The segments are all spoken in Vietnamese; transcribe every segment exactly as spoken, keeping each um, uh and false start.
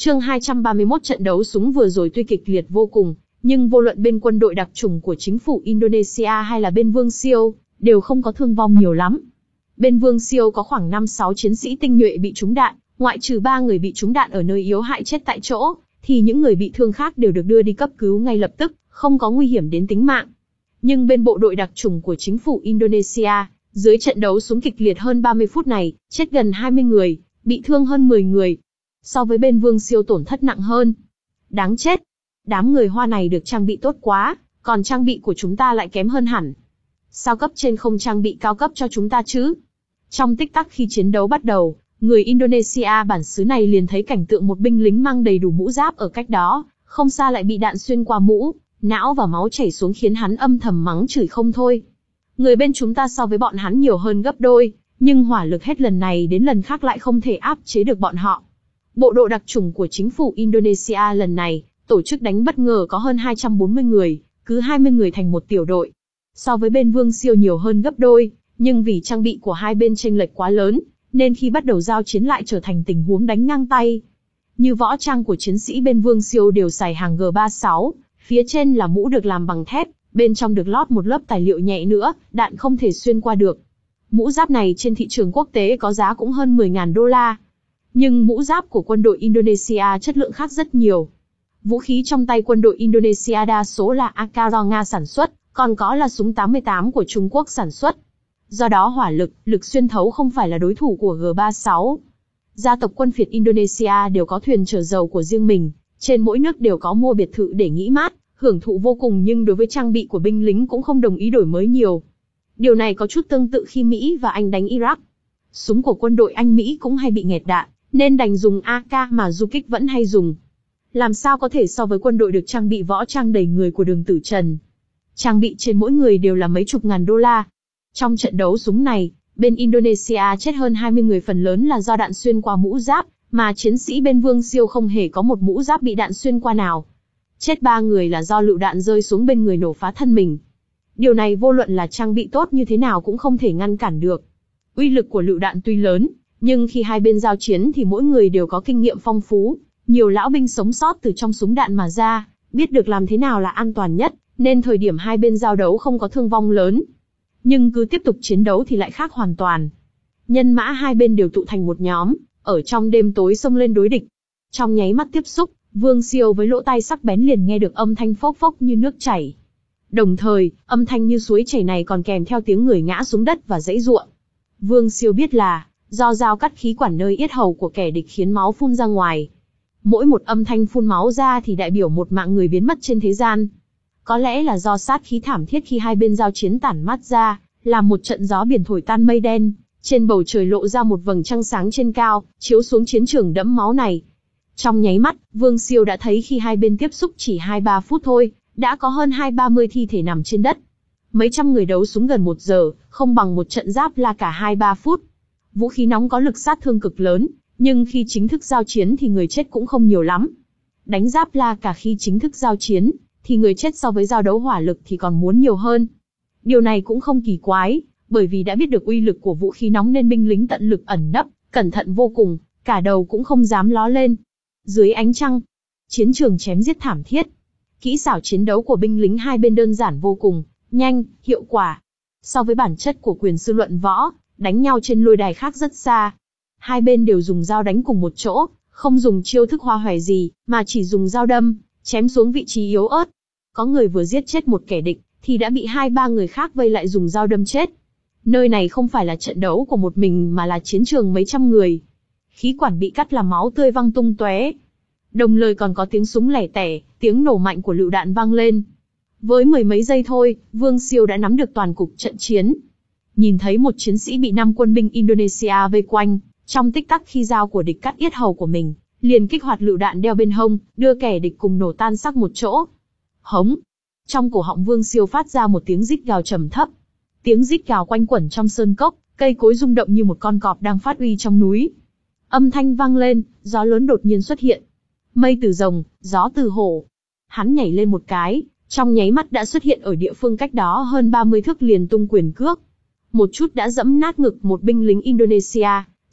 Chương hai trăm ba mươi mốt trận đấu súng vừa rồi tuy kịch liệt vô cùng, nhưng vô luận bên quân đội đặc chủng của chính phủ Indonesia hay là bên Vương Siêu, đều không có thương vong nhiều lắm. Bên Vương Siêu có khoảng năm sáu chiến sĩ tinh nhuệ bị trúng đạn, ngoại trừ ba người bị trúng đạn ở nơi yếu hại chết tại chỗ, thì những người bị thương khác đều được đưa đi cấp cứu ngay lập tức, không có nguy hiểm đến tính mạng. Nhưng bên bộ đội đặc chủng của chính phủ Indonesia, dưới trận đấu súng kịch liệt hơn ba mươi phút này, chết gần hai mươi người, bị thương hơn mười người. So với bên Vương Siêu tổn thất nặng hơn. Đáng chết! Đám người Hoa này được trang bị tốt quá, còn trang bị của chúng ta lại kém hơn hẳn. Sao cấp trên không trang bị cao cấp cho chúng ta chứ? Trong tích tắc khi chiến đấu bắt đầu, người Indonesia bản xứ này liền thấy cảnh tượng một binh lính mang đầy đủ mũ giáp ở cách đó, không xa lại bị đạn xuyên qua mũ, não và máu chảy xuống khiến hắn âm thầm mắng chửi không thôi. Người bên chúng ta so với bọn hắn nhiều hơn gấp đôi, nhưng hỏa lực hết lần này đến lần khác lại không thể áp chế được bọn họ. Bộ đội đặc chủng của chính phủ Indonesia lần này, tổ chức đánh bất ngờ có hơn hai trăm bốn mươi người, cứ hai mươi người thành một tiểu đội. So với bên Vương Siêu nhiều hơn gấp đôi, nhưng vì trang bị của hai bên chênh lệch quá lớn, nên khi bắt đầu giao chiến lại trở thành tình huống đánh ngang tay. Như võ trang của chiến sĩ bên Vương Siêu đều xài hàng G ba mươi sáu, phía trên là mũ được làm bằng thép, bên trong được lót một lớp tài liệu nhẹ nữa, đạn không thể xuyên qua được. Mũ giáp này trên thị trường quốc tế có giá cũng hơn mười nghìn đô la. Nhưng mũ giáp của quân đội Indonesia chất lượng khác rất nhiều. Vũ khí trong tay quân đội Indonesia đa số là a ca do Nga sản xuất, còn có là súng tám mươi tám của Trung Quốc sản xuất. Do đó hỏa lực, lực xuyên thấu không phải là đối thủ của G ba mươi sáu. Gia tộc quân phiệt Indonesia đều có thuyền chở dầu của riêng mình, trên mỗi nước đều có mua biệt thự để nghỉ mát, hưởng thụ vô cùng, nhưng đối với trang bị của binh lính cũng không đồng ý đổi mới nhiều. Điều này có chút tương tự khi Mỹ và Anh đánh Iraq. Súng của quân đội Anh Mỹ cũng hay bị nghẹt đạn, nên đành dùng a ca mà du kích vẫn hay dùng. Làm sao có thể so với quân đội được trang bị võ trang đầy người của Đường Tử Trần. Trang bị trên mỗi người đều là mấy chục ngàn đô la. Trong trận đấu súng này, bên Indonesia chết hơn hai mươi người, phần lớn là do đạn xuyên qua mũ giáp, mà chiến sĩ bên Vương Siêu không hề có một mũ giáp bị đạn xuyên qua nào. Chết ba người là do lựu đạn rơi xuống bên người nổ phá thân mình. Điều này vô luận là trang bị tốt như thế nào cũng không thể ngăn cản được. Uy lực của lựu đạn tuy lớn, nhưng khi hai bên giao chiến thì mỗi người đều có kinh nghiệm phong phú, nhiều lão binh sống sót từ trong súng đạn mà ra, biết được làm thế nào là an toàn nhất, nên thời điểm hai bên giao đấu không có thương vong lớn. Nhưng cứ tiếp tục chiến đấu thì lại khác hoàn toàn. Nhân mã hai bên đều tụ thành một nhóm, ở trong đêm tối xông lên đối địch. Trong nháy mắt tiếp xúc, Vương Siêu với lỗ tai sắc bén liền nghe được âm thanh phốc phốc như nước chảy. Đồng thời, âm thanh như suối chảy này còn kèm theo tiếng người ngã xuống đất và giãy giụa. Vương Siêu biết là do dao cắt khí quản nơi yết hầu của kẻ địch khiến máu phun ra ngoài. Mỗi một âm thanh phun máu ra thì đại biểu một mạng người biến mất trên thế gian. Có lẽ là do sát khí thảm thiết khi hai bên giao chiến tản mát ra, làm một trận gió biển thổi tan mây đen, trên bầu trời lộ ra một vầng trăng sáng trên cao, chiếu xuống chiến trường đẫm máu này. Trong nháy mắt, Vương Siêu đã thấy khi hai bên tiếp xúc chỉ hai ba phút thôi, đã có hơn hai ba mươi thi thể nằm trên đất. Mấy trăm người đấu súng gần một giờ, không bằng một trận giáp la cả hai ba phút. Vũ khí nóng có lực sát thương cực lớn, nhưng khi chính thức giao chiến thì người chết cũng không nhiều lắm. Đánh giáp la cả khi chính thức giao chiến, thì người chết so với giao đấu hỏa lực thì còn muốn nhiều hơn. Điều này cũng không kỳ quái, bởi vì đã biết được uy lực của vũ khí nóng nên binh lính tận lực ẩn nấp, cẩn thận vô cùng, cả đầu cũng không dám ló lên. Dưới ánh trăng, chiến trường chém giết thảm thiết. Kỹ xảo chiến đấu của binh lính hai bên đơn giản vô cùng, nhanh, hiệu quả. So với bản chất của quyền sư luận võ, đánh nhau trên lôi đài khác rất xa. Hai bên đều dùng dao đánh cùng một chỗ, không dùng chiêu thức hoa hòe gì, mà chỉ dùng dao đâm, chém xuống vị trí yếu ớt. Có người vừa giết chết một kẻ địch, thì đã bị hai ba người khác vây lại dùng dao đâm chết. Nơi này không phải là trận đấu của một mình mà là chiến trường mấy trăm người. Khí quản bị cắt làm máu tươi văng tung tóe. Đồng thời còn có tiếng súng lẻ tẻ, tiếng nổ mạnh của lựu đạn vang lên. Với mười mấy giây thôi, Vương Siêu đã nắm được toàn cục trận chiến. Nhìn thấy một chiến sĩ bị năm quân binh Indonesia vây quanh, trong tích tắc khi dao của địch cắt yết hầu của mình, liền kích hoạt lựu đạn đeo bên hông, đưa kẻ địch cùng nổ tan xác một chỗ. Hống! Trong cổ họng Vương Siêu phát ra một tiếng rít gào trầm thấp. Tiếng rít gào quanh quẩn trong sơn cốc, cây cối rung động như một con cọp đang phát uy trong núi. Âm thanh vang lên, gió lớn đột nhiên xuất hiện. Mây từ rồng, gió từ hổ. Hắn nhảy lên một cái, trong nháy mắt đã xuất hiện ở địa phương cách đó hơn ba mươi thước, liền tung quyền cước. Một chút đã giẫm nát ngực một binh lính Indonesia,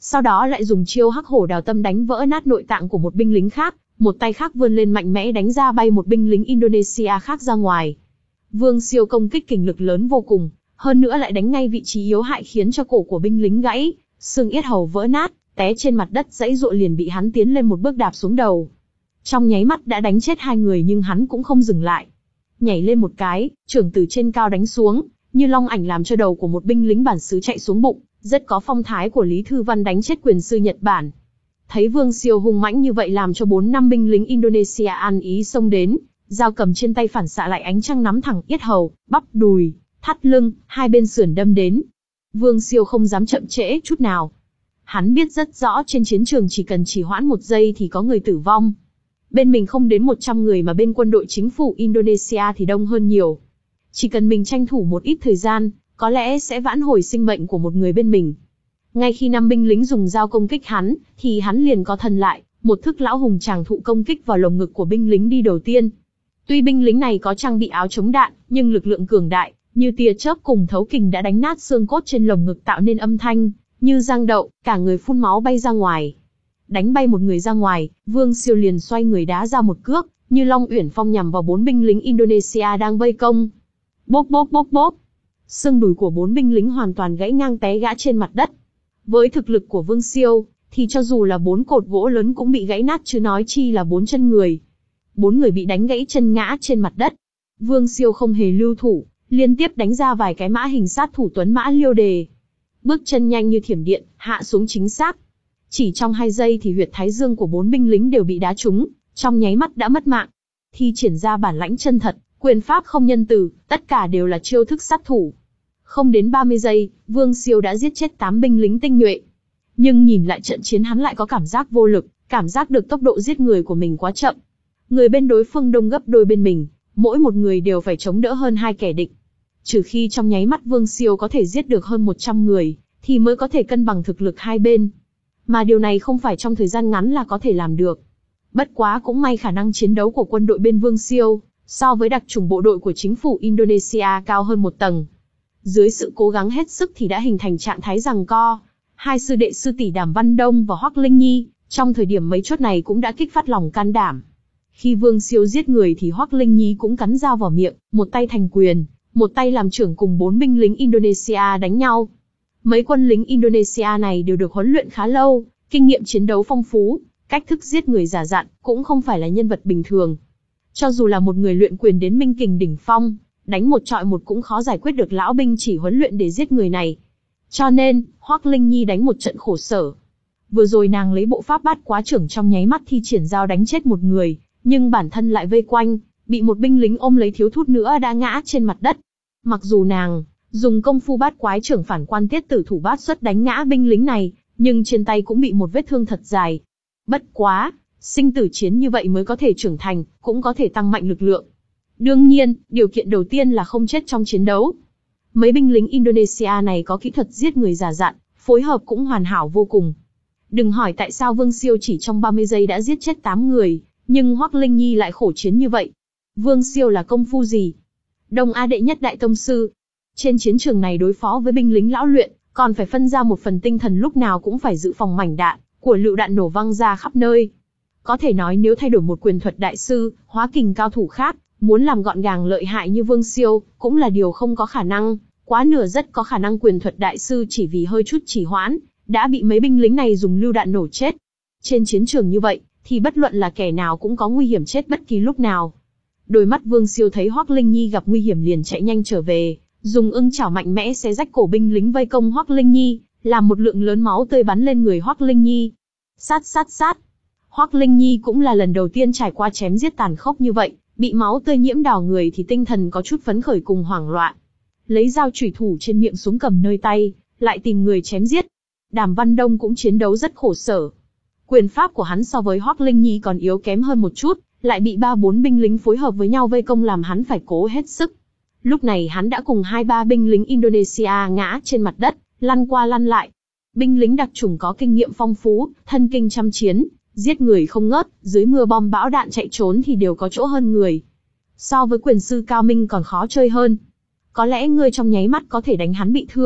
sau đó lại dùng chiêu hắc hổ đào tâm đánh vỡ nát nội tạng của một binh lính khác, một tay khác vươn lên mạnh mẽ đánh ra bay một binh lính Indonesia khác ra ngoài. Vương Siêu công kích kình lực lớn vô cùng, hơn nữa lại đánh ngay vị trí yếu hại khiến cho cổ của binh lính gãy, xương yết hầu vỡ nát, té trên mặt đất giãy giụa liền bị hắn tiến lên một bước đạp xuống đầu. Trong nháy mắt đã đánh chết hai người nhưng hắn cũng không dừng lại. Nhảy lên một cái, chưởng từ trên cao đánh xuống, như long ảnh làm cho đầu của một binh lính bản xứ chạy xuống bụng, rất có phong thái của Lý Thư Văn đánh chết quyền sư Nhật Bản. Thấy Vương Siêu hung mãnh như vậy làm cho bốn năm binh lính Indonesia ăn ý xông đến, dao cầm trên tay phản xạ lại ánh trăng nắm thẳng yết hầu, bắp đùi, thắt lưng, hai bên sườn đâm đến. Vương Siêu không dám chậm trễ chút nào. Hắn biết rất rõ trên chiến trường chỉ cần trì hoãn một giây thì có người tử vong. Bên mình không đến một trăm người mà bên quân đội chính phủ Indonesia thì đông hơn nhiều. Chỉ cần mình tranh thủ một ít thời gian, có lẽ sẽ vãn hồi sinh mệnh của một người bên mình. Ngay khi năm binh lính dùng dao công kích hắn, thì hắn liền có thần lại, một thức lão hùng tràng thụ công kích vào lồng ngực của binh lính đi đầu tiên. Tuy binh lính này có trang bị áo chống đạn, nhưng lực lượng cường đại, như tia chớp cùng thấu kình đã đánh nát xương cốt trên lồng ngực tạo nên âm thanh như giang đậu, cả người phun máu bay ra ngoài. Đánh bay một người ra ngoài, Vương Siêu liền xoay người đá ra một cước, như Long Uyển Phong nhằm vào bốn binh lính Indonesia đang vây công. Bốp bốp bốp bốp. Xương đùi của bốn binh lính hoàn toàn gãy ngang té gã trên mặt đất. Với thực lực của Vương Siêu, thì cho dù là bốn cột gỗ lớn cũng bị gãy nát chứ nói chi là bốn chân người. Bốn người bị đánh gãy chân ngã trên mặt đất. Vương Siêu không hề lưu thủ, liên tiếp đánh ra vài cái mã hình sát thủ tuấn mã liêu đề. Bước chân nhanh như thiểm điện, hạ xuống chính xác. Chỉ trong hai giây thì huyệt thái dương của bốn binh lính đều bị đá trúng, trong nháy mắt đã mất mạng. Thi triển ra bản lãnh chân thật, quyền pháp không nhân từ, tất cả đều là chiêu thức sát thủ. Không đến ba mươi giây, Vương Siêu đã giết chết tám binh lính tinh nhuệ. Nhưng nhìn lại trận chiến hắn lại có cảm giác vô lực, cảm giác được tốc độ giết người của mình quá chậm. Người bên đối phương đông gấp đôi bên mình, mỗi một người đều phải chống đỡ hơn hai kẻ địch. Trừ khi trong nháy mắt Vương Siêu có thể giết được hơn một trăm người, thì mới có thể cân bằng thực lực hai bên. Mà điều này không phải trong thời gian ngắn là có thể làm được. Bất quá cũng may khả năng chiến đấu của quân đội bên Vương Siêu, so với đặc chủng bộ đội của chính phủ Indonesia cao hơn một tầng. Dưới sự cố gắng hết sức thì đã hình thành trạng thái giằng co. Hai sư đệ sư tỷ Đàm Văn Đông và Hoắc Linh Nhi, trong thời điểm mấy chốt này cũng đã kích phát lòng can đảm. Khi Vương Siêu giết người thì Hoắc Linh Nhi cũng cắn dao vào miệng, một tay thành quyền, một tay làm trưởng cùng bốn binh lính Indonesia đánh nhau. Mấy quân lính Indonesia này đều được huấn luyện khá lâu, kinh nghiệm chiến đấu phong phú, cách thức giết người giả dặn, cũng không phải là nhân vật bình thường. Cho dù là một người luyện quyền đến minh kình đỉnh phong, đánh một trọi một cũng khó giải quyết được lão binh chỉ huấn luyện để giết người này. Cho nên, Hoắc Linh Nhi đánh một trận khổ sở. Vừa rồi nàng lấy bộ pháp bát quá trưởng trong nháy mắt thi triển dao đánh chết một người, nhưng bản thân lại vây quanh, bị một binh lính ôm lấy thiếu thút nữa đã ngã trên mặt đất. Mặc dù nàng dùng công phu bát quái trưởng phản quan tiết tử thủ bát xuất đánh ngã binh lính này, nhưng trên tay cũng bị một vết thương thật dài. Bất quá, sinh tử chiến như vậy mới có thể trưởng thành, cũng có thể tăng mạnh lực lượng. Đương nhiên, điều kiện đầu tiên là không chết trong chiến đấu. Mấy binh lính Indonesia này có kỹ thuật giết người giả dặn, phối hợp cũng hoàn hảo vô cùng. Đừng hỏi tại sao Vương Siêu chỉ trong ba mươi giây đã giết chết tám người, nhưng Hoắc Linh Nhi lại khổ chiến như vậy. Vương Siêu là công phu gì? Đông A đệ nhất đại tông sư. Trên chiến trường này đối phó với binh lính lão luyện, còn phải phân ra một phần tinh thần lúc nào cũng phải dự phòng mảnh đạn của lựu đạn nổ văng ra khắp nơi. Có thể nói nếu thay đổi một quyền thuật đại sư, hóa kình cao thủ khác, muốn làm gọn gàng lợi hại như Vương Siêu, cũng là điều không có khả năng. Quá nửa rất có khả năng quyền thuật đại sư chỉ vì hơi chút trì hoãn, đã bị mấy binh lính này dùng lưu đạn nổ chết. Trên chiến trường như vậy, thì bất luận là kẻ nào cũng có nguy hiểm chết bất kỳ lúc nào. Đôi mắt Vương Siêu thấy Hoắc Linh Nhi gặp nguy hiểm liền chạy nhanh trở về, dùng ưng chảo mạnh mẽ xé rách cổ binh lính vây công Hoắc Linh Nhi, làm một lượng lớn máu tươi bắn lên người Hoắc Linh Nhi. Sát sát sát. Hoắc Linh Nhi cũng là lần đầu tiên trải qua chém giết tàn khốc như vậy, bị máu tươi nhiễm đỏ người thì tinh thần có chút phấn khởi cùng hoảng loạn. Lấy dao chủy thủ trên miệng xuống cầm nơi tay, lại tìm người chém giết. Đàm Văn Đông cũng chiến đấu rất khổ sở. Quyền pháp của hắn so với Hoắc Linh Nhi còn yếu kém hơn một chút, lại bị ba bốn binh lính phối hợp với nhau vây công làm hắn phải cố hết sức. Lúc này hắn đã cùng hai ba binh lính Indonesia ngã trên mặt đất, lăn qua lăn lại. Binh lính đặc chủng có kinh nghiệm phong phú, thân kinh trăm chiến, giết người không ngớt, dưới mưa bom bão đạn chạy trốn thì đều có chỗ hơn người. So với quyền sư cao minh còn khó chơi hơn. Có lẽ ngươi trong nháy mắt có thể đánh hắn bị thương,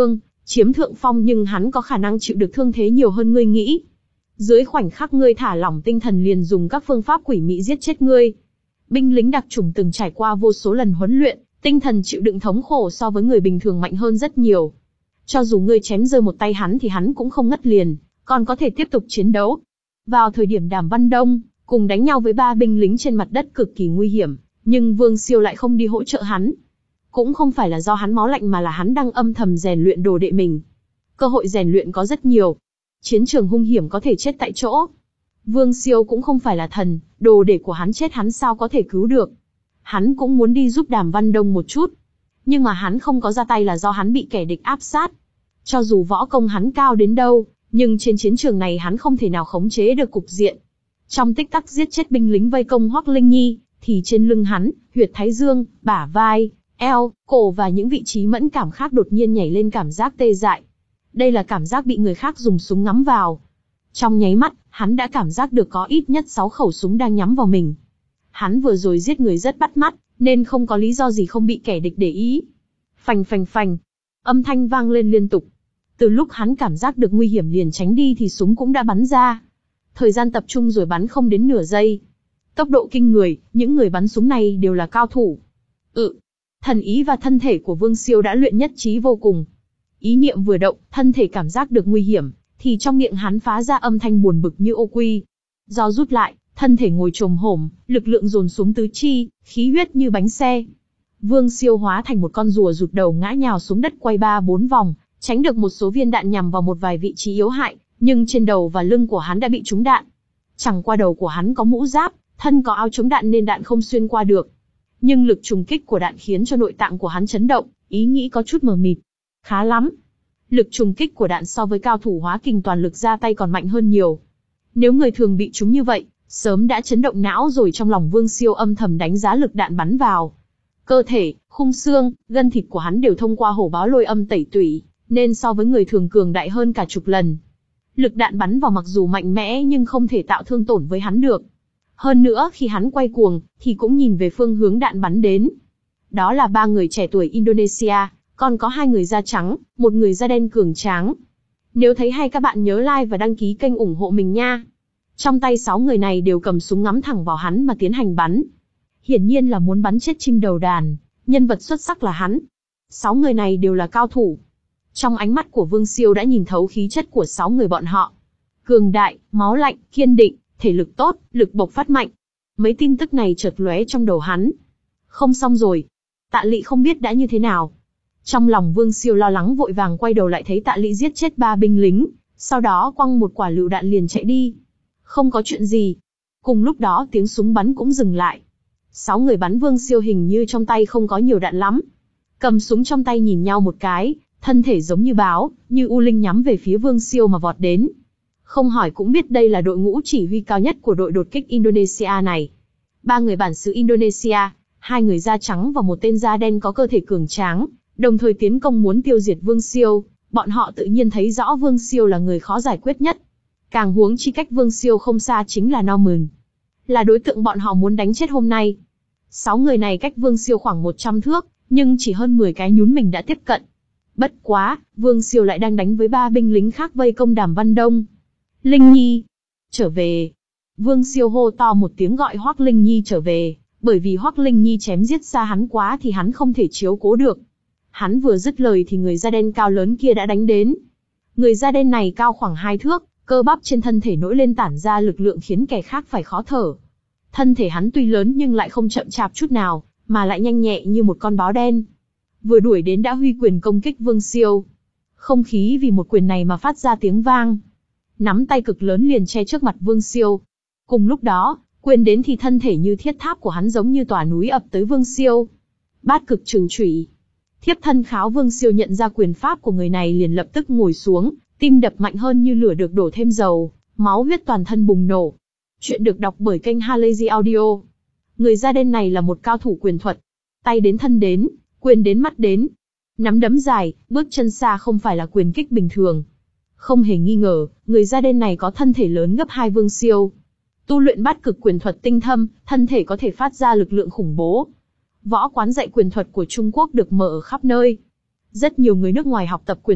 chiếm thượng phong nhưng hắn có khả năng chịu được thương thế nhiều hơn ngươi nghĩ. Dưới khoảnh khắc ngươi thả lỏng tinh thần liền dùng các phương pháp quỷ mị giết chết ngươi. Binh lính đặc chủng từng trải qua vô số lần huấn luyện, tinh thần chịu đựng thống khổ so với người bình thường mạnh hơn rất nhiều. Cho dù ngươi chém rơi một tay hắn thì hắn cũng không ngất liền, còn có thể tiếp tục chiến đấu. Vào thời điểm Đàm Văn Đông cùng đánh nhau với ba binh lính trên mặt đất cực kỳ nguy hiểm, nhưng Vương Siêu lại không đi hỗ trợ hắn. Cũng không phải là do hắn máu lạnh mà là hắn đang âm thầm rèn luyện đồ đệ mình. Cơ hội rèn luyện có rất nhiều. Chiến trường hung hiểm có thể chết tại chỗ. Vương Siêu cũng không phải là thần, đồ đệ của hắn chết hắn sao có thể cứu được. Hắn cũng muốn đi giúp Đàm Văn Đông một chút. Nhưng mà hắn không có ra tay là do hắn bị kẻ địch áp sát. Cho dù võ công hắn cao đến đâu, nhưng trên chiến trường này hắn không thể nào khống chế được cục diện. Trong tích tắc giết chết binh lính vây công Hoắc Linh Nhi, thì trên lưng hắn, huyệt thái dương, bả vai, eo, cổ và những vị trí mẫn cảm khác đột nhiên nhảy lên cảm giác tê dại. Đây là cảm giác bị người khác dùng súng ngắm vào. Trong nháy mắt, hắn đã cảm giác được có ít nhất sáu khẩu súng đang nhắm vào mình. Hắn vừa rồi giết người rất bắt mắt, nên không có lý do gì không bị kẻ địch để ý. Phành phành phành, âm thanh vang lên liên tục. Từ lúc hắn cảm giác được nguy hiểm liền tránh đi thì súng cũng đã bắn ra. Thời gian tập trung rồi bắn không đến nửa giây. Tốc độ kinh người, những người bắn súng này đều là cao thủ. Ừ, thần ý và thân thể của Vương Siêu đã luyện nhất trí vô cùng. Ý niệm vừa động, thân thể cảm giác được nguy hiểm, thì trong miệng hắn phá ra âm thanh buồn bực như ô quy. Do rút lại, thân thể ngồi chồm hổm, lực lượng dồn xuống tứ chi, khí huyết như bánh xe. Vương Siêu hóa thành một con rùa rụt đầu ngã nhào xuống đất quay ba bốn vòng, tránh được một số viên đạn nhằm vào một vài vị trí yếu hại, nhưng trên đầu và lưng của hắn đã bị trúng đạn. Chẳng qua đầu của hắn có mũ giáp, thân có áo chống đạn nên đạn không xuyên qua được. Nhưng lực trùng kích của đạn khiến cho nội tạng của hắn chấn động, ý nghĩ có chút mờ mịt. Khá lắm. Lực trùng kích của đạn so với cao thủ hóa kình toàn lực ra tay còn mạnh hơn nhiều. Nếu người thường bị trúng như vậy, sớm đã chấn động não rồi. Trong lòng Vương Siêu âm thầm đánh giá lực đạn bắn vào. Cơ thể, khung xương, gân thịt của hắn đều thông qua hổ báo lôi âm tẩy tủy, nên so với người thường cường đại hơn cả chục lần. Lực đạn bắn vào mặc dù mạnh mẽ nhưng không thể tạo thương tổn với hắn được. Hơn nữa khi hắn quay cuồng, thì cũng nhìn về phương hướng đạn bắn đến. Đó là ba người trẻ tuổi Indonesia, còn có hai người da trắng, một người da đen cường tráng. Nếu thấy hay các bạn nhớ like và đăng ký kênh ủng hộ mình nha. Trong tay sáu người này đều cầm súng ngắm thẳng vào hắn mà tiến hành bắn. Hiển nhiên là muốn bắn chết chim đầu đàn, nhân vật xuất sắc là hắn. Sáu người này đều là cao thủ. Trong ánh mắt của Vương Siêu đã nhìn thấu khí chất của sáu người bọn họ. Cường đại, máu lạnh, kiên định, thể lực tốt, lực bộc phát mạnh. Mấy tin tức này chợt lóe trong đầu hắn. Không xong rồi. Tạ Lị không biết đã như thế nào. Trong lòng Vương Siêu lo lắng vội vàng quay đầu lại thấy Tạ Lị giết chết ba binh lính, sau đó quăng một quả lựu đạn liền chạy đi. Không có chuyện gì. Cùng lúc đó tiếng súng bắn cũng dừng lại. Sáu người bắn Vương Siêu hình như trong tay không có nhiều đạn lắm. Cầm súng trong tay nhìn nhau một cái, thân thể giống như báo, như u linh nhắm về phía Vương Siêu mà vọt đến. Không hỏi cũng biết đây là đội ngũ chỉ huy cao nhất của đội đột kích Indonesia này. Ba người bản xứ Indonesia, hai người da trắng và một tên da đen có cơ thể cường tráng, đồng thời tiến công muốn tiêu diệt Vương Siêu. Bọn họ tự nhiên thấy rõ Vương Siêu là người khó giải quyết nhất. Càng huống chi cách Vương Siêu không xa chính là Norman, là đối tượng bọn họ muốn đánh chết hôm nay. Sáu người này cách Vương Siêu khoảng một trăm thước, nhưng chỉ hơn mười cái nhún mình đã tiếp cận. Bất quá, Vương Siêu lại đang đánh với ba binh lính khác vây công Đàm Văn Đông. Linh Nhi, trở về. Vương Siêu hô to một tiếng gọi Hoắc Linh Nhi trở về, bởi vì Hoắc Linh Nhi chém giết xa hắn quá thì hắn không thể chiếu cố được. Hắn vừa dứt lời thì người da đen cao lớn kia đã đánh đến. Người da đen này cao khoảng hai thước, cơ bắp trên thân thể nổi lên tản ra lực lượng khiến kẻ khác phải khó thở. Thân thể hắn tuy lớn nhưng lại không chậm chạp chút nào, mà lại nhanh nhẹ như một con báo đen. Vừa đuổi đến đã huy quyền công kích Vương Siêu. Không khí vì một quyền này mà phát ra tiếng vang. Nắm tay cực lớn liền che trước mặt Vương Siêu. Cùng lúc đó, quyền đến thì thân thể như thiết tháp của hắn giống như tòa núi ập tới Vương Siêu. Bát cực trường chủy. Thiếp thân kháo Vương Siêu nhận ra quyền pháp của người này liền lập tức ngồi xuống, tim đập mạnh hơn như lửa được đổ thêm dầu, máu huyết toàn thân bùng nổ. Chuyện được đọc bởi kênh Halazy Audio. Người da đen này là một cao thủ quyền thuật. Tay đến thân đến, quyền đến mắt đến. Nắm đấm dài, bước chân xa không phải là quyền kích bình thường. Không hề nghi ngờ, người da đen này có thân thể lớn gấp hai Vương Siêu. Tu luyện bát cực quyền thuật tinh thâm, thân thể có thể phát ra lực lượng khủng bố. Võ quán dạy quyền thuật của Trung Quốc được mở ở khắp nơi. Rất nhiều người nước ngoài học tập quyền thuật,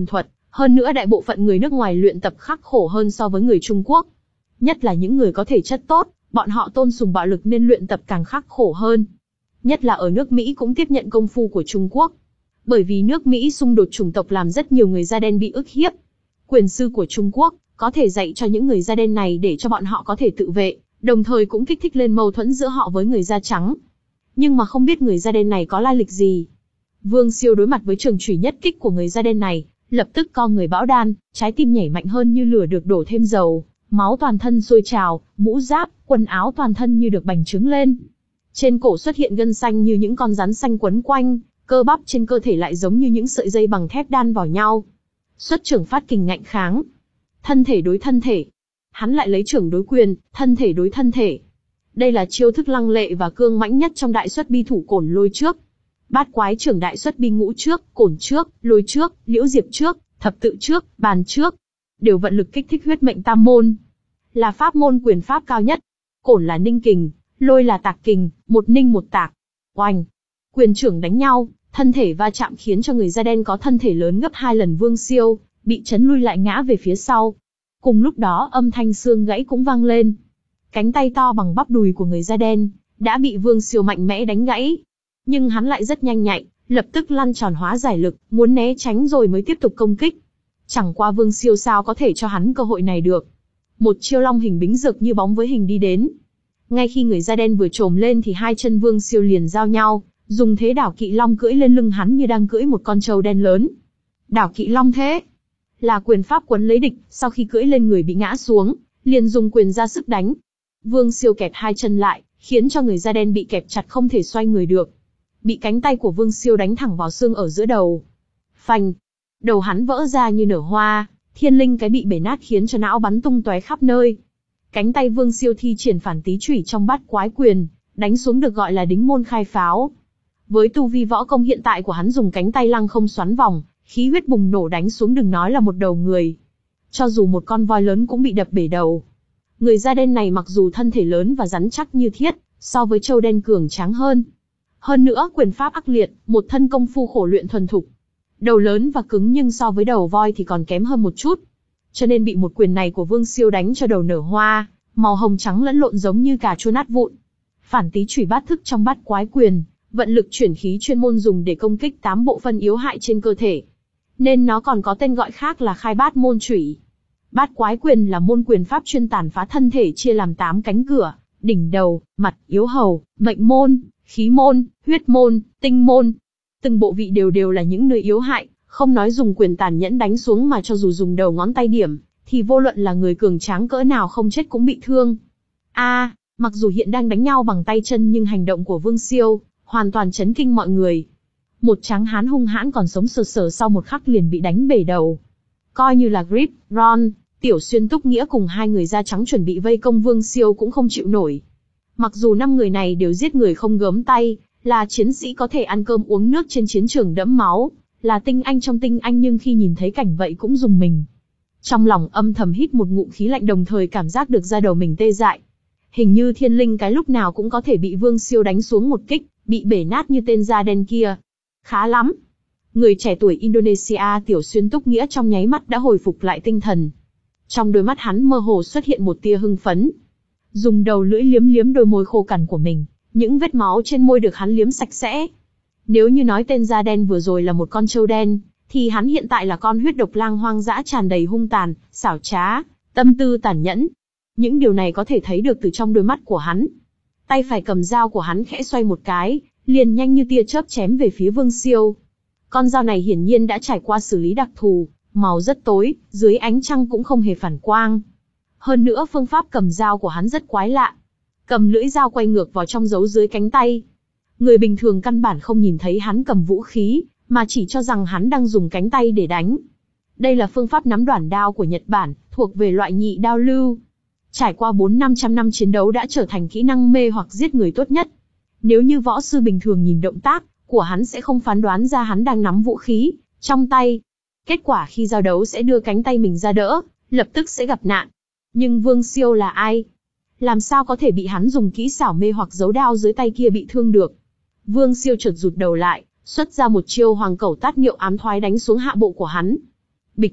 Hơn nữa đại bộ phận người nước ngoài luyện tập khắc khổ hơn so với người Trung Quốc. Nhất là những người có thể chất tốt, bọn họ tôn sùng bạo lực nên luyện tập càng khắc khổ hơn. Nhất là ở nước Mỹ cũng tiếp nhận công phu của Trung Quốc. Bởi vì nước Mỹ xung đột chủng tộc làm rất nhiều người da đen bị ức hiếp. Quyền sư của Trung Quốc có thể dạy cho những người da đen này để cho bọn họ có thể tự vệ, đồng thời cũng kích thích lên mâu thuẫn giữa họ với người da trắng. Nhưng mà không biết người da đen này có lai lịch gì. Vương Siêu đối mặt với trường chủy nhất kích của người da đen này, lập tức co người bão đan, trái tim nhảy mạnh hơn như lửa được đổ thêm dầu, máu toàn thân sôi trào, mũ giáp, quần áo toàn thân như được bành trướng lên. Trên cổ xuất hiện gân xanh như những con rắn xanh quấn quanh, cơ bắp trên cơ thể lại giống như những sợi dây bằng thép đan vào nhau. Xuất trưởng phát kình ngạnh kháng, thân thể đối thân thể. Hắn lại lấy trưởng đối quyền, thân thể đối thân thể. Đây là chiêu thức lăng lệ và cương mãnh nhất trong đại xuất bi thủ cổn lôi trước. Bát quái trưởng đại xuất bi ngũ trước, cổn trước, lôi trước, liễu diệp trước, thập tự trước, bàn trước. Đều vận lực kích thích huyết mệnh tam môn. Là pháp môn quyền pháp cao nhất. Cổn là ninh kình, lôi là tạc kình, một ninh một tạc. Oanh! Quyền trưởng đánh nhau, thân thể va chạm khiến cho người da đen có thân thể lớn gấp hai lần Vương Siêu, bị chấn lui lại ngã về phía sau. Cùng lúc đó âm thanh xương gãy cũng vang lên. Cánh tay to bằng bắp đùi của người da đen đã bị Vương Siêu mạnh mẽ đánh gãy. Nhưng hắn lại rất nhanh nhạy, lập tức lăn tròn hóa giải lực, muốn né tránh rồi mới tiếp tục công kích. Chẳng qua Vương Siêu sao có thể cho hắn cơ hội này được. Một chiêu long hình bính rực như bóng với hình đi đến. Ngay khi người da đen vừa trồm lên thì hai chân Vương Siêu liền giao nhau, dùng thế đảo kỵ long cưỡi lên lưng hắn như đang cưỡi một con trâu đen lớn. Đảo kỵ long thế là quyền pháp quấn lấy địch, sau khi cưỡi lên người bị ngã xuống, liền dùng quyền ra sức đánh. Vương Siêu kẹp hai chân lại, khiến cho người da đen bị kẹp chặt không thể xoay người được. Bị cánh tay của Vương Siêu đánh thẳng vào xương ở giữa đầu. Phanh! Đầu hắn vỡ ra như nở hoa, thiên linh cái bị bể nát khiến cho não bắn tung tóe khắp nơi. Cánh tay Vương Siêu thi triển phản tý chủy trong bát quái quyền, đánh xuống được gọi là đính môn khai pháo. Với tu vi võ công hiện tại của hắn dùng cánh tay lăng không xoắn vòng, khí huyết bùng nổ đánh xuống đừng nói là một đầu người. Cho dù một con voi lớn cũng bị đập bể đầu. Người da đen này mặc dù thân thể lớn và rắn chắc như thiết, so với trâu đen cường tráng hơn. Hơn nữa quyền pháp ác liệt, một thân công phu khổ luyện thuần thục. Đầu lớn và cứng nhưng so với đầu voi thì còn kém hơn một chút. Cho nên bị một quyền này của Vương Siêu đánh cho đầu nở hoa, màu hồng trắng lẫn lộn giống như cà chua nát vụn. Phản tý chủy bát thức trong bát quái quyền, vận lực chuyển khí chuyên môn dùng để công kích tám bộ phận yếu hại trên cơ thể. Nên nó còn có tên gọi khác là khai bát môn chủy. Bát quái quyền là môn quyền pháp chuyên tàn phá thân thể chia làm tám cánh cửa, đỉnh đầu, mặt, yếu hầu, mệnh môn, khí môn, huyết môn, tinh môn. Từng bộ vị đều đều là những nơi yếu hại, không nói dùng quyền tàn nhẫn đánh xuống mà cho dù dùng đầu ngón tay điểm, thì vô luận là người cường tráng cỡ nào không chết cũng bị thương. A, à, mặc dù hiện đang đánh nhau bằng tay chân nhưng hành động của Vương Siêu hoàn toàn chấn kinh mọi người. Một tráng hán hung hãn còn sống sờ sờ sau một khắc liền bị đánh bể đầu. Coi như là Grip, Ron, Tiểu Xuyên Túc Nghĩa cùng hai người da trắng chuẩn bị vây công Vương Siêu cũng không chịu nổi. Mặc dù năm người này đều giết người không gớm tay, là chiến sĩ có thể ăn cơm uống nước trên chiến trường đẫm máu, là tinh anh trong tinh anh nhưng khi nhìn thấy cảnh vậy cũng rùng mình. Trong lòng âm thầm hít một ngụm khí lạnh đồng thời cảm giác được da đầu mình tê dại. Hình như thiên linh cái lúc nào cũng có thể bị Vương Siêu đánh xuống một kích, bị bể nát như tên da đen kia. Khá lắm. Người trẻ tuổi Indonesia Tiểu Xuyên Túc Nghĩa trong nháy mắt đã hồi phục lại tinh thần. Trong đôi mắt hắn mơ hồ xuất hiện một tia hưng phấn. Dùng đầu lưỡi liếm liếm đôi môi khô cằn của mình, những vết máu trên môi được hắn liếm sạch sẽ. Nếu như nói tên da đen vừa rồi là một con trâu đen, thì hắn hiện tại là con huyết độc lang hoang dã tràn đầy hung tàn, xảo trá, tâm tư tàn nhẫn. Những điều này có thể thấy được từ trong đôi mắt của hắn. Tay phải cầm dao của hắn khẽ xoay một cái, liền nhanh như tia chớp chém về phía Vương Siêu. Con dao này hiển nhiên đã trải qua xử lý đặc thù, màu rất tối, dưới ánh trăng cũng không hề phản quang. Hơn nữa phương pháp cầm dao của hắn rất quái lạ. Cầm lưỡi dao quay ngược vào trong giấu dưới cánh tay. Người bình thường căn bản không nhìn thấy hắn cầm vũ khí, mà chỉ cho rằng hắn đang dùng cánh tay để đánh. Đây là phương pháp nắm đoản đao của Nhật Bản, thuộc về loại nhị đao lưu. Trải qua bốn năm trăm năm chiến đấu đã trở thành kỹ năng mê hoặc giết người tốt nhất. Nếu như võ sư bình thường nhìn động tác của hắn sẽ không phán đoán ra hắn đang nắm vũ khí trong tay. Kết quả khi giao đấu sẽ đưa cánh tay mình ra đỡ, lập tức sẽ gặp nạn. Nhưng Vương Siêu là ai? Làm sao có thể bị hắn dùng kỹ xảo mê hoặc giấu đao dưới tay kia bị thương được? Vương Siêu chợt rụt đầu lại, xuất ra một chiêu hoàng cẩu tát niệu ám thoái đánh xuống hạ bộ của hắn. Bịch,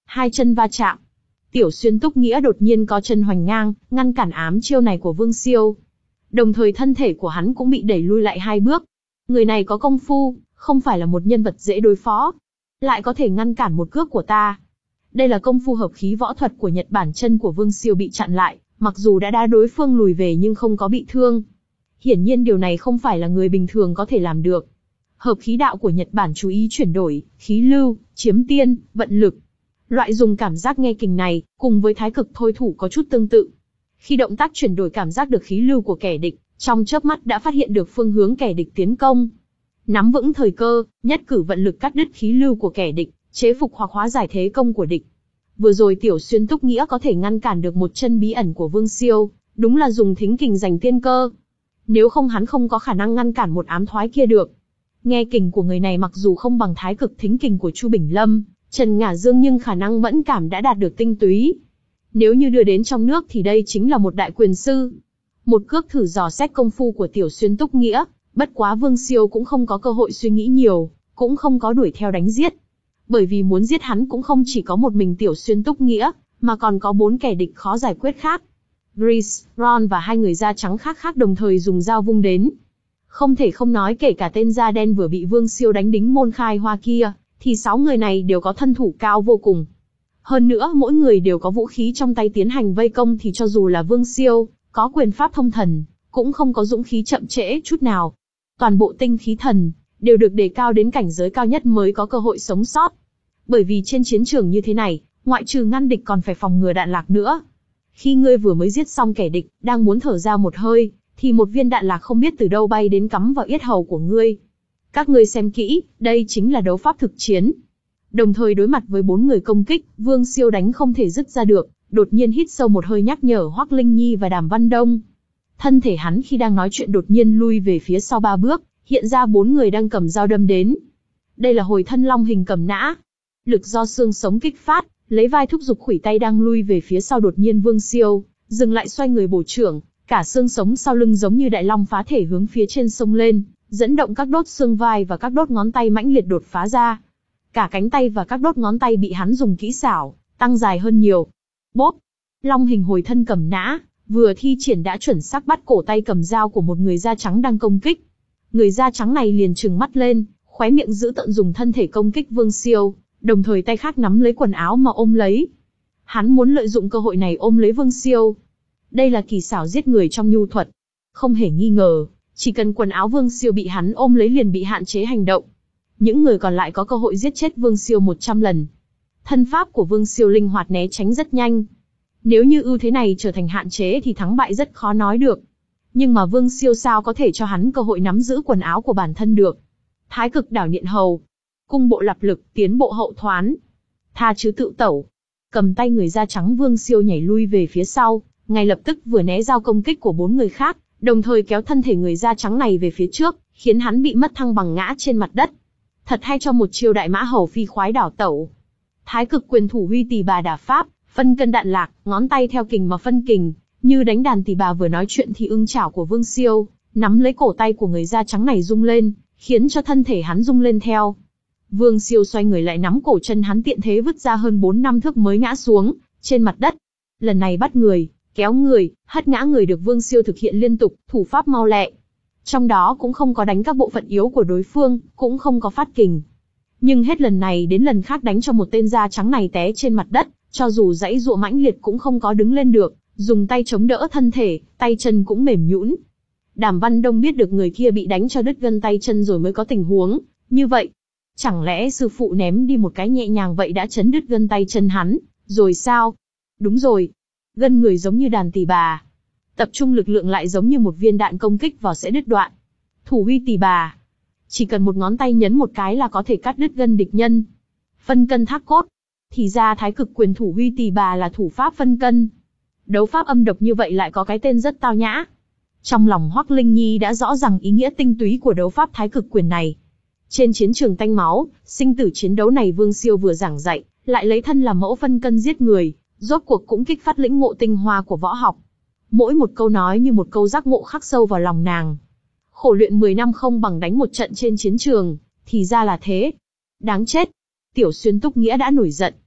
Hai chân va chạm. Tiểu Xuyên Túc Nghĩa đột nhiên co chân hoành ngang, ngăn cản ám chiêu này của Vương Siêu. Đồng thời thân thể của hắn cũng bị đẩy lui lại hai bước. Người này có công phu, không phải là một nhân vật dễ đối phó. Lại có thể ngăn cản một cước của ta. Đây là công phu hợp khí võ thuật của Nhật Bản, chân của Vương Siêu bị chặn lại, mặc dù đã đá đối phương lùi về nhưng không có bị thương. Hiển nhiên điều này không phải là người bình thường có thể làm được. Hợp khí đạo của Nhật Bản chú ý chuyển đổi, khí lưu, chiếm tiên, vận lực. Loại dùng cảm giác nghe kình này, cùng với thái cực thôi thủ có chút tương tự. Khi động tác chuyển đổi cảm giác được khí lưu của kẻ địch, trong chớp mắt đã phát hiện được phương hướng kẻ địch tiến công. Nắm vững thời cơ, nhất cử vận lực cắt đứt khí lưu của kẻ địch, chế phục hoặc hóa giải thế công của địch. Vừa rồi Tiểu Xuyên Túc Nghĩa có thể ngăn cản được một chân bí ẩn của Vương Siêu, đúng là dùng thính kình giành tiên cơ. Nếu không hắn không có khả năng ngăn cản một ám thoái kia được. Nghe kình của người này mặc dù không bằng thái cực thính kình của Chu Bình Lâm, Trần Ngả Dương, nhưng khả năng mẫn cảm đã đạt được tinh túy. Nếu như đưa đến trong nước thì đây chính là một đại quyền sư. Một cước thử dò xét công phu của Tiểu Xuyên Túc Nghĩa, bất quá Vương Siêu cũng không có cơ hội suy nghĩ nhiều, cũng không có đuổi theo đánh giết. Bởi vì muốn giết hắn cũng không chỉ có một mình Tiểu Xuyên Túc Nghĩa, mà còn có bốn kẻ địch khó giải quyết khác. Grease, Ron và hai người da trắng khác khác đồng thời dùng dao vung đến. Không thể không nói kể cả tên da đen vừa bị Vương Siêu đánh đính môn khai hoa kia, thì sáu người này đều có thân thủ cao vô cùng. Hơn nữa mỗi người đều có vũ khí trong tay tiến hành vây công, thì cho dù là Vương Siêu, có quyền pháp thông thần, cũng không có dũng khí chậm trễ chút nào. Toàn bộ tinh khí thần, đều được đề cao đến cảnh giới cao nhất mới có cơ hội sống sót. Bởi vì trên chiến trường như thế này, ngoại trừ ngăn địch còn phải phòng ngừa đạn lạc nữa. Khi ngươi vừa mới giết xong kẻ địch, đang muốn thở ra một hơi, thì một viên đạn lạc không biết từ đâu bay đến cắm vào yết hầu của ngươi. Các ngươi xem kỹ, đây chính là đấu pháp thực chiến. Đồng thời đối mặt với bốn người công kích, Vương Siêu đánh không thể dứt ra được, đột nhiên hít sâu một hơi nhắc nhở Hoắc Linh Nhi và Đàm Văn Đông. Thân thể hắn khi đang nói chuyện đột nhiên lui về phía sau ba bước, hiện ra bốn người đang cầm dao đâm đến. Đây là hồi thân long hình cầm nã. Lực do xương sống kích phát, lấy vai thúc giục khuỷu tay đang lui về phía sau, đột nhiên Vương Siêu dừng lại, xoay người bổ chưởng, cả xương sống sau lưng giống như đại long phá thể hướng phía trên sông lên, dẫn động các đốt xương vai và các đốt ngón tay mãnh liệt đột phá ra. Cả cánh tay và các đốt ngón tay bị hắn dùng kỹ xảo tăng dài hơn nhiều. Bốp! Long hình hồi thân cầm nã vừa thi triển đã chuẩn xác bắt cổ tay cầm dao của một người da trắng đang công kích. Người da trắng này liền trừng mắt lên, khóe miệng giữ tợn dùng thân thể công kích Vương Siêu, đồng thời tay khác nắm lấy quần áo mà ôm lấy. Hắn muốn lợi dụng cơ hội này ôm lấy Vương Siêu. Đây là kỳ xảo giết người trong nhu thuật. Không hề nghi ngờ, chỉ cần quần áo Vương Siêu bị hắn ôm lấy liền bị hạn chế hành động. Những người còn lại có cơ hội giết chết Vương Siêu một trăm lần. Thân pháp của Vương Siêu linh hoạt, né tránh rất nhanh. Nếu như ưu thế này trở thành hạn chế thì thắng bại rất khó nói được. Nhưng mà Vương Siêu sao có thể cho hắn cơ hội nắm giữ quần áo của bản thân được. Thái cực đảo niệm hầu, cung bộ lập lực, tiến bộ hậu thoán, tha chứ tự tẩu. Cầm tay người da trắng, Vương Siêu nhảy lui về phía sau, ngay lập tức vừa né dao công kích của bốn người khác, đồng thời kéo thân thể người da trắng này về phía trước, khiến hắn bị mất thăng bằng ngã trên mặt đất. Thật hay cho một chiêu đại mã hầu phi khoái đảo tẩu. Thái cực quyền thủ huy tỳ bà đả pháp, phân cân đạn lạc, ngón tay theo kình mà phân kình, như đánh đàn tỳ bà. Vừa nói chuyện thì ưng chảo của Vương Siêu nắm lấy cổ tay của người da trắng này rung lên, khiến cho thân thể hắn rung lên theo. Vương Siêu xoay người lại nắm cổ chân hắn, tiện thế vứt ra hơn bốn năm thước mới ngã xuống trên mặt đất. Lần này bắt người, kéo người, hất ngã người được Vương Siêu thực hiện liên tục, thủ pháp mau lẹ. Trong đó cũng không có đánh các bộ phận yếu của đối phương, cũng không có phát kình. Nhưng hết lần này đến lần khác đánh cho một tên da trắng này té trên mặt đất, cho dù giãy giụa mãnh liệt cũng không có đứng lên được, dùng tay chống đỡ thân thể, tay chân cũng mềm nhũn. Đàm Văn Đông biết được người kia bị đánh cho đứt gân tay chân rồi mới có tình huống như vậy. Chẳng lẽ sư phụ ném đi một cái nhẹ nhàng vậy đã chấn đứt gân tay chân hắn, rồi sao? Đúng rồi. Gân người giống như đàn tỳ bà. Tập trung lực lượng lại giống như một viên đạn công kích vào sẽ đứt đoạn. Thủ huy tỳ bà. Chỉ cần một ngón tay nhấn một cái là có thể cắt đứt gân địch nhân. Phân cân thác cốt. Thì ra thái cực quyền thủ huy tỳ bà là thủ pháp phân cân. Đấu pháp âm độc như vậy lại có cái tên rất tao nhã. Trong lòng Hoắc Linh Nhi đã rõ ràng ý nghĩa tinh túy của đấu pháp thái cực quyền này. Trên chiến trường tanh máu, sinh tử chiến đấu này Vương Siêu vừa giảng dạy, lại lấy thân làm mẫu phân cân giết người, rốt cuộc cũng kích phát lĩnh ngộ tinh hoa của võ học. Mỗi một câu nói như một câu giác ngộ khắc sâu vào lòng nàng. Khổ luyện mười năm không bằng đánh một trận trên chiến trường, thì ra là thế. Đáng chết. Tiểu Xuyên Túc Nghĩa đã nổi giận.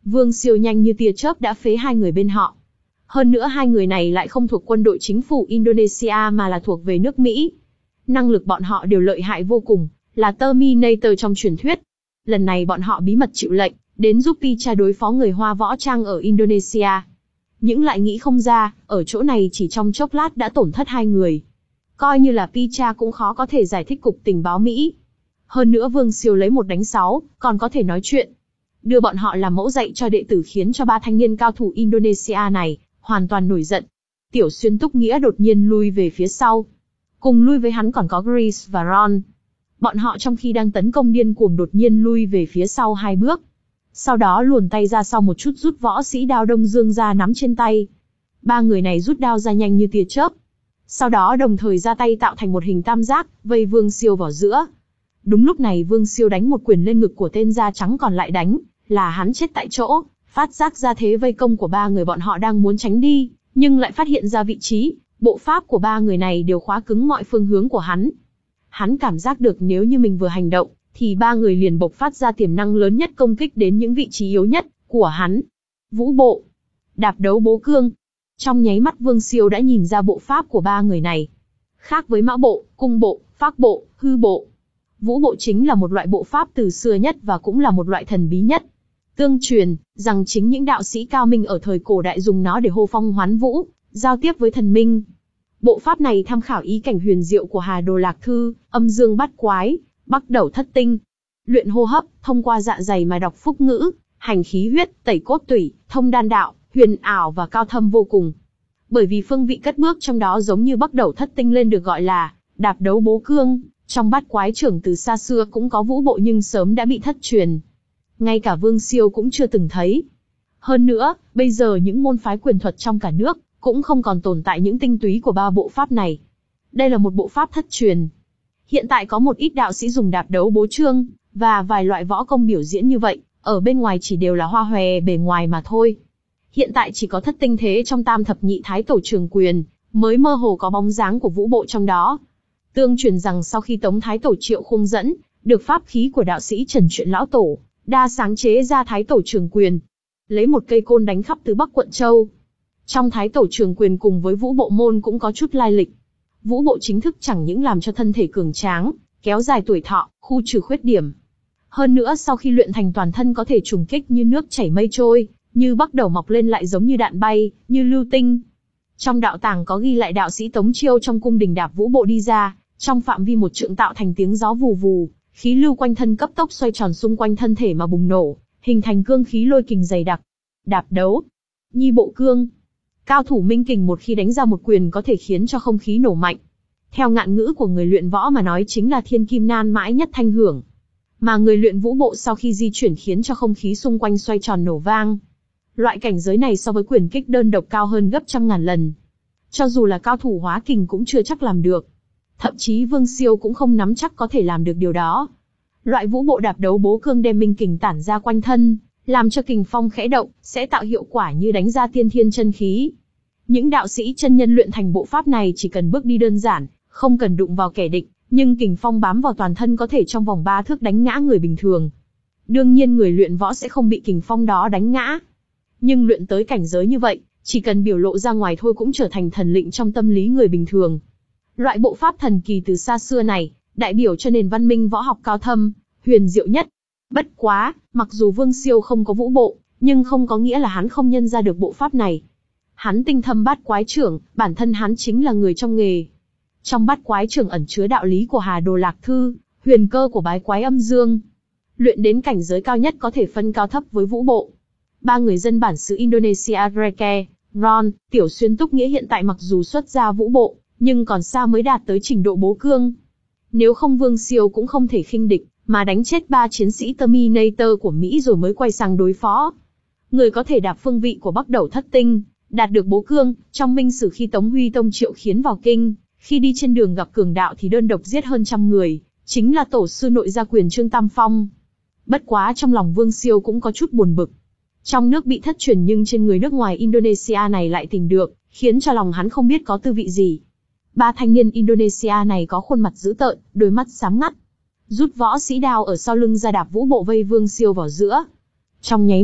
Vương Siêu nhanh như tia chớp đã phế hai người bên họ. Hơn nữa hai người này lại không thuộc quân đội chính phủ Indonesia mà là thuộc về nước Mỹ. Năng lực bọn họ đều lợi hại vô cùng, là Terminator trong truyền thuyết. Lần này bọn họ bí mật chịu lệnh, đến giúp Picha đối phó người Hoa võ trang ở Indonesia. Những lại nghĩ không ra, ở chỗ này chỉ trong chốc lát đã tổn thất hai người. Coi như là Picha cũng khó có thể giải thích cục tình báo Mỹ. Hơn nữa Vương Siêu lấy một đánh sáu, còn có thể nói chuyện. Đưa bọn họ làm mẫu dạy cho đệ tử khiến cho ba thanh niên cao thủ Indonesia này hoàn toàn nổi giận. Tiểu Xuyên Túc Nghĩa đột nhiên lui về phía sau. Cùng lui với hắn còn có Grease và Ron. Bọn họ trong khi đang tấn công điên cuồng đột nhiên lui về phía sau hai bước. Sau đó luồn tay ra sau một chút rút võ sĩ đao Đông Dương ra nắm trên tay. Ba người này rút đao ra nhanh như tia chớp. Sau đó đồng thời ra tay tạo thành một hình tam giác, vây Vương Siêu vào giữa. Đúng lúc này Vương Siêu đánh một quyền lên ngực của tên da trắng còn lại đánh, là hắn chết tại chỗ, phát giác ra thế vây công của ba người bọn họ đang muốn tránh đi, nhưng lại phát hiện ra vị trí, bộ pháp của ba người này đều khóa cứng mọi phương hướng của hắn. Hắn cảm giác được nếu như mình vừa hành động, thì ba người liền bộc phát ra tiềm năng lớn nhất công kích đến những vị trí yếu nhất của hắn. Vũ bộ, đạp đấu bố cương. Trong nháy mắt Vương Siêu đã nhìn ra bộ pháp của ba người này. Khác với mã bộ, cung bộ, phác bộ, hư bộ, vũ bộ chính là một loại bộ pháp từ xưa nhất và cũng là một loại thần bí nhất. Tương truyền, rằng chính những đạo sĩ cao minh ở thời cổ đại dùng nó để hô phong hoán vũ, giao tiếp với thần minh. Bộ pháp này tham khảo ý cảnh huyền diệu của Hà Đồ Lạc Thư, âm dương bát quái, bắc đẩu thất tinh. Luyện hô hấp, thông qua dạ dày mà đọc phúc ngữ, hành khí huyết, tẩy cốt tủy, thông đan đạo, huyền ảo và cao thâm vô cùng. Bởi vì phương vị cất bước trong đó giống như bắc đẩu thất tinh lên được gọi là đạp đấu bố cương, trong bát quái trưởng từ xa xưa cũng có vũ bộ nhưng sớm đã bị thất truyền. Ngay cả Vương Siêu cũng chưa từng thấy. Hơn nữa, bây giờ những môn phái quyền thuật trong cả nước cũng không còn tồn tại những tinh túy của ba bộ pháp này. Đây là một bộ pháp thất truyền. Hiện tại có một ít đạo sĩ dùng đạp đấu bố trương, và vài loại võ công biểu diễn như vậy, ở bên ngoài chỉ đều là hoa hòe bề ngoài mà thôi. Hiện tại chỉ có thất tinh thế trong tam thập nhị thái tổ trường quyền, mới mơ hồ có bóng dáng của vũ bộ trong đó. Tương truyền rằng sau khi Tống Thái Tổ Triệu Khung dẫn, được pháp khí của đạo sĩ Trần Truyện Lão Tổ, đa sáng chế ra Thái Tổ Trường Quyền. Lấy một cây côn đánh khắp từ Bắc Quận Châu. Trong Thái Tổ Trường Quyền cùng với vũ bộ môn cũng có chút lai lịch. Vũ bộ chính thức chẳng những làm cho thân thể cường tráng, kéo dài tuổi thọ, khu trừ khuyết điểm. Hơn nữa sau khi luyện thành toàn thân có thể trùng kích như nước chảy mây trôi, như bắc đầu mọc lên lại giống như đạn bay, như lưu tinh. Trong đạo tàng có ghi lại đạo sĩ Tống Chiêu trong cung đình đạp vũ bộ đi ra, trong phạm vi một trượng tạo thành tiếng gió vù vù, khí lưu quanh thân cấp tốc xoay tròn xung quanh thân thể mà bùng nổ, hình thành cương khí lôi kình dày đặc. Đạp đấu, nhi bộ cương. Cao thủ minh kình một khi đánh ra một quyền có thể khiến cho không khí nổ mạnh. Theo ngạn ngữ của người luyện võ mà nói chính là thiên kim nan mãi nhất thanh hưởng. Mà người luyện vũ bộ sau khi di chuyển khiến cho không khí xung quanh xoay tròn nổ vang. Loại cảnh giới này so với quyền kích đơn độc cao hơn gấp trăm ngàn lần. Cho dù là cao thủ hóa kình cũng chưa chắc làm được. Thậm chí Vương Siêu cũng không nắm chắc có thể làm được điều đó. Loại vũ bộ đạp đấu bố cương đem minh kình tản ra quanh thân, làm cho kình phong khẽ động, sẽ tạo hiệu quả như đánh ra tiên thiên chân khí. Những đạo sĩ chân nhân luyện thành bộ pháp này chỉ cần bước đi đơn giản, không cần đụng vào kẻ địch, nhưng kình phong bám vào toàn thân có thể trong vòng ba thước đánh ngã người bình thường. Đương nhiên người luyện võ sẽ không bị kình phong đó đánh ngã. Nhưng luyện tới cảnh giới như vậy, chỉ cần biểu lộ ra ngoài thôi cũng trở thành thần lịnh trong tâm lý người bình thường. Loại bộ pháp thần kỳ từ xa xưa này, đại biểu cho nền văn minh võ học cao thâm, huyền diệu nhất. Bất quá, mặc dù Vương Siêu không có vũ bộ, nhưng không có nghĩa là hắn không nhân ra được bộ pháp này. Hắn tinh thâm bát quái trưởng, bản thân hắn chính là người trong nghề. Trong bát quái trưởng ẩn chứa đạo lý của Hà Đồ Lạc Thư, huyền cơ của bái quái âm dương. Luyện đến cảnh giới cao nhất có thể phân cao thấp với vũ bộ. Ba người dân bản xứ Indonesia Reke, Ron, Tiểu Xuyên Túc Nghĩa hiện tại mặc dù xuất ra vũ bộ, nhưng còn xa mới đạt tới trình độ bố cương. Nếu không Vương Siêu cũng không thể khinh địch, mà đánh chết ba chiến sĩ Terminator của Mỹ rồi mới quay sang đối phó. Người có thể đạp phương vị của bắc đẩu thất tinh, đạt được bố cương, trong minh sử khi Tống Huy Tông triệu khiến vào kinh, khi đi trên đường gặp cường đạo thì đơn độc giết hơn trăm người, chính là tổ sư nội gia quyền Trương Tam Phong. Bất quá trong lòng Vương Siêu cũng có chút buồn bực. Trong nước bị thất truyền nhưng trên người nước ngoài Indonesia này lại tìm được, khiến cho lòng hắn không biết có tư vị gì. Ba thanh niên Indonesia này có khuôn mặt dữ tợn, đôi mắt sáng ngắt. Rút võ sĩ đao ở sau lưng ra đạp vũ bộ vây Vương Siêu vào giữa. Trong nháy mắt,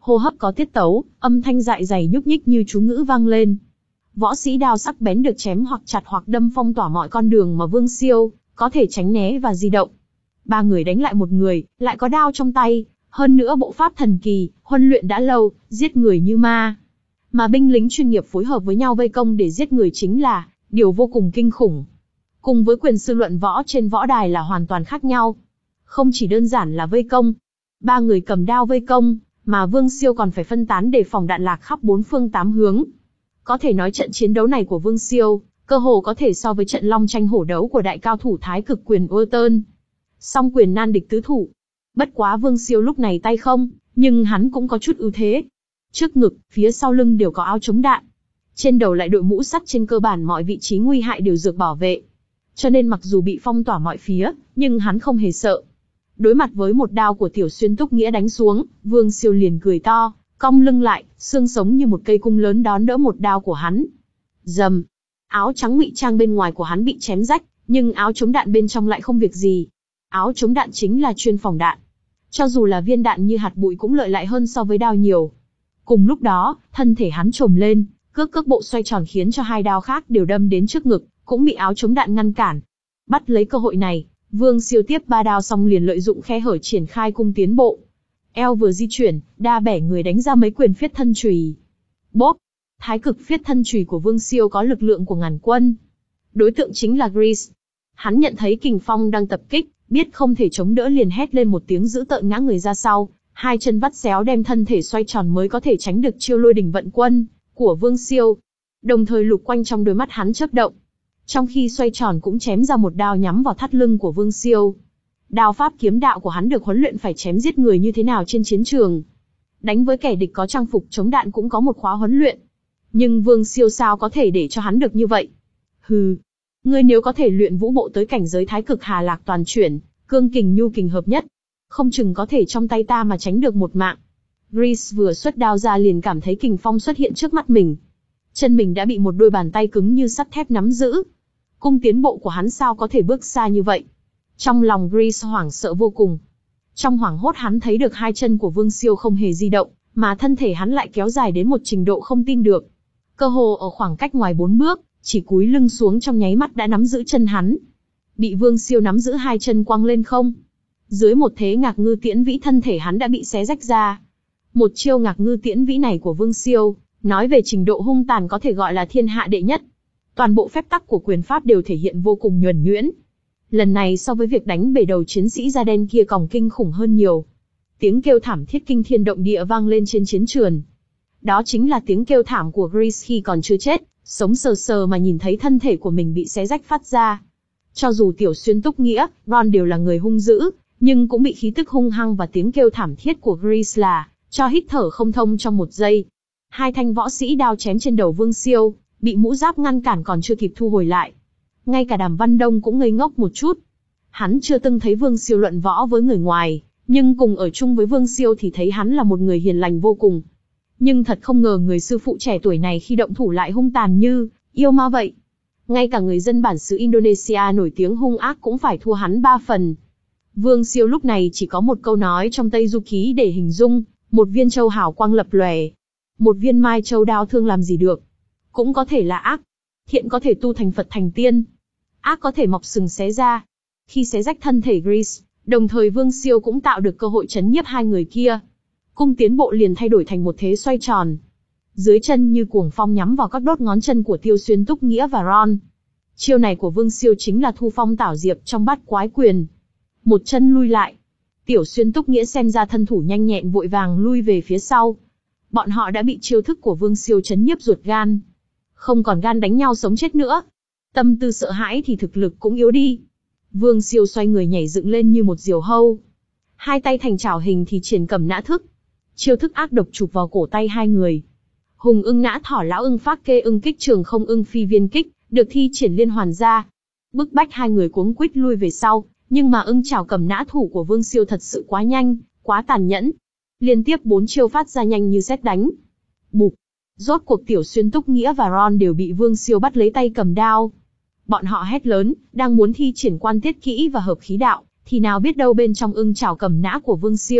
hô hấp có tiết tấu, âm thanh dại dày nhúc nhích như chú ngữ vang lên. Võ sĩ đao sắc bén được chém hoặc chặt hoặc đâm phong tỏa mọi con đường mà Vương Siêu có thể tránh né và di động. Ba người đánh lại một người, lại có đao trong tay, hơn nữa bộ pháp thần kỳ, huấn luyện đã lâu, giết người như ma. Mà binh lính chuyên nghiệp phối hợp với nhau vây công để giết người chính là điều vô cùng kinh khủng. Cùng với quyền sư luận võ trên võ đài là hoàn toàn khác nhau. Không chỉ đơn giản là vây công, ba người cầm đao vây công, mà Vương Siêu còn phải phân tán để phòng đạn lạc khắp bốn phương tám hướng. Có thể nói trận chiến đấu này của Vương Siêu, cơ hồ có thể so với trận long tranh hổ đấu của đại cao thủ Thái Cực Quyền Overton. Song quyền nan địch tứ thủ. Bất quá Vương Siêu lúc này tay không, nhưng hắn cũng có chút ưu thế. Trước ngực, phía sau lưng đều có áo chống đạn. Trên đầu lại đội mũ sắt, trên cơ bản mọi vị trí nguy hại đều dược bảo vệ. Cho nên mặc dù bị phong tỏa mọi phía, nhưng hắn không hề sợ. Đối mặt với một đao của Tiểu Xuyên Túc Nghĩa đánh xuống, Vương Siêu liền cười to, cong lưng lại, xương sống như một cây cung lớn đón đỡ một đao của hắn. Rầm, áo trắng ngụy trang bên ngoài của hắn bị chém rách, nhưng áo chống đạn bên trong lại không việc gì. Áo chống đạn chính là chuyên phòng đạn. Cho dù là viên đạn như hạt bụi cũng lợi lại hơn so với đao nhiều. Cùng lúc đó, thân thể hắn trồm lên, cước cước bộ xoay tròn khiến cho hai đao khác đều đâm đến trước ngực, cũng bị áo chống đạn ngăn cản. Bắt lấy cơ hội này, Vương Siêu tiếp ba đao xong liền lợi dụng khe hở triển khai cung tiến bộ. Eo vừa di chuyển, đa bẻ người đánh ra mấy quyền phiết thân chùy. Bốp! Thái cực phiết thân chùy của Vương Siêu có lực lượng của ngàn quân. Đối tượng chính là Grease. Hắn nhận thấy kình phong đang tập kích, biết không thể chống đỡ liền hét lên một tiếng dữ tợn ngã người ra sau, hai chân vắt xéo đem thân thể xoay tròn mới có thể tránh được chiêu lôi đình vận quân của Vương Siêu. Đồng thời lục quanh trong đôi mắt hắn chớp động. Trong khi xoay tròn cũng chém ra một đao nhắm vào thắt lưng của Vương Siêu. Đao pháp kiếm đạo của hắn được huấn luyện phải chém giết người như thế nào trên chiến trường. Đánh với kẻ địch có trang phục chống đạn cũng có một khóa huấn luyện. Nhưng Vương Siêu sao có thể để cho hắn được như vậy? Hừ, ngươi nếu có thể luyện vũ bộ tới cảnh giới thái cực hà lạc toàn chuyển, cương kình nhu kình hợp nhất, không chừng có thể trong tay ta mà tránh được một mạng. Grease vừa xuất đao ra liền cảm thấy kình phong xuất hiện trước mắt mình. Chân mình đã bị một đôi bàn tay cứng như sắt thép nắm giữ. Cung tiến bộ của hắn sao có thể bước xa như vậy? Trong lòng Grease hoảng sợ vô cùng. Trong hoảng hốt hắn thấy được hai chân của Vương Siêu không hề di động, mà thân thể hắn lại kéo dài đến một trình độ không tin được. Cơ hồ ở khoảng cách ngoài bốn bước, chỉ cúi lưng xuống trong nháy mắt đã nắm giữ chân hắn. Bị Vương Siêu nắm giữ hai chân quăng lên không. Dưới một thế ngạc ngư tiễn vĩ thân thể hắn đã bị xé rách ra. Một chiêu ngạc ngư tiễn vĩ này của Vương Siêu, nói về trình độ hung tàn có thể gọi là thiên hạ đệ nhất. Toàn bộ phép tắc của quyền pháp đều thể hiện vô cùng nhuần nhuyễn. Lần này so với việc đánh bể đầu chiến sĩ da đen kia còn kinh khủng hơn nhiều. Tiếng kêu thảm thiết kinh thiên động địa vang lên trên chiến trường. Đó chính là tiếng kêu thảm của Grease khi còn chưa chết, sống sờ sờ mà nhìn thấy thân thể của mình bị xé rách phát ra. Cho dù Tiểu Xuyên Túc Nghĩa, Ron đều là người hung dữ, nhưng cũng bị khí tức hung hăng và tiếng kêu thảm thiết của Grease là cho hít thở không thông trong một giây. Hai thanh võ sĩ đao chém trên đầu Vương Siêu, bị mũ giáp ngăn cản còn chưa kịp thu hồi lại. Ngay cả Đàm Văn Đông cũng ngây ngốc một chút. Hắn chưa từng thấy Vương Siêu luận võ với người ngoài, nhưng cùng ở chung với Vương Siêu thì thấy hắn là một người hiền lành vô cùng. Nhưng thật không ngờ người sư phụ trẻ tuổi này khi động thủ lại hung tàn như yêu ma vậy. Ngay cả người dân bản xứ Indonesia nổi tiếng hung ác cũng phải thua hắn ba phần. Vương Siêu lúc này chỉ có một câu nói trong Tây Du Ký để hình dung, một viên châu hào quang lập lòe. Một viên mai châu đao thương làm gì được. Cũng có thể là ác. Thiện có thể tu thành Phật thành tiên. Ác có thể mọc sừng xé ra. Khi xé rách thân thể Grease, đồng thời Vương Siêu cũng tạo được cơ hội chấn nhiếp hai người kia. Cung tiến bộ liền thay đổi thành một thế xoay tròn. Dưới chân như cuồng phong nhắm vào các đốt ngón chân của Tiêu Xuyên Túc Nghĩa và Ron. Chiêu này của Vương Siêu chính là thu phong tảo diệp trong bát quái quyền. Một chân lui lại. Tiểu Xuyên Túc Nghĩa xem ra thân thủ nhanh nhẹn vội vàng lui về phía sau. Bọn họ đã bị chiêu thức của Vương Siêu chấn nhiếp ruột gan. Không còn gan đánh nhau sống chết nữa. Tâm tư sợ hãi thì thực lực cũng yếu đi. Vương Siêu xoay người nhảy dựng lên như một diều hâu. Hai tay thành chảo hình thì triển cầm nã thức. Chiêu thức ác độc chụp vào cổ tay hai người. Hùng ưng nã thỏ lão ưng phát kê ưng kích trường không ưng phi viên kích, được thi triển liên hoàn ra. Bức bách hai người cuống quýt lui về sau, nhưng mà ưng chảo cầm nã thủ của Vương Siêu thật sự quá nhanh, quá tàn nhẫn. Liên tiếp bốn chiêu phát ra nhanh như sét đánh. Bụp. Rốt cuộc Tiểu Xuyên Túc Nghĩa và Ron đều bị Vương Siêu bắt lấy tay cầm đao. Bọn họ hét lớn, đang muốn thi triển quan tiết kỹ và hợp khí đạo, thì nào biết đâu bên trong ưng chảo cầm nã của Vương Siêu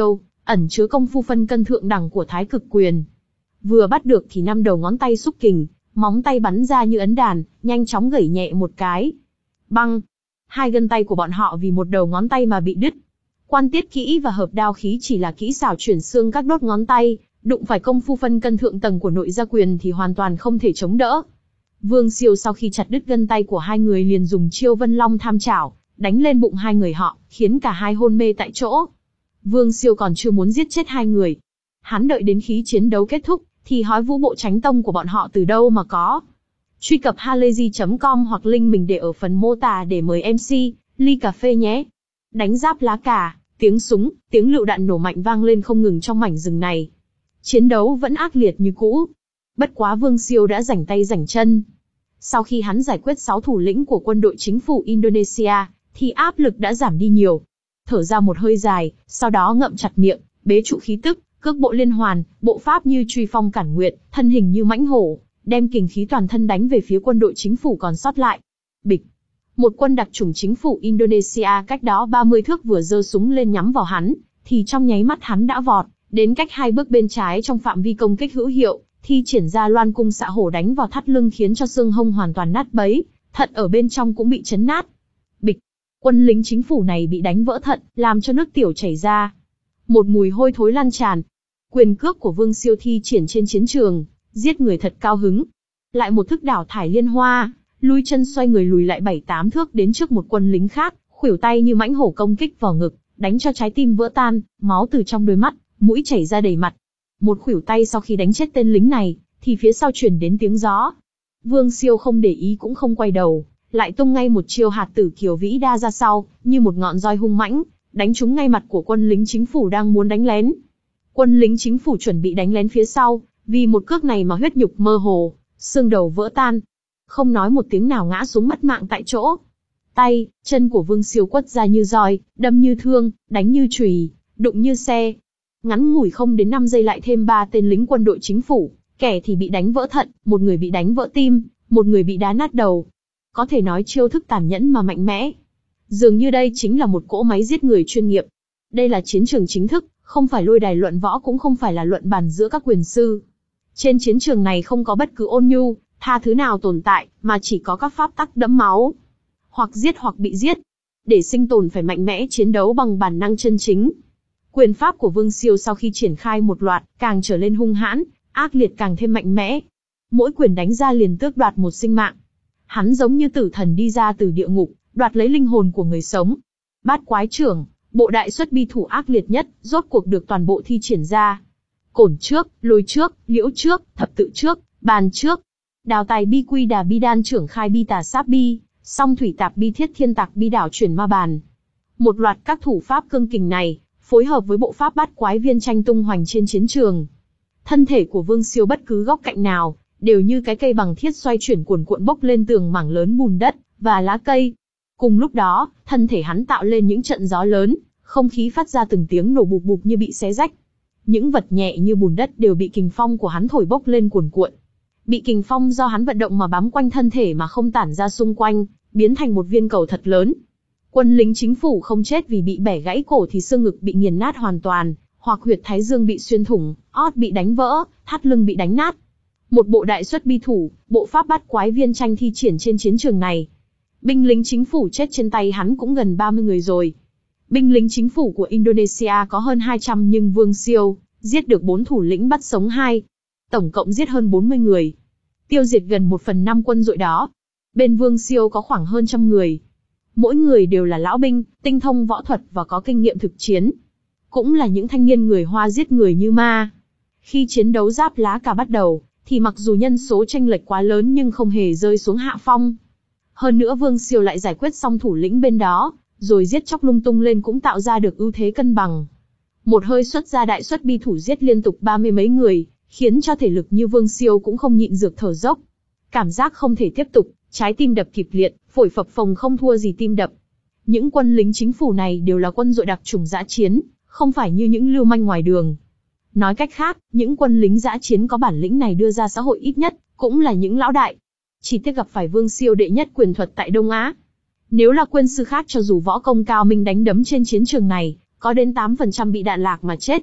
ẩn chứa công phu phân cân thượng đẳng của Thái Cực Quyền. Vừa bắt được thì năm đầu ngón tay xúc kình, móng tay bắn ra như ấn đàn, nhanh chóng gẩy nhẹ một cái. Băng! Hai gân tay của bọn họ vì một đầu ngón tay mà bị đứt. Quan tiết kỹ và hợp đao khí chỉ là kỹ xảo chuyển xương các đốt ngón tay, đụng phải công phu phân cân thượng tầng của nội gia quyền thì hoàn toàn không thể chống đỡ. Vương Siêu sau khi chặt đứt gân tay của hai người liền dùng chiêu Vân Long Tham Chảo, đánh lên bụng hai người họ, khiến cả hai hôn mê tại chỗ. Vương Siêu còn chưa muốn giết chết hai người. Hắn đợi đến khi chiến đấu kết thúc, thì hói vũ bộ chánh tông của bọn họ từ đâu mà có. Truy cập halayzi chấm com hoặc link mình để ở phần mô tả để mời em xê, ly cà phê nhé. Đánh giáp lá cà, tiếng súng, tiếng lựu đạn nổ mạnh vang lên không ngừng trong mảnh rừng này. Chiến đấu vẫn ác liệt như cũ. Bất quá Vương Siêu đã rảnh tay rảnh chân. Sau khi hắn giải quyết sáu thủ lĩnh của quân đội chính phủ Indonesia, thì áp lực đã giảm đi nhiều. Thở ra một hơi dài, sau đó ngậm chặt miệng, bế trụ khí tức, cước bộ liên hoàn, bộ pháp như truy phong cản nguyệt, thân hình như mãnh hổ, đem kình khí toàn thân đánh về phía quân đội chính phủ còn sót lại. Bịch! Một quân đặc chủng chính phủ Indonesia cách đó ba mươi thước vừa giơ súng lên nhắm vào hắn, thì trong nháy mắt hắn đã vọt đến cách hai bước bên trái trong phạm vi công kích hữu hiệu, thi triển ra loan cung xạ hổ đánh vào thắt lưng khiến cho xương hông hoàn toàn nát bấy, thận ở bên trong cũng bị chấn nát. Bịch! Quân lính chính phủ này bị đánh vỡ thận, làm cho nước tiểu chảy ra. Một mùi hôi thối lan tràn. Quyền cước của Vương Siêu thi triển trên chiến trường, giết người thật cao hứng. Lại một thức đảo thải liên hoa, lui chân xoay người lùi lại bảy tám thước đến trước một quân lính khác, khuỷu tay như mãnh hổ công kích vào ngực, đánh cho trái tim vỡ tan, máu từ trong đôi mắt, mũi chảy ra đầy mặt. Một khuỷu tay sau khi đánh chết tên lính này, thì phía sau truyền đến tiếng gió. Vương Siêu không để ý cũng không quay đầu, lại tung ngay một chiêu hạt tử kiều vĩ đa ra sau, như một ngọn roi hung mãnh, đánh trúng ngay mặt của quân lính chính phủ đang muốn đánh lén. Quân lính chính phủ chuẩn bị đánh lén phía sau, vì một cước này mà huyết nhục mơ hồ, xương đầu vỡ tan. Không nói một tiếng nào ngã xuống mất mạng tại chỗ. Tay, chân của Vương Siêu quất ra như roi, đâm như thương, đánh như chùy, đụng như xe. Ngắn ngủi không đến năm giây lại thêm ba tên lính quân đội chính phủ, kẻ thì bị đánh vỡ thận, một người bị đánh vỡ tim, một người bị đá nát đầu. Có thể nói chiêu thức tàn nhẫn mà mạnh mẽ. Dường như đây chính là một cỗ máy giết người chuyên nghiệp. Đây là chiến trường chính thức, không phải lôi đài luận võ cũng không phải là luận bàn giữa các quyền sư. Trên chiến trường này không có bất cứ ôn nhu, tha thứ nào tồn tại, mà chỉ có các pháp tắc đẫm máu. Hoặc giết hoặc bị giết. Để sinh tồn phải mạnh mẽ chiến đấu bằng bản năng chân chính. Quyền pháp của Vương Siêu sau khi triển khai một loạt, càng trở lên hung hãn, ác liệt càng thêm mạnh mẽ. Mỗi quyền đánh ra liền tước đoạt một sinh mạng. Hắn giống như tử thần đi ra từ địa ngục, đoạt lấy linh hồn của người sống. Bát quái trưởng, bộ đại xuất bi thủ ác liệt nhất, rốt cuộc được toàn bộ thi triển ra. Cổn trước, lôi trước, liễu trước, thập tự trước, bàn trước. Đào tài bi quy đà bi đan trưởng khai bi tà sáp bi, song thủy tạp bi thiết thiên tạc bi đảo chuyển ma bàn. Một loạt các thủ pháp cương kình này, phối hợp với bộ pháp bát quái viên tranh tung hoành trên chiến trường. Thân thể của Vương Siêu bất cứ góc cạnh nào, đều như cái cây bằng thiết xoay chuyển cuồn cuộn bốc lên tường mảng lớn bùn đất và lá cây. Cùng lúc đó, thân thể hắn tạo lên những trận gió lớn, không khí phát ra từng tiếng nổ bụp bụp như bị xé rách. Những vật nhẹ như bùn đất đều bị kình phong của hắn thổi bốc lên cuồn cuộn. Bị kình phong do hắn vận động mà bám quanh thân thể mà không tản ra xung quanh, biến thành một viên cầu thật lớn. Quân lính chính phủ không chết vì bị bẻ gãy cổ thì xương ngực bị nghiền nát hoàn toàn, hoặc huyệt thái dương bị xuyên thủng, ót bị đánh vỡ, thắt lưng bị đánh nát. Một bộ đại xuất bi thủ, bộ pháp bát quái viên tranh thi triển trên chiến trường này. Binh lính chính phủ chết trên tay hắn cũng gần ba mươi người rồi. Binh lính chính phủ của Indonesia có hơn hai trăm nhưng Vương Siêu giết được bốn thủ lĩnh bắt sống hai. Tổng cộng giết hơn bốn mươi người. Tiêu diệt gần một phần năm quân đội đó. Bên Vương Siêu có khoảng hơn trăm người. Mỗi người đều là lão binh, tinh thông võ thuật và có kinh nghiệm thực chiến. Cũng là những thanh niên người Hoa giết người như ma. Khi chiến đấu giáp lá cà bắt đầu, thì mặc dù nhân số chênh lệch quá lớn nhưng không hề rơi xuống hạ phong. Hơn nữa Vương Siêu lại giải quyết xong thủ lĩnh bên đó, rồi giết chóc lung tung lên cũng tạo ra được ưu thế cân bằng. Một hơi xuất ra đại xuất bi thủ giết liên tục ba mươi mấy người, khiến cho thể lực như Vương Siêu cũng không nhịn dược thở dốc. Cảm giác không thể tiếp tục, trái tim đập kịch liệt, phổi phập phồng không thua gì tim đập. Những quân lính chính phủ này đều là quân đội đặc chủng dã chiến, không phải như những lưu manh ngoài đường. Nói cách khác, những quân lính dã chiến có bản lĩnh này đưa ra xã hội ít nhất, cũng là những lão đại. Chỉ tiếc gặp phải Vương Siêu đệ nhất quyền thuật tại Đông Á. Nếu là quân sư khác cho dù võ công cao minh đánh đấm trên chiến trường này, có đến tám phần trăm bị đạn lạc mà chết.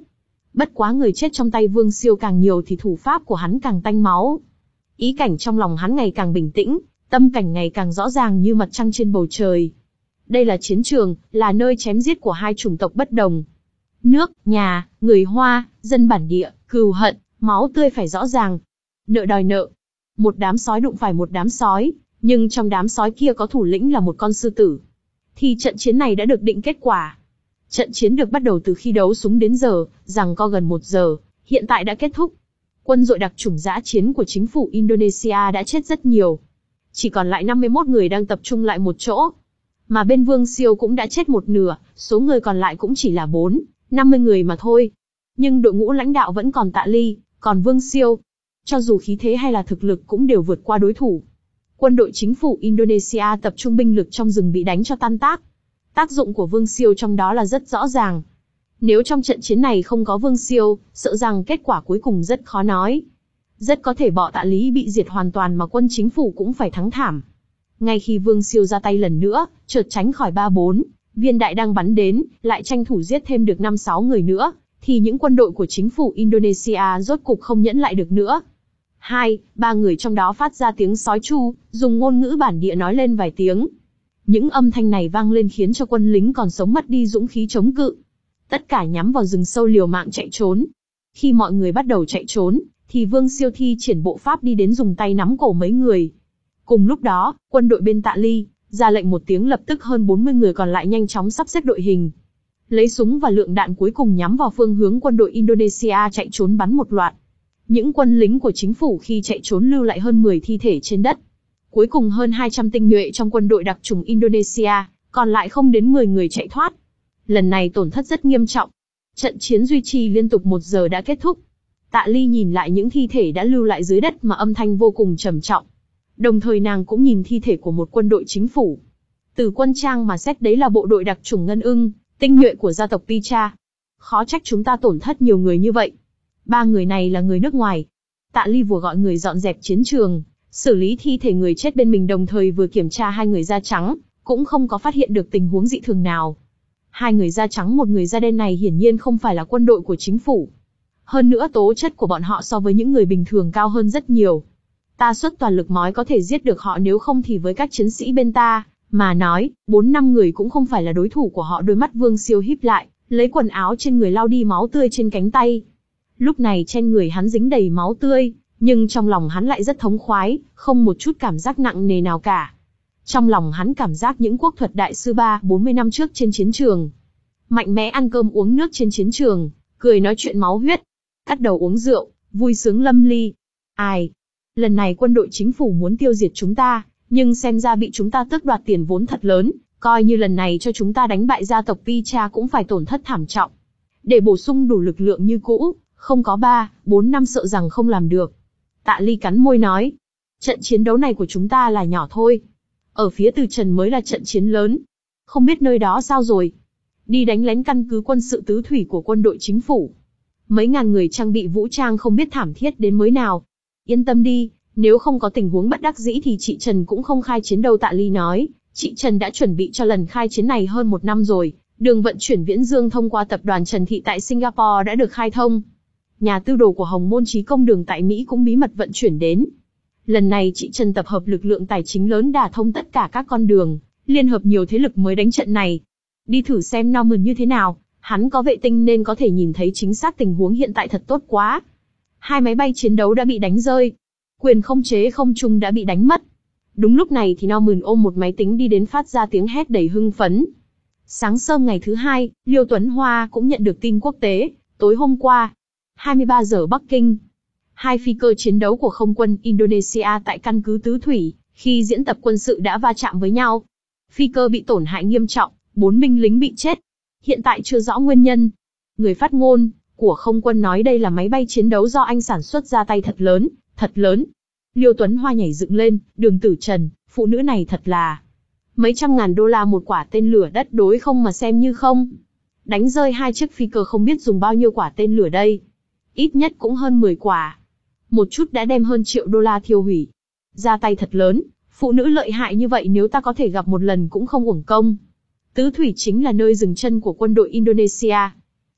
Bất quá người chết trong tay Vương Siêu càng nhiều thì thủ pháp của hắn càng tanh máu. Ý cảnh trong lòng hắn ngày càng bình tĩnh, tâm cảnh ngày càng rõ ràng như mặt trăng trên bầu trời. Đây là chiến trường, là nơi chém giết của hai chủng tộc bất đồng. Nước, nhà, người Hoa, dân bản địa, cừu hận, máu tươi phải rõ ràng. Nợ đòi nợ. Một đám sói đụng phải một đám sói, nhưng trong đám sói kia có thủ lĩnh là một con sư tử. Thì trận chiến này đã được định kết quả. Trận chiến được bắt đầu từ khi đấu súng đến giờ, giằng co gần một giờ, hiện tại đã kết thúc. Quân đội đặc chủng dã chiến của chính phủ Indonesia đã chết rất nhiều. Chỉ còn lại năm mươi mốt người đang tập trung lại một chỗ. Mà bên Vương Siêu cũng đã chết một nửa, số người còn lại cũng chỉ là bốn, năm mươi người mà thôi. Nhưng đội ngũ lãnh đạo vẫn còn Tạ Ly, còn Vương Siêu. Cho dù khí thế hay là thực lực cũng đều vượt qua đối thủ. Quân đội chính phủ Indonesia tập trung binh lực trong rừng bị đánh cho tan tác. Tác dụng của Vương Siêu trong đó là rất rõ ràng. Nếu trong trận chiến này không có Vương Siêu, sợ rằng kết quả cuối cùng rất khó nói. Rất có thể bọn Tạ Lý bị diệt hoàn toàn mà quân chính phủ cũng phải thắng thảm. Ngay khi Vương Siêu ra tay lần nữa, chợt tránh khỏi ba bốn viên đại đang bắn đến, lại tranh thủ giết thêm được năm sáu người nữa, thì những quân đội của chính phủ Indonesia rốt cục không nhẫn lại được nữa. Hai, ba người trong đó phát ra tiếng sói chu, dùng ngôn ngữ bản địa nói lên vài tiếng. Những âm thanh này vang lên khiến cho quân lính còn sống mất đi dũng khí chống cự. Tất cả nhắm vào rừng sâu liều mạng chạy trốn. Khi mọi người bắt đầu chạy trốn, thì Vương Siêu thi triển bộ pháp đi đến dùng tay nắm cổ mấy người. Cùng lúc đó, quân đội bên Tạ Ly ra lệnh một tiếng, lập tức hơn bốn mươi người còn lại nhanh chóng sắp xếp đội hình. Lấy súng và lượng đạn cuối cùng nhắm vào phương hướng quân đội Indonesia chạy trốn bắn một loạt. Những quân lính của chính phủ khi chạy trốn lưu lại hơn mười thi thể trên đất. Cuối cùng hơn hai trăm tinh nhuệ trong quân đội đặc chủng Indonesia, còn lại không đến mười người chạy thoát. Lần này tổn thất rất nghiêm trọng. Trận chiến duy trì liên tục một giờ đã kết thúc. Tạ Ly nhìn lại những thi thể đã lưu lại dưới đất mà âm thanh vô cùng trầm trọng. Đồng thời nàng cũng nhìn thi thể của một quân đội chính phủ. Từ quân trang mà xét đấy là bộ đội đặc chủng Ngân Ưng, tinh nhuệ của gia tộc Picha. Khó trách chúng ta tổn thất nhiều người như vậy. Ba người này là người nước ngoài. Tạ Ly vừa gọi người dọn dẹp chiến trường, xử lý thi thể người chết bên mình, đồng thời vừa kiểm tra hai người da trắng, cũng không có phát hiện được tình huống dị thường nào. Hai người da trắng một người da đen này hiển nhiên không phải là quân đội của chính phủ. Hơn nữa tố chất của bọn họ so với những người bình thường cao hơn rất nhiều. Ta xuất toàn lực nói có thể giết được họ, nếu không thì với các chiến sĩ bên ta mà nói, bốn năm người cũng không phải là đối thủ của họ. Đôi mắt Vương Siêu híp lại, lấy quần áo trên người lau đi máu tươi trên cánh tay. Lúc này trên người hắn dính đầy máu tươi, nhưng trong lòng hắn lại rất thống khoái, không một chút cảm giác nặng nề nào cả. Trong lòng hắn cảm giác những quốc thuật đại sư ba, bốn mươi năm trước trên chiến trường. Mạnh mẽ ăn cơm uống nước trên chiến trường, cười nói chuyện máu huyết, cắt đầu uống rượu, vui sướng lâm ly. Ai? Lần này quân đội chính phủ muốn tiêu diệt chúng ta, nhưng xem ra bị chúng ta tước đoạt tiền vốn thật lớn, coi như lần này cho chúng ta đánh bại gia tộc Picha cũng phải tổn thất thảm trọng. Để bổ sung đủ lực lượng như cũ, không có ba, bốn năm sợ rằng không làm được. Tạ Ly cắn môi nói, trận chiến đấu này của chúng ta là nhỏ thôi. Ở phía Từ Trần mới là trận chiến lớn. Không biết nơi đó sao rồi? Đi đánh lén căn cứ quân sự tứ thủy của quân đội chính phủ. Mấy ngàn người trang bị vũ trang không biết thảm thiết đến mới nào. Yên tâm đi, nếu không có tình huống bất đắc dĩ thì chị Trần cũng không khai chiến đâu. Tạ Ly nói, chị Trần đã chuẩn bị cho lần khai chiến này hơn một năm rồi. Đường vận chuyển viễn dương thông qua tập đoàn Trần Thị tại Singapore đã được khai thông. Nhà tư đồ của Hồng Môn Chí Công Đường tại Mỹ cũng bí mật vận chuyển đến. Lần này chị Trần tập hợp lực lượng tài chính lớn đả thông tất cả các con đường, liên hợp nhiều thế lực mới đánh trận này. Đi thử xem Norman như thế nào, hắn có vệ tinh nên có thể nhìn thấy chính xác tình huống hiện tại, thật tốt quá. Hai máy bay chiến đấu đã bị đánh rơi. Quyền không chế không trung đã bị đánh mất. Đúng lúc này thì Norman ôm một máy tính đi đến, phát ra tiếng hét đầy hưng phấn. Sáng sớm ngày thứ hai, Liêu Tuấn Hoa cũng nhận được tin quốc tế. Tối hôm qua, hai mươi ba giờ Bắc Kinh, hai phi cơ chiến đấu của không quân Indonesia tại căn cứ Tứ Thủy, khi diễn tập quân sự đã va chạm với nhau. Phi cơ bị tổn hại nghiêm trọng, bốn binh lính bị chết. Hiện tại chưa rõ nguyên nhân. Người phát ngôn của không quân nói đây là máy bay chiến đấu do anh sản xuất, ra tay thật lớn, thật lớn. Liêu Tuấn Hoa nhảy dựng lên, Đường Tử Trần, phụ nữ này thật là mấy trăm ngàn đô la một quả tên lửa đất đối không mà xem như không. Đánh rơi hai chiếc phi cơ không biết dùng bao nhiêu quả tên lửa đây. Ít nhất cũng hơn mười quả. Một chút đã đem hơn triệu đô la thiêu hủy. Ra tay thật lớn, phụ nữ lợi hại như vậy nếu ta có thể gặp một lần cũng không uổng công. Tứ Thủy chính là nơi dừng chân của quân đội Indonesia.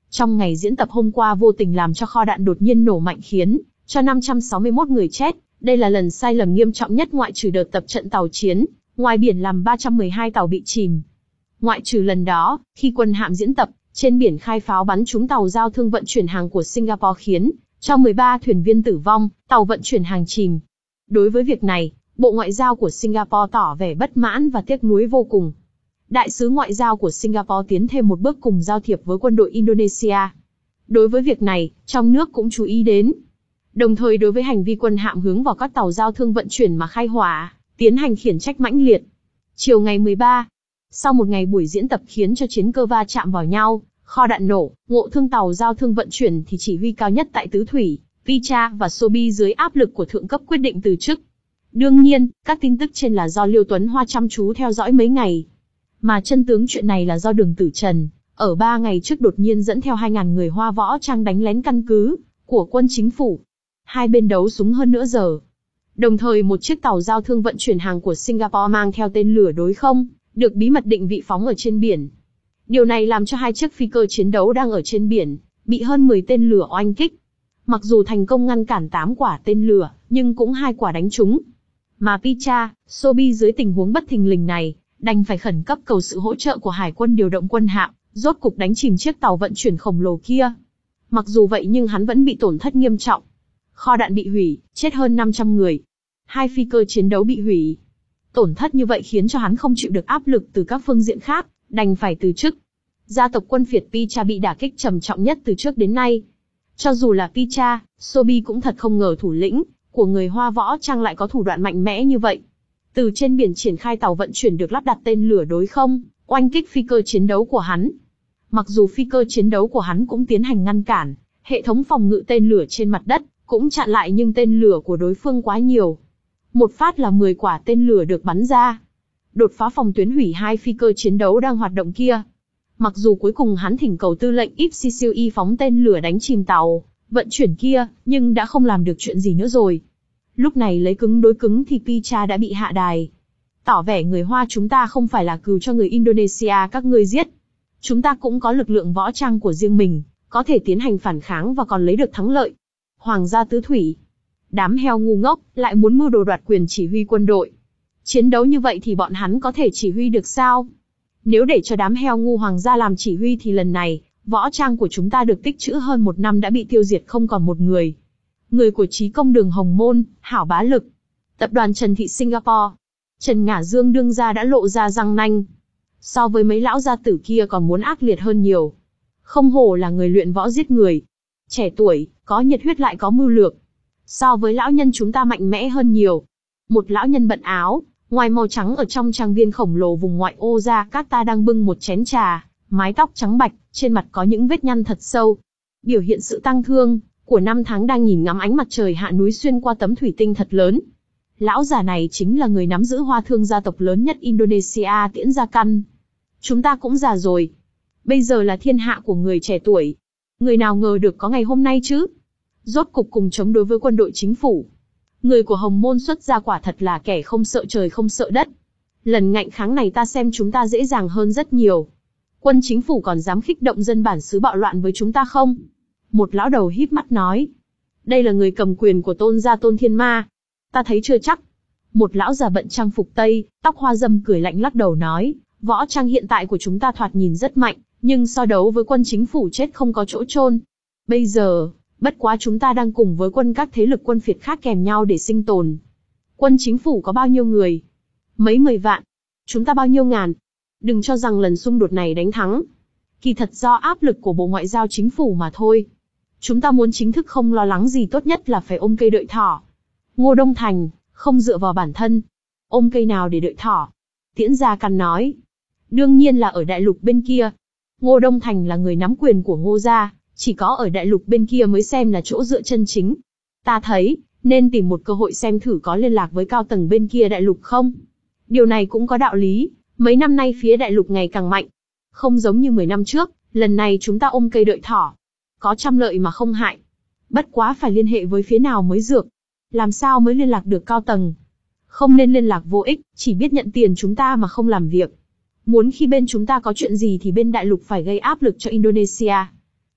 Trong ngày diễn tập hôm qua vô tình làm cho kho đạn đột nhiên nổ mạnh khiến cho năm trăm sáu mươi mốt người chết. Đây là lần sai lầm nghiêm trọng nhất ngoại trừ đợt tập trận tàu chiến ngoài biển làm ba trăm mười hai tàu bị chìm. Ngoại trừ lần đó, khi quân hạm diễn tập, trên biển khai pháo bắn trúng tàu giao thương vận chuyển hàng của Singapore khiến cho mười ba thuyền viên tử vong, tàu vận chuyển hàng chìm. Đối với việc này, Bộ Ngoại giao của Singapore tỏ vẻ bất mãn và tiếc nuối vô cùng. Đại sứ ngoại giao của Singapore tiến thêm một bước cùng giao thiệp với quân đội Indonesia. Đối với việc này, trong nước cũng chú ý đến. Đồng thời đối với hành vi quân hạm hướng vào các tàu giao thương vận chuyển mà khai hỏa, tiến hành khiển trách mãnh liệt. Chiều ngày mười ba, sau một ngày buổi diễn tập khiến cho chiến cơ va chạm vào nhau, kho đạn nổ, ngộ thương tàu giao thương vận chuyển thì chỉ huy cao nhất tại tứ thủy, Picha và Sobi dưới áp lực của thượng cấp quyết định từ chức. Đương nhiên, các tin tức trên là do Liêu Tuấn Hoa chăm chú theo dõi mấy ngày. Mà chân tướng chuyện này là do Đường Tử Trần, ở ba ngày trước đột nhiên dẫn theo hai nghìn người Hoa võ trang đánh lén căn cứ của quân chính phủ. Hai bên đấu súng hơn nửa giờ. Đồng thời một chiếc tàu giao thương vận chuyển hàng của Singapore mang theo tên lửa đối không, được bí mật định vị phóng ở trên biển. Điều này làm cho hai chiếc phi cơ chiến đấu đang ở trên biển, bị hơn mười tên lửa oanh kích. Mặc dù thành công ngăn cản tám quả tên lửa, nhưng cũng hai quả đánh trúng. Mà Picha, Sobi dưới tình huống bất thình lình này, đành phải khẩn cấp cầu sự hỗ trợ của Hải quân điều động quân hạm, rốt cục đánh chìm chiếc tàu vận chuyển khổng lồ kia. Mặc dù vậy nhưng hắn vẫn bị tổn thất nghiêm trọng. Kho đạn bị hủy, chết hơn năm trăm người. Hai phi cơ chiến đấu bị hủy. Tổn thất như vậy khiến cho hắn không chịu được áp lực từ các phương diện khác, đành phải từ chức. Gia tộc quân Việt Picha bị đả kích trầm trọng nhất từ trước đến nay. Cho dù là Picha, Sobi cũng thật không ngờ thủ lĩnh của người Hoa võ trang lại có thủ đoạn mạnh mẽ như vậy. Từ trên biển triển khai tàu vận chuyển được lắp đặt tên lửa đối không, oanh kích phi cơ chiến đấu của hắn. Mặc dù phi cơ chiến đấu của hắn cũng tiến hành ngăn cản, hệ thống phòng ngự tên lửa trên mặt đất cũng chặn lại nhưng tên lửa của đối phương quá nhiều. Một phát là mười quả tên lửa được bắn ra. Đột phá phòng tuyến hủy hai phi cơ chiến đấu đang hoạt động kia. Mặc dù cuối cùng hắn thỉnh cầu tư lệnh Ipsisiu phóng tên lửa đánh chìm tàu vận chuyển kia, nhưng đã không làm được chuyện gì nữa rồi. Lúc này lấy cứng đối cứng thì Picha đã bị hạ đài. Tỏ vẻ người Hoa chúng ta không phải là cừu cho người Indonesia các ngươi giết. Chúng ta cũng có lực lượng võ trang của riêng mình, có thể tiến hành phản kháng và còn lấy được thắng lợi. Hoàng gia tứ thủy. Đám heo ngu ngốc, lại muốn mưu đồ đoạt quyền chỉ huy quân đội. Chiến đấu như vậy thì bọn hắn có thể chỉ huy được sao? Nếu để cho đám heo ngu hoàng gia làm chỉ huy thì lần này, võ trang của chúng ta được tích trữ hơn một năm đã bị tiêu diệt không còn một người. Người của Chí Công Đường Hồng Môn, Hảo Bá Lực, tập đoàn Trần Thị Singapore, Trần Ngả Dương đương gia đã lộ ra răng nanh. So với mấy lão gia tử kia còn muốn ác liệt hơn nhiều. Không hổ là người luyện võ giết người. Trẻ tuổi, có nhiệt huyết lại có mưu lược. So với lão nhân chúng ta mạnh mẽ hơn nhiều. Một lão nhân bận áo, ngoài màu trắng ở trong trang viên khổng lồ vùng ngoại ô ra các ta đang bưng một chén trà, mái tóc trắng bạch, trên mặt có những vết nhăn thật sâu. Biểu hiện sự tang thương của năm tháng đang nhìn ngắm ánh mặt trời hạ núi xuyên qua tấm thủy tinh thật lớn. Lão già này chính là người nắm giữ hoa thương gia tộc lớn nhất Indonesia Tiễn Gia Căn. Chúng ta cũng già rồi. Bây giờ là thiên hạ của người trẻ tuổi. Người nào ngờ được có ngày hôm nay chứ? Rốt cục cùng chống đối với quân đội chính phủ. Người của Hồng Môn xuất ra quả thật là kẻ không sợ trời không sợ đất. Lần ngạnh kháng này ta xem chúng ta dễ dàng hơn rất nhiều. Quân chính phủ còn dám khích động dân bản xứ bạo loạn với chúng ta không? Một lão đầu híp mắt nói. Đây là người cầm quyền của Tôn gia Tôn Thiên Ma. Ta thấy chưa chắc. Một lão già bận trang phục Tây, tóc hoa râm cười lạnh lắc đầu nói. Võ trang hiện tại của chúng ta thoạt nhìn rất mạnh, nhưng so đấu với quân chính phủ chết không có chỗ chôn. Bây giờ, bất quá chúng ta đang cùng với quân các thế lực quân Việt khác kèm nhau để sinh tồn. Quân chính phủ có bao nhiêu người? Mấy mười vạn. Chúng ta bao nhiêu ngàn? Đừng cho rằng lần xung đột này đánh thắng. Kỳ thật do áp lực của Bộ Ngoại giao chính phủ mà thôi. Chúng ta muốn chính thức không lo lắng gì tốt nhất là phải ôm cây đợi thỏ. Ngô Đông Thành, không dựa vào bản thân. Ôm cây nào để đợi thỏ? Tiễn Gia Căn nói. Đương nhiên là ở đại lục bên kia. Ngô Đông Thành là người nắm quyền của Ngô gia, chỉ có ở đại lục bên kia mới xem là chỗ dựa chân chính. Ta thấy, nên tìm một cơ hội xem thử có liên lạc với cao tầng bên kia đại lục không. Điều này cũng có đạo lý, mấy năm nay phía đại lục ngày càng mạnh. Không giống như mười năm trước, lần này chúng ta ôm cây đợi thỏ. Có trăm lợi mà không hại. Bất quá phải liên hệ với phía nào mới dược. Làm sao mới liên lạc được cao tầng? Không nên liên lạc vô ích, chỉ biết nhận tiền chúng ta mà không làm việc. Muốn khi bên chúng ta có chuyện gì thì bên đại lục phải gây áp lực cho Indonesia.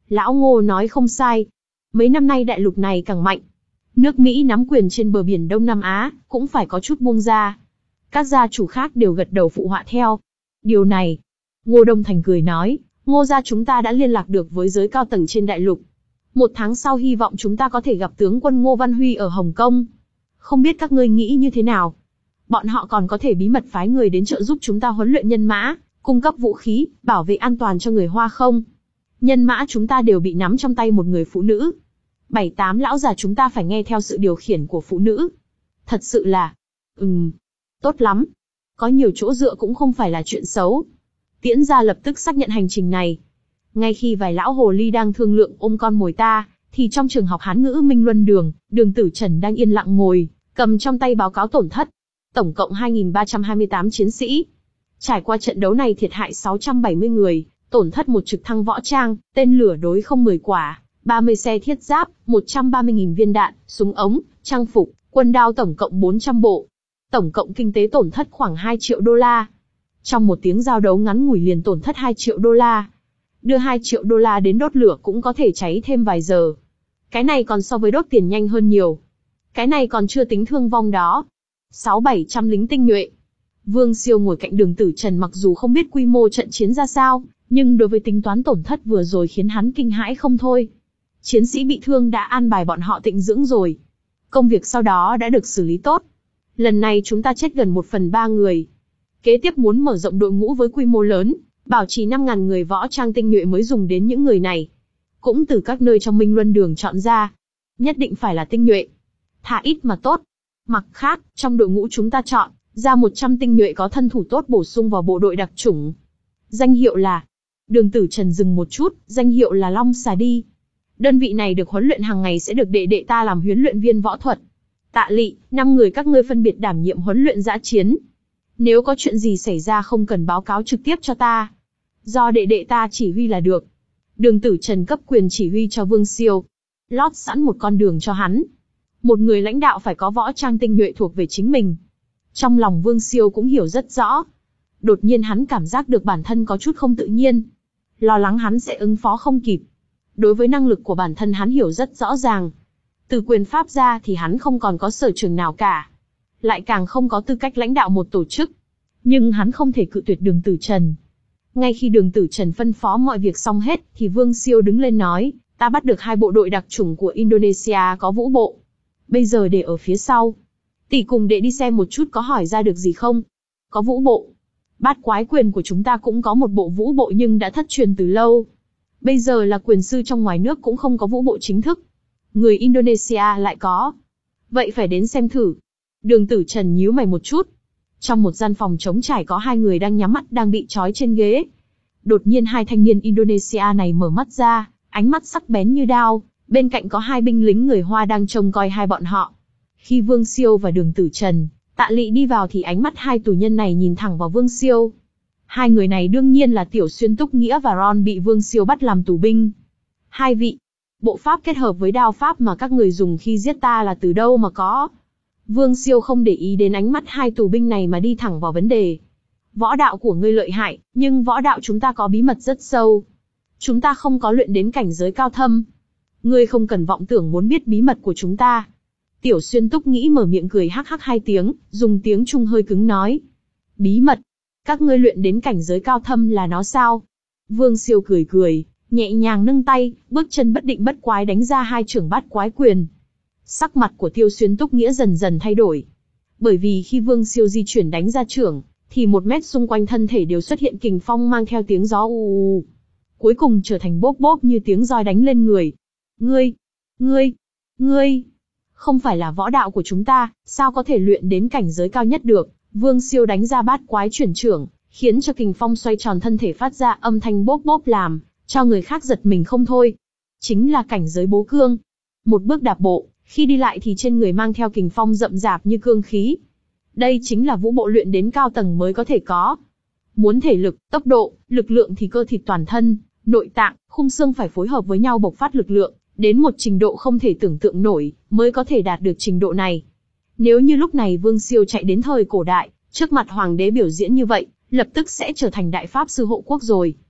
Lão Ngô nói không sai. Mấy năm nay đại lục này càng mạnh. Nước Mỹ nắm quyền trên bờ biển Đông Nam Á, cũng phải có chút buông ra. Các gia chủ khác đều gật đầu phụ họa theo. Điều này, Ngô Đông Thành cười nói, Ngô gia chúng ta đã liên lạc được với giới cao tầng trên đại lục. Một tháng sau hy vọng chúng ta có thể gặp tướng quân Ngô Văn Huy ở Hồng Kông. Không biết các ngươi nghĩ như thế nào? Bọn họ còn có thể bí mật phái người đến trợ giúp chúng ta huấn luyện nhân mã, cung cấp vũ khí, bảo vệ an toàn cho người Hoa không? Nhân mã chúng ta đều bị nắm trong tay một người phụ nữ. Bảy tám lão già chúng ta phải nghe theo sự điều khiển của phụ nữ. Thật sự là... Ừm... Tốt lắm. Có nhiều chỗ dựa cũng không phải là chuyện xấu. Tiễn gia lập tức xác nhận hành trình này. Ngay khi vài lão hồ ly đang thương lượng ôm con mồi ta, thì trong trường học Hán ngữ Minh Luân Đường, Đường Tử Trần đang yên lặng ngồi, cầm trong tay báo cáo tổn thất. Tổng cộng hai nghìn ba trăm hai mươi tám chiến sĩ. Trải qua trận đấu này thiệt hại sáu trăm bảy mươi người, tổn thất một trực thăng võ trang, tên lửa đối không mười quả, ba mươi xe thiết giáp, một trăm ba mươi nghìn viên đạn, súng ống, trang phục, quân đao tổng cộng bốn trăm bộ. Tổng cộng kinh tế tổn thất khoảng hai triệu đô la. Trong một tiếng giao đấu ngắn ngủi liền tổn thất hai triệu đô la. Đưa hai triệu đô la đến đốt lửa cũng có thể cháy thêm vài giờ. Cái này còn so với đốt tiền nhanh hơn nhiều. Cái này còn chưa tính thương vong đó. Sáu bảy trăm lính tinh nhuệ. Vương Siêu ngồi cạnh Đường Tử Trần mặc dù không biết quy mô trận chiến ra sao, nhưng đối với tính toán tổn thất vừa rồi khiến hắn kinh hãi không thôi. Chiến sĩ bị thương đã an bài bọn họ tịnh dưỡng rồi. Công việc sau đó đã được xử lý tốt. Lần này chúng ta chết gần một phần ba người. Kế tiếp muốn mở rộng đội ngũ với quy mô lớn, bảo trì năm nghìn người võ trang tinh nhuệ mới dùng đến những người này. Cũng từ các nơi trong Minh Luân Đường chọn ra. Nhất định phải là tinh nhuệ. Thà ít mà tốt. Mặt khác, trong đội ngũ chúng ta chọn ra một trăm tinh nhuệ có thân thủ tốt bổ sung vào bộ đội đặc chủng. Danh hiệu là... Đường Tử Trần dừng một chút, danh hiệu là Long Xà Đi. Đơn vị này được huấn luyện hàng ngày sẽ được đệ đệ ta làm huấn luyện viên võ thuật. Tạ Lị, năm người các ngươi phân biệt đảm nhiệm huấn luyện dã chiến. Nếu có chuyện gì xảy ra không cần báo cáo trực tiếp cho ta. Do đệ đệ ta chỉ huy là được. Đường Tử Trần cấp quyền chỉ huy cho Vương Siêu. Lót sẵn một con đường cho hắn. Một người lãnh đạo phải có võ trang tinh nhuệ thuộc về chính mình. Trong lòng Vương Siêu cũng hiểu rất rõ. Đột nhiên hắn cảm giác được bản thân có chút không tự nhiên. Lo lắng hắn sẽ ứng phó không kịp. Đối với năng lực của bản thân hắn hiểu rất rõ ràng. Từ quyền pháp ra thì hắn không còn có sở trường nào cả. Lại càng không có tư cách lãnh đạo một tổ chức. Nhưng hắn không thể cự tuyệt Đường Tử Trần. Ngay khi Đường Tử Trần phân phó mọi việc xong hết, thì Vương Siêu đứng lên nói, ta bắt được hai bộ đội đặc chủng của Indonesia có vũ bộ. Bây giờ để ở phía sau. Tỷ cùng đệ đi xem một chút có hỏi ra được gì không? Có vũ bộ. Bát quái quyền của chúng ta cũng có một bộ vũ bộ nhưng đã thất truyền từ lâu. Bây giờ là quyền sư trong ngoài nước cũng không có vũ bộ chính thức. Người Indonesia lại có. Vậy phải đến xem thử. Đường Tử Trần nhíu mày một chút. Trong một gian phòng trống trải có hai người đang nhắm mắt đang bị trói trên ghế. Đột nhiên hai thanh niên Indonesia này mở mắt ra, ánh mắt sắc bén như đao. Bên cạnh có hai binh lính người Hoa đang trông coi hai bọn họ. Khi Vương Siêu và Đường Tử Trần, Tạ Lị đi vào thì ánh mắt hai tù nhân này nhìn thẳng vào Vương Siêu. Hai người này đương nhiên là Tiểu Xuyên Túc Nghĩa và Ron bị Vương Siêu bắt làm tù binh. Hai vị, bộ pháp kết hợp với đao pháp mà các người dùng khi giết ta là từ đâu mà có? Vương Siêu không để ý đến ánh mắt hai tù binh này mà đi thẳng vào vấn đề. Võ đạo của ngươi lợi hại, nhưng võ đạo chúng ta có bí mật rất sâu. Chúng ta không có luyện đến cảnh giới cao thâm. Ngươi không cần vọng tưởng muốn biết bí mật của chúng ta. Tiểu Xuyên Túc Nghĩ mở miệng cười hắc hắc hai tiếng, dùng tiếng Trung hơi cứng nói. Bí mật? Các ngươi luyện đến cảnh giới cao thâm là nó sao? Vương Siêu cười cười, nhẹ nhàng nâng tay, bước chân bất định bất quái đánh ra hai chưởng bát quái quyền. Sắc mặt của Tiêu Xuyên Túc Nghĩa dần dần thay đổi. Bởi vì khi Vương Siêu di chuyển đánh ra chưởng, thì một mét xung quanh thân thể đều xuất hiện kình phong mang theo tiếng gió u u. Cuối cùng trở thành bốp bốp như tiếng roi đánh lên người. Ngươi, ngươi, ngươi, không phải là võ đạo của chúng ta, sao có thể luyện đến cảnh giới cao nhất được? Vương Siêu đánh ra bát quái chuyển chưởng, khiến cho kình phong xoay tròn thân thể phát ra âm thanh bốp bốp làm cho người khác giật mình không thôi. Chính là cảnh giới bố cương. Một bước đạp bộ, khi đi lại thì trên người mang theo kình phong rậm rạp như cương khí. Đây chính là vũ bộ luyện đến cao tầng mới có thể có. Muốn thể lực, tốc độ, lực lượng thì cơ thịt toàn thân, nội tạng, khung xương phải phối hợp với nhau bộc phát lực lượng, đến một trình độ không thể tưởng tượng nổi, mới có thể đạt được trình độ này. Nếu như lúc này Vương Siêu chạy đến thời cổ đại, trước mặt hoàng đế biểu diễn như vậy, lập tức sẽ trở thành đại pháp sư hộ quốc rồi.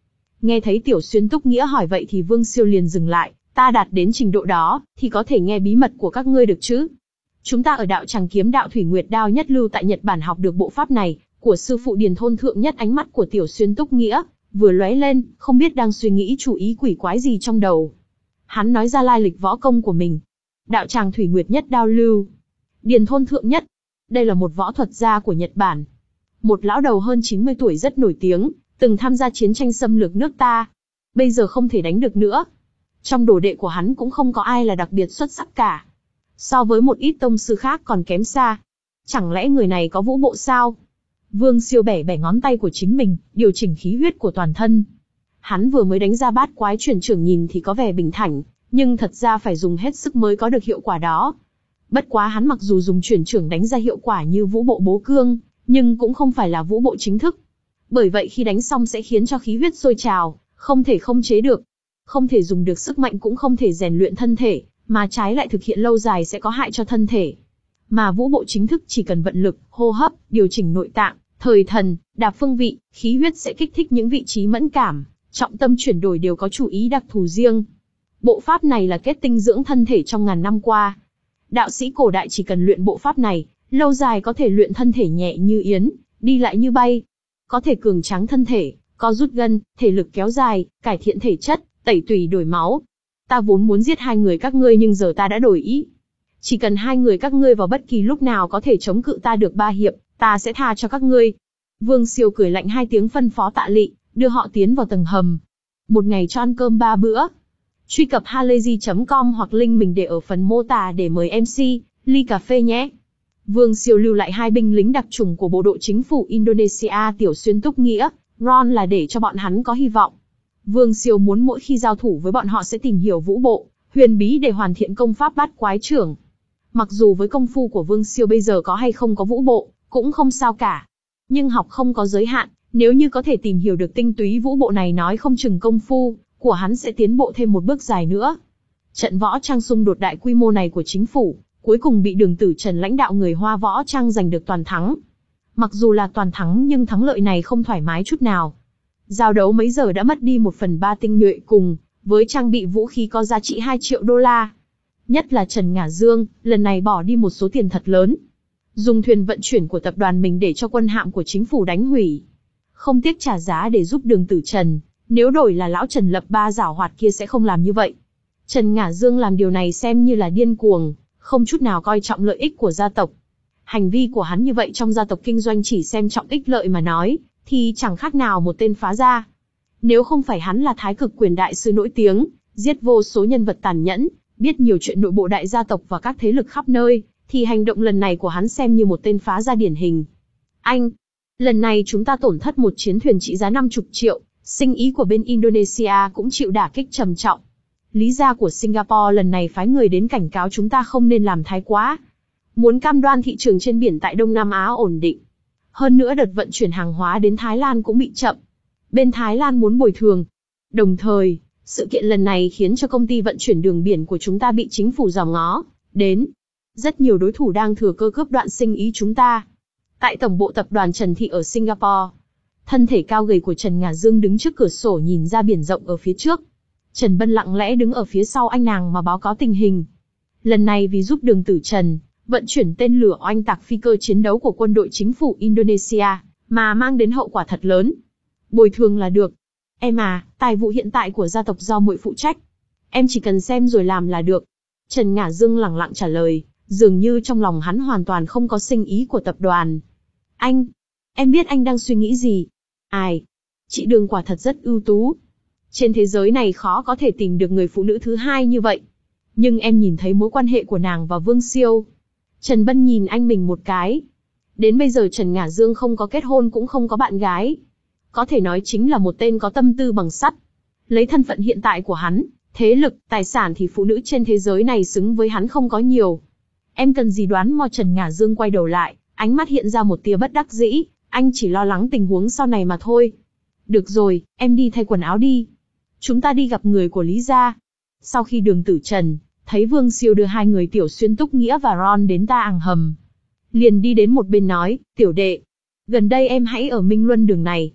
Nghe thấy Tiểu Xuyên Túc Nghĩa hỏi vậy thì Vương Siêu liền dừng lại, ta đạt đến trình độ đó, thì có thể nghe bí mật của các ngươi được chứ? Chúng ta ở đạo Tràng Kiếm Đạo Thủy Nguyệt Đao nhất lưu tại Nhật Bản học được bộ pháp này, của sư phụ Điền Thôn Thượng Nhất. Ánh mắt của Tiểu Xuyên Túc Nghĩa vừa lóe lên, không biết đang suy nghĩ chủ ý quỷ quái gì trong đầu. Hắn nói ra lai lịch võ công của mình. Đạo Tràng Thủy Nguyệt Nhất Đao lưu. Điền Thôn Thượng Nhất. Đây là một võ thuật gia của Nhật Bản. Một lão đầu hơn chín mươi tuổi rất nổi tiếng, từng tham gia chiến tranh xâm lược nước ta. Bây giờ không thể đánh được nữa. Trong đồ đệ của hắn cũng không có ai là đặc biệt xuất sắc cả. So với một ít tông sư khác còn kém xa. Chẳng lẽ người này có vũ bộ sao? Vương Siêu bẻ bẻ ngón tay của chính mình, điều chỉnh khí huyết của toàn thân. Hắn vừa mới đánh ra bát quái chuyển trưởng nhìn thì có vẻ bình thản, nhưng thật ra phải dùng hết sức mới có được hiệu quả đó. Bất quá hắn mặc dù dùng chuyển trưởng đánh ra hiệu quả như vũ bộ bố cương, nhưng cũng không phải là vũ bộ chính thức. Bởi vậy khi đánh xong sẽ khiến cho khí huyết sôi trào, không thể không chế được. Không thể dùng được sức mạnh cũng không thể rèn luyện thân thể, mà trái lại thực hiện lâu dài sẽ có hại cho thân thể. Mà vũ bộ chính thức chỉ cần vận lực, hô hấp, điều chỉnh nội tạng, thời thần, đạp phương vị, khí huyết sẽ kích thích những vị trí mẫn cảm, trọng tâm chuyển đổi đều có chủ ý đặc thù riêng. Bộ pháp này là kết tinh dưỡng thân thể trong ngàn năm qua. Đạo sĩ cổ đại chỉ cần luyện bộ pháp này, lâu dài có thể luyện thân thể nhẹ như yến, đi lại như bay. Có thể cường tráng thân thể, co rút gân, thể lực kéo dài, cải thiện thể chất, tẩy tủy đổi máu. Ta vốn muốn giết hai người các ngươi nhưng giờ ta đã đổi ý. Chỉ cần hai người các ngươi vào bất kỳ lúc nào có thể chống cự ta được ba hiệp, ta sẽ tha cho các ngươi. Vương Siêu cười lạnh hai tiếng phân phó Tạ Lị, đưa họ tiến vào tầng hầm. Một ngày cho ăn cơm ba bữa. Truy cập halayzi chấm com hoặc link mình để ở phần mô tả để mời em xê, ly cà phê nhé. Vương Siêu lưu lại hai binh lính đặc chủng của bộ đội chính phủ Indonesia Tiểu Xuyên Túc Nghĩa, Ron là để cho bọn hắn có hy vọng. Vương Siêu muốn mỗi khi giao thủ với bọn họ sẽ tìm hiểu vũ bộ, huyền bí để hoàn thiện công pháp bát quái trưởng. Mặc dù với công phu của Vương Siêu bây giờ có hay không có vũ bộ, cũng không sao cả. Nhưng học không có giới hạn, nếu như có thể tìm hiểu được tinh túy vũ bộ này nói không chừng công phu của hắn sẽ tiến bộ thêm một bước dài nữa. Trận võ trang xung đột đại quy mô này của chính phủ, cuối cùng bị Đường Tử Trần lãnh đạo người Hoa võ trang giành được toàn thắng. Mặc dù là toàn thắng nhưng thắng lợi này không thoải mái chút nào. Giao đấu mấy giờ đã mất đi một phần ba tinh nhuệ cùng với trang bị vũ khí có giá trị hai triệu đô la. Nhất là Trần Ngả Dương, lần này bỏ đi một số tiền thật lớn. Dùng thuyền vận chuyển của tập đoàn mình để cho quân hạm của chính phủ đánh hủy. Không tiếc trả giá để giúp Đường Tử Trần, nếu đổi là lão Trần Lập Ba giảo hoạt kia sẽ không làm như vậy. Trần Ngả Dương làm điều này xem như là điên cuồng, không chút nào coi trọng lợi ích của gia tộc. Hành vi của hắn như vậy trong gia tộc kinh doanh chỉ xem trọng ích lợi mà nói, thì chẳng khác nào một tên phá gia. Nếu không phải hắn là Thái Cực Quyền đại sư nổi tiếng, giết vô số nhân vật tàn nhẫn, biết nhiều chuyện nội bộ đại gia tộc và các thế lực khắp nơi, thì hành động lần này của hắn xem như một tên phá gia điển hình. Anh, lần này chúng ta tổn thất một chiến thuyền trị giá năm mươi triệu, sinh ý của bên Indonesia cũng chịu đả kích trầm trọng. Lý gia của Singapore lần này phái người đến cảnh cáo chúng ta không nên làm thái quá. Muốn cam đoan thị trường trên biển tại Đông Nam Á ổn định. Hơn nữa đợt vận chuyển hàng hóa đến Thái Lan cũng bị chậm. Bên Thái Lan muốn bồi thường. Đồng thời, sự kiện lần này khiến cho công ty vận chuyển đường biển của chúng ta bị chính phủ dòm ngó đến. Rất nhiều đối thủ đang thừa cơ cướp đoạn sinh ý chúng ta. Tại tổng bộ tập đoàn Trần Thị ở Singapore, thân thể cao gầy của Trần Ngả Dương đứng trước cửa sổ nhìn ra biển rộng ở phía trước. Trần Bân lặng lẽ đứng ở phía sau anh nàng mà báo cáo tình hình. Lần này vì giúp Đường Tử Trần vận chuyển tên lửa oanh tạc phi cơ chiến đấu của quân đội chính phủ Indonesia, mà mang đến hậu quả thật lớn. Bồi thường là được. Em à, tài vụ hiện tại của gia tộc do muội phụ trách. Em chỉ cần xem rồi làm là được. Trần Ngả Dương lẳng lặng trả lời, dường như trong lòng hắn hoàn toàn không có sinh ý của tập đoàn. Anh, em biết anh đang suy nghĩ gì. Ai? Chị Đường quả thật rất ưu tú. Trên thế giới này khó có thể tìm được người phụ nữ thứ hai như vậy. Nhưng em nhìn thấy mối quan hệ của nàng và Vương Siêu. Trần Bân nhìn anh mình một cái. Đến bây giờ Trần Ngả Dương không có kết hôn cũng không có bạn gái. Có thể nói chính là một tên có tâm tư bằng sắt. Lấy thân phận hiện tại của hắn, thế lực, tài sản thì phụ nữ trên thế giới này xứng với hắn không có nhiều. Em cần gì đoán mò. Trần Ngả Dương quay đầu lại, ánh mắt hiện ra một tia bất đắc dĩ, anh chỉ lo lắng tình huống sau này mà thôi. Được rồi, em đi thay quần áo đi. Chúng ta đi gặp người của Lý gia. Sau khi Đường Tử Trần thấy Vương Siêu đưa hai người Tiểu Xuyên Túc Nghĩa và Ron đến ta àng hầm, liền đi đến một bên nói, tiểu đệ, gần đây em hãy ở Minh Luân đường này.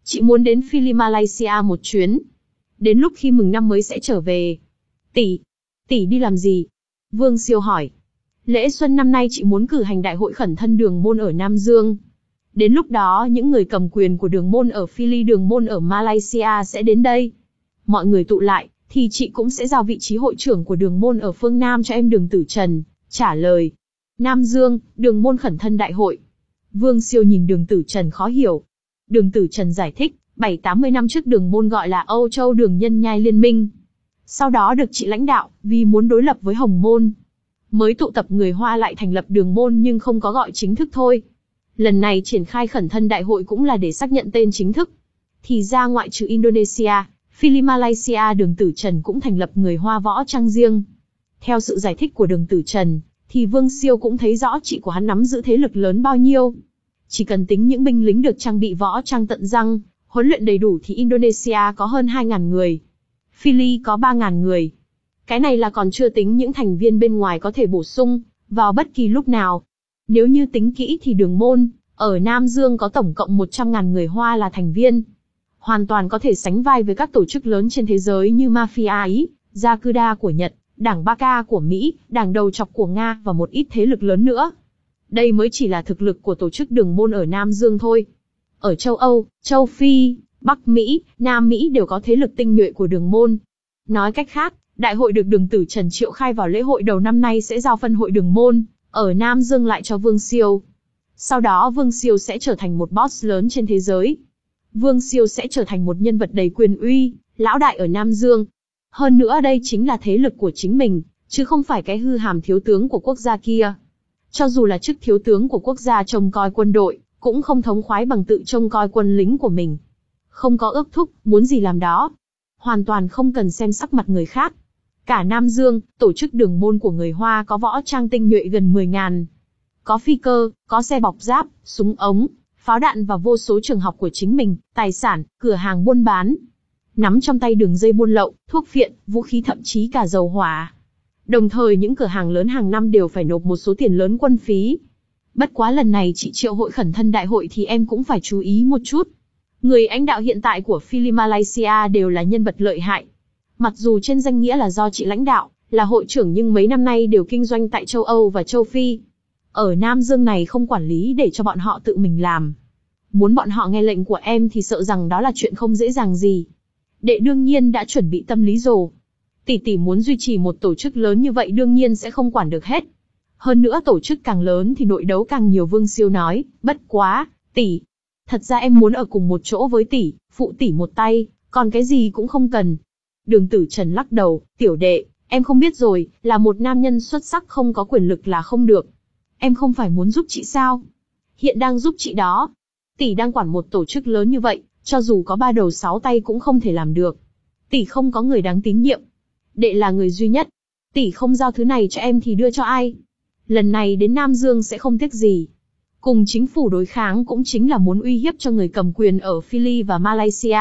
Chị muốn đến Philly Malaysia một chuyến. Đến lúc khi mừng năm mới sẽ trở về. Tỷ, tỷ đi làm gì? Vương Siêu hỏi. Lễ xuân năm nay chị muốn cử hành đại hội khẩn thân đường môn ở Nam Dương. Đến lúc đó những người cầm quyền của đường môn ở Philly, đường môn ở Malaysia sẽ đến đây. Mọi người tụ lại, thì chị cũng sẽ giao vị trí hội trưởng của đường môn ở phương Nam cho em Đường Tử Trần. Trả lời. Nam Dương, đường môn khẩn thân đại hội. Vương Siêu nhìn Đường Tử Trần khó hiểu. Đường Tử Trần giải thích, bảy tám mươi năm trước đường môn gọi là Âu Châu Đường Nhân Nhai Liên Minh. Sau đó được chị lãnh đạo, vì muốn đối lập với Hồng Môn. Mới tụ tập người Hoa lại thành lập đường môn nhưng không có gọi chính thức thôi. Lần này triển khai khẩn thân đại hội cũng là để xác nhận tên chính thức. Thì ra ngoại trừ Indonesia, Philly Malaysia, Đường Tử Trần cũng thành lập người Hoa võ trang riêng. Theo sự giải thích của Đường Tử Trần, thì Vương Siêu cũng thấy rõ chị của hắn nắm giữ thế lực lớn bao nhiêu. Chỉ cần tính những binh lính được trang bị võ trang tận răng, huấn luyện đầy đủ thì Indonesia có hơn hai nghìn người. Philly có ba nghìn người. Cái này là còn chưa tính những thành viên bên ngoài có thể bổ sung vào bất kỳ lúc nào. Nếu như tính kỹ thì đường môn ở Nam Dương có tổng cộng một trăm nghìn người Hoa là thành viên. Hoàn toàn có thể sánh vai với các tổ chức lớn trên thế giới như Mafia Ý, Yakuza của Nhật, Đảng Baka của Mỹ, Đảng Đầu Chọc của Nga và một ít thế lực lớn nữa. Đây mới chỉ là thực lực của tổ chức đường môn ở Nam Dương thôi. Ở châu Âu, châu Phi, Bắc Mỹ, Nam Mỹ đều có thế lực tinh nhuệ của đường môn. Nói cách khác, đại hội được Đường Tử Trần triệu khai vào lễ hội đầu năm nay sẽ giao phân hội đường môn ở Nam Dương lại cho Vương Siêu. Sau đó Vương Siêu sẽ trở thành một boss lớn trên thế giới. Vương Siêu sẽ trở thành một nhân vật đầy quyền uy, lão đại ở Nam Dương. Hơn nữa đây chính là thế lực của chính mình, chứ không phải cái hư hàm thiếu tướng của quốc gia kia. Cho dù là chức thiếu tướng của quốc gia trông coi quân đội, cũng không thống khoái bằng tự trông coi quân lính của mình. Không có ước thúc, muốn gì làm đó. Hoàn toàn không cần xem sắc mặt người khác. Cả Nam Dương, tổ chức đường môn của người Hoa có võ trang tinh nhuệ gần mười nghìn. Có phi cơ, có xe bọc giáp, súng ống, pháo đạn và vô số trường học của chính mình, tài sản, cửa hàng buôn bán. Nắm trong tay đường dây buôn lậu, thuốc phiện, vũ khí thậm chí cả dầu hỏa. Đồng thời những cửa hàng lớn hàng năm đều phải nộp một số tiền lớn quân phí. Bất quá lần này chị triệu hội khẩn thân đại hội thì em cũng phải chú ý một chút. Người lãnh đạo hiện tại của Philly Malaysia đều là nhân vật lợi hại. Mặc dù trên danh nghĩa là do chị lãnh đạo, là hội trưởng nhưng mấy năm nay đều kinh doanh tại châu Âu và châu Phi. Ở Nam Dương này không quản lý để cho bọn họ tự mình làm. Muốn bọn họ nghe lệnh của em thì sợ rằng đó là chuyện không dễ dàng gì. Đệ đương nhiên đã chuẩn bị tâm lý rồi. Tỷ tỷ muốn duy trì một tổ chức lớn như vậy đương nhiên sẽ không quản được hết. Hơn nữa tổ chức càng lớn thì nội đấu càng nhiều. Vương Siêu nói, bất quá, tỷ. Thật ra em muốn ở cùng một chỗ với tỷ, phụ tỷ một tay, còn cái gì cũng không cần. Đường Tử Trần lắc đầu, tiểu đệ, em không biết rồi, là một nam nhân xuất sắc không có quyền lực là không được. Em không phải muốn giúp chị sao? Hiện đang giúp chị đó. Tỷ đang quản một tổ chức lớn như vậy, cho dù có ba đầu sáu tay cũng không thể làm được. Tỷ không có người đáng tín nhiệm. Đệ là người duy nhất. Tỷ không giao thứ này cho em thì đưa cho ai? Lần này đến Nam Dương sẽ không tiếc gì. Cùng chính phủ đối kháng cũng chính là muốn uy hiếp cho người cầm quyền ở Philly và Malaysia.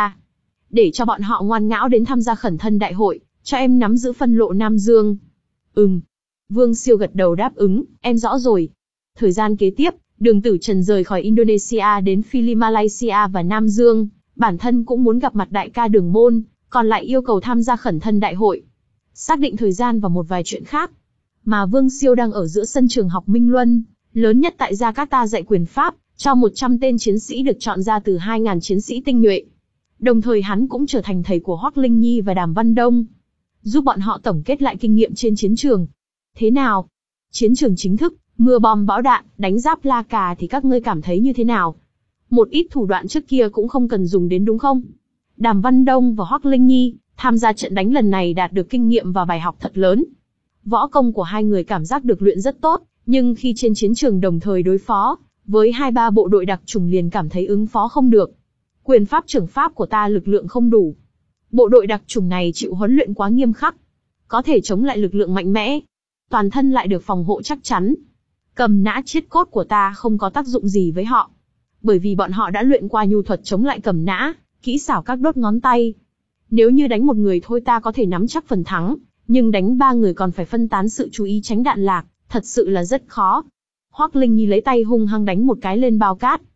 Để cho bọn họ ngoan ngão đến tham gia khẩn thân đại hội, cho em nắm giữ phân lộ Nam Dương. Ừm. Vương Siêu gật đầu đáp ứng, em rõ rồi. Thời gian kế tiếp, Đường Tử Trần rời khỏi Indonesia đến Philly Malaysia và Nam Dương. Bản thân cũng muốn gặp mặt đại ca Đường môn, còn lại yêu cầu tham gia khẩn thân đại hội. Xác định thời gian và một vài chuyện khác. Mà Vương Siêu đang ở giữa sân trường học Minh Luân, lớn nhất tại Jakarta dạy quyền Pháp, cho một trăm tên chiến sĩ được chọn ra từ hai nghìn chiến sĩ tinh nhuệ. Đồng thời hắn cũng trở thành thầy của Hoắc Linh Nhi và Đàm Văn Đông, giúp bọn họ tổng kết lại kinh nghiệm trên chiến trường. Thế nào? Chiến trường chính thức, mưa bom bão đạn, đánh giáp la cà thì các ngươi cảm thấy như thế nào? Một ít thủ đoạn trước kia cũng không cần dùng đến đúng không? Đàm Văn Đông và Hoắc Linh Nhi tham gia trận đánh lần này đạt được kinh nghiệm và bài học thật lớn. Võ công của hai người cảm giác được luyện rất tốt, nhưng khi trên chiến trường đồng thời đối phó với hai ba bộ đội đặc chủng liền cảm thấy ứng phó không được. Quyền pháp trưởng pháp của ta lực lượng không đủ. Bộ đội đặc chủng này chịu huấn luyện quá nghiêm khắc, có thể chống lại lực lượng mạnh mẽ, toàn thân lại được phòng hộ chắc chắn. Cầm nã chiết cốt của ta không có tác dụng gì với họ, bởi vì bọn họ đã luyện qua nhu thuật chống lại cầm nã, kỹ xảo các đốt ngón tay. Nếu như đánh một người thôi ta có thể nắm chắc phần thắng, nhưng đánh ba người còn phải phân tán sự chú ý tránh đạn lạc, thật sự là rất khó. Hoắc Linh Nhi lấy tay hung hăng đánh một cái lên bao cát.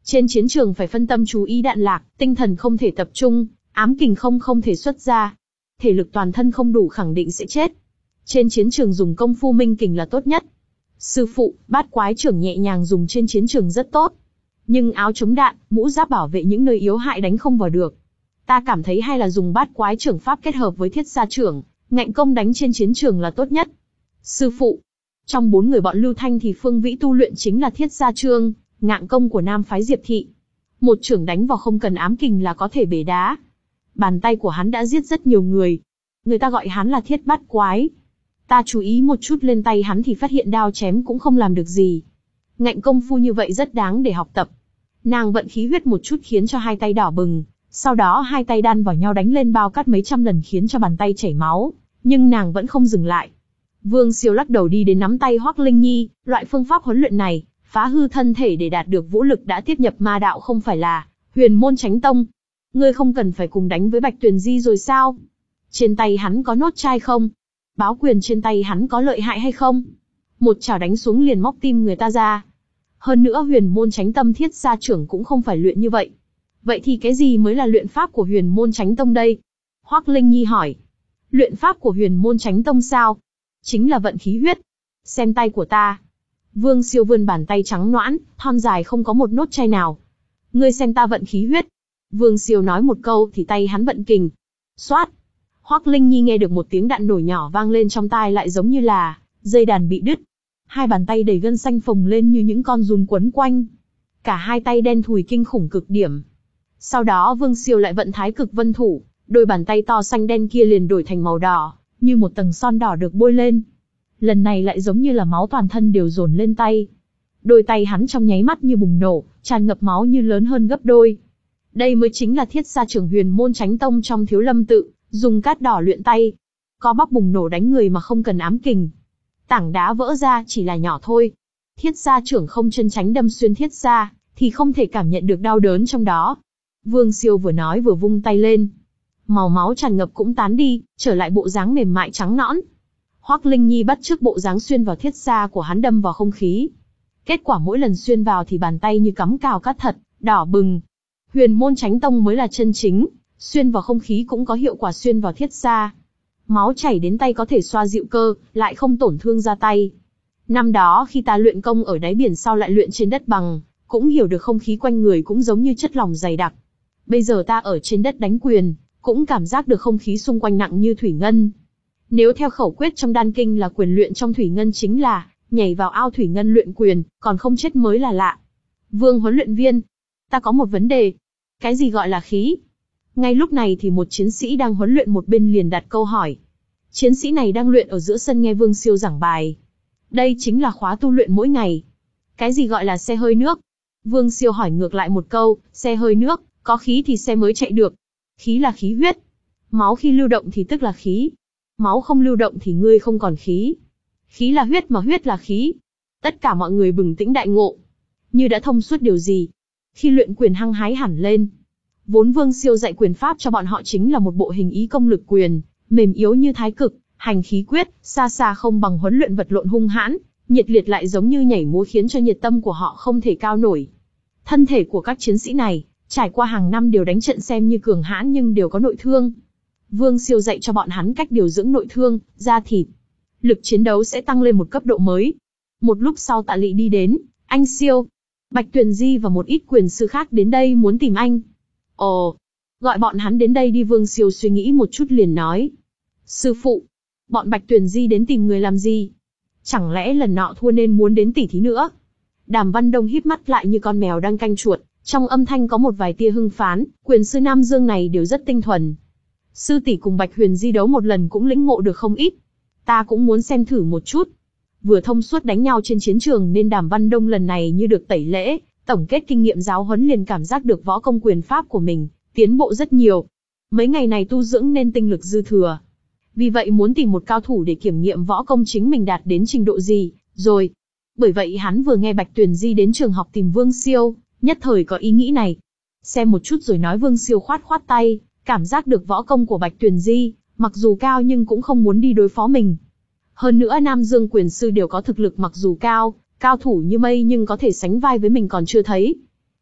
Trên chiến trường phải phân tâm chú ý đạn lạc, tinh thần không thể tập trung, ám kình không không thể xuất ra. Thể lực toàn thân không đủ khẳng định sẽ chết. Trên chiến trường dùng công phu minh kình là tốt nhất. Sư phụ, bát quái trưởng nhẹ nhàng dùng trên chiến trường rất tốt. Nhưng áo chống đạn, mũ giáp bảo vệ những nơi yếu hại đánh không vào được. Ta cảm thấy hay là dùng bát quái trưởng pháp kết hợp với thiết gia trưởng, ngạnh công đánh trên chiến trường là tốt nhất. Sư phụ, trong bốn người bọn Lưu Thanh thì Phương Vĩ tu luyện chính là thiết gia trương, ngạn công của Nam phái Diệp Thị. Một trưởng đánh vào không cần ám kình là có thể bể đá. Bàn tay của hắn đã giết rất nhiều người. Người ta gọi hắn là thiết bát quái. Ta chú ý một chút lên tay hắn thì phát hiện đao chém cũng không làm được gì. Ngạnh công phu như vậy rất đáng để học tập. Nàng vận khí huyết một chút khiến cho hai tay đỏ bừng, sau đó hai tay đan vào nhau đánh lên bao cát mấy trăm lần khiến cho bàn tay chảy máu, nhưng nàng vẫn không dừng lại. Vương Siêu lắc đầu đi đến nắm tay Hoắc Linh Nhi, loại phương pháp huấn luyện này, phá hư thân thể để đạt được vũ lực đã tiếp nhập ma đạo không phải là Huyền Môn Chánh Tông. Ngươi không cần phải cùng đánh với Bạch Tuyền Di rồi sao? Trên tay hắn có nốt chai không? Báo quyền trên tay hắn có lợi hại hay không? Một chảo đánh xuống liền móc tim người ta ra. Hơn nữa Huyền Môn Chánh Tâm thiết gia trưởng cũng không phải luyện như vậy. Vậy thì cái gì mới là luyện pháp của Huyền Môn Chánh Tông đây? Hoắc Linh Nhi hỏi. Luyện pháp của Huyền Môn Chánh Tông sao? Chính là vận khí huyết. Xem tay của ta. Vương Siêu vươn bàn tay trắng nõn, thon dài không có một nốt chai nào. Ngươi xem ta vận khí huyết. Vương Siêu nói một câu thì tay hắn vận kình. Xoát. Hoắc Linh Nhi nghe được một tiếng đạn nổ nhỏ vang lên trong tai lại giống như là dây đàn bị đứt. Hai bàn tay đầy gân xanh phồng lên như những con giun quấn quanh. Cả hai tay đen thùi kinh khủng cực điểm. Sau đó Vương Siêu lại vận Thái Cực Vân Thủ, đôi bàn tay to xanh đen kia liền đổi thành màu đỏ, như một tầng son đỏ được bôi lên. Lần này lại giống như là máu toàn thân đều dồn lên tay. Đôi tay hắn trong nháy mắt như bùng nổ, tràn ngập máu như lớn hơn gấp đôi. Đây mới chính là thiết gia trưởng Huyền Môn Chánh Tông trong Thiếu Lâm tự, dùng cát đỏ luyện tay. Có bắp bùng nổ đánh người mà không cần ám kình. Tảng đá vỡ ra chỉ là nhỏ thôi. Thiết gia trưởng không chân tránh đâm xuyên thiết gia, thì không thể cảm nhận được đau đớn trong đó. Vương Siêu vừa nói vừa vung tay lên. Màu máu tràn ngập cũng tán đi, trở lại bộ dáng mềm mại trắng nõn. Hoắc Linh Nhi bắt chước bộ dáng xuyên vào thiết gia của hắn đâm vào không khí. Kết quả mỗi lần xuyên vào thì bàn tay như cắm cào cát thật, đỏ bừng. Huyền Môn Chánh Tông mới là chân chính, xuyên vào không khí cũng có hiệu quả xuyên vào thiết gia. Máu chảy đến tay có thể xoa dịu cơ, lại không tổn thương da tay. Năm đó khi ta luyện công ở đáy biển sau lại luyện trên đất bằng, cũng hiểu được không khí quanh người cũng giống như chất lỏng dày đặc. Bây giờ ta ở trên đất đánh quyền, cũng cảm giác được không khí xung quanh nặng như thủy ngân. Nếu theo khẩu quyết trong đan kinh là quyền luyện trong thủy ngân chính là nhảy vào ao thủy ngân luyện quyền, còn không chết mới là lạ. Vương huấn luyện viên, ta có một vấn đề. Cái gì gọi là khí? Ngay lúc này thì một chiến sĩ đang huấn luyện một bên liền đặt câu hỏi. Chiến sĩ này đang luyện ở giữa sân nghe Vương Siêu giảng bài. Đây chính là khóa tu luyện mỗi ngày. Cái gì gọi là xe hơi nước? Vương Siêu hỏi ngược lại một câu, xe hơi nước, có khí thì xe mới chạy được. Khí là khí huyết. Máu khi lưu động thì tức là khí. Máu không lưu động thì ngươi không còn khí. Khí là huyết mà huyết là khí. Tất cả mọi người bừng tỉnh đại ngộ. Như đã thông suốt điều gì. Khi luyện quyền hăng hái hẳn lên. Vốn Vương Siêu dạy quyền pháp cho bọn họ chính là một bộ hình ý công lực quyền, mềm yếu như thái cực, hành khí quyết, xa xa không bằng huấn luyện vật lộn hung hãn, nhiệt liệt lại giống như nhảy múa khiến cho nhiệt tâm của họ không thể cao nổi. Thân thể của các chiến sĩ này, trải qua hàng năm đều đánh trận xem như cường hãn nhưng đều có nội thương. Vương Siêu dạy cho bọn hắn cách điều dưỡng nội thương, da thịt. Lực chiến đấu sẽ tăng lên một cấp độ mới. Một lúc sau Tạ Lị đi đến, anh Siêu, Bạch Tuyền Di và một ít quyền sư khác đến đây muốn tìm anh. Ồ, gọi bọn hắn đến đây đi. Vương Siêu suy nghĩ một chút liền nói. Sư phụ, bọn Bạch Tuyền Di đến tìm người làm gì? Chẳng lẽ lần nọ thua nên muốn đến tỉ thí nữa? Đàm Văn Đông híp mắt lại như con mèo đang canh chuột, trong âm thanh có một vài tia hưng phán, quyền sư Nam Dương này đều rất tinh thuần. Sư tỷ cùng Bạch Huyền Di đấu một lần cũng lĩnh ngộ được không ít. Ta cũng muốn xem thử một chút. Vừa thông suốt đánh nhau trên chiến trường nên Đàm Văn Đông lần này như được tẩy lễ, tổng kết kinh nghiệm giáo huấn liền cảm giác được võ công quyền pháp của mình tiến bộ rất nhiều. Mấy ngày này tu dưỡng nên tinh lực dư thừa. Vì vậy muốn tìm một cao thủ để kiểm nghiệm võ công chính mình đạt đến trình độ gì, rồi. Bởi vậy hắn vừa nghe Bạch Tuyền Di đến trường học tìm Vương Siêu, nhất thời có ý nghĩ này. Xem một chút rồi nói. Vương Siêu khoát khoát tay, cảm giác được võ công của Bạch Tuyền Di, mặc dù cao nhưng cũng không muốn đi đối phó mình. Hơn nữa Nam Dương quyền sư đều có thực lực mặc dù cao, cao thủ như mây nhưng có thể sánh vai với mình còn chưa thấy.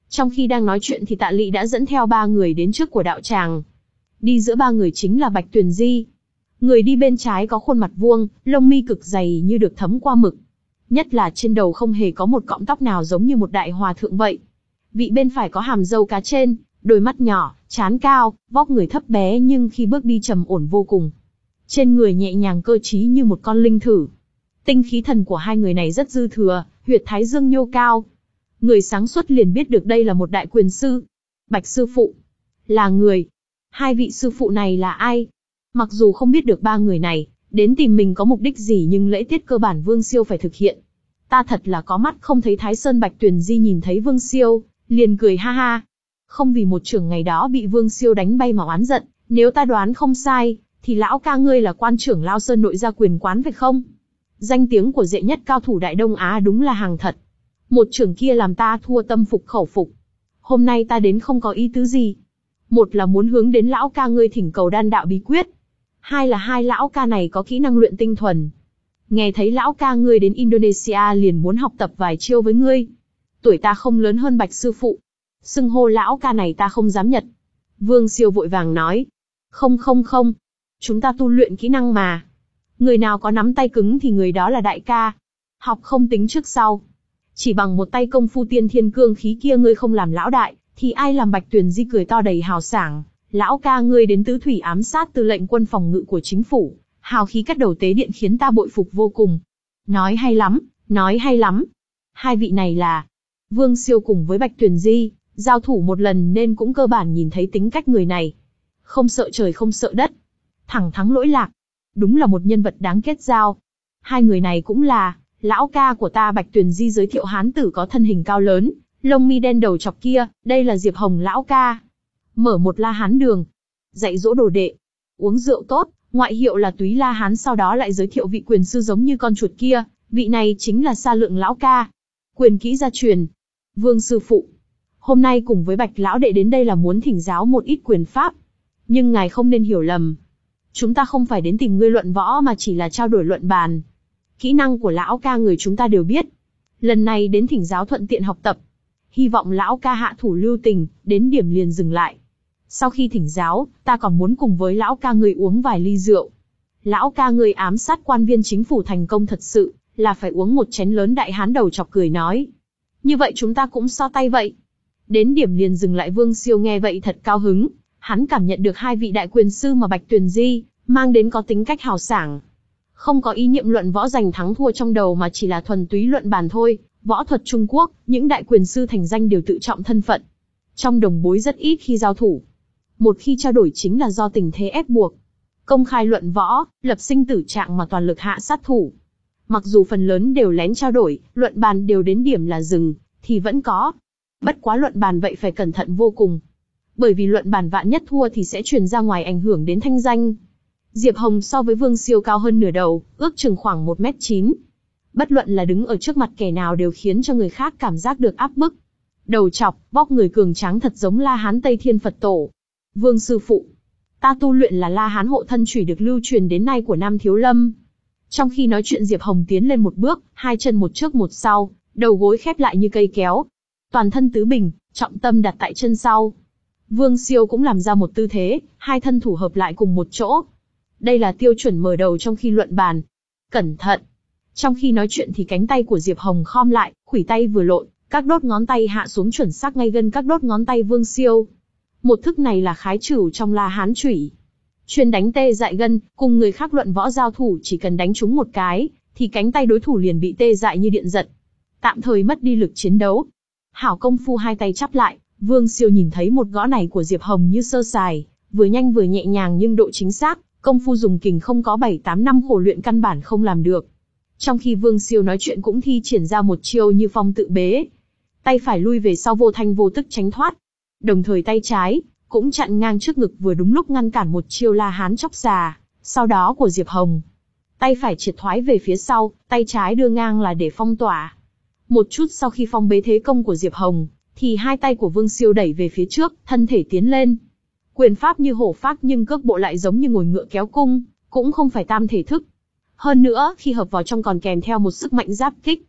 Trong khi đang nói chuyện thì Tạ Lị đã dẫn theo ba người đến trước của đạo tràng. Đi giữa ba người chính là Bạch Tuyền Di. Người đi bên trái có khuôn mặt vuông, lông mi cực dày như được thấm qua mực. Nhất là trên đầu không hề có một cọng tóc nào giống như một đại hòa thượng vậy. Vị bên phải có hàm râu cá trên, đôi mắt nhỏ, trán cao, vóc người thấp bé nhưng khi bước đi trầm ổn vô cùng. Trên người nhẹ nhàng cơ trí như một con linh thử. Tinh khí thần của hai người này rất dư thừa, huyệt thái dương nhô cao. Người sáng suốt liền biết được đây là một đại quyền sư. Bạch sư phụ là người. Hai vị sư phụ này là ai? Mặc dù không biết được ba người này đến tìm mình có mục đích gì nhưng lễ tiết cơ bản Vương Siêu phải thực hiện. Ta thật là có mắt không thấy Thái Sơn. Bạch Tuyền Di nhìn thấy Vương Siêu, liền cười ha ha. Không vì một trưởng ngày đó bị Vương Siêu đánh bay mà oán giận, nếu ta đoán không sai, thì lão ca ngươi là quan trưởng Lao Sơn nội gia quyền quán phải không? Danh tiếng của đệ nhất cao thủ Đại Đông Á đúng là hàng thật. Một trưởng kia làm ta thua tâm phục khẩu phục. Hôm nay ta đến không có ý tứ gì. Một là muốn hướng đến lão ca ngươi thỉnh cầu đan đạo bí quyết. Hai là hai lão ca này có kỹ năng luyện tinh thuần. Nghe thấy lão ca ngươi đến Indonesia liền muốn học tập vài chiêu với ngươi. Tuổi ta không lớn hơn Bạch sư phụ. Xưng hô lão ca này ta không dám nhận. Vương Siêu vội vàng nói. Không không không. Chúng ta tu luyện kỹ năng mà. Người nào có nắm tay cứng thì người đó là đại ca. Học không tính trước sau. Chỉ bằng một tay công phu tiên thiên cương khí kia ngươi không làm lão đại, thì ai làm? Bạch Tuyền Di cười to đầy hào sảng. Lão ca ngươi đến tứ thủy ám sát tư lệnh quân phòng ngự của chính phủ. Hào khí cắt đầu tế điện khiến ta bội phục vô cùng. Nói hay lắm, nói hay lắm. Hai vị này là Vương Siêu cùng với Bạch Tuyền Di, giao thủ một lần nên cũng cơ bản nhìn thấy tính cách người này. Không sợ trời không sợ đất. Thẳng thắng lỗi lạc. Đúng là một nhân vật đáng kết giao. Hai người này cũng là lão ca của ta. Bạch Tuyền Di giới thiệu hán tử có thân hình cao lớn, lông mi đen đầu chọc kia, đây là Diệp Hồng lão ca. Mở một La Hán đường. Dạy dỗ đồ đệ. Uống rượu tốt, ngoại hiệu là Túy La Hán. Sau đó lại giới thiệu vị quyền sư giống như con chuột kia, vị này chính là Sa Lượng lão ca. Quyền kỹ gia truyền. Vương sư phụ. Hôm nay cùng với Bạch lão đệ đến đây là muốn thỉnh giáo một ít quyền pháp. Nhưng ngài không nên hiểu lầm. Chúng ta không phải đến tìm ngươi luận võ mà chỉ là trao đổi luận bàn. Kỹ năng của lão ca người chúng ta đều biết. Lần này đến thỉnh giáo thuận tiện học tập. Hy vọng lão ca hạ thủ lưu tình, đến điểm liền dừng lại. Sau khi thỉnh giáo, ta còn muốn cùng với lão ca người uống vài ly rượu. Lão ca người ám sát quan viên chính phủ thành công thật sự, là phải uống một chén lớn. Đại hán đầu chọc cười nói. Như vậy chúng ta cũng so tay vậy. Đến điểm liền dừng lại. Vương Siêu nghe vậy thật cao hứng. Hắn cảm nhận được hai vị đại quyền sư mà Bạch Tuyền Di mang đến có tính cách hào sảng. Không có ý niệm luận võ giành thắng thua trong đầu mà chỉ là thuần túy luận bàn thôi. Võ thuật Trung Quốc, những đại quyền sư thành danh đều tự trọng thân phận. Trong đồng bối rất ít khi giao thủ. Một khi trao đổi chính là do tình thế ép buộc. Công khai luận võ, lập sinh tử trạng mà toàn lực hạ sát thủ. Mặc dù phần lớn đều lén trao đổi, luận bàn đều đến điểm là dừng, thì vẫn có. Bất quá luận bàn vậy phải cẩn thận vô cùng. Bởi vì luận bàn vạn nhất thua thì sẽ truyền ra ngoài ảnh hưởng đến thanh danh. Diệp Hồng so với Vương Siêu cao hơn nửa đầu, ước chừng khoảng một mét chín. Bất luận là đứng ở trước mặt kẻ nào đều khiến cho người khác cảm giác được áp bức. Đầu chọc, vóc người cường tráng thật giống La Hán Tây Thiên Phật Tổ. Vương sư phụ, ta tu luyện là La Hán hộ thân chủy được lưu truyền đến nay của Nam Thiếu Lâm. Trong khi nói chuyện Diệp Hồng tiến lên một bước, hai chân một trước một sau, đầu gối khép lại như cây kéo. Toàn thân tứ bình, trọng tâm đặt tại chân sau. Vương Siêu cũng làm ra một tư thế, hai thân thủ hợp lại cùng một chỗ. Đây là tiêu chuẩn mở đầu trong khi luận bàn. Cẩn thận! Trong khi nói chuyện thì cánh tay của Diệp Hồng khom lại, khuỷu tay vừa lộn, các đốt ngón tay hạ xuống chuẩn xác ngay gân các đốt ngón tay Vương Siêu. Một thức này là khái trửu trong La Hán chủy. Chuyên đánh tê dại gân, cùng người khác luận võ giao thủ chỉ cần đánh trúng một cái, thì cánh tay đối thủ liền bị tê dại như điện giật. Tạm thời mất đi lực chiến đấu. Hảo công phu hai tay chắp lại, Vương Siêu nhìn thấy một gõ này của Diệp Hồng như sơ sài, vừa nhanh vừa nhẹ nhàng nhưng độ chính xác, công phu dùng kình không có bảy tám năm khổ luyện căn bản không làm được. Trong khi Vương Siêu nói chuyện cũng thi triển ra một chiêu như phong tự bế. Tay phải lui về sau vô thanh vô tức tránh thoát. Đồng thời tay trái cũng chặn ngang trước ngực vừa đúng lúc ngăn cản một chiêu La Hán chóc già, sau đó của Diệp Hồng. Tay phải triệt thoái về phía sau, tay trái đưa ngang là để phong tỏa. Một chút sau khi phong bế thế công của Diệp Hồng, thì hai tay của Vương Siêu đẩy về phía trước, thân thể tiến lên. Quyền pháp như hổ phác nhưng cước bộ lại giống như ngồi ngựa kéo cung, cũng không phải tam thể thức. Hơn nữa, khi hợp vào trong còn kèm theo một sức mạnh giáp kích.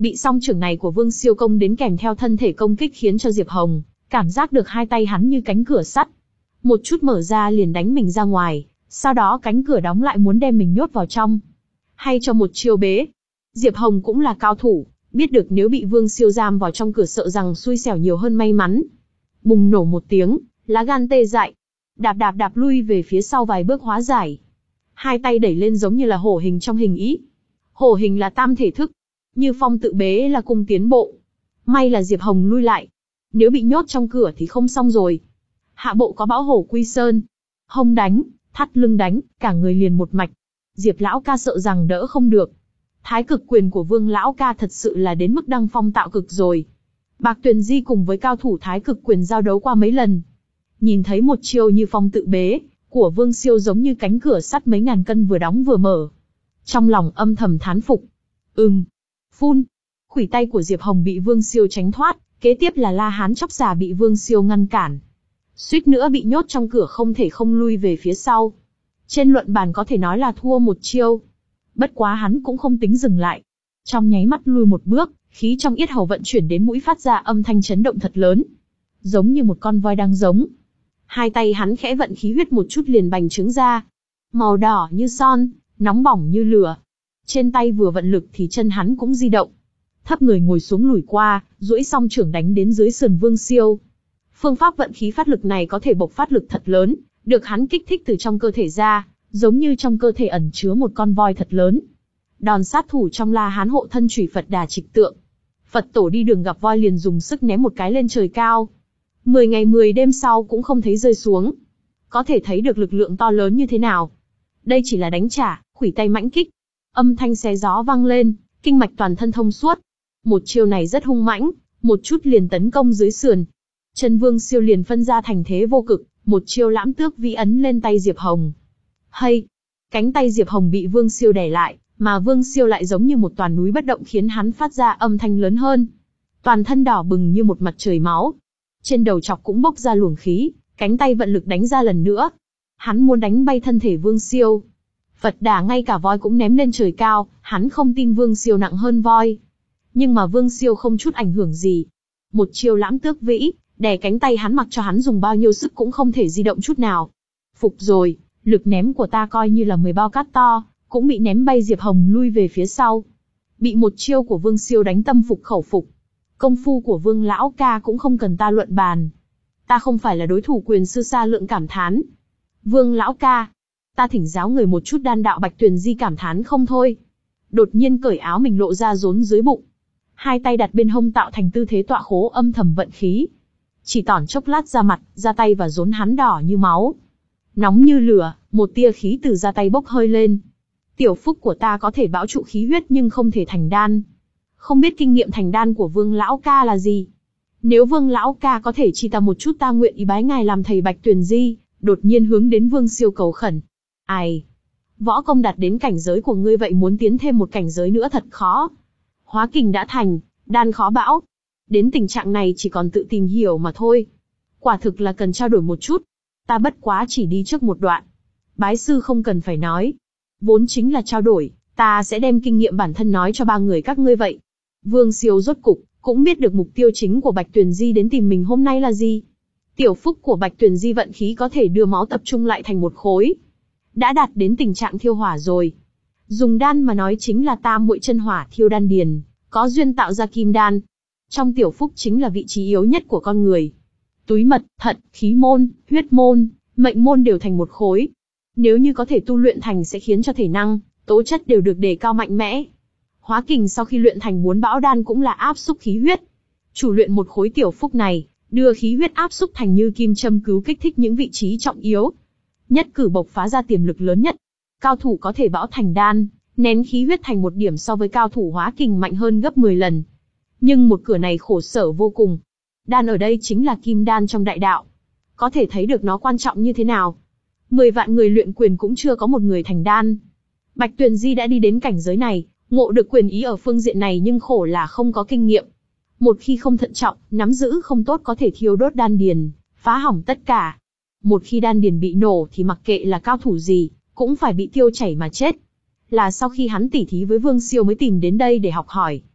Bị song trưởng này của Vương Siêu công đến kèm theo thân thể công kích khiến cho Diệp Hồng cảm giác được hai tay hắn như cánh cửa sắt. Một chút mở ra liền đánh mình ra ngoài, sau đó cánh cửa đóng lại muốn đem mình nhốt vào trong. Hay cho một chiêu bế. Diệp Hồng cũng là cao thủ, biết được nếu bị Vương Siêu giam vào trong cửa sợ rằng xui xẻo nhiều hơn may mắn. Bùng nổ một tiếng, lá gan tê dại. Đạp đạp đạp lui về phía sau vài bước hóa giải. Hai tay đẩy lên giống như là hổ hình trong hình ý. Hổ hình là tam thể thức. Như phong tự bế là cung tiến bộ. May là Diệp Hồng lui lại. Nếu bị nhốt trong cửa thì không xong rồi. Hạ bộ có bão hổ quy sơn. Hông đánh, thắt lưng đánh, cả người liền một mạch. Diệp lão ca sợ rằng đỡ không được. Thái cực quyền của Vương lão ca thật sự là đến mức đăng phong tạo cực rồi. Bạc Tuyền Di cùng với cao thủ thái cực quyền giao đấu qua mấy lần. Nhìn thấy một chiêu như phong tự bế của Vương Siêu giống như cánh cửa sắt mấy ngàn cân vừa đóng vừa mở. Trong lòng âm thầm thán phục. Ừm. Phun. Khuỷu tay của Diệp Hồng bị Vương Siêu tránh thoát, kế tiếp là La Hán chóc xà bị Vương Siêu ngăn cản. Suýt nữa bị nhốt trong cửa không thể không lui về phía sau. Trên luận bàn có thể nói là thua một chiêu. Bất quá hắn cũng không tính dừng lại. Trong nháy mắt lui một bước, khí trong yết hầu vận chuyển đến mũi phát ra âm thanh chấn động thật lớn. Giống như một con voi đang giống. Hai tay hắn khẽ vận khí huyết một chút liền bành trướng ra. Màu đỏ như son, nóng bỏng như lửa. Trên tay vừa vận lực thì chân hắn cũng di động. Thấp người ngồi xuống lùi qua, duỗi song trưởng đánh đến dưới sườn Vương Siêu. Phương pháp vận khí phát lực này có thể bộc phát lực thật lớn, được hắn kích thích từ trong cơ thể ra, giống như trong cơ thể ẩn chứa một con voi thật lớn. Đòn sát thủ trong La Hán hộ thân chủy Phật Đà Trịch Tượng. Phật tổ đi đường gặp voi liền dùng sức ném một cái lên trời cao. Mười ngày mười đêm sau cũng không thấy rơi xuống. Có thể thấy được lực lượng to lớn như thế nào. Đây chỉ là đánh trả, khuỷu tay mãnh kích. Âm thanh xé gió vang lên, kinh mạch toàn thân thông suốt. Một chiêu này rất hung mãnh, một chút liền tấn công dưới sườn. Chân Vương Siêu liền phân ra thành thế vô cực, một chiêu lãm tước vĩ ấn lên tay Diệp Hồng. Hay! Cánh tay Diệp Hồng bị Vương Siêu đè lại, mà Vương Siêu lại giống như một toàn núi bất động khiến hắn phát ra âm thanh lớn hơn. Toàn thân đỏ bừng như một mặt trời máu. Trên đầu chọc cũng bốc ra luồng khí, cánh tay vận lực đánh ra lần nữa. Hắn muốn đánh bay thân thể Vương Siêu. Phật Đà ngay cả voi cũng ném lên trời cao, hắn không tin Vương Siêu nặng hơn voi. Nhưng mà Vương Siêu không chút ảnh hưởng gì. Một chiêu lãm tước vĩ, đè cánh tay hắn mặc cho hắn dùng bao nhiêu sức cũng không thể di động chút nào. Phục rồi, lực ném của ta coi như là mười bao cát to, cũng bị ném bay. Diệp Hồng lui về phía sau. Bị một chiêu của Vương Siêu đánh tâm phục khẩu phục. Công phu của Vương lão ca cũng không cần ta luận bàn. Ta không phải là đối thủ. Quyền sư Sa Lượng cảm thán. Vương lão ca, ta thỉnh giáo người một chút đan đạo. Bạch Tuyền Di cảm thán không thôi. Đột nhiên cởi áo mình lộ ra rốn dưới bụng. Hai tay đặt bên hông tạo thành tư thế tọa khố âm thầm vận khí. Chỉ tỏn chốc lát ra mặt, da tay và rốn hắn đỏ như máu. Nóng như lửa, một tia khí từ da tay bốc hơi lên. Tiểu phúc của ta có thể bão trụ khí huyết nhưng không thể thành đan. Không biết kinh nghiệm thành đan của Vương lão ca là gì? Nếu Vương lão ca có thể chi ta một chút ta nguyện ý bái ngài làm thầy. Bạch Tuyền Di đột nhiên hướng đến Vương Siêu cầu khẩn. Ai? Võ công đạt đến cảnh giới của ngươi vậy muốn tiến thêm một cảnh giới nữa thật khó. Hóa kình đã thành, đan khó bão. Đến tình trạng này chỉ còn tự tìm hiểu mà thôi. Quả thực là cần trao đổi một chút. Ta bất quá chỉ đi trước một đoạn. Bái sư không cần phải nói. Vốn chính là trao đổi, ta sẽ đem kinh nghiệm bản thân nói cho ba người các ngươi vậy. Vương Siêu rốt cục cũng biết được mục tiêu chính của Bạch Tuyền Di đến tìm mình hôm nay là gì. Tiểu phúc của Bạch Tuyền Di vận khí có thể đưa máu tập trung lại thành một khối. Đã đạt đến tình trạng thiêu hỏa rồi. Dùng đan mà nói chính là tam muội chân hỏa thiêu đan điền, có duyên tạo ra kim đan. Trong tiểu phúc chính là vị trí yếu nhất của con người. Túi mật, thận, khí môn, huyết môn, mệnh môn đều thành một khối. Nếu như có thể tu luyện thành sẽ khiến cho thể năng, tố chất đều được đề cao mạnh mẽ. Hóa kình sau khi luyện thành muốn bão đan cũng là áp xúc khí huyết. Chủ luyện một khối tiểu phúc này, đưa khí huyết áp xúc thành như kim châm cứu kích thích những vị trí trọng yếu. Nhất cử bộc phá ra tiềm lực lớn nhất. Cao thủ có thể bão thành đan, nén khí huyết thành một điểm so với cao thủ hóa kình mạnh hơn gấp mười lần. Nhưng một cửa này khổ sở vô cùng. Đan ở đây chính là kim đan trong đại đạo. Có thể thấy được nó quan trọng như thế nào. Mười vạn người luyện quyền cũng chưa có một người thành đan. Bạch Tuyền Di đã đi đến cảnh giới này, ngộ được quyền ý ở phương diện này nhưng khổ là không có kinh nghiệm. Một khi không thận trọng, nắm giữ không tốt có thể thiêu đốt đan điền, phá hỏng tất cả. Một khi đan điền bị nổ thì mặc kệ là cao thủ gì, cũng phải bị tiêu chảy mà chết. Là sau khi hắn tỉ thí với Vương Siêu mới tìm đến đây để học hỏi.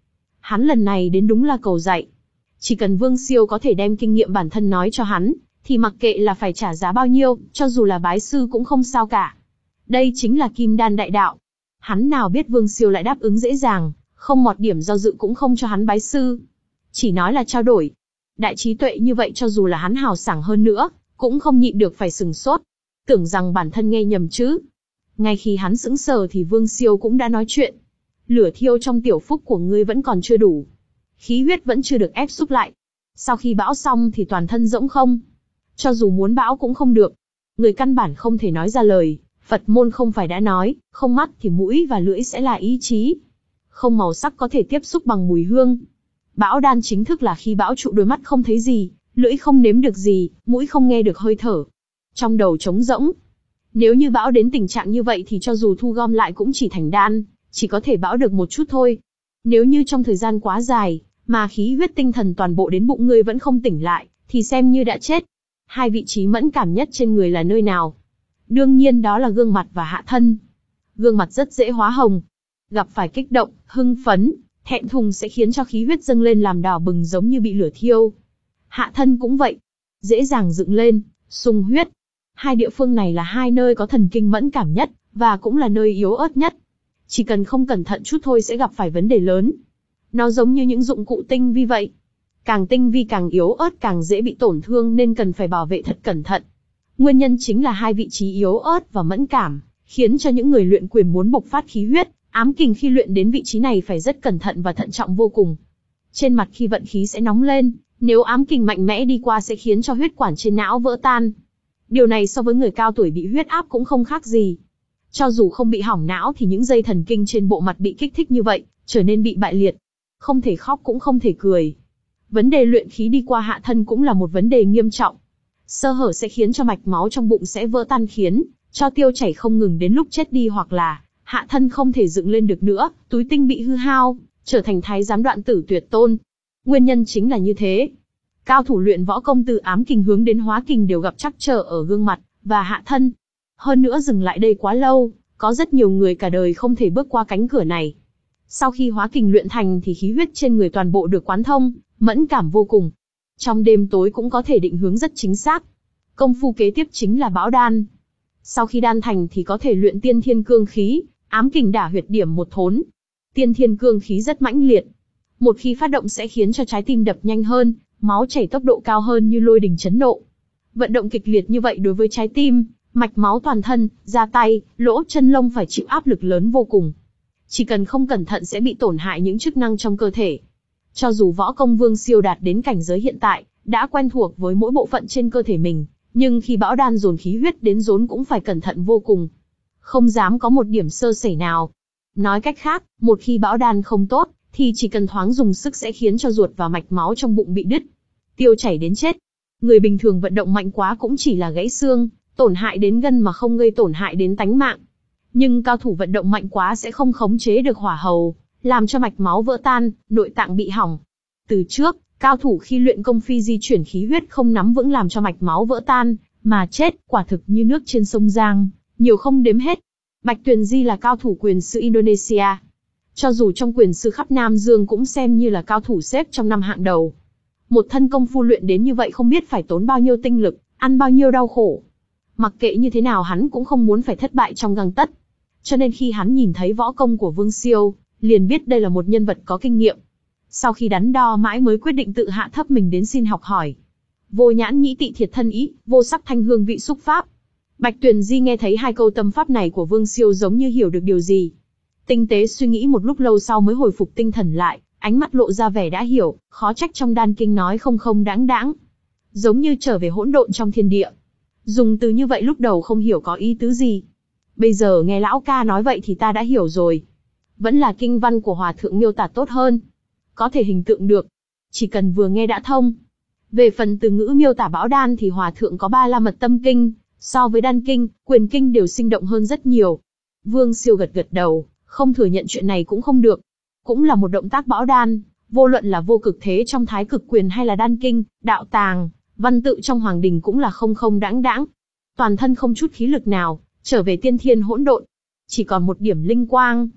Hắn lần này đến đúng là cầu dạy. Chỉ cần Vương Siêu có thể đem kinh nghiệm bản thân nói cho hắn, thì mặc kệ là phải trả giá bao nhiêu, cho dù là bái sư cũng không sao cả. Đây chính là Kim Đan đại đạo. Hắn nào biết Vương Siêu lại đáp ứng dễ dàng, không một điểm do dự cũng không cho hắn bái sư. Chỉ nói là trao đổi. Đại trí tuệ như vậy cho dù là hắn hào sảng hơn nữa, cũng không nhịn được phải sừng sốt. Tưởng rằng bản thân nghe nhầm chứ. Ngay khi hắn sững sờ thì Vương Siêu cũng đã nói chuyện. Lửa thiêu trong tiểu phúc của ngươi vẫn còn chưa đủ. Khí huyết vẫn chưa được ép xúc lại. Sau khi bão xong thì toàn thân rỗng không. Cho dù muốn bão cũng không được. Người căn bản không thể nói ra lời. Phật môn không phải đã nói, không mắt thì mũi và lưỡi sẽ là ý chí. Không màu sắc có thể tiếp xúc bằng mùi hương. Bão đan chính thức là khi bão trụ đôi mắt không thấy gì, lưỡi không nếm được gì, mũi không nghe được hơi thở. Trong đầu trống rỗng. Nếu như bão đến tình trạng như vậy thì cho dù thu gom lại cũng chỉ thành đan, chỉ có thể bão được một chút thôi. Nếu như trong thời gian quá dài, mà khí huyết tinh thần toàn bộ đến bụng ngươi vẫn không tỉnh lại, thì xem như đã chết. Hai vị trí mẫn cảm nhất trên người là nơi nào? Đương nhiên đó là gương mặt và hạ thân. Gương mặt rất dễ hóa hồng. Gặp phải kích động, hưng phấn, thẹn thùng sẽ khiến cho khí huyết dâng lên làm đỏ bừng giống như bị lửa thiêu. Hạ thân cũng vậy. Dễ dàng dựng lên, sung huyết. Hai địa phương này là hai nơi có thần kinh mẫn cảm nhất, và cũng là nơi yếu ớt nhất. Chỉ cần không cẩn thận chút thôi sẽ gặp phải vấn đề lớn. Nó giống như những dụng cụ tinh vi vậy. Càng tinh vi càng yếu ớt càng dễ bị tổn thương nên cần phải bảo vệ thật cẩn thận. Nguyên nhân chính là hai vị trí yếu ớt và mẫn cảm, khiến cho những người luyện quyền muốn bộc phát khí huyết, ám kình khi luyện đến vị trí này phải rất cẩn thận và thận trọng vô cùng. Trên mặt khi vận khí sẽ nóng lên, nếu ám kình mạnh mẽ đi qua sẽ khiến cho huyết quản trên não vỡ tan. Điều này so với người cao tuổi bị huyết áp cũng không khác gì. Cho dù không bị hỏng não thì những dây thần kinh trên bộ mặt bị kích thích như vậy, trở nên bị bại liệt. Không thể khóc cũng không thể cười. Vấn đề luyện khí đi qua hạ thân cũng là một vấn đề nghiêm trọng. Sơ hở sẽ khiến cho mạch máu trong bụng sẽ vỡ tan khiến cho tiêu chảy không ngừng đến lúc chết đi, hoặc là hạ thân không thể dựng lên được nữa, túi tinh bị hư hao, trở thành thái giám đoạn tử tuyệt tôn. Nguyên nhân chính là như thế. Cao thủ luyện võ công từ ám kình hướng đến hóa kình đều gặp trắc trở ở gương mặt và hạ thân. Hơn nữa dừng lại đây quá lâu, có rất nhiều người cả đời không thể bước qua cánh cửa này. Sau khi hóa kình luyện thành thì khí huyết trên người toàn bộ được quán thông, mẫn cảm vô cùng. Trong đêm tối cũng có thể định hướng rất chính xác. Công phu kế tiếp chính là bão đan. Sau khi đan thành thì có thể luyện tiên thiên cương khí, ám kình đả huyệt điểm một thốn. Tiên thiên cương khí rất mãnh liệt. Một khi phát động sẽ khiến cho trái tim đập nhanh hơn, máu chảy tốc độ cao hơn như lôi đình chấn nộ. Vận động kịch liệt như vậy đối với trái tim, mạch máu toàn thân, da tay, lỗ chân lông phải chịu áp lực lớn vô cùng. Chỉ cần không cẩn thận sẽ bị tổn hại những chức năng trong cơ thể. Cho dù võ công Vương Siêu đạt đến cảnh giới hiện tại, đã quen thuộc với mỗi bộ phận trên cơ thể mình, nhưng khi bão đan dồn khí huyết đến rốn cũng phải cẩn thận vô cùng. Không dám có một điểm sơ sẩy nào. Nói cách khác, một khi bão đan không tốt, thì chỉ cần thoáng dùng sức sẽ khiến cho ruột và mạch máu trong bụng bị đứt, tiêu chảy đến chết. Người bình thường vận động mạnh quá cũng chỉ là gãy xương, tổn hại đến gân mà không gây tổn hại đến tánh mạng. Nhưng cao thủ vận động mạnh quá sẽ không khống chế được hỏa hầu, làm cho mạch máu vỡ tan, nội tạng bị hỏng. Từ trước, cao thủ khi luyện công phi di chuyển khí huyết không nắm vững làm cho mạch máu vỡ tan, mà chết, quả thực như nước trên sông Giang, nhiều không đếm hết. Bạch Tuyền Di là cao thủ quyền sư Indonesia. Cho dù trong quyền sư khắp Nam Dương cũng xem như là cao thủ xếp trong năm hạng đầu. Một thân công phu luyện đến như vậy không biết phải tốn bao nhiêu tinh lực, ăn bao nhiêu đau khổ. Mặc kệ như thế nào hắn cũng không muốn phải thất bại trong gang tấc. Cho nên khi hắn nhìn thấy võ công của Vương Siêu, liền biết đây là một nhân vật có kinh nghiệm. Sau khi đắn đo mãi mới quyết định tự hạ thấp mình đến xin học hỏi. Vô nhãn nhĩ tị thiệt thân ý, vô sắc thanh hương vị xúc pháp. Bạch Tuyền Di nghe thấy hai câu tâm pháp này của Vương Siêu giống như hiểu được điều gì. Tinh tế suy nghĩ một lúc lâu sau mới hồi phục tinh thần lại, ánh mắt lộ ra vẻ đã hiểu, khó trách trong đan kinh nói không không đáng đáng. Giống như trở về hỗn độn trong thiên địa. Dùng từ như vậy lúc đầu không hiểu có ý tứ gì. Bây giờ nghe lão ca nói vậy thì ta đã hiểu rồi. Vẫn là kinh văn của hòa thượng miêu tả tốt hơn. Có thể hình tượng được. Chỉ cần vừa nghe đã thông. Về phần từ ngữ miêu tả bão đan thì hòa thượng có ba la mật tâm kinh, so với đan kinh, quyền kinh đều sinh động hơn rất nhiều. Vương Siêu gật gật đầu, không thừa nhận chuyện này cũng không được. Cũng là một động tác bão đan, vô luận là vô cực thế trong thái cực quyền hay là đan kinh, đạo tàng, văn tự trong hoàng đình cũng là không không đãng đãng. Toàn thân không chút khí lực nào, trở về tiên thiên hỗn độn. Chỉ còn một điểm linh quang.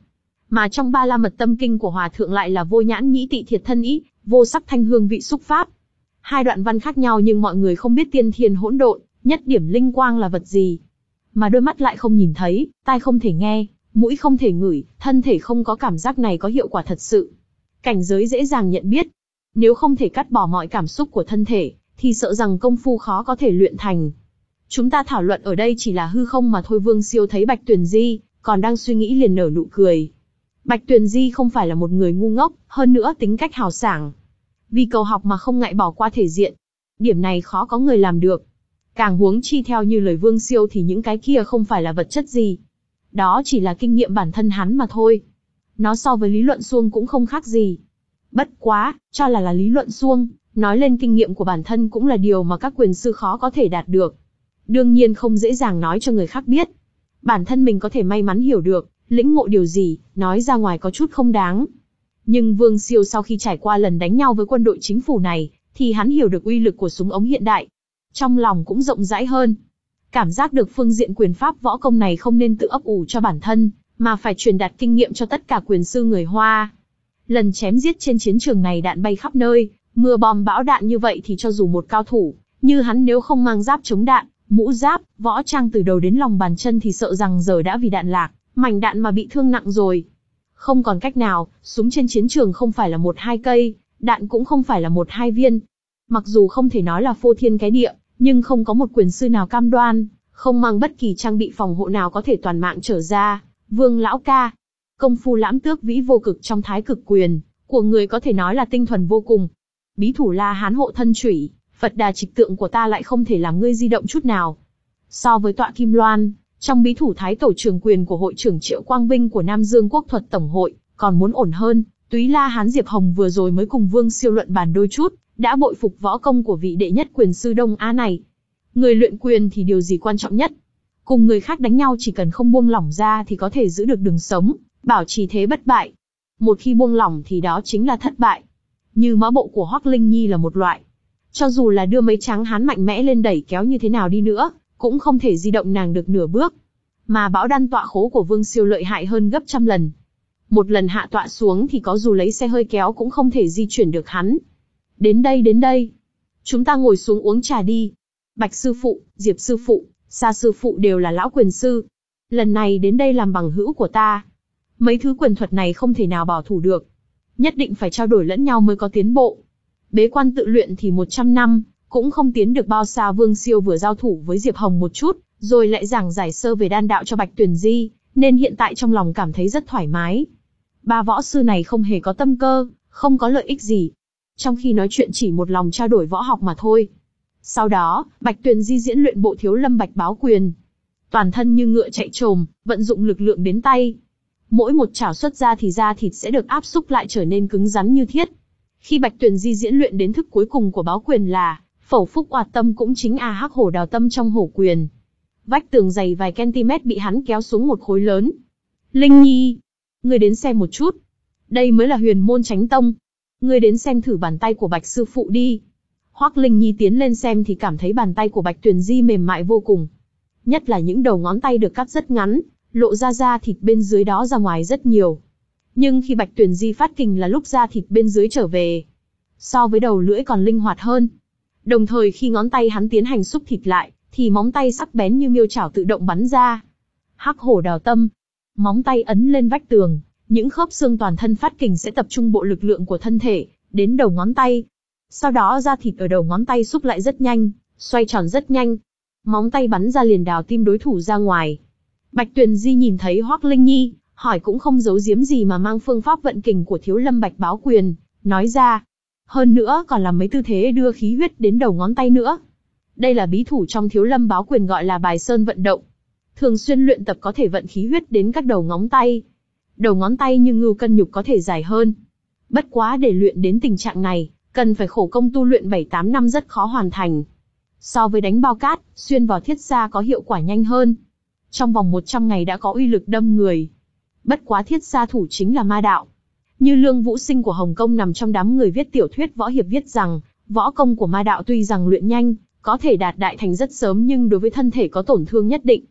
Mà trong Ba La Mật Tâm Kinh của Hòa Thượng lại là vô nhãn nhĩ tị thiệt thân ý, vô sắc thanh hương vị xúc pháp. Hai đoạn văn khác nhau nhưng mọi người không biết tiên thiên hỗn độn, nhất điểm linh quang là vật gì. Mà đôi mắt lại không nhìn thấy, tai không thể nghe, mũi không thể ngửi, thân thể không có cảm giác này có hiệu quả thật sự. Cảnh giới dễ dàng nhận biết. Nếu không thể cắt bỏ mọi cảm xúc của thân thể, thì sợ rằng công phu khó có thể luyện thành. Chúng ta thảo luận ở đây chỉ là hư không mà thôi. Vương Siêu thấy Bạch Tuyền Di còn đang suy nghĩ liền nở nụ cười. Bạch Tuyền Di không phải là một người ngu ngốc, hơn nữa tính cách hào sảng. Vì cầu học mà không ngại bỏ qua thể diện. Điểm này khó có người làm được. Càng huống chi theo như lời Vương Siêu thì những cái kia không phải là vật chất gì. Đó chỉ là kinh nghiệm bản thân hắn mà thôi. Nó so với lý luận suông cũng không khác gì. Bất quá, cho là là lý luận suông, nói lên kinh nghiệm của bản thân cũng là điều mà các quyền sư khó có thể đạt được. Đương nhiên không dễ dàng nói cho người khác biết. Bản thân mình có thể may mắn hiểu được, lĩnh ngộ điều gì, nói ra ngoài có chút không đáng. Nhưng Vương Siêu sau khi trải qua lần đánh nhau với quân đội chính phủ này, thì hắn hiểu được uy lực của súng ống hiện đại. Trong lòng cũng rộng rãi hơn. Cảm giác được phương diện quyền pháp võ công này không nên tự ấp ủ cho bản thân, mà phải truyền đạt kinh nghiệm cho tất cả quyền sư người Hoa. Lần chém giết trên chiến trường này đạn bay khắp nơi, mưa bom bão đạn như vậy thì cho dù một cao thủ như hắn nếu không mang giáp chống đạn, mũ giáp, võ trang từ đầu đến lòng bàn chân thì sợ rằng giờ đã vì đạn lạc, mảnh đạn mà bị thương nặng rồi. Không còn cách nào, súng trên chiến trường không phải là một hai cây, đạn cũng không phải là một hai viên. Mặc dù không thể nói là phô thiên cái địa, nhưng không có một quyền sư nào cam đoan, không mang bất kỳ trang bị phòng hộ nào có thể toàn mạng trở ra. Vương lão ca, công phu lãm tước vĩ vô cực trong thái cực quyền của người có thể nói là tinh thuần vô cùng. Bí thủ La Hán hộ thân chủy, Phật Đà trịch tượng của ta lại không thể làm ngươi di động chút nào. So với tọa Kim Loan, trong bí thủ thái tổ trường quyền của hội trưởng Triệu Quang Vinh của Nam Dương Quốc thuật tổng hội, còn muốn ổn hơn. Túy La Hán Diệp Hồng vừa rồi mới cùng Vương Siêu luận bàn đôi chút, đã bội phục võ công của vị đệ nhất quyền sư Đông Á này. Người luyện quyền thì điều gì quan trọng nhất? Cùng người khác đánh nhau chỉ cần không buông lỏng ra thì có thể giữ được đường sống, bảo trì thế bất bại. Một khi buông lỏng thì đó chính là thất bại. Như mã bộ của Hoắc Linh Nhi là một loại. Cho dù là đưa mấy tráng hán mạnh mẽ lên đẩy kéo như thế nào đi nữa, cũng không thể di động nàng được nửa bước. Mà bão đan tọa khố của Vương Siêu lợi hại hơn gấp trăm lần. Một lần hạ tọa xuống thì có dù lấy xe hơi kéo cũng không thể di chuyển được hắn. Đến đây đến đây. Chúng ta ngồi xuống uống trà đi. Bạch sư phụ, Diệp sư phụ, Sa sư phụ đều là lão quyền sư. Lần này đến đây làm bằng hữu của ta. Mấy thứ quyền thuật này không thể nào bảo thủ được. Nhất định phải trao đổi lẫn nhau mới có tiến bộ. Bế quan tự luyện thì một trăm năm, cũng không tiến được bao xa. Vương Siêu vừa giao thủ với Diệp Hồng một chút, rồi lại giảng giải sơ về đan đạo cho Bạch Tuyền Di, nên hiện tại trong lòng cảm thấy rất thoải mái. Ba võ sư này không hề có tâm cơ, không có lợi ích gì. Trong khi nói chuyện chỉ một lòng trao đổi võ học mà thôi. Sau đó, Bạch Tuyền Di diễn luyện bộ Thiếu Lâm Bạch Báo Quyền. Toàn thân như ngựa chạy trồm, vận dụng lực lượng đến tay. Mỗi một chảo xuất ra thì da thịt sẽ được áp xúc lại trở nên cứng rắn như thiết. Khi Bạch Tuyền Di diễn luyện đến thức cuối cùng của Báo Quyền là Phẩu Phúc Oạt Tâm, cũng chính à hắc hổ đào tâm trong hổ quyền. Vách tường dày vài cm bị hắn kéo xuống một khối lớn. Linh Nhi, ngươi đến xem một chút. Đây mới là huyền môn chánh tông. Ngươi đến xem thử bàn tay của Bạch sư phụ đi. Hoắc Linh Nhi tiến lên xem thì cảm thấy bàn tay của Bạch Tuyền Di mềm mại vô cùng. Nhất là những đầu ngón tay được cắt rất ngắn, lộ ra da thịt bên dưới đó ra ngoài rất nhiều. Nhưng khi Bạch Tuyền Di phát kình là lúc da thịt bên dưới trở về. So với đầu lưỡi còn linh hoạt hơn. Đồng thời khi ngón tay hắn tiến hành xúc thịt lại, thì móng tay sắc bén như miêu chảo tự động bắn ra. Hắc hổ đào tâm. Móng tay ấn lên vách tường, những khớp xương toàn thân phát kình sẽ tập trung bộ lực lượng của thân thể đến đầu ngón tay. Sau đó da thịt ở đầu ngón tay xúc lại rất nhanh, xoay tròn rất nhanh. Móng tay bắn ra liền đào tim đối thủ ra ngoài. Bạch Tuyền Di nhìn thấy Hoắc Linh Nhi, hỏi cũng không giấu giếm gì mà mang phương pháp vận kình của Thiếu Lâm Bạch Báo Quyền, nói ra. Hơn nữa còn làm mấy tư thế đưa khí huyết đến đầu ngón tay nữa. Đây là bí thủ trong Thiếu Lâm Báo Quyền gọi là bài sơn vận động. Thường xuyên luyện tập có thể vận khí huyết đến các đầu ngón tay. Đầu ngón tay như ngưu cân nhục có thể dài hơn. Bất quá để luyện đến tình trạng này, cần phải khổ công tu luyện bảy tám năm rất khó hoàn thành. So với đánh bao cát, xuyên vào thiết xa có hiệu quả nhanh hơn. Trong vòng một trăm ngày đã có uy lực đâm người. Bất quá thiết xa thủ chính là ma đạo. Như Lương Vũ Sinh của Hồng Kông nằm trong đám người viết tiểu thuyết võ hiệp viết rằng, võ công của ma đạo tuy rằng luyện nhanh, có thể đạt đại thành rất sớm nhưng đối với thân thể có tổn thương nhất định.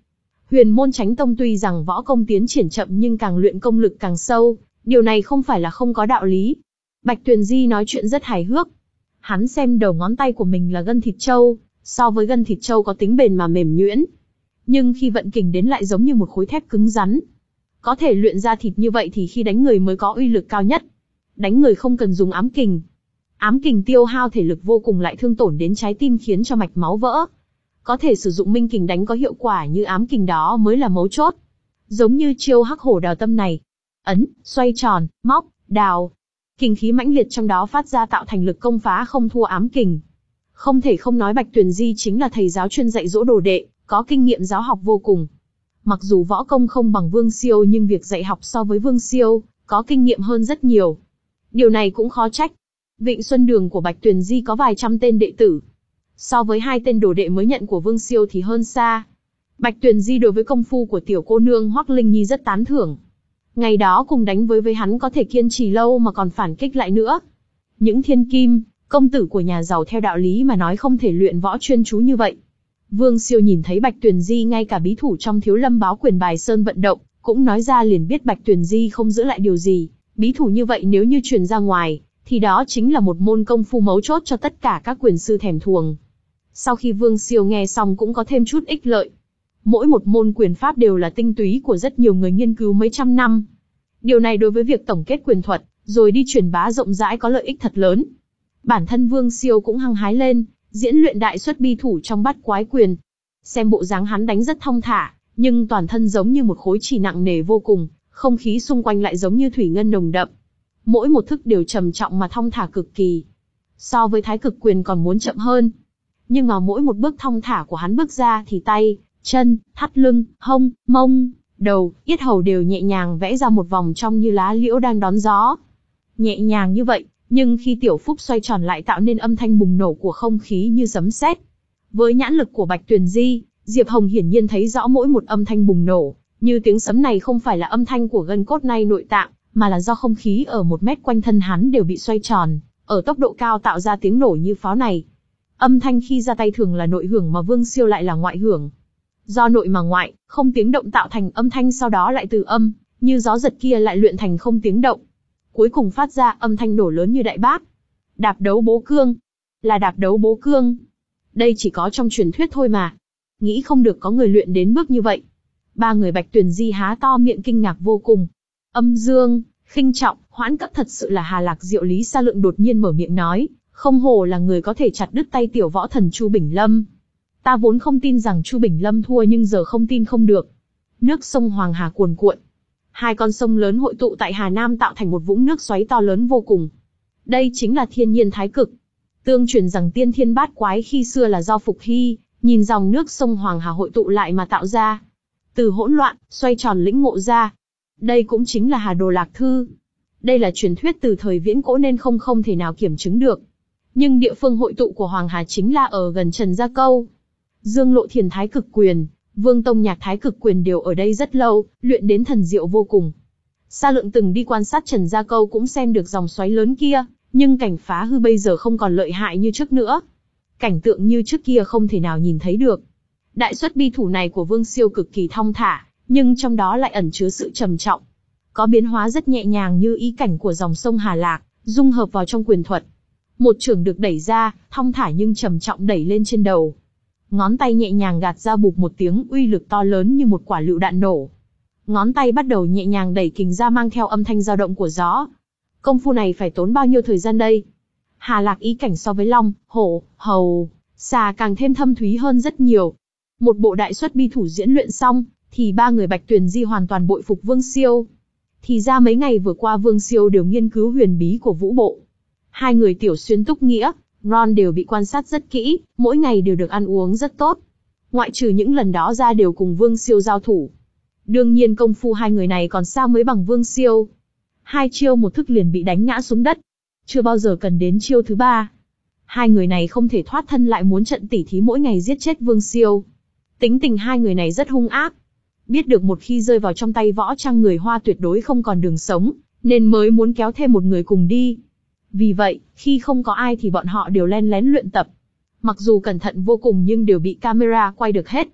Huyền môn Chánh Tông tuy rằng võ công tiến triển chậm nhưng càng luyện công lực càng sâu, điều này không phải là không có đạo lý. Bạch Tuyền Di nói chuyện rất hài hước. Hắn xem đầu ngón tay của mình là gân thịt trâu, so với gân thịt trâu có tính bền mà mềm nhuyễn. Nhưng khi vận kình đến lại giống như một khối thép cứng rắn. Có thể luyện ra thịt như vậy thì khi đánh người mới có uy lực cao nhất. Đánh người không cần dùng ám kình. Ám kình tiêu hao thể lực vô cùng lại thương tổn đến trái tim khiến cho mạch máu vỡ. Có thể sử dụng minh kình đánh có hiệu quả như ám kình đó mới là mấu chốt. Giống như chiêu hắc hổ đào tâm này. Ấn, xoay tròn, móc, đào. Kình khí mãnh liệt trong đó phát ra tạo thành lực công phá không thua ám kình. Không thể không nói Bạch Tuyền Di chính là thầy giáo chuyên dạy dỗ đồ đệ, có kinh nghiệm giáo học vô cùng. Mặc dù võ công không bằng Vương Siêu nhưng việc dạy học so với Vương Siêu, có kinh nghiệm hơn rất nhiều. Điều này cũng khó trách. Vịnh Xuân Đường của Bạch Tuyền Di có vài trăm tên đệ tử. So với hai tên đồ đệ mới nhận của Vương Siêu thì hơn xa. Bạch Tuyền Di đối với công phu của tiểu cô nương Hoắc Linh Nhi rất tán thưởng. Ngày đó cùng đánh với với hắn có thể kiên trì lâu mà còn phản kích lại nữa. Những thiên kim, công tử của nhà giàu theo đạo lý mà nói không thể luyện võ chuyên chú như vậy. Vương Siêu nhìn thấy Bạch Tuyền Di ngay cả bí thủ trong Thiếu Lâm Báo Quyền bài sơn vận động, cũng nói ra liền biết Bạch Tuyền Di không giữ lại điều gì. Bí thủ như vậy nếu như truyền ra ngoài, thì đó chính là một môn công phu mấu chốt cho tất cả các quyền sư thèm thuồng. Sau khi Vương Siêu nghe xong cũng có thêm chút ích lợi. Mỗi một môn quyền pháp đều là tinh túy của rất nhiều người nghiên cứu mấy trăm năm. Điều này đối với việc tổng kết quyền thuật, rồi đi truyền bá rộng rãi có lợi ích thật lớn. Bản thân Vương Siêu cũng hăng hái lên, diễn luyện đại xuất bi thủ trong Bát Quái Quyền. Xem bộ dáng hắn đánh rất thong thả, nhưng toàn thân giống như một khối chì nặng nề vô cùng, không khí xung quanh lại giống như thủy ngân nồng đậm. Mỗi một thức đều trầm trọng mà thong thả cực kỳ. So với Thái Cực Quyền còn muốn chậm hơn. Nhưng mà mỗi một bước thong thả của hắn bước ra thì tay, chân, thắt lưng, hông, mông, đầu, yết hầu đều nhẹ nhàng vẽ ra một vòng trông như lá liễu đang đón gió. Nhẹ nhàng như vậy, nhưng khi tiểu phúc xoay tròn lại tạo nên âm thanh bùng nổ của không khí như sấm sét. Với nhãn lực của Bạch Tuyền Di, Diệp Hồng hiển nhiên thấy rõ mỗi một âm thanh bùng nổ, như tiếng sấm này không phải là âm thanh của gân cốt nay nội tạng, mà là do không khí ở một mét quanh thân hắn đều bị xoay tròn, ở tốc độ cao tạo ra tiếng nổ như pháo này. Âm thanh khi ra tay thường là nội hưởng mà Vương Siêu lại là ngoại hưởng. Do nội mà ngoại, không tiếng động tạo thành âm thanh sau đó lại từ âm, như gió giật kia lại luyện thành không tiếng động. Cuối cùng phát ra âm thanh nổ lớn như đại bác. Đạp đấu bố cương. Là đạp đấu bố cương. Đây chỉ có trong truyền thuyết thôi mà. Nghĩ không được có người luyện đến bước như vậy. Ba người Bạch Tuyền Di há to miệng kinh ngạc vô cùng. Âm dương, khinh trọng, hoãn cấp thật sự là Hà Lạc Diệu. Lý Sa Lượng đột nhiên mở miệng nói, không hổ là người có thể chặt đứt tay tiểu võ thần Chu Bình Lâm. Ta vốn không tin rằng Chu Bình Lâm thua nhưng giờ không tin không được. Nước sông Hoàng Hà cuồn cuộn. Hai con sông lớn hội tụ tại Hà Nam tạo thành một vũng nước xoáy to lớn vô cùng. Đây chính là thiên nhiên thái cực. Tương truyền rằng tiên thiên bát quái khi xưa là do Phục Hy, nhìn dòng nước sông Hoàng Hà hội tụ lại mà tạo ra. Từ hỗn loạn, xoay tròn lĩnh ngộ ra. Đây cũng chính là Hà Đồ Lạc Thư. Đây là truyền thuyết từ thời viễn cổ nên không không thể nào kiểm chứng được. Nhưng địa phương hội tụ của Hoàng Hà chính là ở gần Trần Gia Câu. Dương Lộ Thiền Thái Cực Quyền, Vương Tông Nhạc Thái Cực Quyền đều ở đây rất lâu, luyện đến thần diệu vô cùng. Sa Lượng từng đi quan sát Trần Gia Câu cũng xem được dòng xoáy lớn kia, nhưng cảnh phá hư bây giờ không còn lợi hại như trước nữa. Cảnh tượng như trước kia không thể nào nhìn thấy được. Đại xuất bi thủ này của Vương Siêu cực kỳ thong thả, nhưng trong đó lại ẩn chứa sự trầm trọng. Có biến hóa rất nhẹ nhàng như ý cảnh của dòng sông Hà Lạc, dung hợp vào trong quyền thuật. Một chưởng được đẩy ra, thong thả nhưng trầm trọng đẩy lên trên đầu. Ngón tay nhẹ nhàng gạt ra bụp một tiếng, uy lực to lớn như một quả lựu đạn nổ. Ngón tay bắt đầu nhẹ nhàng đẩy kình ra mang theo âm thanh dao động của gió. Công phu này phải tốn bao nhiêu thời gian đây? Hà Lạc ý cảnh so với long, hổ, hầu, xà càng thêm thâm thúy hơn rất nhiều. Một bộ đại xuất bi thủ diễn luyện xong, thì ba người Bạch Tuyền Di hoàn toàn bội phục Vương Siêu. Thì ra mấy ngày vừa qua Vương Siêu đều nghiên cứu huyền bí của vũ bộ. Hai người Tiểu Xuyên Túc Nghĩa, Ron đều bị quan sát rất kỹ, mỗi ngày đều được ăn uống rất tốt. Ngoại trừ những lần đó ra đều cùng Vương Siêu giao thủ. Đương nhiên công phu hai người này còn xa mới bằng Vương Siêu. Hai chiêu một thức liền bị đánh ngã xuống đất. Chưa bao giờ cần đến chiêu thứ ba. Hai người này không thể thoát thân lại muốn trận tỉ thí mỗi ngày giết chết Vương Siêu. Tính tình hai người này rất hung ác. Biết được một khi rơi vào trong tay võ trang người Hoa tuyệt đối không còn đường sống, nên mới muốn kéo thêm một người cùng đi. Vì vậy, khi không có ai thì bọn họ đều len lén luyện tập. Mặc dù cẩn thận vô cùng nhưng đều bị camera quay được hết.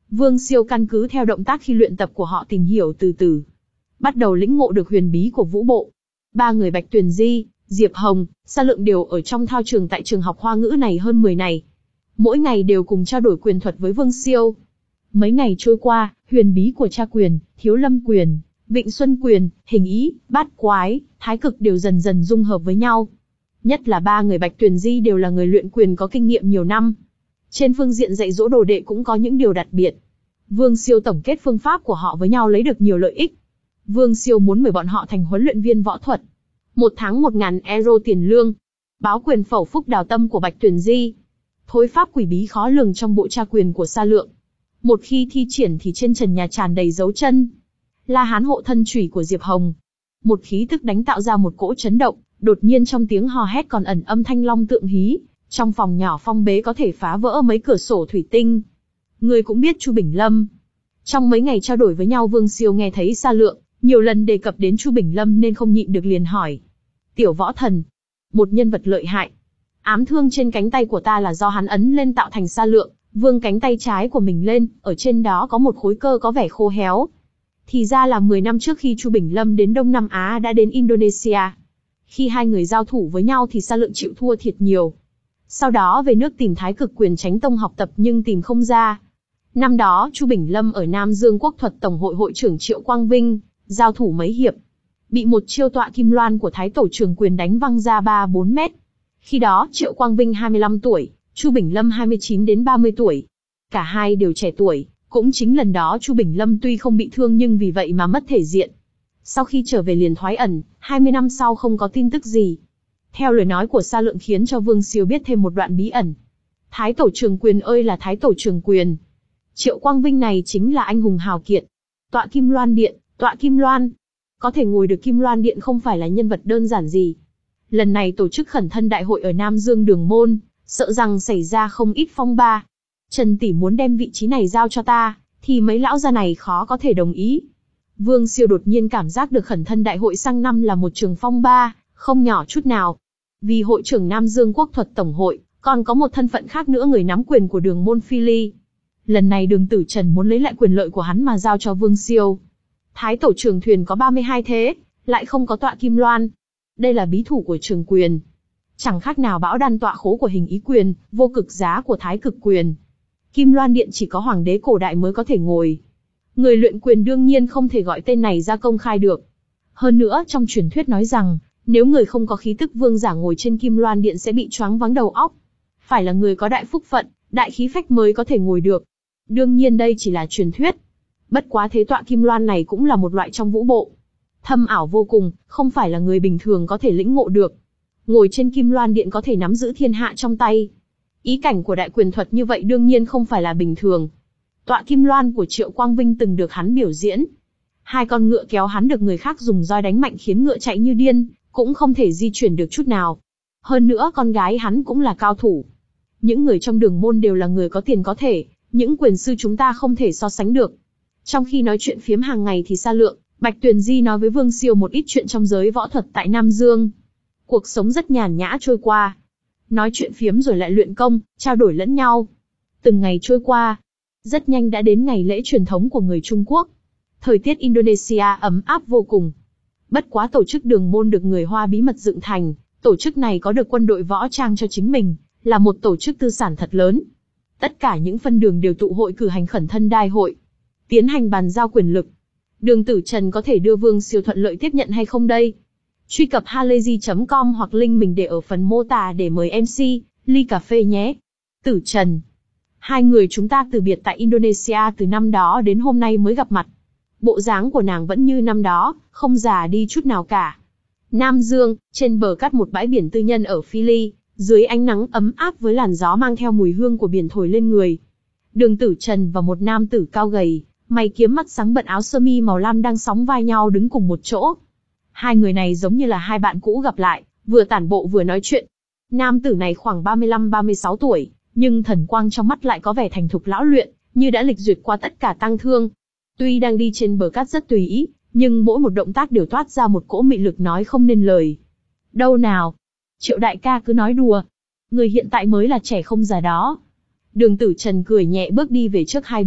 Vương Siêu căn cứ theo động tác khi luyện tập của họ tìm hiểu từ từ. Bắt đầu lĩnh ngộ được huyền bí của vũ bộ. Ba người Bạch Tuyền Di, Diệp Hồng, Sa Lượng đều ở trong thao trường tại trường học Hoa ngữ này hơn mười ngày. Mỗi ngày đều cùng trao đổi quyền thuật với Vương Siêu. Mấy ngày trôi qua, huyền bí của Tra Quyền, Thiếu Lâm Quyền, Vịnh Xuân Quyền, Hình Ý, Bát Quái, Thái Cực đều dần dần dung hợp với nhau. Nhất là ba người Bạch Tuyền Di đều là người luyện quyền có kinh nghiệm nhiều năm. Trên phương diện dạy dỗ đồ đệ cũng có những điều đặc biệt. Vương Siêu tổng kết phương pháp của họ với nhau lấy được nhiều lợi ích. Vương Siêu muốn mời bọn họ thành huấn luyện viên võ thuật. Một tháng một ngàn euro tiền lương. Báo quyền phẩu phúc đào tâm của Bạch Tuyền Di. Thối pháp quỷ bí khó lường trong bộ Tra Quyền của Sa Lượng. Một khi thi triển thì trên trần nhà tràn đầy dấu chân. La Hán hộ thân chủy của Diệp Hồng. Một khí tức đánh tạo ra một cỗ chấn động, đột nhiên trong tiếng hò hét còn ẩn âm thanh long tượng hí. Trong phòng nhỏ phong bế có thể phá vỡ mấy cửa sổ thủy tinh. Người cũng biết Chu Bình Lâm. Trong mấy ngày trao đổi với nhau Vương Siêu nghe thấy Sa Lượng nhiều lần đề cập đến Chu Bình Lâm nên không nhịn được liền hỏi. Tiểu võ thần. Một nhân vật lợi hại. Ám thương trên cánh tay của ta là do hắn ấn lên tạo thành Sa Lượng, vươn cánh tay trái của mình lên, ở trên đó có một khối cơ có vẻ khô héo. Thì ra là mười năm trước khi Chu Bình Lâm đến Đông Nam Á đã đến Indonesia. Khi hai người giao thủ với nhau thì Sa Lượng chịu thua thiệt nhiều. Sau đó về nước tìm Thái Cực Quyền Chánh Tông học tập nhưng tìm không ra. Năm đó Chu Bình Lâm ở Nam Dương Quốc thuật Tổng hội hội trưởng Triệu Quang Vinh, giao thủ mấy hiệp. Bị một chiêu tọa kim loan của Thái Tổ Trường Quyền đánh văng ra ba bốn mét. Khi đó Triệu Quang Vinh hai mươi lăm tuổi, Chu Bình Lâm hai mươi chín đến ba mươi tuổi. Cả hai đều trẻ tuổi, cũng chính lần đó Chu Bình Lâm tuy không bị thương nhưng vì vậy mà mất thể diện. Sau khi trở về liền thoái ẩn, hai mươi năm sau không có tin tức gì. Theo lời nói của Sa Lượng khiến cho Vương Siêu biết thêm một đoạn bí ẩn. Thái Tổ Trường Quyền ơi là Thái Tổ Trường Quyền. Triệu Quang Vinh này chính là anh hùng hào kiệt. Tọa Kim Loan Điện, tọa Kim Loan. Có thể ngồi được Kim Loan Điện không phải là nhân vật đơn giản gì. Lần này tổ chức khẩn thân đại hội ở Nam Dương Đường Môn, sợ rằng xảy ra không ít phong ba. Trần tỷ muốn đem vị trí này giao cho ta, thì mấy lão gia này khó có thể đồng ý. Vương Siêu đột nhiên cảm giác được khẩn thân đại hội sang năm là một trường phong ba, không nhỏ chút nào. Vì hội trưởng Nam Dương Quốc thuật Tổng hội, còn có một thân phận khác nữa người nắm quyền của Đường Môn Phi Ly. Lần này Đường Tử Trần muốn lấy lại quyền lợi của hắn mà giao cho Vương Siêu. Thái Tổ Trường Thuyền có ba mươi hai thế, lại không có tọa Kim Loan. Đây là bí thủ của Trường Quyền. Chẳng khác nào bão đan tọa khố của Hình Ý Quyền, vô cực giá của Thái Cực Quyền. Kim Loan Điện chỉ có hoàng đế cổ đại mới có thể ngồi. Người luyện quyền đương nhiên không thể gọi tên này ra công khai được. Hơn nữa trong truyền thuyết nói rằng, nếu người không có khí tức vương giả ngồi trên Kim Loan Điện sẽ bị choáng váng đầu óc. Phải là người có đại phúc phận, đại khí phách mới có thể ngồi được. Đương nhiên đây chỉ là truyền thuyết. Bất quá thế tọa Kim Loan này cũng là một loại trong vũ bộ. Thâm ảo vô cùng, không phải là người bình thường có thể lĩnh ngộ được. Ngồi trên Kim Loan Điện có thể nắm giữ thiên hạ trong tay. Ý cảnh của đại quyền thuật như vậy đương nhiên không phải là bình thường. Tọa Kim Loan của Triệu Quang Vinh từng được hắn biểu diễn. Hai con ngựa kéo hắn được người khác dùng roi đánh mạnh khiến ngựa chạy như điên, cũng không thể di chuyển được chút nào. Hơn nữa con gái hắn cũng là cao thủ. Những người trong Đường Môn đều là người có tiền có thể, những quyền sư chúng ta không thể so sánh được. Trong khi nói chuyện phiếm hàng ngày thì Sa Lượng, Bạch Tuyền Di nói với Vương Siêu một ít chuyện trong giới võ thuật tại Nam Dương. Cuộc sống rất nhàn nhã trôi qua. Nói chuyện phiếm rồi lại luyện công, trao đổi lẫn nhau. Từng ngày trôi qua. Rất nhanh đã đến ngày lễ truyền thống của người Trung Quốc. Thời tiết Indonesia ấm áp vô cùng. Bất quá tổ chức Đường Môn được người Hoa bí mật dựng thành. Tổ chức này có được quân đội võ trang cho chính mình, là một tổ chức tư sản thật lớn. Tất cả những phân đường đều tụ hội cử hành khẩn thân đại hội. Tiến hành bàn giao quyền lực. Đường Tử Trần có thể đưa Vương Siêu thuận lợi tiếp nhận hay không đây? Truy cập halayzi chấm com hoặc link mình để ở phần mô tả để mời em xê, ly cà phê nhé. Tử Trần. Hai người chúng ta từ biệt tại Indonesia từ năm đó đến hôm nay mới gặp mặt. Bộ dáng của nàng vẫn như năm đó, không già đi chút nào cả. Nam Dương, trên bờ cát một bãi biển tư nhân ở Philly, dưới ánh nắng ấm áp với làn gió mang theo mùi hương của biển thổi lên người. Đường Tử Trần và một nam tử cao gầy, mày kiếm mắt sáng bận áo sơ mi màu lam đang sóng vai nhau đứng cùng một chỗ. Hai người này giống như là hai bạn cũ gặp lại, vừa tản bộ vừa nói chuyện. Nam tử này khoảng ba mươi lăm ba mươi sáu tuổi, nhưng thần quang trong mắt lại có vẻ thành thục lão luyện, như đã lịch duyệt qua tất cả tang thương. Tuy đang đi trên bờ cát rất tùy ý, nhưng mỗi một động tác đều toát ra một cỗ mị lực nói không nên lời. Đâu nào? Triệu đại ca cứ nói đùa. Người hiện tại mới là trẻ không già đó. Đường Tử Trần cười nhẹ bước đi về trước hai bước, cùng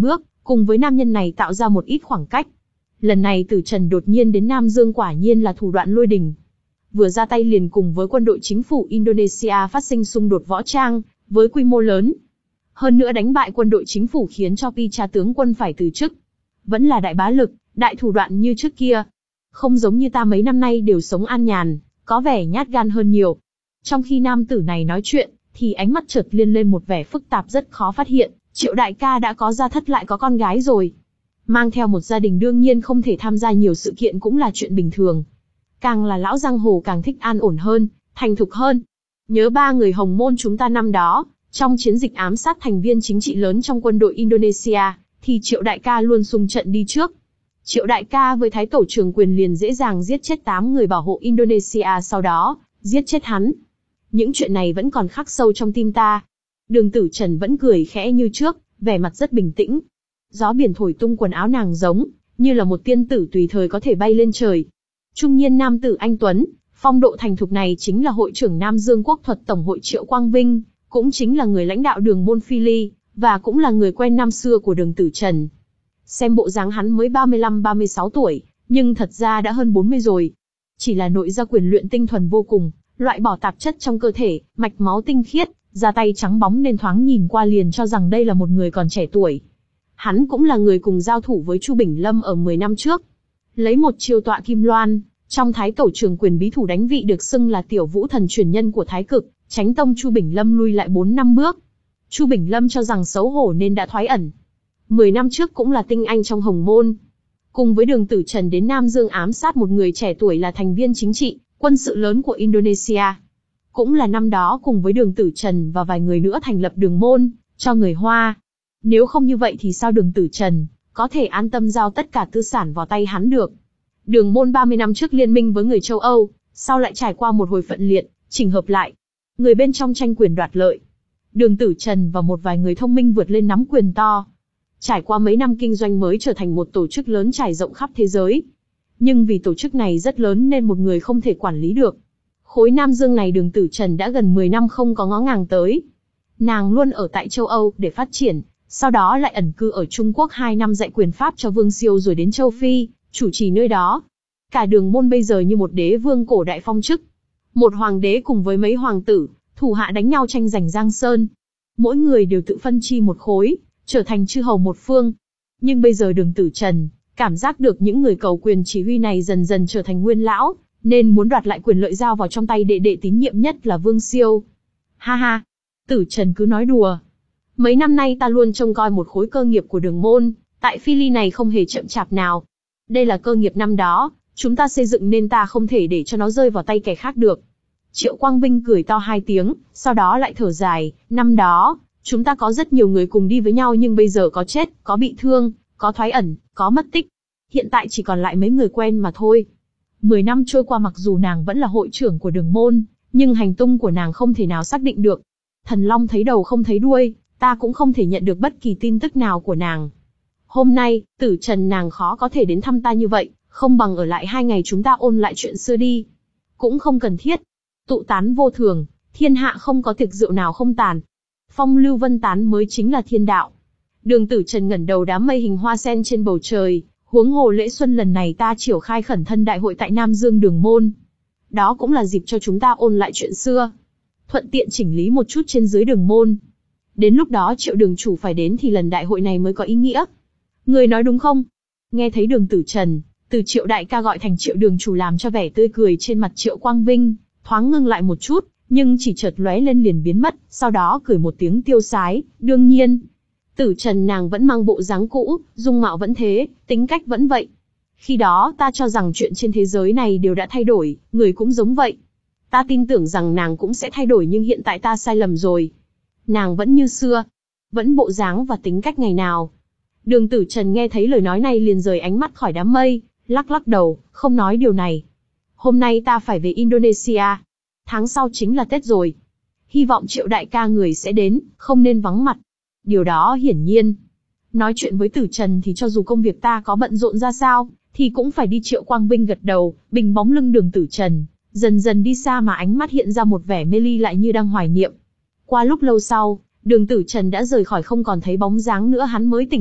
cùng với nam nhân này tạo ra một ít khoảng cách. Lần này Tử Trần đột nhiên đến Nam Dương quả nhiên là thủ đoạn lôi đình. Vừa ra tay liền cùng với quân đội chính phủ Indonesia phát sinh xung đột võ trang, với quy mô lớn. Hơn nữa đánh bại quân đội chính phủ khiến cho Picha tướng quân phải từ chức. Vẫn là đại bá lực, đại thủ đoạn như trước kia. Không giống như ta mấy năm nay đều sống an nhàn, có vẻ nhát gan hơn nhiều. Trong khi nam tử này nói chuyện, thì ánh mắt chợt liên lên một vẻ phức tạp rất khó phát hiện. Triệu đại ca đã có gia thất lại có con gái rồi. Mang theo một gia đình đương nhiên không thể tham gia nhiều sự kiện cũng là chuyện bình thường. Càng là lão giang hồ càng thích an ổn hơn, thành thục hơn. Nhớ ba người Hồng Môn chúng ta năm đó, trong chiến dịch ám sát thành viên chính trị lớn trong quân đội Indonesia, thì Triệu đại ca luôn xung trận đi trước. Triệu đại ca với thái tổ trường quyền liền dễ dàng giết chết tám người bảo hộ Indonesia, sau đó giết chết hắn. Những chuyện này vẫn còn khắc sâu trong tim ta. Đường Tử Trần vẫn cười khẽ như trước, vẻ mặt rất bình tĩnh. Gió biển thổi tung quần áo nàng giống như là một tiên tử tùy thời có thể bay lên trời. Trung niên nam tử anh tuấn, phong độ thành thục này chính là hội trưởng Nam Dương Quốc thuật Tổng hội Triệu Quang Vinh, cũng chính là người lãnh đạo Đường môn Phi Ly, và cũng là người quen năm xưa của Đường Tử Trần. Xem bộ dáng hắn mới ba mươi lăm ba mươi sáu tuổi, nhưng thật ra đã hơn bốn mươi rồi. Chỉ là nội gia quyền luyện tinh thuần vô cùng, loại bỏ tạp chất trong cơ thể, mạch máu tinh khiết, da tay trắng bóng nên thoáng nhìn qua liền cho rằng đây là một người còn trẻ tuổi. Hắn cũng là người cùng giao thủ với Chu Bình Lâm ở mười năm trước. Lấy một chiêu tọa kim loan, trong thái tổ trường quyền bí thủ đánh vị được xưng là tiểu vũ thần truyền nhân của Thái Cực, Chánh Tông Chu Bình Lâm lui lại bốn năm bước. Chu Bình Lâm cho rằng xấu hổ nên đã thoái ẩn. Mười năm trước cũng là tinh anh trong Hồng Môn. Cùng với Đường Tử Trần đến Nam Dương ám sát một người trẻ tuổi là thành viên chính trị, quân sự lớn của Indonesia. Cũng là năm đó cùng với Đường Tử Trần và vài người nữa thành lập Đường Môn, cho người Hoa. Nếu không như vậy thì sao Đường Tử Trần có thể an tâm giao tất cả tư sản vào tay hắn được? Đường Môn ba mươi năm trước liên minh với người châu Âu, sau lại trải qua một hồi phận liệt, chỉnh hợp lại. Người bên trong tranh quyền đoạt lợi. Đường Tử Trần và một vài người thông minh vượt lên nắm quyền to. Trải qua mấy năm kinh doanh mới trở thành một tổ chức lớn trải rộng khắp thế giới. Nhưng vì tổ chức này rất lớn nên một người không thể quản lý được. Khối Nam Dương này Đường Tử Trần đã gần mười năm không có ngó ngàng tới. Nàng luôn ở tại châu Âu để phát triển, sau đó lại ẩn cư ở Trung Quốc hai năm dạy quyền pháp cho Vương Siêu rồi đến châu Phi, chủ trì nơi đó. Cả Đường Môn bây giờ như một đế vương cổ đại phong chức. Một hoàng đế cùng với mấy hoàng tử, thủ hạ đánh nhau tranh giành Giang Sơn. Mỗi người đều tự phân chi một khối, trở thành chư hầu một phương. Nhưng bây giờ Đường Tử Trần cảm giác được những người cầu quyền chỉ huy này dần dần trở thành nguyên lão, nên muốn đoạt lại quyền lợi giao vào trong tay đệ đệ tín nhiệm nhất là Vương Siêu. Ha ha, Tử Trần cứ nói đùa. Mấy năm nay ta luôn trông coi một khối cơ nghiệp của Đường Môn, tại Phi Ly này không hề chậm chạp nào. Đây là cơ nghiệp năm đó, chúng ta xây dựng nên ta không thể để cho nó rơi vào tay kẻ khác được. Triệu Quang Vinh cười to hai tiếng, sau đó lại thở dài, năm đó, chúng ta có rất nhiều người cùng đi với nhau nhưng bây giờ có chết, có bị thương, có thoái ẩn, có mất tích. Hiện tại chỉ còn lại mấy người quen mà thôi. Mười năm trôi qua mặc dù nàng vẫn là hội trưởng của Đường Môn, nhưng hành tung của nàng không thể nào xác định được. Thần Long thấy đầu không thấy đuôi, ta cũng không thể nhận được bất kỳ tin tức nào của nàng. Hôm nay, Tử Trần nàng khó có thể đến thăm ta như vậy, không bằng ở lại hai ngày chúng ta ôn lại chuyện xưa đi. Cũng không cần thiết. Tụ tán vô thường, thiên hạ không có tiệc rượu nào không tàn. Phong lưu vân tán mới chính là thiên đạo. Đường Tử Trần ngẩng đầu đám mây hình hoa sen trên bầu trời, huống hồ lễ xuân lần này ta triển khai khẩn thân đại hội tại Nam Dương Đường Môn. Đó cũng là dịp cho chúng ta ôn lại chuyện xưa. Thuận tiện chỉnh lý một chút trên dưới Đường Môn. Đến lúc đó Triệu đường chủ phải đến thì lần đại hội này mới có ý nghĩa. Người nói đúng không? Nghe thấy Đường Tử Trần, từ Triệu đại ca gọi thành Triệu đường chủ làm cho vẻ tươi cười trên mặt Triệu Quang Vinh thoáng ngưng lại một chút, nhưng chỉ chợt lóe lên liền biến mất, sau đó cười một tiếng tiêu sái, đương nhiên. Tử Trần nàng vẫn mang bộ dáng cũ, dung mạo vẫn thế, tính cách vẫn vậy. Khi đó ta cho rằng chuyện trên thế giới này đều đã thay đổi, người cũng giống vậy. Ta tin tưởng rằng nàng cũng sẽ thay đổi nhưng hiện tại ta sai lầm rồi. Nàng vẫn như xưa, vẫn bộ dáng và tính cách ngày nào. Đường Tử Trần nghe thấy lời nói này liền rời ánh mắt khỏi đám mây, lắc lắc đầu, không nói điều này. Hôm nay ta phải về Indonesia. Tháng sau chính là Tết rồi. Hy vọng Triệu đại ca người sẽ đến, không nên vắng mặt. Điều đó hiển nhiên. Nói chuyện với Tử Trần thì cho dù công việc ta có bận rộn ra sao, thì cũng phải đi. Triệu Quang Vinh gật đầu, bình bóng lưng Đường Tử Trần, dần dần đi xa mà ánh mắt hiện ra một vẻ mê ly lại như đang hoài niệm. Qua lúc lâu sau, Đường Tử Trần đã rời khỏi không còn thấy bóng dáng nữa hắn mới tỉnh lại,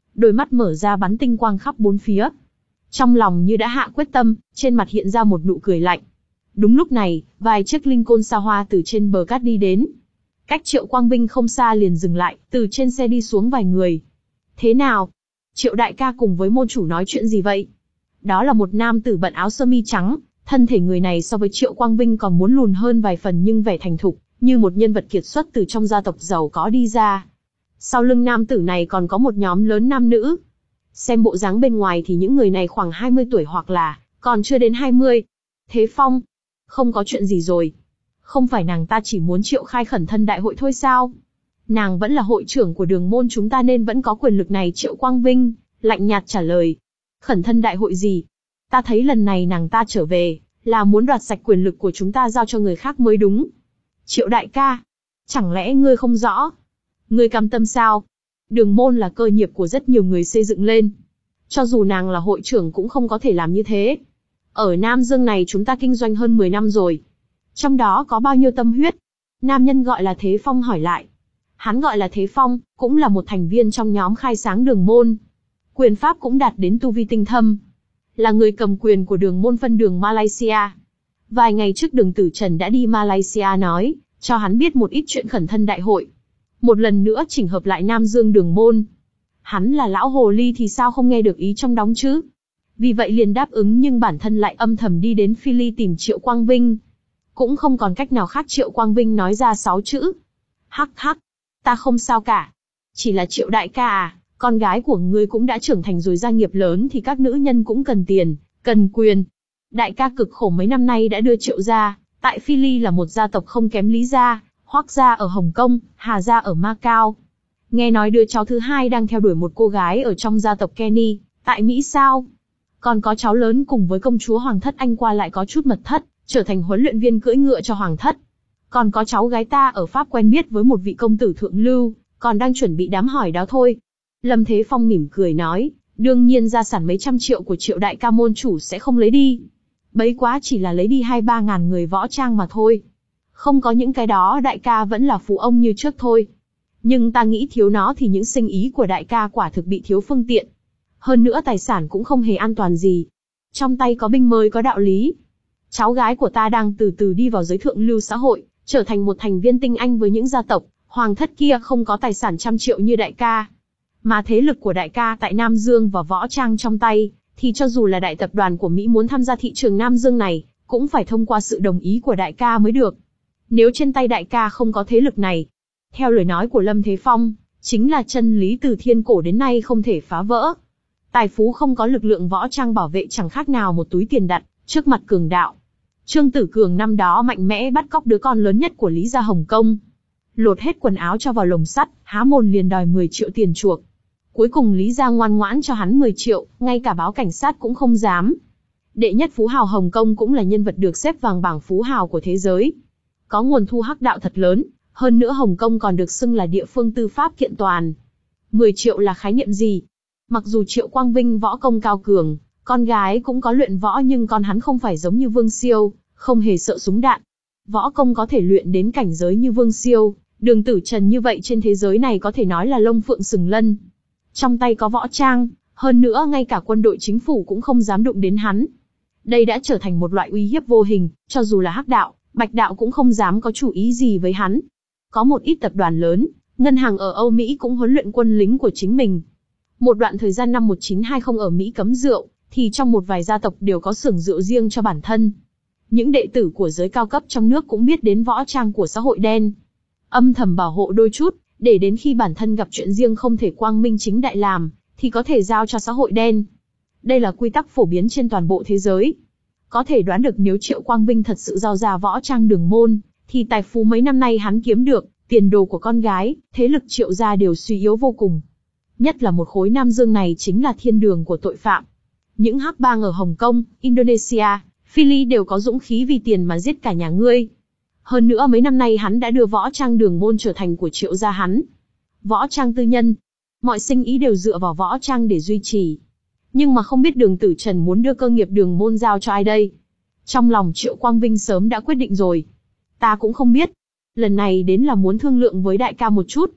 đôi mắt mở ra bắn tinh quang khắp bốn phía. Trong lòng như đã hạ quyết tâm, trên mặt hiện ra một nụ cười lạnh. Đúng lúc này, vài chiếc linh côn xa hoa từ trên bờ cát đi đến. Cách Triệu Quang Vinh không xa liền dừng lại, từ trên xe đi xuống vài người. Thế nào? Triệu đại ca cùng với môn chủ nói chuyện gì vậy? Đó là một nam tử bận áo sơ mi trắng, thân thể người này so với Triệu Quang Vinh còn muốn lùn hơn vài phần nhưng vẻ thành thục, như một nhân vật kiệt xuất từ trong gia tộc giàu có đi ra. Sau lưng nam tử này còn có một nhóm lớn nam nữ. Xem bộ dáng bên ngoài thì những người này khoảng hai mươi tuổi hoặc là còn chưa đến hai mươi. Thế Phong, không có chuyện gì rồi. Không phải nàng ta chỉ muốn triệu khai khẩn thân đại hội thôi sao? Nàng vẫn là hội trưởng của đường môn chúng ta nên vẫn có quyền lực này. Triệu Quang Vinh lạnh nhạt trả lời. Khẩn thân đại hội gì? Ta thấy lần này nàng ta trở về, là muốn đoạt sạch quyền lực của chúng ta giao cho người khác mới đúng. Triệu đại ca, chẳng lẽ ngươi không rõ? Ngươi cam tâm sao? Đường môn là cơ nghiệp của rất nhiều người xây dựng lên. Cho dù nàng là hội trưởng cũng không có thể làm như thế. Ở Nam Dương này chúng ta kinh doanh hơn mười năm rồi. Trong đó có bao nhiêu tâm huyết? Nam nhân gọi là Thế Phong hỏi lại. Hắn gọi là Thế Phong, cũng là một thành viên trong nhóm khai sáng đường môn. Quyền pháp cũng đạt đến tu vi tinh thâm. Là người cầm quyền của đường môn phân đường Malaysia. Vài ngày trước Đường Tử Trần đã đi Malaysia nói, cho hắn biết một ít chuyện khẩn thân đại hội. Một lần nữa chỉnh hợp lại Nam Dương đường môn. Hắn là lão hồ ly thì sao không nghe được ý trong đóng chứ? Vì vậy liền đáp ứng nhưng bản thân lại âm thầm đi đến Philly tìm Triệu Quang Vinh. Cũng không còn cách nào khác Triệu Quang Vinh nói ra sáu chữ. Hắc hắc, ta không sao cả. Chỉ là Triệu đại ca à, con gái của ngươi cũng đã trưởng thành rồi, gia nghiệp lớn thì các nữ nhân cũng cần tiền, cần quyền. Đại ca cực khổ mấy năm nay đã đưa Triệu gia, tại Philly là một gia tộc không kém Lý gia, Hoắc gia ở Hồng Kông, Hà gia ở Macau. Nghe nói đứa cháu thứ hai đang theo đuổi một cô gái ở trong gia tộc Kenny, tại Mỹ sao? Còn có cháu lớn cùng với công chúa Hoàng thất Anh qua lại có chút mật thất, trở thành huấn luyện viên cưỡi ngựa cho Hoàng thất. Còn có cháu gái ta ở Pháp quen biết với một vị công tử thượng lưu, còn đang chuẩn bị đám hỏi đó thôi. Lâm Thế Phong mỉm cười nói, đương nhiên gia sản mấy trăm triệu của Triệu đại ca môn chủ sẽ không lấy đi. Bấy quá chỉ là lấy đi hai ba ngàn người võ trang mà thôi. Không có những cái đó đại ca vẫn là phú ông như trước thôi. Nhưng ta nghĩ thiếu nó thì những sinh ý của đại ca quả thực bị thiếu phương tiện. Hơn nữa tài sản cũng không hề an toàn gì. Trong tay có binh mới có đạo lý. Cháu gái của ta đang từ từ đi vào giới thượng lưu xã hội, trở thành một thành viên tinh anh với những gia tộc, hoàng thất kia không có tài sản trăm triệu như đại ca. Mà thế lực của đại ca tại Nam Dương và võ trang trong tay, thì cho dù là đại tập đoàn của Mỹ muốn tham gia thị trường Nam Dương này, cũng phải thông qua sự đồng ý của đại ca mới được. Nếu trên tay đại ca không có thế lực này, theo lời nói của Lâm Thế Phong, chính là chân lý từ thiên cổ đến nay không thể phá vỡ. Tài phú không có lực lượng võ trang bảo vệ chẳng khác nào một túi tiền đặt trước mặt cường đạo. Trương Tử Cường năm đó mạnh mẽ bắt cóc đứa con lớn nhất của Lý gia Hồng Kông. Lột hết quần áo cho vào lồng sắt, há mồm liền đòi mười triệu tiền chuộc. Cuối cùng Lý gia ngoan ngoãn cho hắn mười triệu, ngay cả báo cảnh sát cũng không dám. Đệ nhất phú hào Hồng Kông cũng là nhân vật được xếp vào bảng phú hào của thế giới. Có nguồn thu hắc đạo thật lớn, hơn nữa Hồng Kông còn được xưng là địa phương tư pháp kiện toàn. mười triệu là khái niệm gì? Mặc dù Triệu Quang Vinh võ công cao cường, con gái cũng có luyện võ nhưng con hắn không phải giống như Vương Siêu, không hề sợ súng đạn. Võ công có thể luyện đến cảnh giới như Vương Siêu, Đường Tử Trần như vậy trên thế giới này có thể nói là lông phượng sừng lân. Trong tay có võ trang, hơn nữa ngay cả quân đội chính phủ cũng không dám đụng đến hắn. Đây đã trở thành một loại uy hiếp vô hình, cho dù là hắc đạo, bạch đạo cũng không dám có chủ ý gì với hắn. Có một ít tập đoàn lớn, ngân hàng ở Âu Mỹ cũng huấn luyện quân lính của chính mình. Một đoạn thời gian năm một chín hai không ở Mỹ cấm rượu, thì trong một vài gia tộc đều có xưởng rượu riêng cho bản thân. Những đệ tử của giới cao cấp trong nước cũng biết đến võ trang của xã hội đen. Âm thầm bảo hộ đôi chút, để đến khi bản thân gặp chuyện riêng không thể quang minh chính đại làm, thì có thể giao cho xã hội đen. Đây là quy tắc phổ biến trên toàn bộ thế giới. Có thể đoán được nếu Triệu Quang Vinh thật sự giao ra võ trang đường môn, thì tài phú mấy năm nay hắn kiếm được, tiền đồ của con gái, thế lực Triệu gia đều suy yếu vô cùng. Nhất là một khối Nam Dương này chính là thiên đường của tội phạm. Những hắc bang ở Hồng Kông, Indonesia, Philly đều có dũng khí vì tiền mà giết cả nhà ngươi. Hơn nữa mấy năm nay hắn đã đưa võ trang đường môn trở thành của Triệu gia hắn. Võ trang tư nhân, mọi sinh ý đều dựa vào võ trang để duy trì. Nhưng mà không biết Đường Tử Trần muốn đưa cơ nghiệp đường môn giao cho ai đây? Trong lòng Triệu Quang Vinh sớm đã quyết định rồi. Ta cũng không biết. Lần này đến là muốn thương lượng với đại ca một chút.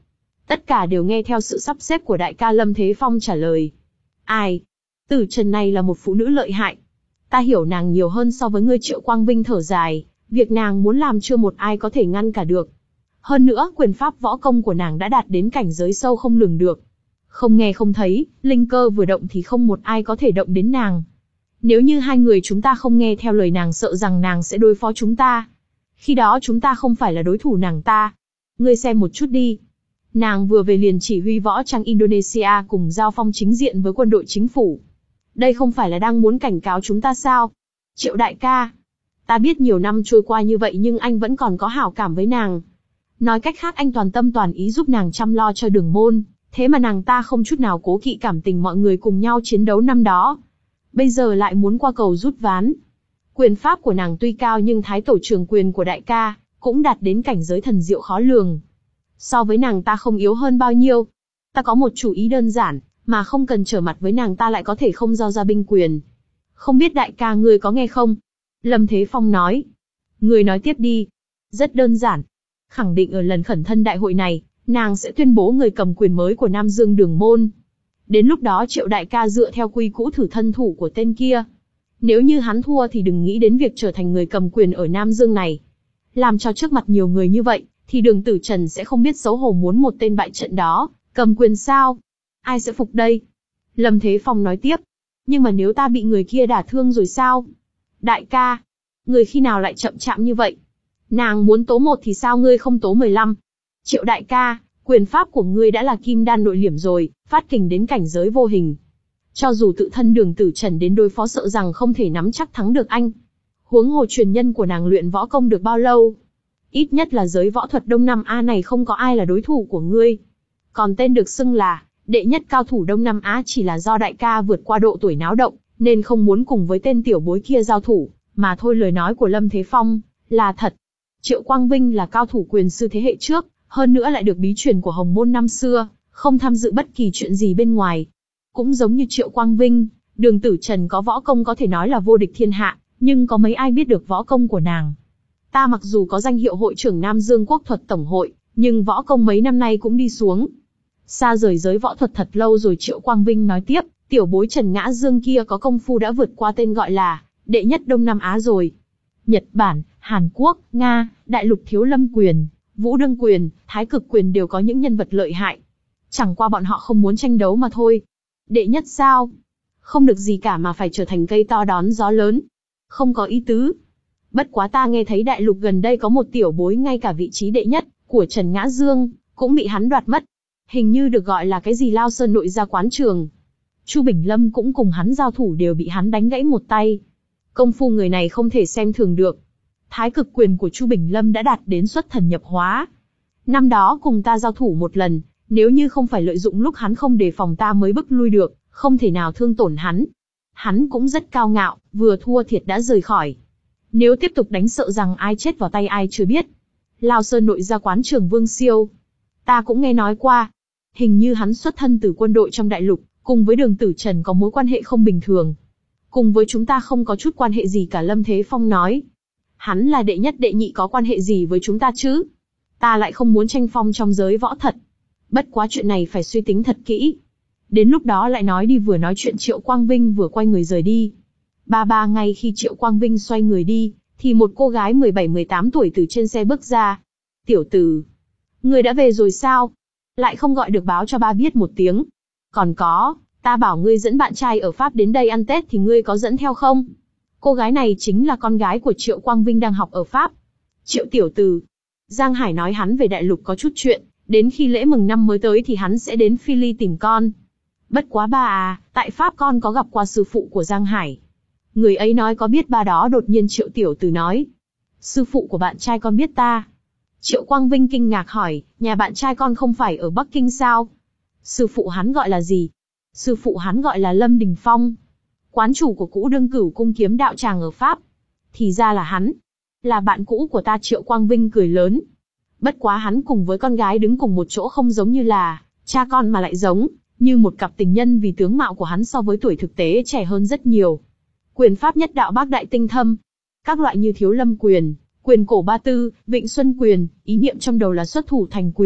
Tất cả đều nghe theo sự sắp xếp của đại ca Lâm Thế Phong trả lời. Ai? Tử Trần này là một phụ nữ lợi hại. Ta hiểu nàng nhiều hơn so với ngươi. Triệu Quang Vinh thở dài, việc nàng muốn làm chưa một ai có thể ngăn cả được. Hơn nữa, quyền pháp võ công của nàng đã đạt đến cảnh giới sâu không lường được. Không nghe không thấy, linh cơ vừa động thì không một ai có thể động đến nàng. Nếu như hai người chúng ta không nghe theo lời nàng, sợ rằng nàng sẽ đối phó chúng ta. Khi đó chúng ta không phải là đối thủ nàng ta. Ngươi xem một chút đi. Nàng vừa về liền chỉ huy võ trang Indonesia cùng giao phong chính diện với quân đội chính phủ. Đây không phải là đang muốn cảnh cáo chúng ta sao? Triệu đại ca, ta biết nhiều năm trôi qua như vậy nhưng anh vẫn còn có hảo cảm với nàng. Nói cách khác, anh toàn tâm toàn ý giúp nàng chăm lo cho Đường Môn, thế mà nàng ta không chút nào cố kỵ cảm tình mọi người cùng nhau chiến đấu năm đó. Bây giờ lại muốn qua cầu rút ván. Quyền pháp của nàng tuy cao nhưng thái tổ trường quyền của đại ca cũng đạt đến cảnh giới thần diệu khó lường. So với nàng ta không yếu hơn bao nhiêu. Ta có một chủ ý đơn giản, mà không cần trở mặt với nàng ta lại có thể không giao ra binh quyền. Không biết đại ca ngươi có nghe không? Lâm Thế Phong nói. Ngươi nói tiếp đi. Rất đơn giản. Khẳng định ở lần khẩn thân đại hội này, nàng sẽ tuyên bố người cầm quyền mới của Nam Dương Đường Môn. Đến lúc đó Triệu đại ca dựa theo quy cũ thử thân thủ của tên kia. Nếu như hắn thua thì đừng nghĩ đến việc trở thành người cầm quyền ở Nam Dương này. Làm cho trước mặt nhiều người như vậy, thì Đường Tử Trần sẽ không biết xấu hổ muốn một tên bại trận đó cầm quyền sao? Ai sẽ phục đây? Lâm Thế Phong nói tiếp. Nhưng mà nếu ta bị người kia đả thương rồi sao? Đại ca, người khi nào lại chậm chạm như vậy? Nàng muốn tố một thì sao ngươi không tố mười lăm? Triệu đại ca, quyền pháp của ngươi đã là kim đan nội liễm rồi, phát kình đến cảnh giới vô hình. Cho dù tự thân Đường Tử Trần đến đối phó sợ rằng không thể nắm chắc thắng được anh. Huống hồ truyền nhân của nàng luyện võ công được bao lâu? Ít nhất là giới võ thuật Đông Nam Á này không có ai là đối thủ của ngươi. Còn tên được xưng là đệ nhất cao thủ Đông Nam Á chỉ là do đại ca vượt qua độ tuổi náo động, nên không muốn cùng với tên tiểu bối kia giao thủ, mà thôi. Lời nói của Lâm Thế Phong là thật. Triệu Quang Vinh là cao thủ quyền sư thế hệ trước, hơn nữa lại được bí truyền của Hồng Môn năm xưa, không tham dự bất kỳ chuyện gì bên ngoài. Cũng giống như Triệu Quang Vinh, Đường Tử Trần có võ công có thể nói là vô địch thiên hạ, nhưng có mấy ai biết được võ công của nàng. Ta mặc dù có danh hiệu hội trưởng Nam Dương Quốc thuật Tổng hội, nhưng võ công mấy năm nay cũng đi xuống. Xa rời giới võ thuật thật lâu rồi. Triệu Quang Vinh nói tiếp, tiểu bối Trần Ngã Dương kia có công phu đã vượt qua tên gọi là đệ nhất Đông Nam Á rồi. Nhật Bản, Hàn Quốc, Nga, Đại lục Thiếu Lâm quyền, Vũ Đương quyền, Thái Cực quyền đều có những nhân vật lợi hại. Chẳng qua bọn họ không muốn tranh đấu mà thôi. Đệ nhất sao? Không được gì cả mà phải trở thành cây to đón gió lớn. Không có ý tứ. Bất quá ta nghe thấy đại lục gần đây có một tiểu bối ngay cả vị trí đệ nhất của Trần Ngã Dương cũng bị hắn đoạt mất. Hình như được gọi là cái gì Lao Sơn Nội Gia Quán Trường. Chu Bình Lâm cũng cùng hắn giao thủ đều bị hắn đánh gãy một tay. Công phu người này không thể xem thường được. Thái Cực quyền của Chu Bình Lâm đã đạt đến xuất thần nhập hóa. Năm đó cùng ta giao thủ một lần, nếu như không phải lợi dụng lúc hắn không đề phòng ta mới bức lui được, không thể nào thương tổn hắn. Hắn cũng rất cao ngạo, vừa thua thiệt đã rời khỏi. Nếu tiếp tục đánh sợ rằng ai chết vào tay ai chưa biết. Lao Sơn Nội Gia Quán Trường Vương Siêu, ta cũng nghe nói qua. Hình như hắn xuất thân từ quân đội trong đại lục, cùng với Đường Tử Trần có mối quan hệ không bình thường. Cùng với chúng ta không có chút quan hệ gì cả. Lâm Thế Phong nói. Hắn là đệ nhất đệ nhị có quan hệ gì với chúng ta chứ? Ta lại không muốn tranh phong trong giới võ thật. Bất quá chuyện này phải suy tính thật kỹ. Đến lúc đó lại nói đi. Vừa nói chuyện Triệu Quang Vinh vừa quay người rời đi. Ba ba ngay khi Triệu Quang Vinh xoay người đi, thì một cô gái mười bảy mười tám tuổi từ trên xe bước ra. Tiểu tử, người đã về rồi sao? Lại không gọi được báo cho ba biết một tiếng. Còn có, ta bảo ngươi dẫn bạn trai ở Pháp đến đây ăn Tết thì ngươi có dẫn theo không? Cô gái này chính là con gái của Triệu Quang Vinh đang học ở Pháp. Triệu tiểu tử. Giang Hải nói hắn về đại lục có chút chuyện, đến khi lễ mừng năm mới tới thì hắn sẽ đến Philly tìm con. Bất quá ba à, tại Pháp con có gặp qua sư phụ của Giang Hải. Người ấy nói có biết ba đó. Đột nhiên Triệu tiểu tử nói. Sư phụ của bạn trai con biết ta. Triệu Quang Vinh kinh ngạc hỏi, nhà bạn trai con không phải ở Bắc Kinh sao? Sư phụ hắn gọi là gì? Sư phụ hắn gọi là Lâm Đình Phong. Quán chủ của cũ Đương Cửu cung kiếm đạo tràng ở Pháp. Thì ra là hắn. Là bạn cũ của ta. Triệu Quang Vinh cười lớn. Bất quá hắn cùng với con gái đứng cùng một chỗ không giống như là cha con mà lại giống như một cặp tình nhân, vì tướng mạo của hắn so với tuổi thực tế trẻ hơn rất nhiều. Quyền pháp nhất đạo bác đại tinh thâm. Các loại như Thiếu Lâm quyền, quyền cổ ba tư, Vịnh Xuân quyền, ý niệm trong đầu là xuất thủ thành quyền,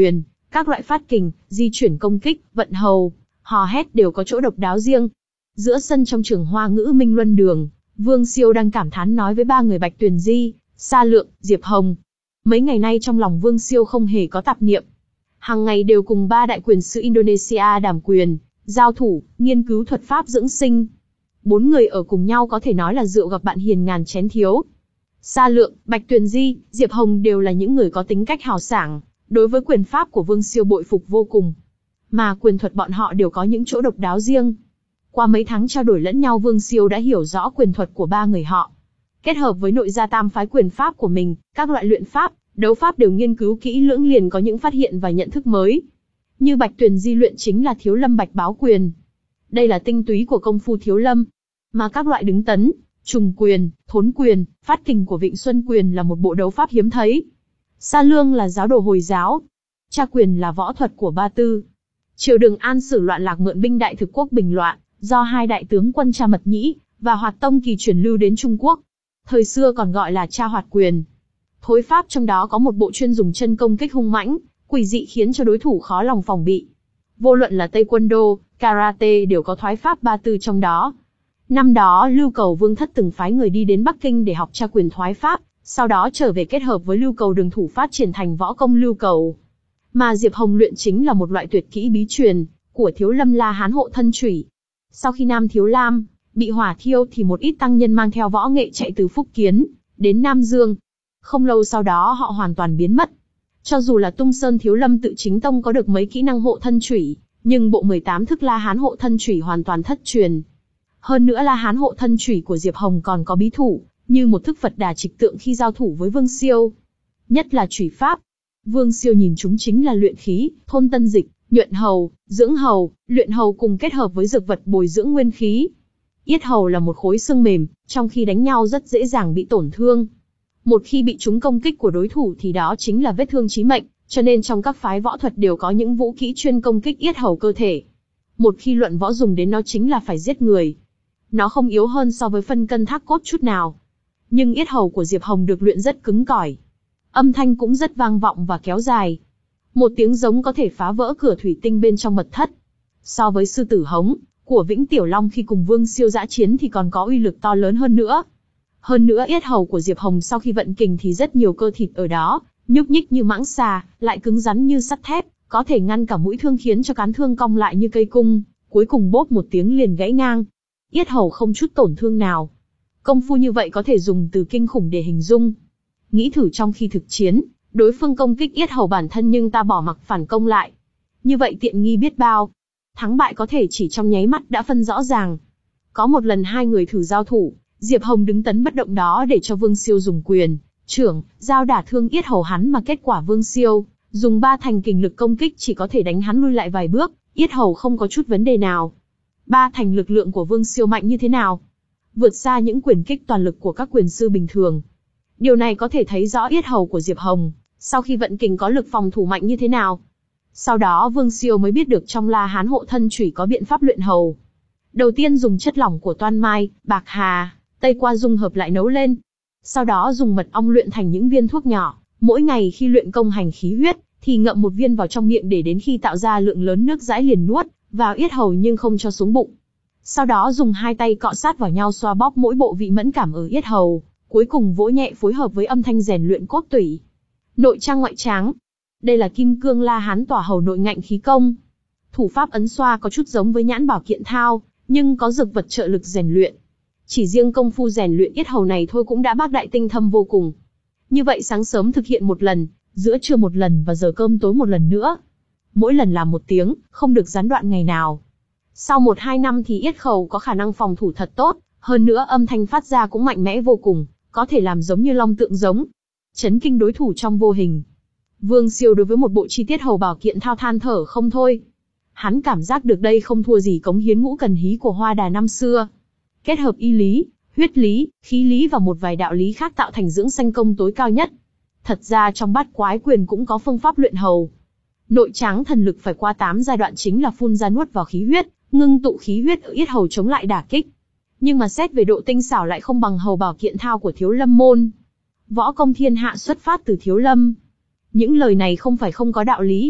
Các loại phát kình, di chuyển công kích, vận hầu, hò hét đều có chỗ độc đáo riêng. Giữa sân trong trường Hoa Ngữ Minh Luân Đường, Vương Siêu đang cảm thán nói với ba người Bạch Tuyền Di, Sa Lượng, Diệp Hồng. Mấy ngày nay trong lòng Vương Siêu không hề có tạp niệm. Hàng ngày đều cùng ba đại quyền sư Indonesia đàm quyền, giao thủ, nghiên cứu thuật pháp dưỡng sinh. Bốn người ở cùng nhau có thể nói là rượu gặp bạn hiền ngàn chén thiếu. Sa Lượng, Bạch Tuyền Di, Diệp Hồng đều là những người có tính cách hào sảng, đối với quyền pháp của Vương Siêu bội phục vô cùng. Mà quyền thuật bọn họ đều có những chỗ độc đáo riêng. Qua mấy tháng trao đổi lẫn nhau, Vương Siêu đã hiểu rõ quyền thuật của ba người họ. Kết hợp với nội gia tam phái quyền pháp của mình, các loại luyện pháp, đấu pháp đều nghiên cứu kỹ lưỡng, liền có những phát hiện và nhận thức mới. Như Bạch Tuyền Di luyện chính là Thiếu Lâm Bạch Báo quyền. Đây là tinh túy của công phu Thiếu Lâm. Mà các loại đứng tấn, trùng quyền, thốn quyền, phát kình của Vịnh Xuân quyền là một bộ đấu pháp hiếm thấy. Sa Lương là giáo đồ Hồi giáo. Tra quyền là võ thuật của Ba Tư. Triều Đường An Sử loạn lạc mượn binh Đại Thực Quốc bình loạn, do hai đại tướng quân Tra Mật Nhĩ và Hoạt Tông Kỳ truyền lưu đến Trung Quốc. Thời xưa còn gọi là Tra Hoạt quyền. Thối pháp trong đó có một bộ chuyên dùng chân công kích hung mãnh, quỷ dị khiến cho đối thủ khó lòng phòng bị. Vô luận là Taekwondo, Karate đều có thoái pháp Ba Tư trong đó. Năm đó Lưu Cầu Vương Thất từng phái người đi đến Bắc Kinh để học tra quyền thoái pháp, sau đó trở về kết hợp với Lưu Cầu Đường thủ phát triển thành võ công Lưu Cầu. Mà Diệp Hồng luyện chính là một loại tuyệt kỹ bí truyền của Thiếu Lâm La Hán Hộ Thân Chủy. Sau khi Nam Thiếu Lam bị hỏa thiêu thì một ít tăng nhân mang theo võ nghệ chạy từ Phúc Kiến đến Nam Dương. Không lâu sau đó họ hoàn toàn biến mất. Cho dù là Tung Sơn Thiếu Lâm Tự Chính Tông có được mấy kỹ năng hộ thân chủy, nhưng bộ mười tám thức La Hán Hộ Thân Chủy hoàn toàn thất truyền. Hơn nữa La Hán Hộ Thân Chủy của Diệp Hồng còn có bí thủ, như một thức Phật Đà Trịch Tượng khi giao thủ với Vương Siêu. Nhất là chủy pháp. Vương Siêu nhìn chúng chính là luyện khí, thôn tân dịch, nhuận hầu, dưỡng hầu, luyện hầu cùng kết hợp với dược vật bồi dưỡng nguyên khí. Yết hầu là một khối xương mềm, trong khi đánh nhau rất dễ dàng bị tổn thương. Một khi bị trúng công kích của đối thủ thì đó chính là vết thương chí mệnh, cho nên trong các phái võ thuật đều có những vũ kỹ chuyên công kích yết hầu cơ thể. Một khi luận võ dùng đến nó chính là phải giết người. Nó không yếu hơn so với phân cân thác cốt chút nào. Nhưng yết hầu của Diệp Hồng được luyện rất cứng cỏi. Âm thanh cũng rất vang vọng và kéo dài. Một tiếng giống có thể phá vỡ cửa thủy tinh bên trong mật thất. So với sư tử hống của Vĩnh Tiểu Long khi cùng Vương Siêu dã chiến thì còn có uy lực to lớn hơn nữa. Hơn nữa yết hầu của Diệp Hồng sau khi vận kình thì rất nhiều cơ thịt ở đó, nhúc nhích như mãng xà, lại cứng rắn như sắt thép, có thể ngăn cả mũi thương khiến cho cán thương cong lại như cây cung, cuối cùng bốp một tiếng liền gãy ngang. Yết hầu không chút tổn thương nào. Công phu như vậy có thể dùng từ kinh khủng để hình dung. Nghĩ thử trong khi thực chiến, đối phương công kích yết hầu bản thân nhưng ta bỏ mặc phản công lại. Như vậy tiện nghi biết bao. Thắng bại có thể chỉ trong nháy mắt đã phân rõ ràng. Có một lần hai người thử giao thủ, Diệp Hồng đứng tấn bất động đó để cho Vương Siêu dùng quyền, chưởng, dao đả thương yết hầu hắn, mà kết quả Vương Siêu dùng ba thành kình lực công kích chỉ có thể đánh hắn lui lại vài bước, yết hầu không có chút vấn đề nào. Ba thành lực lượng của Vương Siêu mạnh như thế nào? Vượt xa những quyền kích toàn lực của các quyền sư bình thường. Điều này có thể thấy rõ yết hầu của Diệp Hồng, sau khi vận kình có lực phòng thủ mạnh như thế nào. Sau đó Vương Siêu mới biết được trong La Hán Hộ Thân Chủy có biện pháp luyện hầu. Đầu tiên dùng chất lỏng của toan mai, bạc hà, tây qua dung hợp lại nấu lên. Sau đó dùng mật ong luyện thành những viên thuốc nhỏ, mỗi ngày khi luyện công hành khí huyết, thì ngậm một viên vào trong miệng để đến khi tạo ra lượng lớn nước dãi liền nuốt vào yết hầu nhưng không cho xuống bụng. Sau đó dùng hai tay cọ sát vào nhau xoa bóp mỗi bộ vị mẫn cảm ở yết hầu, cuối cùng vỗ nhẹ phối hợp với âm thanh rèn luyện cốt tủy. Nội trang ngoại tráng. Đây là kim cương La Hán tỏa hầu nội ngạnh khí công. Thủ pháp ấn xoa có chút giống với nhãn bảo kiện thao, nhưng có dược vật trợ lực rèn luyện. Chỉ riêng công phu rèn luyện yết hầu này thôi cũng đã bác đại tinh thâm vô cùng. Như vậy sáng sớm thực hiện một lần, giữa trưa một lần và giờ cơm tối một lần nữa. Mỗi lần làm một tiếng, không được gián đoạn ngày nào. Sau một hai năm thì yết hầu có khả năng phòng thủ thật tốt, hơn nữa âm thanh phát ra cũng mạnh mẽ vô cùng, có thể làm giống như long tượng giống, chấn kinh đối thủ trong vô hình. Vương Siêu đối với một bộ chi tiết hầu bảo kiện thao than thở không thôi. Hắn cảm giác được đây không thua gì cống hiến ngũ cần hí của Hoa Đà năm xưa. Kết hợp y lý, huyết lý, khí lý và một vài đạo lý khác tạo thành dưỡng sanh công tối cao nhất. Thật ra trong bát quái quyền cũng có phương pháp luyện hầu. Nội tráng thần lực phải qua tám giai đoạn, chính là phun ra nuốt vào khí huyết, ngưng tụ khí huyết ở yết hầu chống lại đả kích. Nhưng mà xét về độ tinh xảo lại không bằng hầu bảo kiện thao của Thiếu Lâm môn. Võ công thiên hạ xuất phát từ Thiếu Lâm. Những lời này không phải không có đạo lý.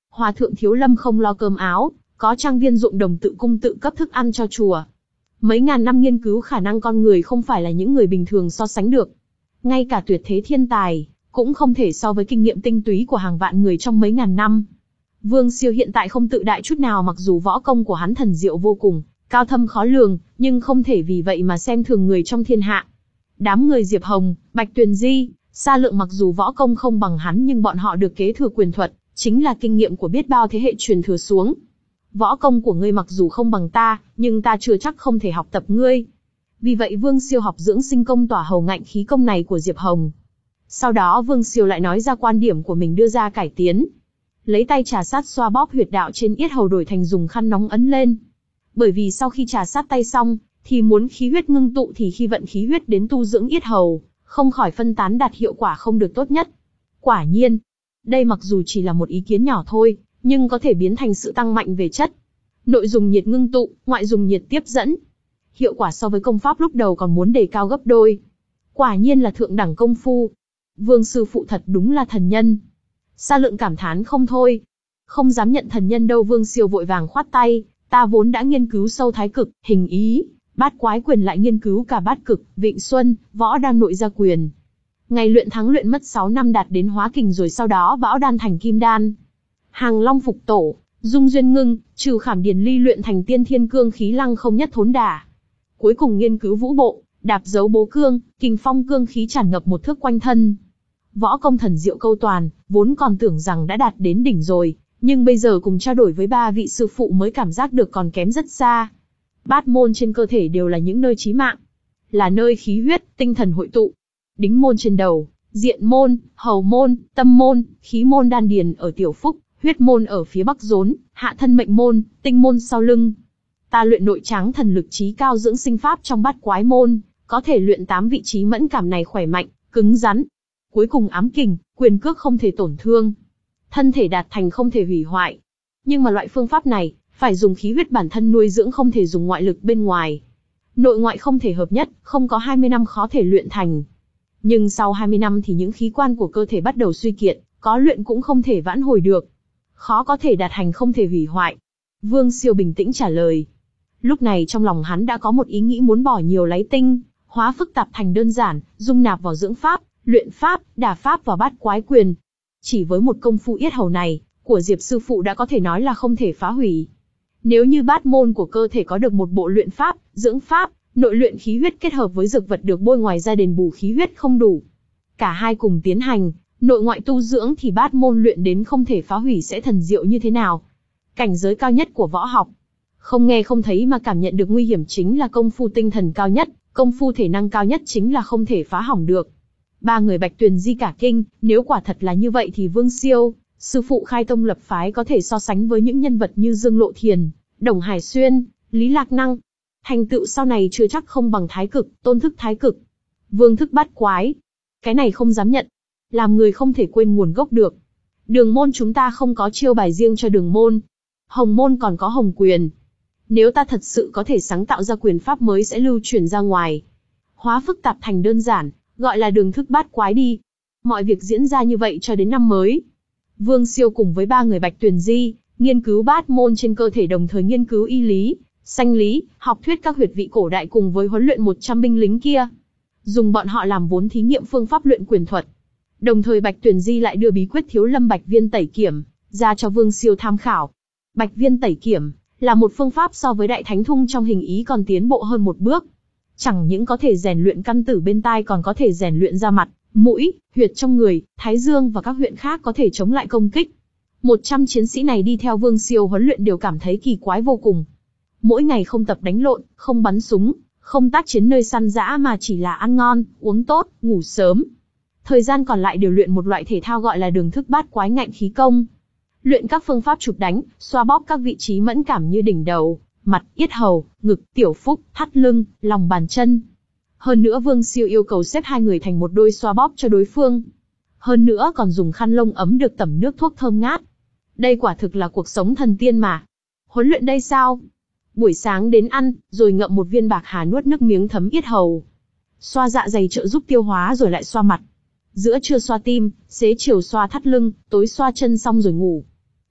Hòa thượng Thiếu Lâm không lo cơm áo, có trang viên ruộng đồng tự cung tự cấp thức ăn cho chùa. Mấy ngàn năm nghiên cứu khả năng con người không phải là những người bình thường so sánh được. Ngay cả tuyệt thế thiên tài, cũng không thể so với kinh nghiệm tinh túy của hàng vạn người trong mấy ngàn năm. Vương Siêu hiện tại không tự đại chút nào, mặc dù võ công của hắn thần diệu vô cùng, cao thâm khó lường, nhưng không thể vì vậy mà xem thường người trong thiên hạ. Đám người Diệp Hồng, Bạch Tuyền Di, Sa Lượng mặc dù võ công không bằng hắn nhưng bọn họ được kế thừa quyền thuật, chính là kinh nghiệm của biết bao thế hệ truyền thừa xuống. Võ công của ngươi mặc dù không bằng ta, nhưng ta chưa chắc không thể học tập ngươi. Vì vậy Vương Siêu học dưỡng sinh công tỏa hầu ngạnh khí công này của Diệp Hồng. Sau đó Vương Siêu lại nói ra quan điểm của mình đưa ra cải tiến. Lấy tay trà sát xoa bóp huyệt đạo trên yết hầu đổi thành dùng khăn nóng ấn lên. Bởi vì sau khi trà sát tay xong, thì muốn khí huyết ngưng tụ thì khi vận khí huyết đến tu dưỡng yết hầu, không khỏi phân tán đạt hiệu quả không được tốt nhất. Quả nhiên, đây mặc dù chỉ là một ý kiến nhỏ thôi, nhưng có thể biến thành sự tăng mạnh về chất. Nội dùng nhiệt ngưng tụ, ngoại dùng nhiệt tiếp dẫn. Hiệu quả so với công pháp lúc đầu còn muốn đề cao gấp đôi. Quả nhiên là thượng đẳng công phu. Vương sư phụ thật đúng là thần nhân. Sa Lượng cảm thán không thôi. Không dám nhận thần nhân đâu. Vương Siêu vội vàng khoát tay. Ta vốn đã nghiên cứu sâu thái cực, hình ý, bát quái quyền, lại nghiên cứu cả bát cực, vịnh xuân, võ đan nội gia quyền. Ngày luyện thắng luyện mất sáu năm đạt đến hóa kình, rồi sau đó bão đan thành kim đan. Hàng long phục tổ, dung duyên ngưng, trừ khảm điền ly luyện thành tiên thiên cương khí lăng không nhất thốn đả. Cuối cùng nghiên cứu vũ bộ, đạp dấu bố cương, kình phong cương khí tràn ngập một thước quanh thân. Võ công thần diệu câu toàn, vốn còn tưởng rằng đã đạt đến đỉnh rồi, nhưng bây giờ cùng trao đổi với ba vị sư phụ mới cảm giác được còn kém rất xa. Bát môn trên cơ thể đều là những nơi chí mạng, là nơi khí huyết, tinh thần hội tụ. Đính môn trên đầu, diện môn, hầu môn, tâm môn, khí môn đan điền ở tiểu phúc, huyết môn ở phía bắc rốn, hạ thân mệnh môn, tinh môn sau lưng. Ta luyện nội tráng thần lực trí cao dưỡng sinh pháp trong bát quái môn, có thể luyện tám vị trí mẫn cảm này khỏe mạnh, cứng rắn. Cuối cùng ám kình, quyền cước không thể tổn thương. Thân thể đạt thành không thể hủy hoại. Nhưng mà loại phương pháp này, phải dùng khí huyết bản thân nuôi dưỡng, không thể dùng ngoại lực bên ngoài. Nội ngoại không thể hợp nhất, không có hai mươi năm khó thể luyện thành. Nhưng sau hai mươi năm thì những khí quan của cơ thể bắt đầu suy kiệt, có luyện cũng không thể vãn hồi được. Khó có thể đạt thành không thể hủy hoại. Vương Siêu bình tĩnh trả lời. Lúc này trong lòng hắn đã có một ý nghĩ muốn bỏ nhiều lấy tinh, hóa phức tạp thành đơn giản, dung nạp vào dưỡng pháp, luyện pháp, đả pháp vào bát quái quyền. Chỉ với một công phu yết hầu này, của Diệp sư phụ đã có thể nói là không thể phá hủy. Nếu như bát môn của cơ thể có được một bộ luyện pháp, dưỡng pháp, nội luyện khí huyết kết hợp với dược vật được bôi ngoài ra đền bù khí huyết không đủ, cả hai cùng tiến hành, nội ngoại tu dưỡng, thì bát môn luyện đến không thể phá hủy sẽ thần diệu như thế nào. Cảnh giới cao nhất của võ học, không nghe không thấy mà cảm nhận được nguy hiểm chính là công phu tinh thần cao nhất, công phu thể năng cao nhất chính là không thể phá hỏng được. Ba người Bạch Tuyền Di cả kinh, nếu quả thật là như vậy thì Vương Siêu, sư phụ khai tông lập phái, có thể so sánh với những nhân vật như Dương Lộ Thiền, Đồng Hải Xuyên, Lý Lạc Năng. Thành tựu sau này chưa chắc không bằng thái cực, tôn thức thái cực, vương thức bát quái. Cái này không dám nhận. Làm người không thể quên nguồn gốc được. Đường môn chúng ta không có chiêu bài riêng cho đường môn. Hồng môn còn có hồng quyền. Nếu ta thật sự có thể sáng tạo ra quyền pháp mới sẽ lưu truyền ra ngoài. Hóa phức tạp thành đơn giản, gọi là đường thức bát quái đi. Mọi việc diễn ra như vậy cho đến năm mới. Vương Siêu cùng với ba người Bạch Tuyền Di, nghiên cứu bát môn trên cơ thể, đồng thời nghiên cứu y lý, sanh lý, học thuyết các huyệt vị cổ đại cùng với huấn luyện một trăm binh lính kia. Dùng bọn họ làm vốn thí nghiệm phương pháp luyện quyền thuật. Đồng thời Bạch Tuyền Di lại đưa bí quyết Thiếu Lâm Bạch Viên Tẩy Kiểm ra cho Vương Siêu tham khảo. Bạch Viên Tẩy Kiểm là một phương pháp so với Đại Thánh Thung trong hình ý còn tiến bộ hơn một bước. Chẳng những có thể rèn luyện căn tử bên tai, còn có thể rèn luyện da mặt, mũi, huyệt trong người, thái dương và các huyện khác có thể chống lại công kích. một trăm chiến sĩ này đi theo Vương Siêu huấn luyện đều cảm thấy kỳ quái vô cùng. Mỗi ngày không tập đánh lộn, không bắn súng, không tác chiến nơi săn dã, mà chỉ là ăn ngon, uống tốt, ngủ sớm. Thời gian còn lại đều luyện một loại thể thao gọi là đường thức bát quái ngạnh khí công. Luyện các phương pháp chụp đánh, xoa bóp các vị trí mẫn cảm như đỉnh đầu, mặt, yết hầu, ngực, tiểu phúc, thắt lưng, lòng bàn chân. Hơn nữa Vương Siêu yêu cầu xếp hai người thành một đôi xoa bóp cho đối phương. Hơn nữa còn dùng khăn lông ấm được tẩm nước thuốc thơm ngát. Đây quả thực là cuộc sống thần tiên mà. Huấn luyện đây sao? Buổi sáng đến ăn, rồi ngậm một viên bạc hà nuốt nước miếng thấm yết hầu. Xoa dạ dày trợ giúp tiêu hóa rồi lại xoa mặt. Giữa trưa xoa tim, xế chiều xoa thắt lưng, tối xoa chân xong rồi ngủ.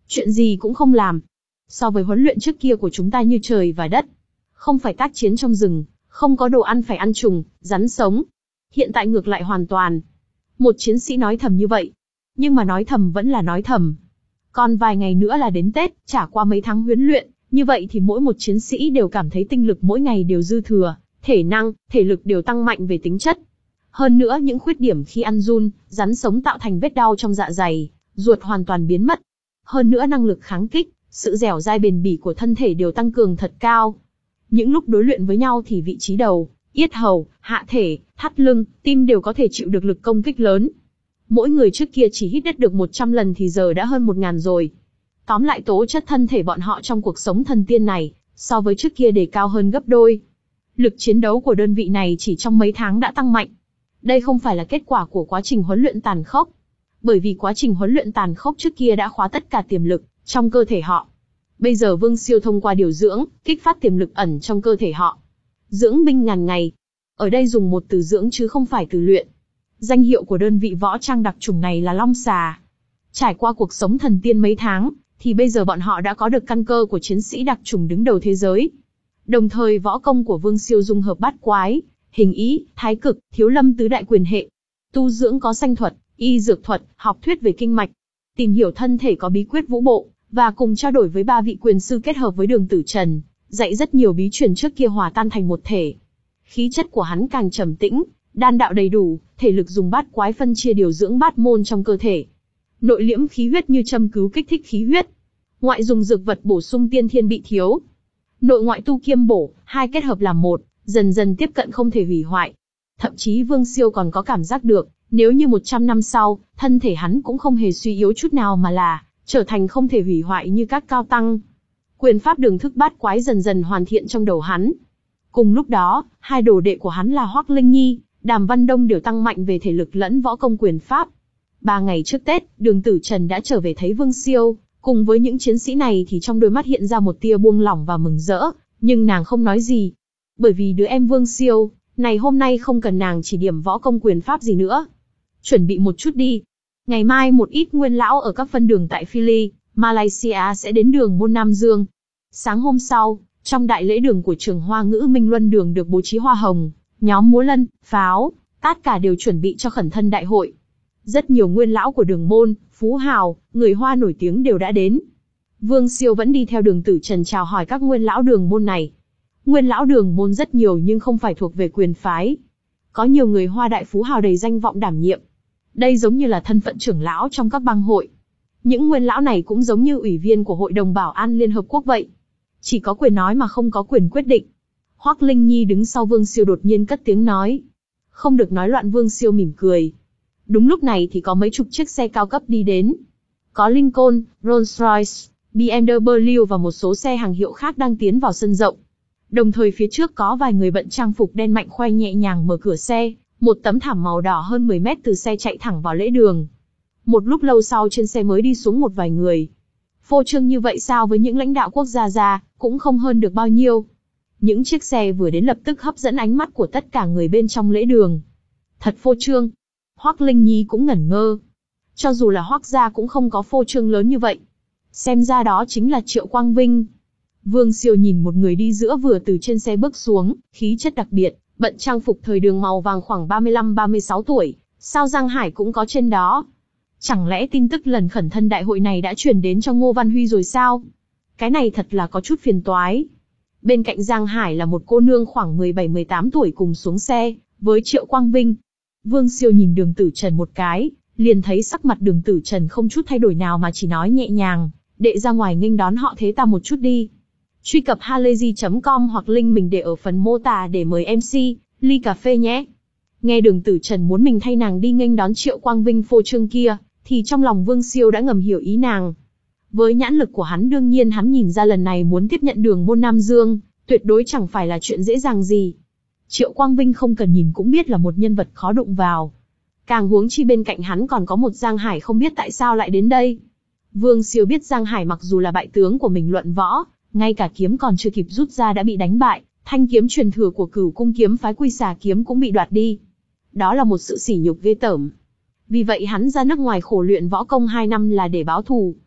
Chuyện gì cũng không làm. So với huấn luyện trước kia của chúng ta như trời và đất. Không phải tác chiến trong rừng, không có đồ ăn phải ăn trùng, rắn sống. Hiện tại ngược lại hoàn toàn. Một chiến sĩ nói thầm như vậy. Nhưng mà nói thầm vẫn là nói thầm. Còn vài ngày nữa là đến Tết, trải qua mấy tháng huấn luyện, như vậy thì mỗi một chiến sĩ đều cảm thấy tinh lực mỗi ngày đều dư thừa, thể năng, thể lực đều tăng mạnh về tính chất. Hơn nữa những khuyết điểm khi ăn giun, rắn sống tạo thành vết đau trong dạ dày, ruột hoàn toàn biến mất. Hơn nữa năng lực kháng kích, sự dẻo dai bền bỉ của thân thể đều tăng cường thật cao. Những lúc đối luyện với nhau thì vị trí đầu, yết hầu, hạ thể, thắt lưng, tim đều có thể chịu được lực công kích lớn. Mỗi người trước kia chỉ hít đất được một trăm lần thì giờ đã hơn một ngàn rồi. Tóm lại tố chất thân thể bọn họ trong cuộc sống thần tiên này, so với trước kia đề cao hơn gấp đôi. Lực chiến đấu của đơn vị này chỉ trong mấy tháng đã tăng mạnh. Đây không phải là kết quả của quá trình huấn luyện tàn khốc. Bởi vì quá trình huấn luyện tàn khốc trước kia đã khóa tất cả tiềm lực trong cơ thể họ. Bây giờ Vương Siêu thông qua điều dưỡng, kích phát tiềm lực ẩn trong cơ thể họ. Dưỡng binh ngàn ngày. Ở đây dùng một từ dưỡng chứ không phải từ luyện. Danh hiệu của đơn vị võ trang đặc chủng này là Long Xà. Trải qua cuộc sống thần tiên mấy tháng, thì bây giờ bọn họ đã có được căn cơ của chiến sĩ đặc chủng đứng đầu thế giới. Đồng thời võ công của Vương Siêu dung hợp bát quái, hình ý, thái cực, thiếu lâm tứ đại quyền hệ. Tu dưỡng có sanh thuật, y dược thuật, học thuyết về kinh mạch. Tìm hiểu thân thể có bí quyết vũ bộ, và cùng trao đổi với ba vị quyền sư kết hợp với Đường Tử Trần, dạy rất nhiều bí truyền trước kia hòa tan thành một thể. Khí chất của hắn càng trầm tĩnh, đan đạo đầy đủ, thể lực dùng bát quái phân chia điều dưỡng bát môn trong cơ thể. Nội liễm khí huyết như châm cứu kích thích khí huyết. Ngoại dùng dược vật bổ sung tiên thiên bị thiếu. Nội ngoại tu kiêm bổ, hai kết hợp làm một, dần dần tiếp cận không thể hủy hoại. Thậm chí Vương Siêu còn có cảm giác được, nếu như một trăm năm sau, thân thể hắn cũng không hề suy yếu chút nào mà là trở thành không thể hủy hoại như các cao tăng. Quyền pháp đường thức bát quái dần dần hoàn thiện trong đầu hắn. Cùng lúc đó, hai đồ đệ của hắn là Hoắc Linh Nhi, Đàm Văn Đông đều tăng mạnh về thể lực lẫn võ công quyền pháp. Ba ngày trước Tết, Đường Tử Trần đã trở về thấy Vương Siêu, cùng với những chiến sĩ này thì trong đôi mắt hiện ra một tia buông lỏng và mừng rỡ, nhưng nàng không nói gì. Bởi vì đứa em Vương Siêu này hôm nay không cần nàng chỉ điểm võ công quyền pháp gì nữa. Chuẩn bị một chút đi. Ngày mai một ít nguyên lão ở các phân đường tại Philly, Malaysia sẽ đến đường môn Nam Dương. Sáng hôm sau, trong đại lễ đường của trường Hoa Ngữ Minh Luân Đường được bố trí hoa hồng, nhóm múa lân, pháo, tất cả đều chuẩn bị cho khẩn thân đại hội. Rất nhiều nguyên lão của đường môn, phú hào, người Hoa nổi tiếng đều đã đến. Vương Siêu vẫn đi theo Đường Tử Trần chào hỏi các nguyên lão đường môn này. Nguyên lão đường môn rất nhiều nhưng không phải thuộc về quyền phái. Có nhiều người Hoa đại phú hào đầy danh vọng đảm nhiệm. Đây giống như là thân phận trưởng lão trong các bang hội. Những nguyên lão này cũng giống như ủy viên của Hội đồng Bảo an Liên Hợp Quốc vậy. Chỉ có quyền nói mà không có quyền quyết định. Hoắc Linh Nhi đứng sau Vương Siêu đột nhiên cất tiếng nói. Không được nói loạn. Vương Siêu mỉm cười. Đúng lúc này thì có mấy chục chiếc xe cao cấp đi đến. Có Lincoln, Rolls-Royce, bê em vê và một số xe hàng hiệu khác đang tiến vào sân rộng. Đồng thời phía trước có vài người bận trang phục đen mạnh khoe nhẹ nhàng mở cửa xe, một tấm thảm màu đỏ hơn mười mét từ xe chạy thẳng vào lễ đường. Một lúc lâu sau trên xe mới đi xuống một vài người. Phô trương như vậy sao với những lãnh đạo quốc gia ra, cũng không hơn được bao nhiêu. Những chiếc xe vừa đến lập tức hấp dẫn ánh mắt của tất cả người bên trong lễ đường. Thật phô trương. Hoắc Linh Nhi cũng ngẩn ngơ. Cho dù là Hoắc gia cũng không có phô trương lớn như vậy. Xem ra đó chính là Triệu Quang Vinh. Vương Siêu nhìn một người đi giữa vừa từ trên xe bước xuống, khí chất đặc biệt, bận trang phục thời đường màu vàng khoảng ba mươi lăm ba mươi sáu tuổi, sao Giang Hải cũng có trên đó. Chẳng lẽ tin tức lần khẩn thân đại hội này đã truyền đến cho Ngô Văn Huy rồi sao? Cái này thật là có chút phiền toái. Bên cạnh Giang Hải là một cô nương khoảng mười bảy mười tám tuổi cùng xuống xe, với Triệu Quang Vinh. Vương Siêu nhìn Đường Tử Trần một cái, liền thấy sắc mặt Đường Tử Trần không chút thay đổi nào mà chỉ nói nhẹ nhàng, đệ ra ngoài nghênh đón họ thế ta một chút đi. Truy cập halayzi chấm com hoặc link mình để ở phần mô tả để mời em xê, ly cà phê nhé. Nghe Đường Tử Trần muốn mình thay nàng đi nghênh đón Triệu Quang Vinh phô trương kia, thì trong lòng Vương Siêu đã ngầm hiểu ý nàng. Với nhãn lực của hắn đương nhiên hắn nhìn ra lần này muốn tiếp nhận đường môn Nam Dương, tuyệt đối chẳng phải là chuyện dễ dàng gì. Triệu Quang Vinh không cần nhìn cũng biết là một nhân vật khó đụng vào. Càng huống chi bên cạnh hắn còn có một Giang Hải không biết tại sao lại đến đây. Vương Siêu biết Giang Hải mặc dù là bại tướng của mình luận võ, ngay cả kiếm còn chưa kịp rút ra đã bị đánh bại, thanh kiếm truyền thừa của Cửu Cung kiếm phái Quy Xà kiếm cũng bị đoạt đi. Đó là một sự sỉ nhục ghê tởm. Vì vậy hắn ra nước ngoài khổ luyện võ công hai năm là để báo thù.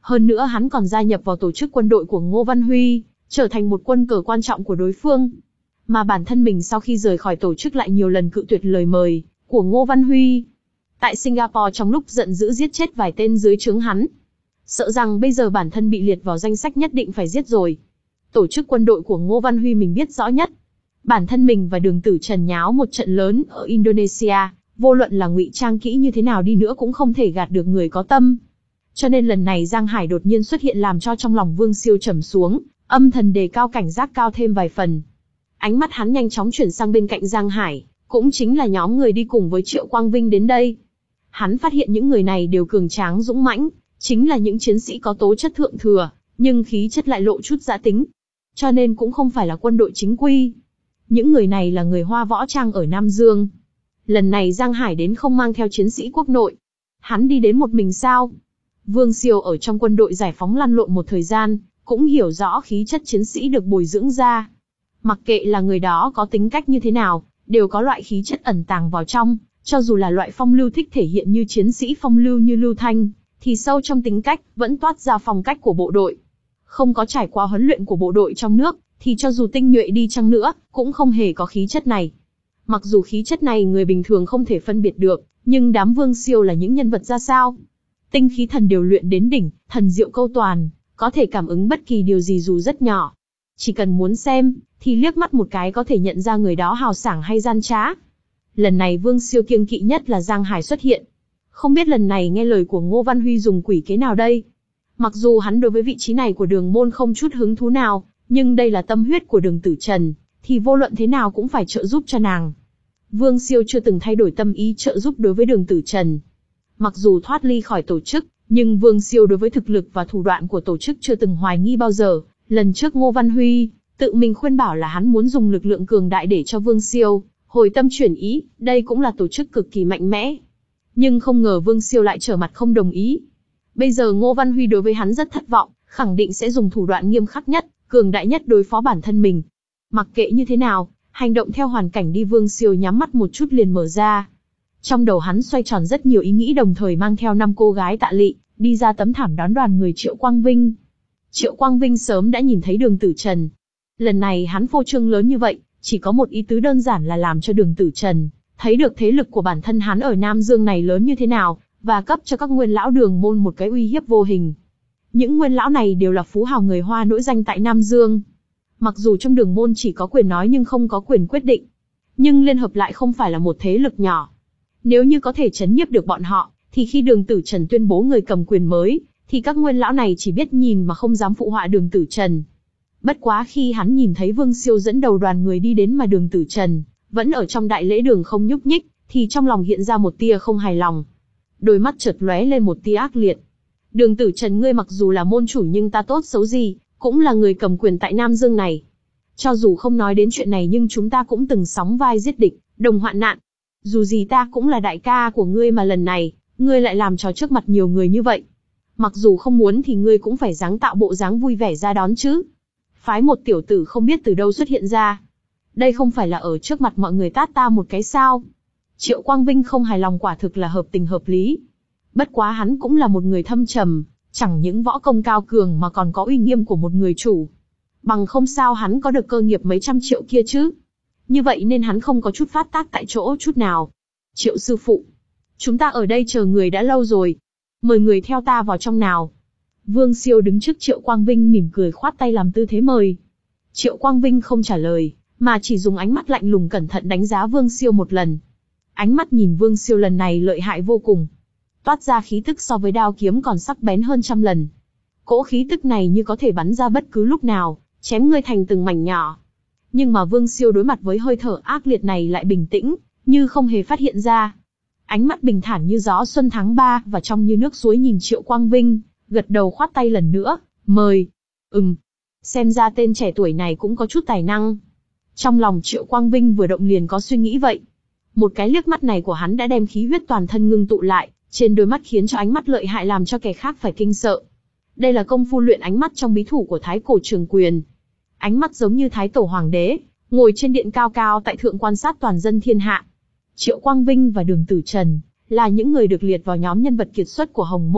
Hơn nữa hắn còn gia nhập vào tổ chức quân đội của Ngô Văn Huy, trở thành một quân cờ quan trọng của đối phương. Mà bản thân mình sau khi rời khỏi tổ chức lại nhiều lần cự tuyệt lời mời của Ngô Văn Huy. Tại Singapore trong lúc giận dữ giết chết vài tên dưới trướng hắn. Sợ rằng bây giờ bản thân bị liệt vào danh sách nhất định phải giết rồi. Tổ chức quân đội của Ngô Văn Huy mình biết rõ nhất. Bản thân mình và Đường Tử Trần nháo một trận lớn ở Indonesia, vô luận là ngụy trang kỹ như thế nào đi nữa cũng không thể gạt được người có tâm. Cho nên lần này Giang Hải đột nhiên xuất hiện làm cho trong lòng Vương Siêu trầm xuống, âm thầm đề cao cảnh giác cao thêm vài phần. Ánh mắt hắn nhanh chóng chuyển sang bên cạnh Giang Hải, cũng chính là nhóm người đi cùng với Triệu Quang Vinh đến đây. Hắn phát hiện những người này đều cường tráng dũng mãnh, chính là những chiến sĩ có tố chất thượng thừa, nhưng khí chất lại lộ chút dã tính. Cho nên cũng không phải là quân đội chính quy. Những người này là người Hoa võ trang ở Nam Dương. Lần này Giang Hải đến không mang theo chiến sĩ quốc nội. Hắn đi đến một mình sao? Vương Siêu ở trong quân đội giải phóng lăn lộn một thời gian, cũng hiểu rõ khí chất chiến sĩ được bồi dưỡng ra. Mặc kệ là người đó có tính cách như thế nào, đều có loại khí chất ẩn tàng vào trong, cho dù là loại phong lưu thích thể hiện như chiến sĩ phong lưu như Lưu Thanh, thì sâu trong tính cách vẫn toát ra phong cách của bộ đội. Không có trải qua huấn luyện của bộ đội trong nước, thì cho dù tinh nhuệ đi chăng nữa, cũng không hề có khí chất này. Mặc dù khí chất này người bình thường không thể phân biệt được, nhưng đám Vương Siêu là những nhân vật ra sao? Tinh khí thần điều luyện đến đỉnh, thần diệu câu toàn, có thể cảm ứng bất kỳ điều gì dù rất nhỏ. Chỉ cần muốn xem, thì liếc mắt một cái có thể nhận ra người đó hào sảng hay gian trá. Lần này Vương Siêu kiêng kỵ nhất là Giang Hải xuất hiện. Không biết lần này nghe lời của Ngô Văn Huy dùng quỷ kế nào đây? Mặc dù hắn đối với vị trí này của Đường môn không chút hứng thú nào, nhưng đây là tâm huyết của Đường Tử Trần, thì vô luận thế nào cũng phải trợ giúp cho nàng. Vương Siêu chưa từng thay đổi tâm ý trợ giúp đối với Đường Tử Trần. Mặc dù thoát ly khỏi tổ chức, nhưng Vương Siêu đối với thực lực và thủ đoạn của tổ chức chưa từng hoài nghi bao giờ. Lần trước Ngô Văn Huy tự mình khuyên bảo là hắn muốn dùng lực lượng cường đại để cho Vương Siêu hồi tâm chuyển ý, đây cũng là tổ chức cực kỳ mạnh mẽ. Nhưng không ngờ Vương Siêu lại trở mặt không đồng ý. Bây giờ Ngô Văn Huy đối với hắn rất thất vọng, khẳng định sẽ dùng thủ đoạn nghiêm khắc nhất, cường đại nhất đối phó bản thân mình. Mặc kệ như thế nào, hành động theo hoàn cảnh đi Vương Siêu nhắm mắt một chút liền mở ra. Trong đầu hắn xoay tròn rất nhiều ý nghĩ đồng thời mang theo năm cô gái tạ lị, đi ra tấm thảm đón đoàn người Triệu Quang Vinh. Triệu Quang Vinh sớm đã nhìn thấy Đường Tử Trần. Lần này hắn phô trương lớn như vậy, chỉ có một ý tứ đơn giản là làm cho Đường Tử Trần thấy được thế lực của bản thân hắn ở Nam Dương này lớn như thế nào, và cấp cho các nguyên lão Đường môn một cái uy hiếp vô hình. Những nguyên lão này đều là phú hào người Hoa nổi danh tại Nam Dương. Mặc dù trong Đường môn chỉ có quyền nói nhưng không có quyền quyết định, nhưng liên hợp lại không phải là một thế lực nhỏ. Nếu như có thể trấn nhiếp được bọn họ, thì khi Đường Tử Trần tuyên bố người cầm quyền mới, thì các nguyên lão này chỉ biết nhìn mà không dám phụ họa Đường Tử Trần. Bất quá khi hắn nhìn thấy Vương Siêu dẫn đầu đoàn người đi đến mà Đường Tử Trần vẫn ở trong đại lễ đường không nhúc nhích, thì trong lòng hiện ra một tia không hài lòng. Đôi mắt chợt lóe lên một tia ác liệt. Đường Tử Trần, ngươi mặc dù là môn chủ nhưng ta tốt xấu gì, cũng là người cầm quyền tại Nam Dương này. Cho dù không nói đến chuyện này nhưng chúng ta cũng từng sóng vai giết địch, đồng hoạn nạn. Dù gì ta cũng là đại ca của ngươi mà lần này, ngươi lại làm trò trước mặt nhiều người như vậy. Mặc dù không muốn thì ngươi cũng phải dáng tạo bộ dáng vui vẻ ra đón chứ. Phái một tiểu tử không biết từ đâu xuất hiện ra. Đây không phải là ở trước mặt mọi người tát ta một cái sao? Triệu Quang Vinh không hài lòng, quả thực là hợp tình hợp lý. Bất quá hắn cũng là một người thâm trầm, chẳng những võ công cao cường mà còn có uy nghiêm của một người chủ. Bằng không sao hắn có được cơ nghiệp mấy trăm triệu kia chứ. Như vậy nên hắn không có chút phát tác tại chỗ chút nào. Triệu sư phụ, chúng ta ở đây chờ người đã lâu rồi. Mời người theo ta vào trong nào. Vương Siêu đứng trước Triệu Quang Vinh mỉm cười khoát tay làm tư thế mời. Triệu Quang Vinh không trả lời, mà chỉ dùng ánh mắt lạnh lùng cẩn thận đánh giá Vương Siêu một lần. Ánh mắt nhìn Vương Siêu lần này lợi hại vô cùng. Toát ra khí tức so với đao kiếm còn sắc bén hơn trăm lần. Cỗ khí tức này như có thể bắn ra bất cứ lúc nào, chém ngươi thành từng mảnh nhỏ. Nhưng mà Vương Siêu đối mặt với hơi thở ác liệt này lại bình tĩnh, như không hề phát hiện ra. Ánh mắt bình thản như gió xuân tháng ba và trong như nước suối nhìn Triệu Quang Vinh, gật đầu khoát tay lần nữa, mời. Ừm, xem ra tên trẻ tuổi này cũng có chút tài năng. Trong lòng Triệu Quang Vinh vừa động liền có suy nghĩ vậy. Một cái liếc mắt này của hắn đã đem khí huyết toàn thân ngưng tụ lại, trên đôi mắt khiến cho ánh mắt lợi hại làm cho kẻ khác phải kinh sợ. Đây là công phu luyện ánh mắt trong bí thủ của Thái Cổ Trường Quyền. Ánh mắt giống như Thái Tổ Hoàng đế, ngồi trên điện cao cao tại thượng quan sát toàn dân thiên hạ. Triệu Quang Vinh và Đường Tử Trần là những người được liệt vào nhóm nhân vật kiệt xuất của Hồng Môn,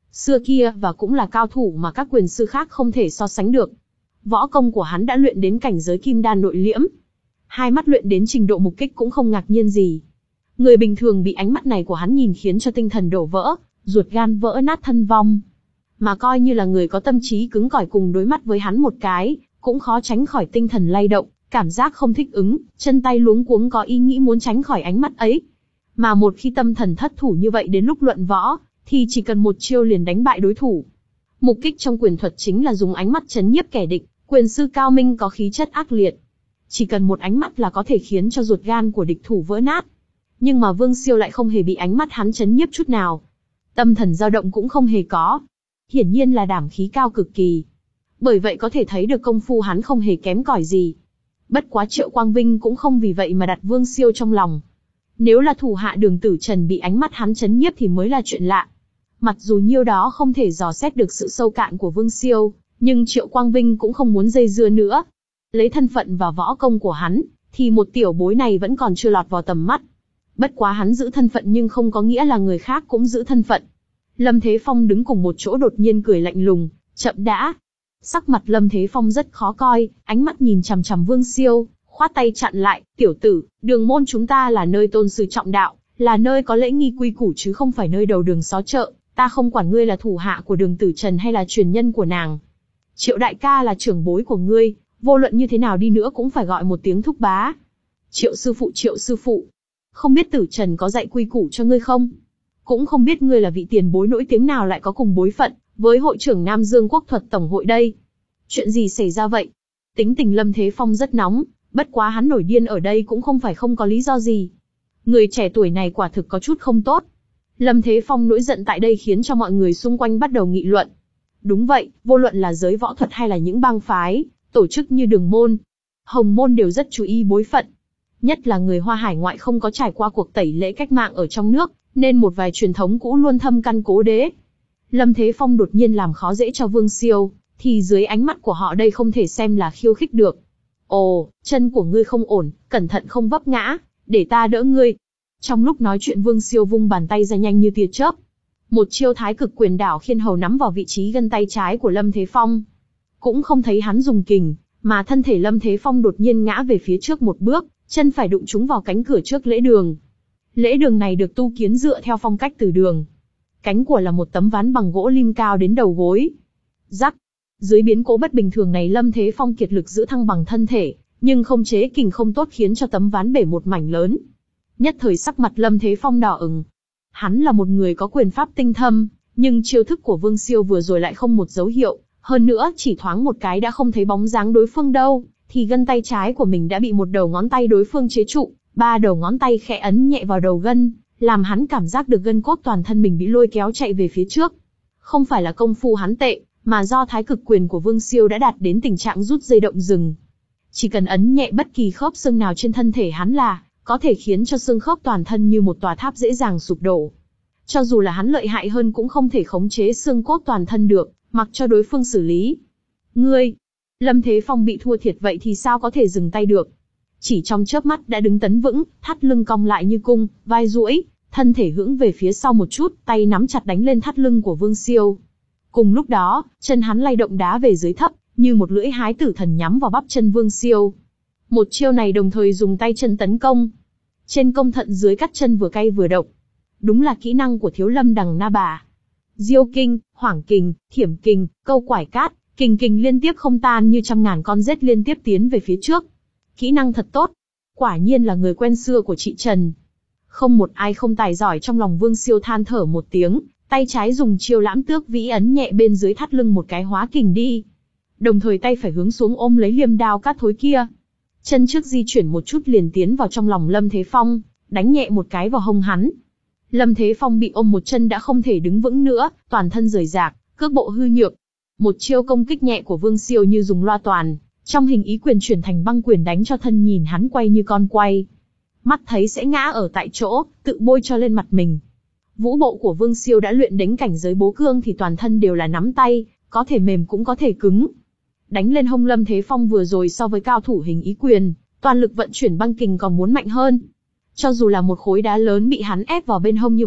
Xưa kia và cũng là cao thủ mà các quyền sư khác không thể so sánh được. Võ công của hắn đã luyện đến cảnh giới kim đan nội liễm. Hai mắt luyện đến trình độ mục kích cũng không ngạc nhiên gì. Người bình thường bị ánh mắt này của hắn nhìn khiến cho tinh thần đổ vỡ, ruột gan vỡ nát thân vong. Mà coi như là người có tâm trí cứng cỏi cùng đối mắt với hắn một cái, cũng khó tránh khỏi tinh thần lay động, cảm giác không thích ứng, chân tay luống cuống có ý nghĩ muốn tránh khỏi ánh mắt ấy. Mà một khi tâm thần thất thủ như vậy đến lúc luận võ, thì chỉ cần một chiêu liền đánh bại đối thủ. Mục kích trong quyền thuật chính là dùng ánh mắt chấn nhiếp kẻ địch, quyền sư cao minh có khí chất ác liệt. Chỉ cần một ánh mắt là có thể khiến cho ruột gan của địch thủ vỡ nát. Nhưng mà Vương Siêu lại không hề bị ánh mắt hắn chấn nhiếp chút nào. Tâm thần dao động cũng không hề có. Hiển nhiên là đảm khí cao cực kỳ. Bởi vậy có thể thấy được công phu hắn không hề kém cỏi gì. Bất quá Triệu Quang Vinh cũng không vì vậy mà đặt Vương Siêu trong lòng. Nếu là thủ hạ Đường Tử Trần bị ánh mắt hắn chấn nhiếp thì mới là chuyện lạ. Mặc dù nhiêu đó không thể dò xét được sự sâu cạn của Vương Siêu, nhưng Triệu Quang Vinh cũng không muốn dây dưa nữa. Lấy thân phận và võ công của hắn, thì một tiểu bối này vẫn còn chưa lọt vào tầm mắt. Bất quá hắn giữ thân phận nhưng không có nghĩa là người khác cũng giữ thân phận. Lâm Thế Phong đứng cùng một chỗ đột nhiên cười lạnh lùng, chậm đã. Sắc mặt Lâm Thế Phong rất khó coi, ánh mắt nhìn chằm chằm Vương Siêu, khoát tay chặn lại, tiểu tử, Đường môn chúng ta là nơi tôn sư trọng đạo, là nơi có lễ nghi quy củ chứ không phải nơi đầu đường xó chợ, ta không quản ngươi là thủ hạ của Đường Tử Trần hay là truyền nhân của nàng. Triệu đại ca là trưởng bối của ngươi, vô luận như thế nào đi nữa cũng phải gọi một tiếng thúc bá. Triệu sư phụ, Triệu sư phụ, không biết Tử Trần có dạy quy củ cho ngươi không? Cũng không biết ngươi là vị tiền bối nổi tiếng nào lại có cùng bối phận với hội trưởng Nam Dương Quốc thuật tổng hội đây. Chuyện gì xảy ra vậy? Tính tình Lâm Thế Phong rất nóng, bất quá hắn nổi điên ở đây cũng không phải không có lý do gì. Người trẻ tuổi này quả thực có chút không tốt. Lâm Thế Phong nổi giận tại đây khiến cho mọi người xung quanh bắt đầu nghị luận. Đúng vậy, vô luận là giới võ thuật hay là những bang phái, tổ chức như Đường môn, Hồng môn đều rất chú ý bối phận. Nhất là người Hoa Hải ngoại không có trải qua cuộc tẩy lễ cách mạng ở trong nước, nên một vài truyền thống cũ luôn thâm căn cố đế. Lâm Thế Phong đột nhiên làm khó dễ cho Vương Siêu, thì dưới ánh mắt của họ đây không thể xem là khiêu khích được. Ồ, chân của ngươi không ổn, cẩn thận không vấp ngã, để ta đỡ ngươi. Trong lúc nói chuyện Vương Siêu vung bàn tay ra nhanh như tia chớp. Một chiêu thái cực quyền đảo khiên hầu nắm vào vị trí gân tay trái của Lâm Thế Phong. Cũng không thấy hắn dùng kình, mà thân thể Lâm Thế Phong đột nhiên ngã về phía trước một bước, chân phải đụng trúng vào cánh cửa trước lễ đường. Lễ đường này được tu kiến dựa theo phong cách từ đường. Cánh của là một tấm ván bằng gỗ lim cao đến đầu gối. Rắc. Dưới biến cố bất bình thường này Lâm Thế Phong kiệt lực giữ thăng bằng thân thể, nhưng không chế kình không tốt khiến cho tấm ván bể một mảnh lớn. Nhất thời sắc mặt Lâm Thế Phong đỏ ửng. Hắn là một người có quyền pháp tinh thâm, nhưng chiêu thức của Vương Siêu vừa rồi lại không một dấu hiệu, hơn nữa chỉ thoáng một cái đã không thấy bóng dáng đối phương đâu, thì gân tay trái của mình đã bị một đầu ngón tay đối phương chế trụ, ba đầu ngón tay khẽ ấn nhẹ vào đầu gân, làm hắn cảm giác được gân cốt toàn thân mình bị lôi kéo chạy về phía trước. Không phải là công phu hắn tệ, mà do thái cực quyền của Vương Siêu đã đạt đến tình trạng rút dây động rừng. Chỉ cần ấn nhẹ bất kỳ khớp xương nào trên thân thể hắn là có thể khiến cho xương khớp toàn thân như một tòa tháp dễ dàng sụp đổ. Cho dù là hắn lợi hại hơn cũng không thể khống chế xương cốt toàn thân được, mặc cho đối phương xử lý. Ngươi, Lâm Thế Phong bị thua thiệt vậy thì sao có thể dừng tay được? Chỉ trong chớp mắt đã đứng tấn vững, thắt lưng cong lại như cung, vai duỗi, thân thể hững về phía sau một chút, tay nắm chặt đánh lên thắt lưng của Vương Siêu. Cùng lúc đó, chân hắn lay động đá về dưới thấp, như một lưỡi hái tử thần nhắm vào bắp chân Vương Siêu. Một chiêu này đồng thời dùng tay chân tấn công. Trên công thận dưới cắt chân vừa cay vừa độc. Đúng là kỹ năng của Thiếu Lâm Đằng Na Bà. Diêu kinh, hoảng kình, thiểm kình, câu quải cát, kình kình liên tiếp không tan như trăm ngàn con rết liên tiếp tiến về phía trước. Kỹ năng thật tốt. Quả nhiên là người quen xưa của chị Trần. Không một ai không tài giỏi trong lòng Vương Siêu than thở một tiếng, tay trái dùng chiêu lãm tước vĩ ấn nhẹ bên dưới thắt lưng một cái hóa kình đi. Đồng thời tay phải hướng xuống ôm lấy liêm đao cát thối kia. Chân trước di chuyển một chút liền tiến vào trong lòng Lâm Thế Phong, đánh nhẹ một cái vào hông hắn. Lâm Thế Phong bị ôm một chân đã không thể đứng vững nữa, toàn thân rời rạc, cước bộ hư nhược. Một chiêu công kích nhẹ của Vương Siêu như dùng loa toàn, trong hình ý quyền chuyển thành băng quyền đánh cho thân nhìn hắn quay như con quay. Mắt thấy sẽ ngã ở tại chỗ, tự bôi cho lên mặt mình. Vũ bộ của Vương Siêu đã luyện đến cảnh giới bố cương thì toàn thân đều là nắm tay, có thể mềm cũng có thể cứng. Đánh lên hông Lâm Thế Phong vừa rồi so với cao thủ hình ý quyền, toàn lực vận chuyển băng kình còn muốn mạnh hơn. Cho dù là một khối đá lớn bị hắn ép vào bên hông như vậy,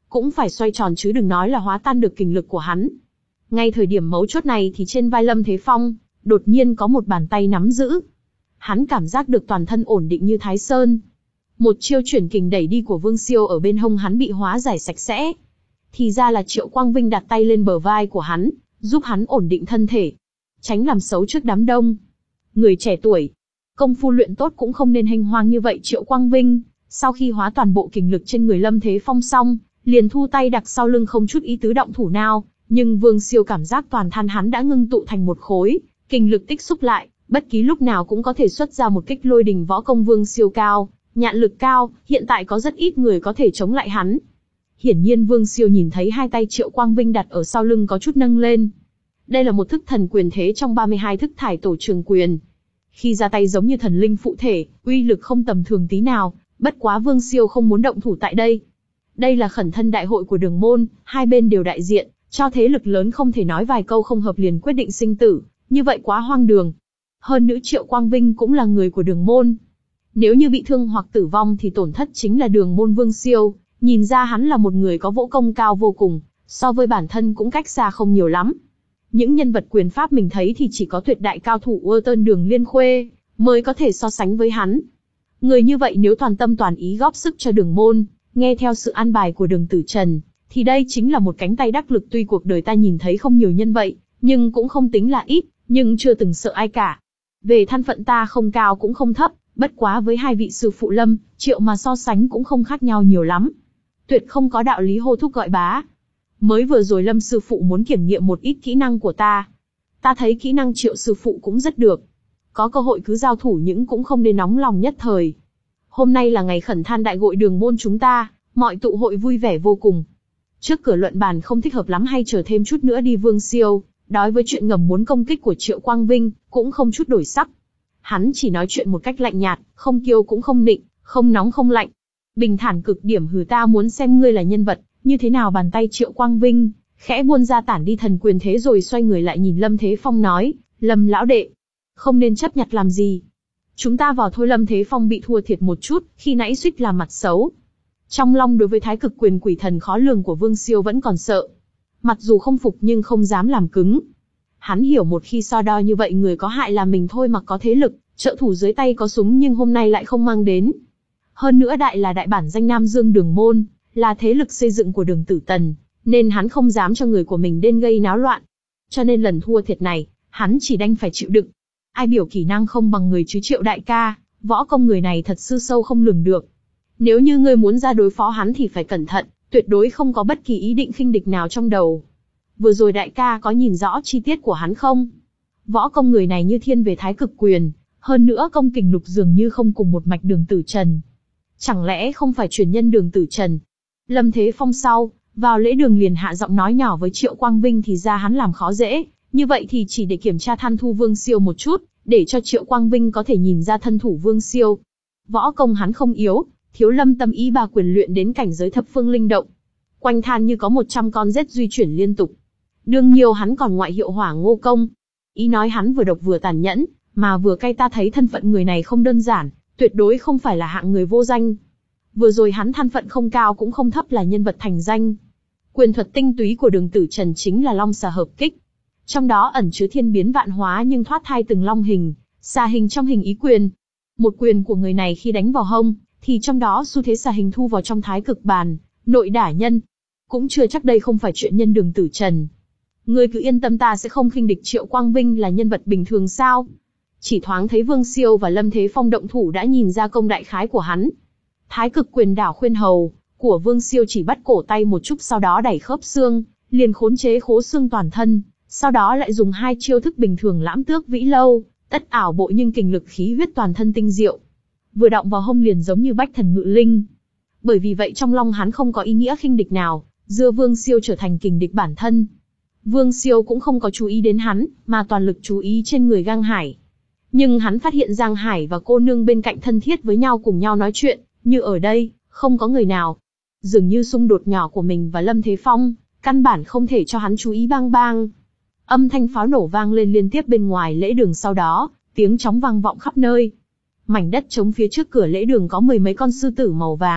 cũng phải xoay tròn chứ đừng nói là hóa tan được kình lực của hắn. Ngay thời điểm mấu chốt này thì trên vai Lâm Thế Phong, đột nhiên có một bàn tay nắm giữ. Hắn cảm giác được toàn thân ổn định như Thái Sơn. Một chiêu chuyển kình đẩy đi của Vương Siêu ở bên hông hắn bị hóa giải sạch sẽ. Thì ra là Triệu Quang Vinh đặt tay lên bờ vai của hắn, giúp hắn ổn định thân thể, tránh làm xấu trước đám đông. Người trẻ tuổi, công phu luyện tốt cũng không nên hênh hoang như vậy. Triệu Quang Vinh, sau khi hóa toàn bộ kình lực trên người Lâm Thế Phong xong, liền thu tay đặt sau lưng không chút ý tứ động thủ nào, nhưng Vương Siêu cảm giác toàn thân hắn đã ngưng tụ thành một khối, kình lực tích xúc lại, bất kỳ lúc nào cũng có thể xuất ra một kích lôi đình. Võ công Vương Siêu cao, nhạn lực cao, hiện tại có rất ít người có thể chống lại hắn. Hiển nhiên Vương Siêu nhìn thấy hai tay Triệu Quang Vinh đặt ở sau lưng có chút nâng lên. Đây là một thức thần quyền thế trong ba mươi hai thức thải tổ trường quyền. Khi ra tay giống như thần linh phụ thể, uy lực không tầm thường tí nào, bất quá Vương Siêu không muốn động thủ tại đây. Đây là khẩn thân đại hội của Đường môn, hai bên đều đại diện, cho thế lực lớn không thể nói vài câu không hợp liền quyết định sinh tử, như vậy quá hoang đường. Hơn nữa Triệu Quang Vinh cũng là người của Đường môn. Nếu như bị thương hoặc tử vong thì tổn thất chính là Đường môn. Vương Siêu nhìn ra hắn là một người có võ công cao vô cùng, so với bản thân cũng cách xa không nhiều lắm. Những nhân vật quyền pháp mình thấy thì chỉ có tuyệt đại cao thủ Ua Tơn Đường Liên Khuê mới có thể so sánh với hắn. Người như vậy nếu toàn tâm toàn ý góp sức cho Đường môn, nghe theo sự an bài của Đường Tử Trần, thì đây chính là một cánh tay đắc lực. Tuy cuộc đời ta nhìn thấy không nhiều nhân vậy, nhưng cũng không tính là ít, nhưng chưa từng sợ ai cả. Về thân phận ta không cao cũng không thấp, bất quá với hai vị sư phụ Lâm, Triệu mà so sánh cũng không khác nhau nhiều lắm. Tuyệt không có đạo lý hô thúc gọi bá. Mới vừa rồi Lâm sư phụ muốn kiểm nghiệm một ít kỹ năng của ta. Ta thấy kỹ năng Triệu sư phụ cũng rất được. Có cơ hội cứ giao thủ nhưng cũng không nên nóng lòng nhất thời. Hôm nay là ngày khẩn than đại hội Đường môn chúng ta, mọi tụ hội vui vẻ vô cùng. Trước cửa luận bàn không thích hợp lắm hay chờ thêm chút nữa đi. Vương Siêu đối với chuyện ngầm muốn công kích của Triệu Quang Vinh cũng không chút đổi sắc. Hắn chỉ nói chuyện một cách lạnh nhạt, không kiêu cũng không nịnh, không nóng không lạnh. Bình thản cực điểm. Hừ, ta muốn xem ngươi là nhân vật như thế nào. Bàn tay Triệu Quang Vinh khẽ buôn ra tản đi thần quyền thế rồi xoay người lại nhìn Lâm Thế Phong nói, Lâm lão đệ, không nên chấp nhặt làm gì. Chúng ta vào thôi. Lâm Thế Phong bị thua thiệt một chút, khi nãy suýt làm mặt xấu. Trong lòng đối với thái cực quyền quỷ thần khó lường của Vương Siêu vẫn còn sợ. Mặc dù không phục nhưng không dám làm cứng. Hắn hiểu một khi so đo như vậy người có hại là mình thôi. Mặc có thế lực, trợ thủ dưới tay có súng nhưng hôm nay lại không mang đến. Hơn nữa đại là đại bản danh Nam Dương Đường môn, là thế lực xây dựng của Đường Tử Tần, nên hắn không dám cho người của mình đến gây náo loạn. Cho nên lần thua thiệt này, hắn chỉ đành phải chịu đựng. Ai biểu kỹ năng không bằng người chứ Triệu đại ca, võ công người này thật sư sâu không lường được. Nếu như ngươi muốn ra đối phó hắn thì phải cẩn thận, tuyệt đối không có bất kỳ ý định khinh địch nào trong đầu. Vừa rồi đại ca có nhìn rõ chi tiết của hắn không? Võ công người này như thiên về thái cực quyền, hơn nữa công kình lục dường như không cùng một mạch Đường Tử Trần. Chẳng lẽ không phải truyền nhân Đường Tử Trần? Lâm Thế Phong sau, vào lễ đường liền hạ giọng nói nhỏ với Triệu Quang Vinh. Thì ra hắn làm khó dễ, như vậy thì chỉ để kiểm tra than thu Vương Siêu một chút, để cho Triệu Quang Vinh có thể nhìn ra thân thủ Vương Siêu. Võ công hắn không yếu, thiếu lâm tâm ý ba quyền luyện đến cảnh giới thập phương linh động. Quanh than như có một trăm con rết duy chuyển liên tục. Đương nhiều hắn còn ngoại hiệu hỏa ngô công. Ý nói hắn vừa độc vừa tàn nhẫn, mà vừa cay. Ta thấy thân phận người này không đơn giản, tuyệt đối không phải là hạng người vô danh. Vừa rồi hắn thân phận không cao cũng không thấp, là nhân vật thành danh. Quyền thuật tinh túy của Đường Tử Trần chính là long xà hợp kích. Trong đó ẩn chứa thiên biến vạn hóa nhưng thoát thai từng long hình, xà hình trong hình ý quyền. Một quyền của người này khi đánh vào hông, thì trong đó xu thế xà hình thu vào trong thái cực bàn, nội đả nhân. Cũng chưa chắc đây không phải chuyện nhân Đường Tử Trần. Ngươi cứ yên tâm, ta sẽ không khinh địch. Triệu Quang Vinh là nhân vật bình thường sao? Chỉ thoáng thấy Vương Siêu và Lâm Thế Phong động thủ đã nhìn ra công đại khái của hắn. Thái cực quyền đảo khuyên hầu của Vương Siêu chỉ bắt cổ tay một chút, sau đó đẩy khớp xương, liền khốn chế khố xương toàn thân, sau đó lại dùng hai chiêu thức bình thường lãm tước vĩ lâu, tất ảo bộ nhưng kình lực khí huyết toàn thân tinh diệu. Vừa động vào hông liền giống như bách thần ngự linh. Bởi vì vậy trong lòng hắn không có ý nghĩa khinh địch nào, dưa Vương Siêu trở thành kình địch bản thân. Vương Siêu cũng không có chú ý đến hắn, mà toàn lực chú ý trên người Giang Hải. Nhưng hắn phát hiện Giang Hải và cô nương bên cạnh thân thiết với nhau, cùng nhau nói chuyện, như ở đây, không có người nào. Dường như xung đột nhỏ của mình và Lâm Thế Phong, căn bản không thể cho hắn chú ý. Bang bang. Âm thanh pháo nổ vang lên liên tiếp bên ngoài lễ đường, sau đó, tiếng chóng vang vọng khắp nơi. Mảnh đất trống phía trước cửa lễ đường có mười mấy con sư tử màu vàng,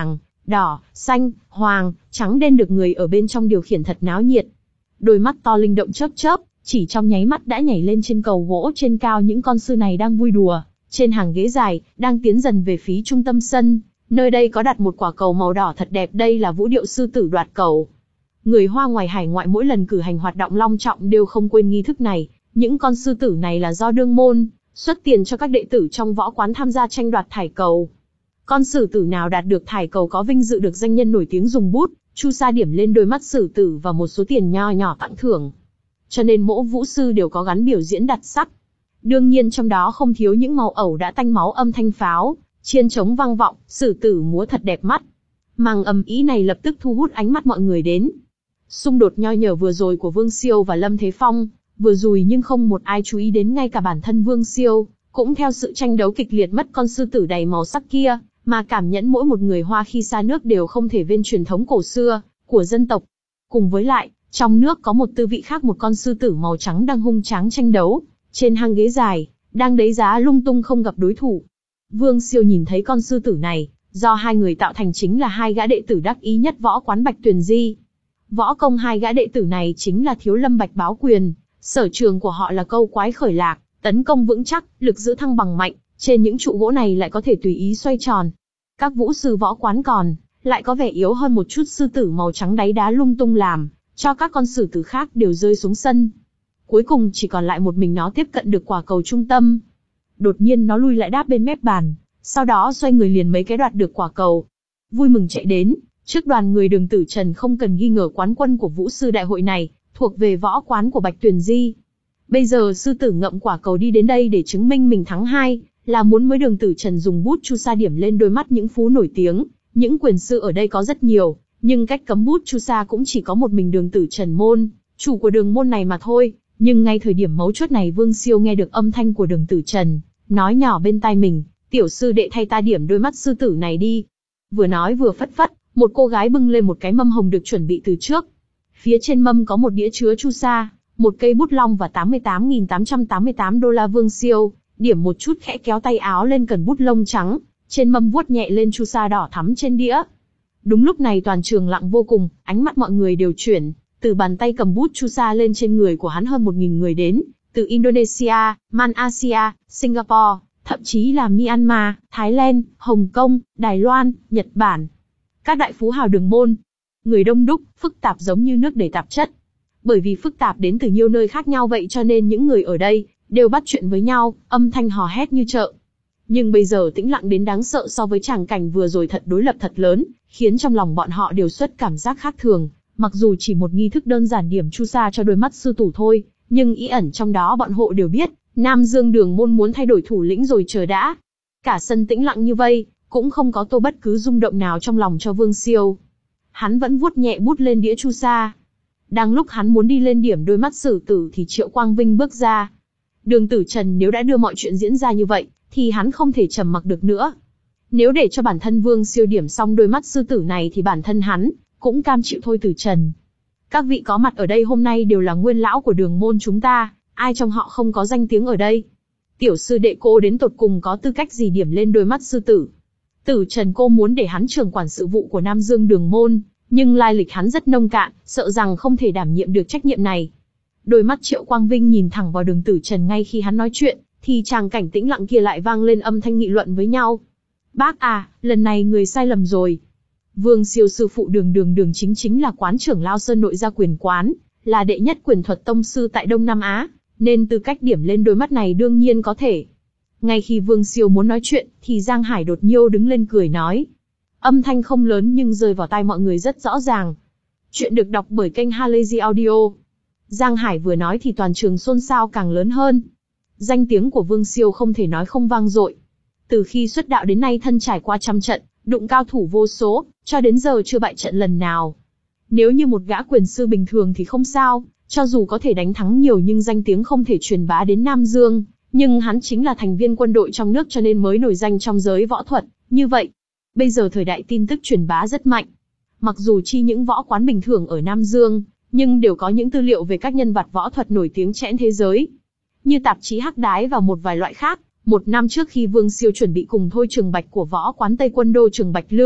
đỏ, xanh, hoàng, trắng đen được người ở bên trong điều khiển thật náo nhiệt. Đôi mắt to linh động chớp chớp, chỉ trong nháy mắt đã nhảy lên trên cầu gỗ trên cao, những con sư này đang vui đùa. Trên hàng ghế dài, đang tiến dần về phía trung tâm sân, nơi đây có đặt một quả cầu màu đỏ thật đẹp, đây là vũ điệu sư tử đoạt cầu. Người Hoa ngoài hải ngoại mỗi lần cử hành hoạt động long trọng đều không quên nghi thức này, những con sư tử này là do đương môn xuất tiền cho các đệ tử trong võ quán tham gia tranh đoạt thải cầu. Con sư tử nào đạt được thải cầu có vinh dự được danh nhân nổi tiếng dùng bút chu sa điểm lên đôi mắt sư tử và một số tiền nho nhỏ tặng thưởng. Cho nên mỗi vũ sư đều có gắn biểu diễn đặc sắc. Đương nhiên trong đó không thiếu những màu ẩu đã tanh máu, âm thanh pháo, chiên trống vang vọng, sử tử múa thật đẹp mắt. Màn ầm ĩ này lập tức thu hút ánh mắt mọi người đến. Xung đột nho nhở vừa rồi của Vương Siêu và Lâm Thế Phong, vừa rồi nhưng không một ai chú ý đến, ngay cả bản thân Vương Siêu cũng theo sự tranh đấu kịch liệt mất con sư tử đầy màu sắc kia, mà cảm nhận mỗi một người Hoa khi xa nước đều không thể quên truyền thống cổ xưa của dân tộc. Cùng với lại, trong nước có một tư vị khác, một con sư tử màu trắng đang hung tráng tranh đấu trên hang ghế dài, đang đấy giá lung tung không gặp đối thủ. Vương Siêu nhìn thấy con sư tử này, do hai người tạo thành chính là hai gã đệ tử đắc ý nhất võ quán Bạch Tuyền Di. Võ công hai gã đệ tử này chính là Thiếu Lâm Bạch Báo Quyền, sở trường của họ là câu quái khởi lạc, tấn công vững chắc, lực giữ thăng bằng mạnh, trên những trụ gỗ này lại có thể tùy ý xoay tròn. Các vũ sư võ quán còn lại có vẻ yếu hơn một chút, sư tử màu trắng đáy đá lung tung làm cho các con sư tử khác đều rơi xuống sân. Cuối cùng chỉ còn lại một mình nó tiếp cận được quả cầu trung tâm. Đột nhiên nó lui lại đáp bên mép bàn, sau đó xoay người liền mấy cái đoạt được quả cầu. Vui mừng chạy đến trước đoàn người Đường Tử Trần, không cần nghi ngờ quán quân của vũ sư đại hội này thuộc về võ quán của Bạch Tuyền Di. Bây giờ sư tử ngậm quả cầu đi đến đây để chứng minh mình thắng hai, là muốn mới Đường Tử Trần dùng bút chu sa điểm lên đôi mắt những phú nổi tiếng. Những quyền sư ở đây có rất nhiều, nhưng cách cấm bút chu sa cũng chỉ có một mình Đường Tử Trần môn chủ của đường môn này mà thôi. Nhưng ngay thời điểm mấu chốt này, Vương Siêu nghe được âm thanh của Đường Tử Trần nói nhỏ bên tai mình, tiểu sư đệ thay ta điểm đôi mắt sư tử này đi. Vừa nói vừa phất phất, một cô gái bưng lên một cái mâm hồng được chuẩn bị từ trước. Phía trên mâm có một đĩa chứa chu sa, một cây bút lông và tám mươi tám nghìn tám trăm tám mươi tám đô la. Vương Siêu điểm một chút khẽ kéo tay áo lên cần bút lông trắng, trên mâm vuốt nhẹ lên chu sa đỏ thắm trên đĩa. Đúng lúc này toàn trường lặng vô cùng, ánh mắt mọi người đều chuyển từ bàn tay cầm bút chu sa lên trên người của hắn. Hơn một nghìn người đến từ Indonesia, Malaysia, Singapore, thậm chí là Myanmar, Thái Lan, Hồng Kông, Đài Loan, Nhật Bản. Các đại phú hào đường môn. Người đông đúc, phức tạp giống như nước đầy tạp chất. Bởi vì phức tạp đến từ nhiều nơi khác nhau vậy cho nên những người ở đây đều bắt chuyện với nhau, âm thanh hò hét như chợ. Nhưng bây giờ tĩnh lặng đến đáng sợ, so với tràng cảnh vừa rồi thật đối lập thật lớn, khiến trong lòng bọn họ đều xuất cảm giác khác thường. Mặc dù chỉ một nghi thức đơn giản điểm chu sa cho đôi mắt sư tử thôi, nhưng ý ẩn trong đó bọn họ đều biết, Nam Dương đường môn muốn thay đổi thủ lĩnh rồi. Chờ đã. Cả sân tĩnh lặng như vây, cũng không có tô bất cứ rung động nào trong lòng cho Vương Siêu. Hắn vẫn vuốt nhẹ bút lên đĩa chu sa. Đang lúc hắn muốn đi lên điểm đôi mắt sư tử thì Triệu Quang Vinh bước ra. Đường Tử Trần nếu đã đưa mọi chuyện diễn ra như vậy, thì hắn không thể trầm mặc được nữa. Nếu để cho bản thân Vương Siêu điểm xong đôi mắt sư tử này thì bản thân hắn cũng cam chịu thôi. Tử Trần, các vị có mặt ở đây hôm nay đều là nguyên lão của đường môn chúng ta, ai trong họ không có danh tiếng ở đây? Tiểu sư đệ cô đến tột cùng có tư cách gì điểm lên đôi mắt sư tử? Tử Trần cô muốn để hắn trưởng quản sự vụ của Nam Dương đường môn, nhưng lai lịch hắn rất nông cạn, sợ rằng không thể đảm nhiệm được trách nhiệm này. Đôi mắt Triệu Quang Vinh nhìn thẳng vào Đường Tử Trần. Ngay khi hắn nói chuyện, thì tràng cảnh tĩnh lặng kia lại vang lên âm thanh nghị luận với nhau. Bác à, lần này người sai lầm rồi. Vương Siêu sư phụ Đường Đường Đường chính chính là quán trưởng Lao Sơn nội gia quyền quán, là đệ nhất quyền thuật tông sư tại Đông Nam Á, nên tư cách điểm lên đôi mắt này đương nhiên có thể. Ngay khi Vương Siêu muốn nói chuyện, thì Giang Hải đột nhiêu đứng lên cười nói. Âm thanh không lớn nhưng rơi vào tai mọi người rất rõ ràng. Chuyện được đọc bởi kênh Halazy Audio. Giang Hải vừa nói thì toàn trường xôn xao càng lớn hơn. Danh tiếng của Vương Siêu không thể nói không vang dội. Từ khi xuất đạo đến nay thân trải qua trăm trận, đụng cao thủ vô số, cho đến giờ chưa bại trận lần nào. Nếu như một gã quyền sư bình thường thì không sao, cho dù có thể đánh thắng nhiều nhưng danh tiếng không thể truyền bá đến Nam Dương. Nhưng hắn chính là thành viên quân đội trong nước cho nên mới nổi danh trong giới võ thuật. Như vậy, bây giờ thời đại tin tức truyền bá rất mạnh. Mặc dù chi những võ quán bình thường ở Nam Dương, nhưng đều có những tư liệu về các nhân vật võ thuật nổi tiếng chẽn thế giới. Như tạp chí Hắc Đái và một vài loại khác. Một năm trước khi Vương Siêu chuẩn bị cùng Thôi Trường Bạch của võ quán Tây Quân Đô Trường Bạch Lưu,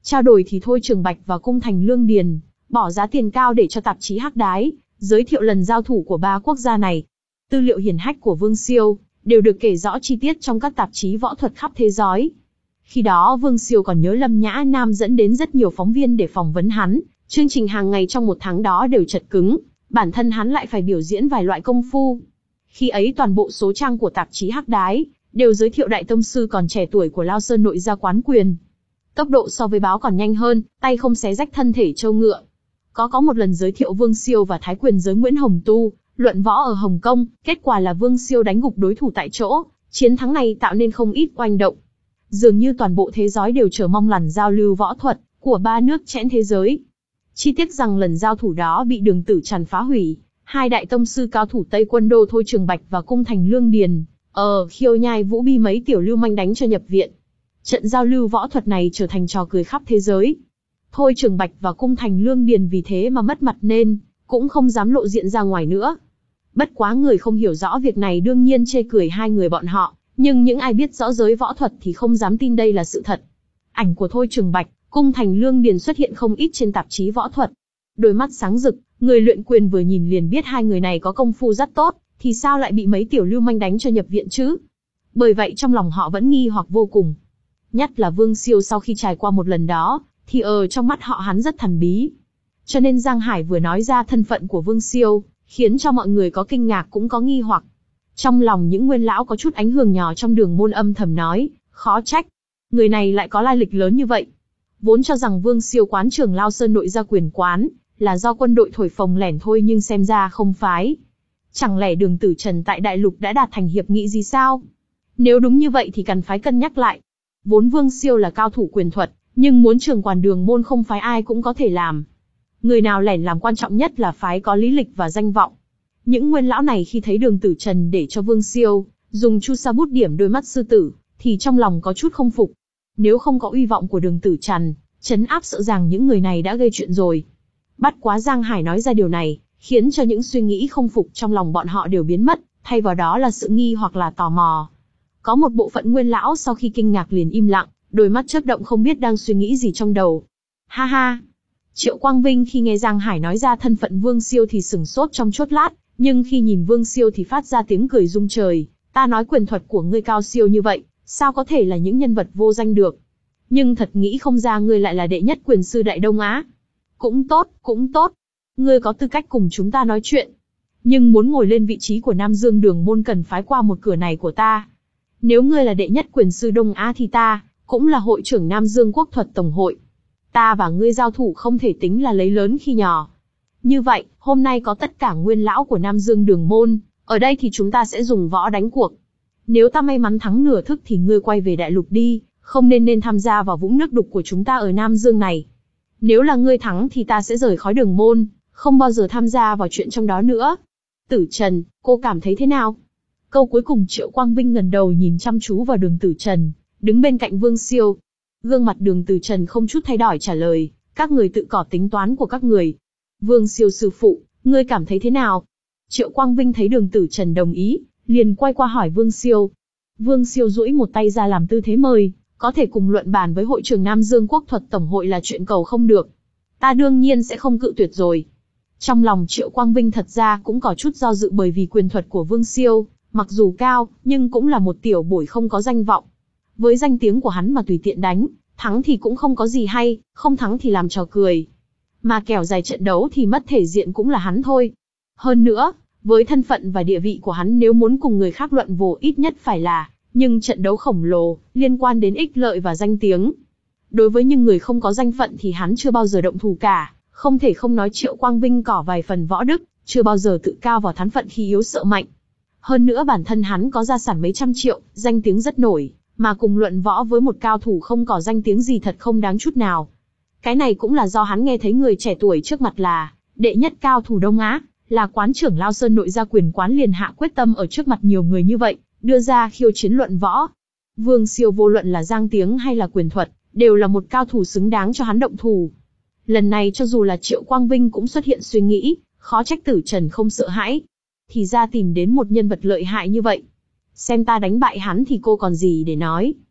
Trao đổi thì Thôi Trường Bạch và Cung Thành Lương Điền bỏ giá tiền cao để cho tạp chí Hắc Đái giới thiệu lần giao thủ của ba quốc gia này. Tư liệu hiển hách của Vương Siêu đều được kể rõ chi tiết trong các tạp chí võ thuật khắp thế giới. Khi đó Vương Siêu còn nhớ Lâm Nhã Nam dẫn đến rất nhiều phóng viên để phỏng vấn hắn, chương trình hàng ngày trong một tháng đó đều chật cứng, bản thân hắn lại phải biểu diễn vài loại công phu. Khi ấy toàn bộ số trang của tạp chí Hắc Đái đều giới thiệu đại tông sư còn trẻ tuổi của Lao Sơn Nội Gia Quán Quyền. Tốc độ so với báo còn nhanh hơn, tay không xé rách thân thể trâu ngựa. Có có một lần giới thiệu Vương Siêu và Thái Quyền giới Nguyễn Hồng Tu luận võ ở Hồng Kông, kết quả là Vương Siêu đánh gục đối thủ tại chỗ, chiến thắng này tạo nên không ít oanh động. Dường như toàn bộ thế giới đều chờ mong lần giao lưu võ thuật của ba nước chẽn thế giới. Chi tiết rằng lần giao thủ đó bị Đường Tử Trần phá hủy, hai đại tông sư cao thủ Tây Quân Đô Thôi Trường Bạch và Cung Thành Lương Điền, ờ khiêu nhai Vũ Bi mấy tiểu lưu manh đánh cho nhập viện. Trận giao lưu võ thuật này trở thành trò cười khắp thế giới. Thôi Trường Bạch và Cung Thành Lương Điền vì thế mà mất mặt nên cũng không dám lộ diện ra ngoài nữa. Bất quá người không hiểu rõ việc này đương nhiên chê cười hai người bọn họ, nhưng những ai biết rõ giới võ thuật thì không dám tin đây là sự thật. Ảnh của Thôi Trường Bạch, Cung Thành Lương Điền xuất hiện không ít trên tạp chí võ thuật. Đôi mắt sáng rực, người luyện quyền vừa nhìn liền biết hai người này có công phu rất tốt, thì sao lại bị mấy tiểu lưu manh đánh cho nhập viện chứ? Bởi vậy trong lòng họ vẫn nghi hoặc vô cùng. Nhất là Vương Siêu sau khi trải qua một lần đó, thì ở trong mắt họ hắn rất thần bí. Cho nên Giang Hải vừa nói ra thân phận của Vương Siêu, khiến cho mọi người có kinh ngạc cũng có nghi hoặc. Trong lòng những nguyên lão có chút ánh hường nhỏ trong Đường Môn âm thầm nói, khó trách. Người này lại có lai lịch lớn như vậy. Vốn cho rằng Vương Siêu quán trưởng Lao Sơn Nội Gia Quyền quán, là do quân đội thổi phồng lẻn thôi nhưng xem ra không phái. Chẳng lẽ Đường Tử Trần tại Đại Lục đã đạt thành hiệp nghị gì sao? Nếu đúng như vậy thì cần phải cân nhắc lại. Vốn Vương Siêu là cao thủ quyền thuật, nhưng muốn trưởng quản Đường Môn không phải ai cũng có thể làm. Người nào lẻn làm quan trọng nhất là phái có lý lịch và danh vọng. Những nguyên lão này khi thấy Đường Tử Trần để cho Vương Siêu dùng chu sa bút điểm đôi mắt sư tử, thì trong lòng có chút không phục. Nếu không có uy vọng của Đường Tử Trần, trấn áp sợ rằng những người này đã gây chuyện rồi. Bắt quá Giang Hải nói ra điều này, khiến cho những suy nghĩ không phục trong lòng bọn họ đều biến mất, thay vào đó là sự nghi hoặc là tò mò. Có một bộ phận nguyên lão sau khi kinh ngạc liền im lặng, đôi mắt chớp động không biết đang suy nghĩ gì trong đầu. Ha ha! Triệu Quang Vinh khi nghe Giang Hải nói ra thân phận Vương Siêu thì sửng sốt trong chốc lát, nhưng khi nhìn Vương Siêu thì phát ra tiếng cười rung trời. Ta nói quyền thuật của ngươi cao siêu như vậy, sao có thể là những nhân vật vô danh được? Nhưng thật nghĩ không ra ngươi lại là đệ nhất quyền sư Đại Đông Á. Cũng tốt, cũng tốt. Ngươi có tư cách cùng chúng ta nói chuyện. Nhưng muốn ngồi lên vị trí của Nam Dương Đường Môn cần phái qua một cửa này của ta. Nếu ngươi là đệ nhất quyền sư Đông Á thì ta cũng là hội trưởng Nam Dương Quốc thuật Tổng hội. Ta và ngươi giao thủ không thể tính là lấy lớn khi nhỏ. Như vậy, hôm nay có tất cả nguyên lão của Nam Dương Đường Môn, ở đây thì chúng ta sẽ dùng võ đánh cuộc. Nếu ta may mắn thắng nửa thức thì ngươi quay về Đại Lục đi, không nên nên tham gia vào vũng nước đục của chúng ta ở Nam Dương này. Nếu là ngươi thắng thì ta sẽ rời khỏi Đường Môn, không bao giờ tham gia vào chuyện trong đó nữa. Tử Trần, cô cảm thấy thế nào? Câu cuối cùng Triệu Quang Vinh ngẩng đầu nhìn chăm chú vào Đường Tử Trần, đứng bên cạnh Vương Siêu. Gương mặt Đường Tử Trần không chút thay đổi trả lời, các người tự có tính toán của các người. Vương Siêu sư phụ, ngươi cảm thấy thế nào? Triệu Quang Vinh thấy Đường Tử Trần đồng ý, liền quay qua hỏi Vương Siêu. Vương Siêu duỗi một tay ra làm tư thế mời, có thể cùng luận bàn với hội trưởng Nam Dương Quốc thuật Tổng hội là chuyện cầu không được. Ta đương nhiên sẽ không cự tuyệt rồi. Trong lòng Triệu Quang Vinh thật ra cũng có chút do dự bởi vì quyền thuật của Vương Siêu, mặc dù cao, nhưng cũng là một tiểu bối không có danh vọng. Với danh tiếng của hắn mà tùy tiện đánh, thắng thì cũng không có gì hay, không thắng thì làm trò cười. Mà kẻo dài trận đấu thì mất thể diện cũng là hắn thôi. Hơn nữa, với thân phận và địa vị của hắn nếu muốn cùng người khác luận vồ ít nhất phải là, nhưng trận đấu khổng lồ, liên quan đến ích lợi và danh tiếng. Đối với những người không có danh phận thì hắn chưa bao giờ động thủ cả, không thể không nói Triệu Quang Vinh có vài phần võ đức, chưa bao giờ tự cao vào thán phận khi yếu sợ mạnh. Hơn nữa bản thân hắn có gia sản mấy trăm triệu, danh tiếng rất nổi, mà cùng luận võ với một cao thủ không có danh tiếng gì thật không đáng chút nào. Cái này cũng là do hắn nghe thấy người trẻ tuổi trước mặt là đệ nhất cao thủ Đông Á, là quán trưởng Lao Sơn Nội Gia Quyền quán liền hạ quyết tâm ở trước mặt nhiều người như vậy, đưa ra khiêu chiến luận võ. Vương Siêu vô luận là giang tiếng hay là quyền thuật, đều là một cao thủ xứng đáng cho hắn động thủ. Lần này cho dù là Triệu Quang Vinh cũng xuất hiện suy nghĩ, khó trách Tử Trần không sợ hãi. Thì ra tìm đến một nhân vật lợi hại như vậy. Xem ta đánh bại hắn thì cô còn gì để nói.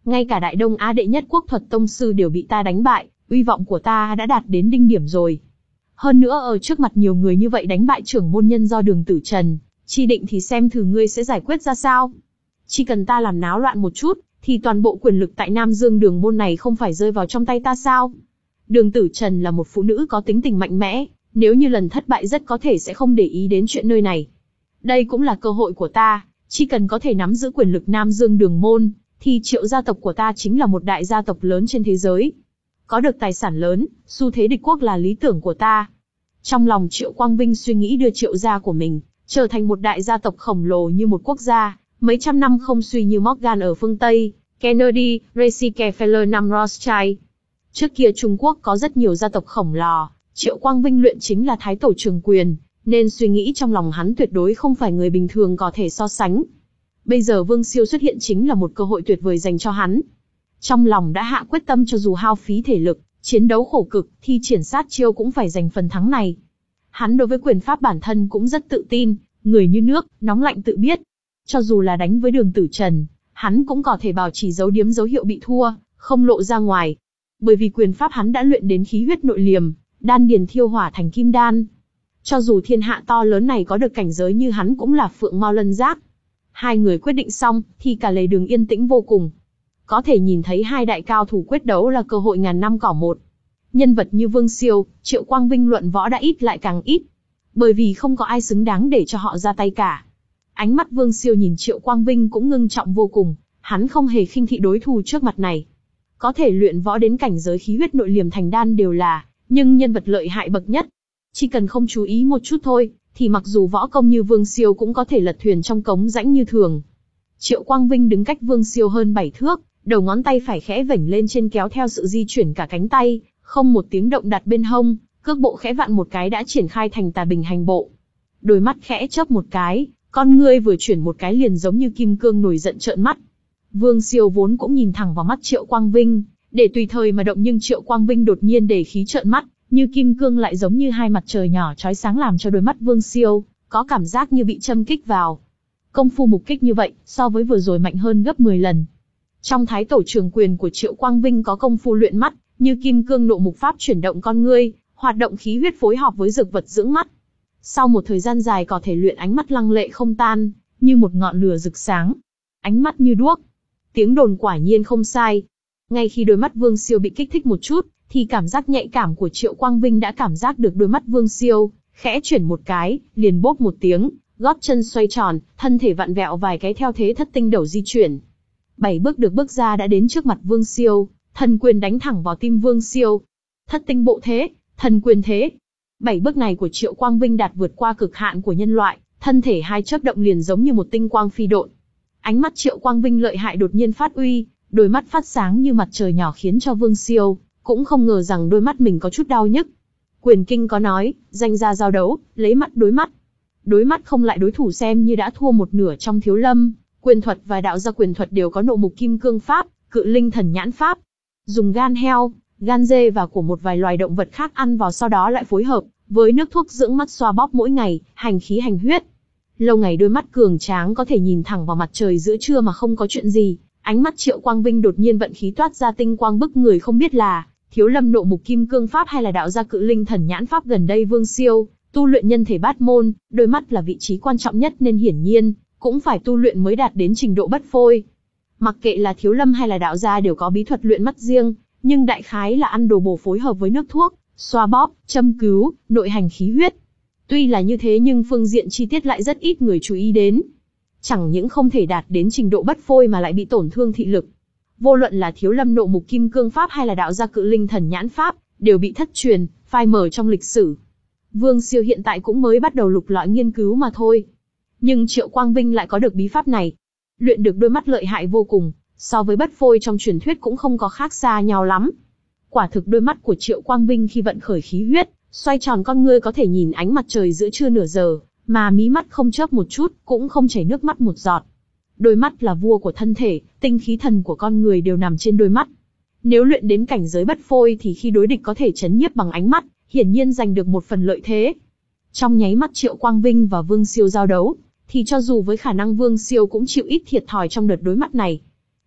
Ngay cả Đại Đông Á đệ nhất quốc thuật tông sư đều bị ta đánh bại, uy vọng của ta đã đạt đến đỉnh điểm rồi. Hơn nữa ở trước mặt nhiều người như vậy đánh bại trưởng môn nhân do Đường Tử Trần, chi định thì xem thử ngươi sẽ giải quyết ra sao. Chỉ cần ta làm náo loạn một chút, thì toàn bộ quyền lực tại Nam Dương Đường môn này không phải rơi vào trong tay ta sao? Đường Tử Trần là một phụ nữ có tính tình mạnh mẽ, nếu như lần thất bại rất có thể sẽ không để ý đến chuyện nơi này. Đây cũng là cơ hội của ta, chỉ cần có thể nắm giữ quyền lực Nam Dương Đường môn, thì Triệu gia tộc của ta chính là một đại gia tộc lớn trên thế giới. Có được tài sản lớn, xu thế địch quốc là lý tưởng của ta. Trong lòng Triệu Quang Vinh suy nghĩ đưa Triệu gia của mình trở thành một đại gia tộc khổng lồ như một quốc gia, mấy trăm năm không suy như Morgan ở phương Tây, Kennedy, Rockefeller năm Rothschild. Trước kia Trung Quốc có rất nhiều gia tộc khổng lồ, Triệu Quang Vinh luyện chính là thái tổ trường quyền, nên suy nghĩ trong lòng hắn tuyệt đối không phải người bình thường có thể so sánh. Bây giờ Vương Siêu xuất hiện chính là một cơ hội tuyệt vời dành cho hắn. Trong lòng đã hạ quyết tâm cho dù hao phí thể lực, chiến đấu khổ cực, thi triển sát chiêu cũng phải giành phần thắng này. Hắn đối với quyền pháp bản thân cũng rất tự tin, người như nước, nóng lạnh tự biết. Cho dù là đánh với Đường Tử Trần, hắn cũng có thể bảo trì giấu điếm dấu hiệu bị thua, không lộ ra ngoài. Bởi vì quyền pháp hắn đã luyện đến khí huyết nội liềm, đan điền thiêu hỏa thành kim đan. Cho dù thiên hạ to lớn này có được cảnh giới như hắn cũng là phượng mao lân giác. Hai người quyết định xong, thì cả lề đường yên tĩnh vô cùng. Có thể nhìn thấy hai đại cao thủ quyết đấu là cơ hội ngàn năm cỏ một. Nhân vật như Vương Siêu, Triệu Quang Vinh luận võ đã ít lại càng ít. Bởi vì không có ai xứng đáng để cho họ ra tay cả. Ánh mắt Vương Siêu nhìn Triệu Quang Vinh cũng ngưng trọng vô cùng, hắn không hề khinh thị đối thủ trước mặt này. Có thể luyện võ đến cảnh giới khí huyết nội liềm thành đan đều là, nhưng nhân vật lợi hại bậc nhất. Chỉ cần không chú ý một chút thôi, thì mặc dù võ công như Vương Siêu cũng có thể lật thuyền trong cống rãnh như thường. Triệu Quang Vinh đứng cách Vương Siêu hơn bảy thước, đầu ngón tay phải khẽ vểnh lên trên kéo theo sự di chuyển cả cánh tay, không một tiếng động đặt bên hông, cước bộ khẽ vặn một cái đã triển khai thành tà bình hành bộ. Đôi mắt khẽ chớp một cái, con ngươi vừa chuyển một cái liền giống như kim cương nổi giận trợn mắt. Vương Siêu vốn cũng nhìn thẳng vào mắt Triệu Quang Vinh, để tùy thời mà động, nhưng Triệu Quang Vinh đột nhiên để khí trợn mắt, như kim cương lại giống như hai mặt trời nhỏ chói sáng làm cho đôi mắt Vương Siêu có cảm giác như bị châm kích vào. Công phu mục kích như vậy, so với vừa rồi mạnh hơn gấp mười lần. Trong thái tổ trường quyền của Triệu Quang Vinh có công phu luyện mắt, như kim cương nộ mục pháp chuyển động con ngươi, hoạt động khí huyết phối hợp với dược vật dưỡng mắt. Sau một thời gian dài có thể luyện ánh mắt lăng lệ không tan, như một ngọn lửa rực sáng. Ánh mắt như đuốc. Tiếng đồn quả nhiên không sai. Ngay khi đôi mắt Vương Siêu bị kích thích một chút, thì cảm giác nhạy cảm của Triệu Quang Vinh đã cảm giác được đôi mắt Vương Siêu khẽ chuyển một cái, liền bốp một tiếng, gót chân xoay tròn, thân thể vặn vẹo vài cái theo thế thất tinh đầu di chuyển. Bảy bước được bước ra đã đến trước mặt Vương Siêu, thần quyền đánh thẳng vào tim Vương Siêu. Thất tinh bộ thế, thần quyền thế. Bảy bước này của Triệu Quang Vinh đạt vượt qua cực hạn của nhân loại, thân thể hai chớp động liền giống như một tinh quang phi độn. Ánh mắt Triệu Quang Vinh lợi hại đột nhiên phát uy, đôi mắt phát sáng như mặt trời nhỏ khiến cho Vương Siêu cũng không ngờ rằng đôi mắt mình có chút đau nhức. Quyền kinh có nói, danh gia giao đấu, lấy mắt đối mắt. Đối mắt không lại đối thủ xem như đã thua một nửa trong thiếu lâm. Quyền thuật và đạo gia quyền thuật đều có nộ mục kim cương pháp, cự linh thần nhãn pháp. Dùng gan heo, gan dê và của một vài loài động vật khác ăn vào, sau đó lại phối hợp với nước thuốc dưỡng mắt xoa bóp mỗi ngày, hành khí hành huyết. Lâu ngày đôi mắt cường tráng có thể nhìn thẳng vào mặt trời giữa trưa mà không có chuyện gì. Ánh mắt Triệu Quang Vinh đột nhiên vận khí toát ra tinh quang bức người, không biết là thiếu lâm nộ mục kim cương pháp hay là đạo gia cự linh thần nhãn pháp. Gần đây Vương Siêu tu luyện nhân thể bát môn, đôi mắt là vị trí quan trọng nhất nên hiển nhiên cũng phải tu luyện mới đạt đến trình độ bất phôi. Mặc kệ là thiếu lâm hay là đạo gia đều có bí thuật luyện mắt riêng, nhưng đại khái là ăn đồ bổ phối hợp với nước thuốc, xoa bóp, châm cứu, nội hành khí huyết. Tuy là như thế nhưng phương diện chi tiết lại rất ít người chú ý đến. Chẳng những không thể đạt đến trình độ bất phôi mà lại bị tổn thương thị lực. Vô luận là thiếu lâm nộ mục kim cương pháp hay là đạo gia cự linh thần nhãn pháp, đều bị thất truyền, phai mờ trong lịch sử. Vương Siêu hiện tại cũng mới bắt đầu lục lọi nghiên cứu mà thôi. Nhưng Triệu Quang Vinh lại có được bí pháp này. Luyện được đôi mắt lợi hại vô cùng, so với bất phôi trong truyền thuyết cũng không có khác xa nhau lắm. Quả thực đôi mắt của Triệu Quang Vinh khi vận khởi khí huyết, xoay tròn con ngươi có thể nhìn ánh mặt trời giữa trưa nửa giờ, mà mí mắt không chớp một chút, cũng không chảy nước mắt một giọt. Đôi mắt là vua của thân thể, tinh khí thần của con người đều nằm trên đôi mắt. Nếu luyện đến cảnh giới bất phôi thì khi đối địch có thể chấn nhiếp bằng ánh mắt, hiển nhiên giành được một phần lợi thế. Trong nháy mắt Triệu Quang Vinh và Vương Siêu giao đấu, thì cho dù với khả năng Vương Siêu cũng chịu ít thiệt thòi trong đợt đối mắt này.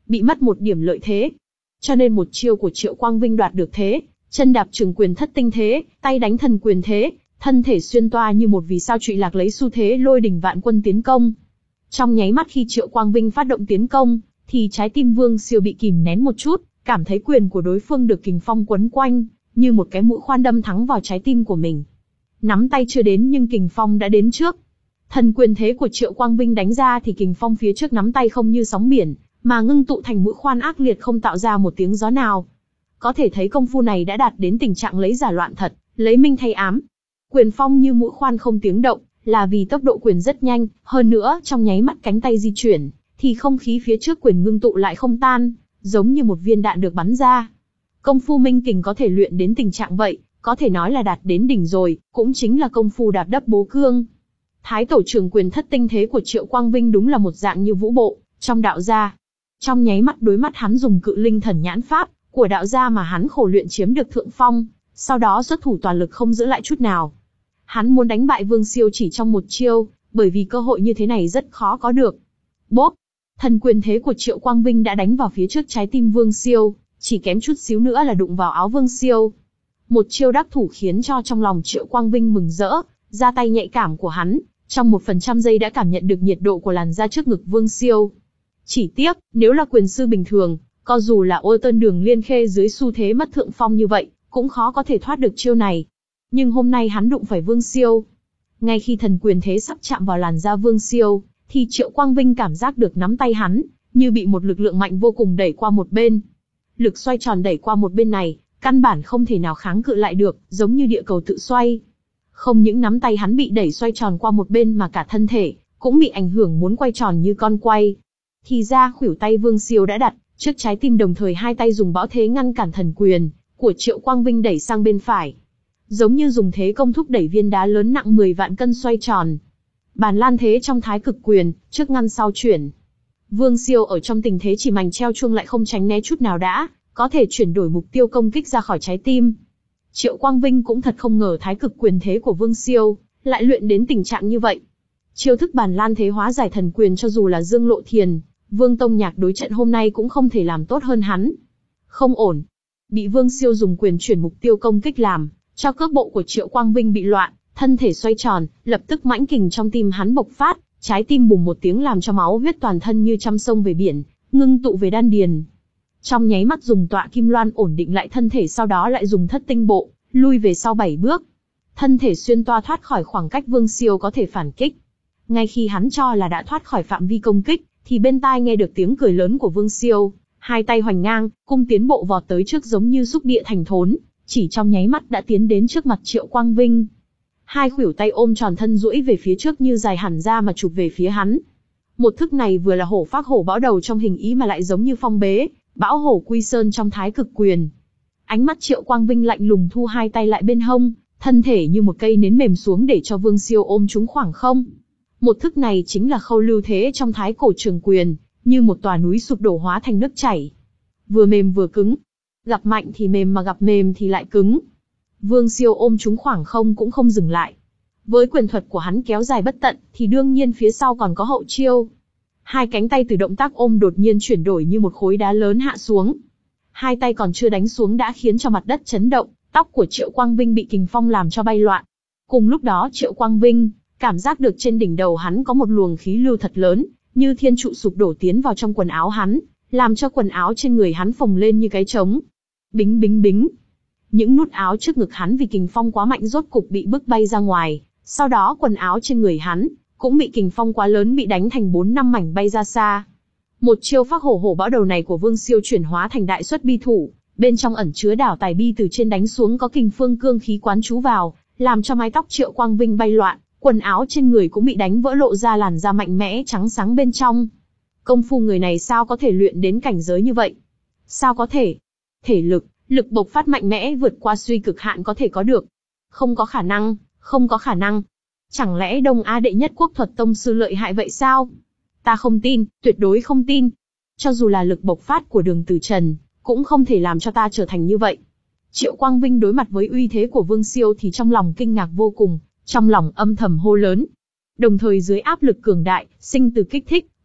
bị mất một điểm lợi thế. Cho nên một chiêu của Triệu Quang Vinh đoạt được thế, chân đạp trường quyền thất tinh thế, tay đánh thần quyền thế, thân thể xuyên toa như một vì sao trụy lạc lấy xu thế lôi đỉnh vạn quân tiến công. Trong nháy mắt khi Triệu Quang Vinh phát động tiến công, thì trái tim Vương Siêu bị kìm nén một chút, cảm thấy quyền của đối phương được kình phong quấn quanh, như một cái mũi khoan đâm thẳng vào trái tim của mình. Nắm tay chưa đến nhưng kình phong đã đến trước. Thần quyền thế của Triệu Quang Vinh đánh ra thì kình phong phía trước nắm tay không như sóng biển, mà ngưng tụ thành mũi khoan ác liệt không tạo ra một tiếng gió nào. Có thể thấy công phu này đã đạt đến tình trạng lấy giả loạn thật, lấy minh thay ám. Quyền phong như mũi khoan không tiếng động, là vì tốc độ quyền rất nhanh, hơn nữa trong nháy mắt cánh tay di chuyển, thì không khí phía trước quyền ngưng tụ lại không tan, giống như một viên đạn được bắn ra. Công phu minh kình có thể luyện đến tình trạng vậy, có thể nói là đạt đến đỉnh rồi, cũng chính là công phu đạp đất bố cương. Thái tổ trường quyền thất tinh thế của Triệu Quang Vinh đúng là một dạng như vũ bộ, trong đạo gia. Trong nháy mắt đối mắt hắn dùng cự linh thần nhãn pháp của đạo gia mà hắn khổ luyện chiếm được thượng phong, sau đó xuất thủ toàn lực không giữ lại chút nào. Hắn muốn đánh bại Vương Siêu chỉ trong một chiêu, bởi vì cơ hội như thế này rất khó có được. Bốp! Thần quyền thế của Triệu Quang Vinh đã đánh vào phía trước trái tim Vương Siêu, chỉ kém chút xíu nữa là đụng vào áo Vương Siêu. Một chiêu đắc thủ khiến cho trong lòng Triệu Quang Vinh mừng rỡ, ra tay nhạy cảm của hắn, trong một phần trăm giây đã cảm nhận được nhiệt độ của làn da trước ngực Vương Siêu. Chỉ tiếc, nếu là quyền sư bình thường, có dù là Ô Tân Đường Liên Khê dưới xu thế mất thượng phong như vậy, cũng khó có thể thoát được chiêu này. Nhưng hôm nay hắn đụng phải Vương Siêu. Ngay khi thần quyền thế sắp chạm vào làn da Vương Siêu, thì Triệu Quang Vinh cảm giác được nắm tay hắn, như bị một lực lượng mạnh vô cùng đẩy qua một bên. Lực xoay tròn đẩy qua một bên này, căn bản không thể nào kháng cự lại được, giống như địa cầu tự xoay. Không những nắm tay hắn bị đẩy xoay tròn qua một bên mà cả thân thể, cũng bị ảnh hưởng muốn quay tròn như con quay. Thì ra khuỷu tay Vương Siêu đã đặt trước trái tim, đồng thời hai tay dùng bão thế ngăn cản thần quyền của Triệu Quang Vinh đẩy sang bên phải. Giống như dùng thế công thúc đẩy viên đá lớn nặng mười vạn cân xoay tròn. Bàn lan thế trong thái cực quyền, trước ngăn sau chuyển. Vương Siêu ở trong tình thế chỉ mảnh treo chuông lại không tránh né chút nào đã, có thể chuyển đổi mục tiêu công kích ra khỏi trái tim. Triệu Quang Vinh cũng thật không ngờ thái cực quyền thế của Vương Siêu lại luyện đến tình trạng như vậy. Chiêu thức bàn lan thế hóa giải thần quyền cho dù là Dương Lộ Thiền, Vương Tông Nhạc đối trận hôm nay cũng không thể làm tốt hơn hắn. Không ổn. Bị Vương Siêu dùng quyền chuyển mục tiêu công kích làm cho cước bộ của Triệu Quang Vinh bị loạn, thân thể xoay tròn, lập tức mãnh kình trong tim hắn bộc phát, trái tim bùng một tiếng làm cho máu huyết toàn thân như trăm sông về biển, ngưng tụ về đan điền. Trong nháy mắt dùng tọa kim loan ổn định lại thân thể, sau đó lại dùng thất tinh bộ, lui về sau bảy bước. Thân thể xuyên toa thoát khỏi khoảng cách Vương Siêu có thể phản kích. Ngay khi hắn cho là đã thoát khỏi phạm vi công kích, thì bên tai nghe được tiếng cười lớn của Vương Siêu, hai tay hoành ngang, cung tiến bộ vọt tới trước giống như xúc địa thành thốn, chỉ trong nháy mắt đã tiến đến trước mặt Triệu Quang Vinh. Hai khuỷu tay ôm tròn thân duỗi về phía trước như dài hẳn ra mà chụp về phía hắn. Một thức này vừa là hổ phác hổ bão đầu trong hình ý mà lại giống như phong bế, bão hổ quy sơn trong thái cực quyền. Ánh mắt Triệu Quang Vinh lạnh lùng thu hai tay lại bên hông, thân thể như một cây nến mềm xuống để cho Vương Siêu ôm trúng khoảng không. Một thức này chính là khâu lưu thế trong thái cổ trường quyền, như một tòa núi sụp đổ hóa thành nước chảy. Vừa mềm vừa cứng. Gặp mạnh thì mềm mà gặp mềm thì lại cứng. Vương Siêu ôm trúng khoảng không cũng không dừng lại. Với quyền thuật của hắn kéo dài bất tận, thì đương nhiên phía sau còn có hậu chiêu. Hai cánh tay từ động tác ôm đột nhiên chuyển đổi như một khối đá lớn hạ xuống. Hai tay còn chưa đánh xuống đã khiến cho mặt đất chấn động, tóc của Triệu Quang Vinh bị kình phong làm cho bay loạn. Cùng lúc đó Triệu Quang Vinh cảm giác được trên đỉnh đầu hắn có một luồng khí lưu thật lớn, như thiên trụ sụp đổ tiến vào trong quần áo hắn, làm cho quần áo trên người hắn phồng lên như cái trống. Bính bính bính. Những nút áo trước ngực hắn vì kình phong quá mạnh rốt cục bị bức bay ra ngoài, sau đó quần áo trên người hắn cũng bị kình phong quá lớn bị đánh thành bốn năm mảnh bay ra xa. Một chiêu phác hổ hổ bão đầu này của Vương Siêu chuyển hóa thành đại xuất bi thủ, bên trong ẩn chứa đảo tài bi, từ trên đánh xuống có kình phương cương khí quán chú vào, làm cho mái tóc Triệu Quang Vinh bay loạn, quần áo trên người cũng bị đánh vỡ, lộ ra làn da mạnh mẽ trắng sáng bên trong. Công phu người này sao có thể luyện đến cảnh giới như vậy? Sao có thể? Thể lực, lực bộc phát mạnh mẽ vượt qua suy cực hạn có thể có được? Không có khả năng, không có khả năng. Chẳng lẽ Đông Á đệ nhất quốc thuật tông sư lợi hại vậy sao? Ta không tin, tuyệt đối không tin. Cho dù là lực bộc phát của Đường Tử Trần, cũng không thể làm cho ta trở thành như vậy. Triệu Quang Vinh đối mặt với uy thế của Vương Siêu thì trong lòng kinh ngạc vô cùng, trong lòng âm thầm hô lớn. Đồng thời dưới áp lực cường đại, sinh từ kích thích,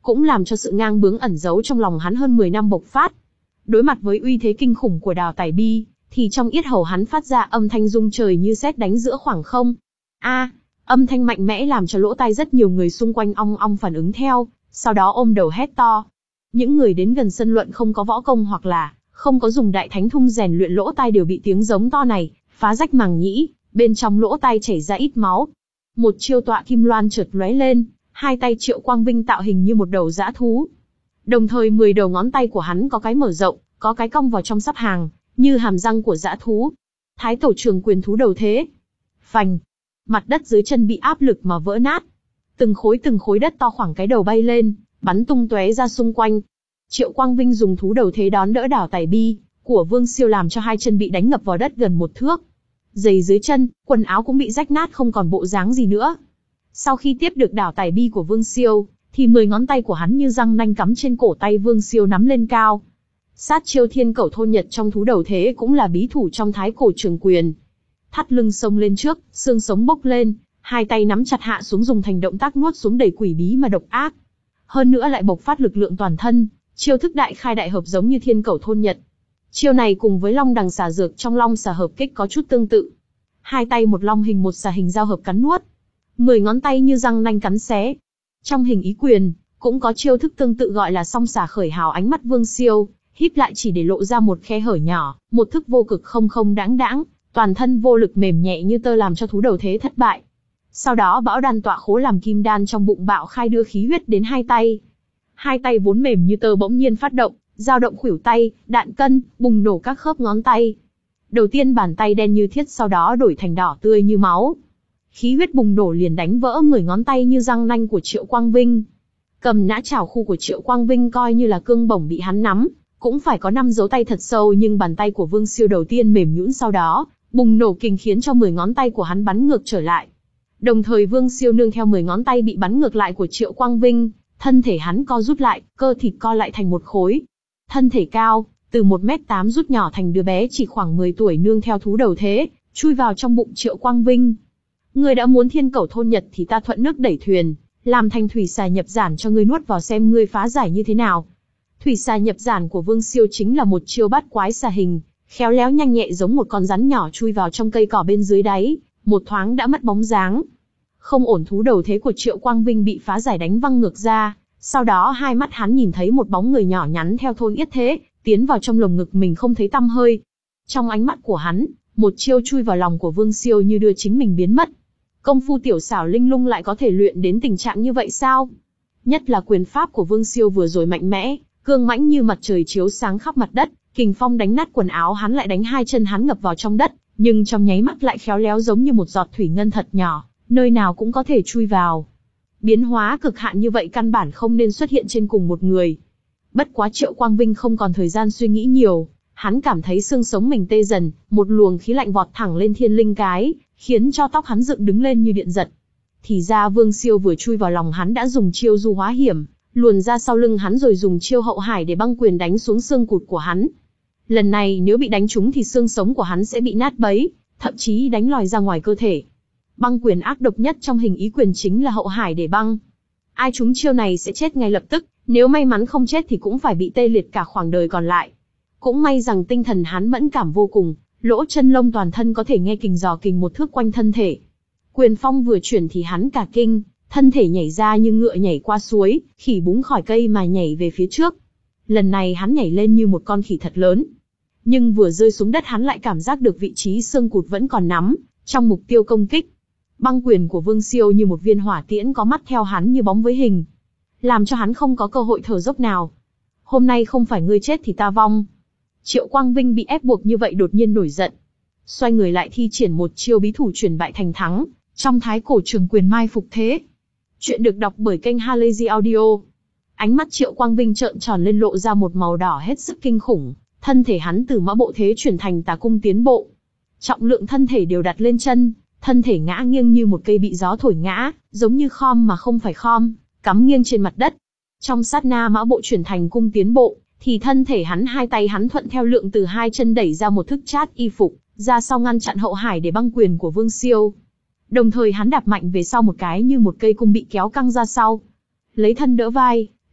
cũng làm cho sự ngang bướng ẩn giấu trong lòng hắn hơn mười năm bộc phát. Đối mặt với uy thế kinh khủng của Đào Tải Bi, thì trong yết hầu hắn phát ra âm thanh rung trời như sét đánh giữa khoảng không. A, âm thanh mạnh mẽ làm cho lỗ tai rất nhiều người xung quanh ong ong phản ứng theo, sau đó ôm đầu hét to. Những người đến gần sân luận không có võ công hoặc là không có dùng đại thánh thung rèn luyện lỗ tai đều bị tiếng giống to này phá rách màng nhĩ, bên trong lỗ tai chảy ra ít máu. Một chiêu tọa kim loan chợt lóe lên, hai tay Triệu Quang Vinh tạo hình như một đầu dã thú. Đồng thời mười đầu ngón tay của hắn có cái mở rộng, có cái cong vào trong sắp hàng, như hàm răng của dã thú. Thái Tổ Trường Quyền thú đầu thế. Phành, mặt đất dưới chân bị áp lực mà vỡ nát. Từng khối từng khối đất to khoảng cái đầu bay lên, bắn tung tóe ra xung quanh. Triệu Quang Vinh dùng thú đầu thế đón đỡ Đào Tải Bi của Vương Siêu làm cho hai chân bị đánh ngập vào đất gần một thước. Giày dưới chân, quần áo cũng bị rách nát không còn bộ dáng gì nữa. Sau khi tiếp được Đào Tải Bi của Vương Siêu, thì mười ngón tay của hắn như răng nanh cắm trên cổ tay Vương Siêu nắm lên cao. Sát chiêu Thiên Cẩu Thôn Nhật trong thú đầu thế cũng là bí thủ trong Thái Cổ Trường Quyền. Thắt lưng xông lên trước, xương sống bốc lên, hai tay nắm chặt hạ xuống dùng thành động tác nuốt xuống đầy quỷ bí mà độc ác. Hơn nữa lại bộc phát lực lượng toàn thân, chiêu thức đại khai đại hợp giống như Thiên Cẩu Thôn Nhật. Chiêu này cùng với Long Đằng Xà Dược trong Long Xà Hợp Kích có chút tương tự. Hai tay một long hình một xà hình giao hợp cắn nuốt. Mười ngón tay như răng nanh cắn xé. Trong hình ý quyền, cũng có chiêu thức tương tự gọi là song xà khởi hào. Ánh mắt Vương Siêu híp lại chỉ để lộ ra một khe hở nhỏ, một thức vô cực không không đãng đãng, toàn thân vô lực mềm nhẹ như tơ làm cho thú đầu thế thất bại. Sau đó bão đan tọa khố làm kim đan trong bụng bạo khai đưa khí huyết đến hai tay. Hai tay vốn mềm như tơ bỗng nhiên phát động, dao động khuỷu tay, đạn cân, bùng nổ các khớp ngón tay. Đầu tiên bàn tay đen như thiết, sau đó đổi thành đỏ tươi như máu. Khí huyết bùng nổ liền đánh vỡ mười ngón tay như răng nanh của Triệu Quang Vinh. Cầm nã chảo khu của Triệu Quang Vinh coi như là cương bổng bị hắn nắm, cũng phải có năm dấu tay thật sâu, nhưng bàn tay của Vương Siêu đầu tiên mềm nhũn, sau đó bùng nổ kình khiến cho mười ngón tay của hắn bắn ngược trở lại. Đồng thời Vương Siêu nương theo mười ngón tay bị bắn ngược lại của Triệu Quang Vinh, thân thể hắn co rút lại, cơ thịt co lại thành một khối. Thân thể cao, từ một mét tám rút nhỏ thành đứa bé chỉ khoảng mười tuổi nương theo thú đầu thế, chui vào trong bụng Triệu Quang Vinh. Ngươi đã muốn Thiên Cẩu Thôn Nhật thì ta thuận nước đẩy thuyền, làm thành thủy xà nhập giản cho ngươi nuốt vào xem ngươi phá giải như thế nào. Thủy xà nhập giản của Vương Siêu chính là một chiêu bát quái xà hình, khéo léo nhanh nhẹ giống một con rắn nhỏ chui vào trong cây cỏ bên dưới đáy, một thoáng đã mất bóng dáng. Không ổn, thú đầu thế của Triệu Quang Vinh bị phá giải đánh văng ngược ra, sau đó hai mắt hắn nhìn thấy một bóng người nhỏ nhắn theo thôn yết thế, tiến vào trong lồng ngực mình không thấy tăm hơi. Trong ánh mắt của hắn, một chiêu chui vào lòng của Vương Siêu như đưa chính mình biến mất. Công phu tiểu xảo linh lung lại có thể luyện đến tình trạng như vậy sao? Nhất là quyền pháp của Vương Siêu vừa rồi mạnh mẽ, cương mãnh như mặt trời chiếu sáng khắp mặt đất, kình phong đánh nát quần áo hắn lại đánh hai chân hắn ngập vào trong đất, nhưng trong nháy mắt lại khéo léo giống như một giọt thủy ngân thật nhỏ, nơi nào cũng có thể chui vào. Biến hóa cực hạn như vậy căn bản không nên xuất hiện trên cùng một người. Bất quá Triệu Quang Vinh không còn thời gian suy nghĩ nhiều, hắn cảm thấy xương sống mình tê dần, một luồng khí lạnh vọt thẳng lên thiên linh cái, khiến cho tóc hắn dựng đứng lên như điện giật. Thì ra Vương Siêu vừa chui vào lòng hắn đã dùng chiêu du hóa hiểm, luồn ra sau lưng hắn rồi dùng chiêu hậu hải để băng quyền đánh xuống xương cụt của hắn. Lần này nếu bị đánh trúng thì xương sống của hắn sẽ bị nát bấy, thậm chí đánh lòi ra ngoài cơ thể. Băng quyền ác độc nhất trong hình ý quyền chính là hậu hải để băng. Ai trúng chiêu này sẽ chết ngay lập tức, nếu may mắn không chết thì cũng phải bị tê liệt cả khoảng đời còn lại. Cũng may rằng tinh thần hắn mẫn cảm vô cùng, lỗ chân lông toàn thân có thể nghe kình dò kình một thước quanh thân thể. Quyền phong vừa chuyển thì hắn cả kinh, thân thể nhảy ra như ngựa nhảy qua suối, khỉ búng khỏi cây mà nhảy về phía trước. Lần này hắn nhảy lên như một con khỉ thật lớn. Nhưng vừa rơi xuống đất hắn lại cảm giác được vị trí xương cụt vẫn còn nắm trong mục tiêu công kích. Băng quyền của Vương Siêu như một viên hỏa tiễn có mắt theo hắn như bóng với hình, làm cho hắn không có cơ hội thở dốc nào. Hôm nay không phải ngươi chết thì ta vong. Triệu Quang Vinh bị ép buộc như vậy đột nhiên nổi giận, xoay người lại thi triển một chiêu bí thủ chuyển bại thành thắng, trong Thái Cổ Trường Quyền mai phục thế. Chuyện được đọc bởi kênh Halazy Audio. Ánh mắt Triệu Quang Vinh trợn tròn lên lộ ra một màu đỏ hết sức kinh khủng, thân thể hắn từ mã bộ thế chuyển thành tà cung tiến bộ. Trọng lượng thân thể đều đặt lên chân, thân thể ngã nghiêng như một cây bị gió thổi ngã, giống như khom mà không phải khom, cắm nghiêng trên mặt đất. Trong sát na mã bộ chuyển thành cung tiến bộ, thì thân thể hắn hai tay hắn thuận theo lượng từ hai chân đẩy ra một thức chát y phục, ra sau ngăn chặn hậu hải để băng quyền của Vương Siêu. Đồng thời hắn đạp mạnh về sau một cái như một cây cung bị kéo căng ra sau. Lấy thân đỡ vai,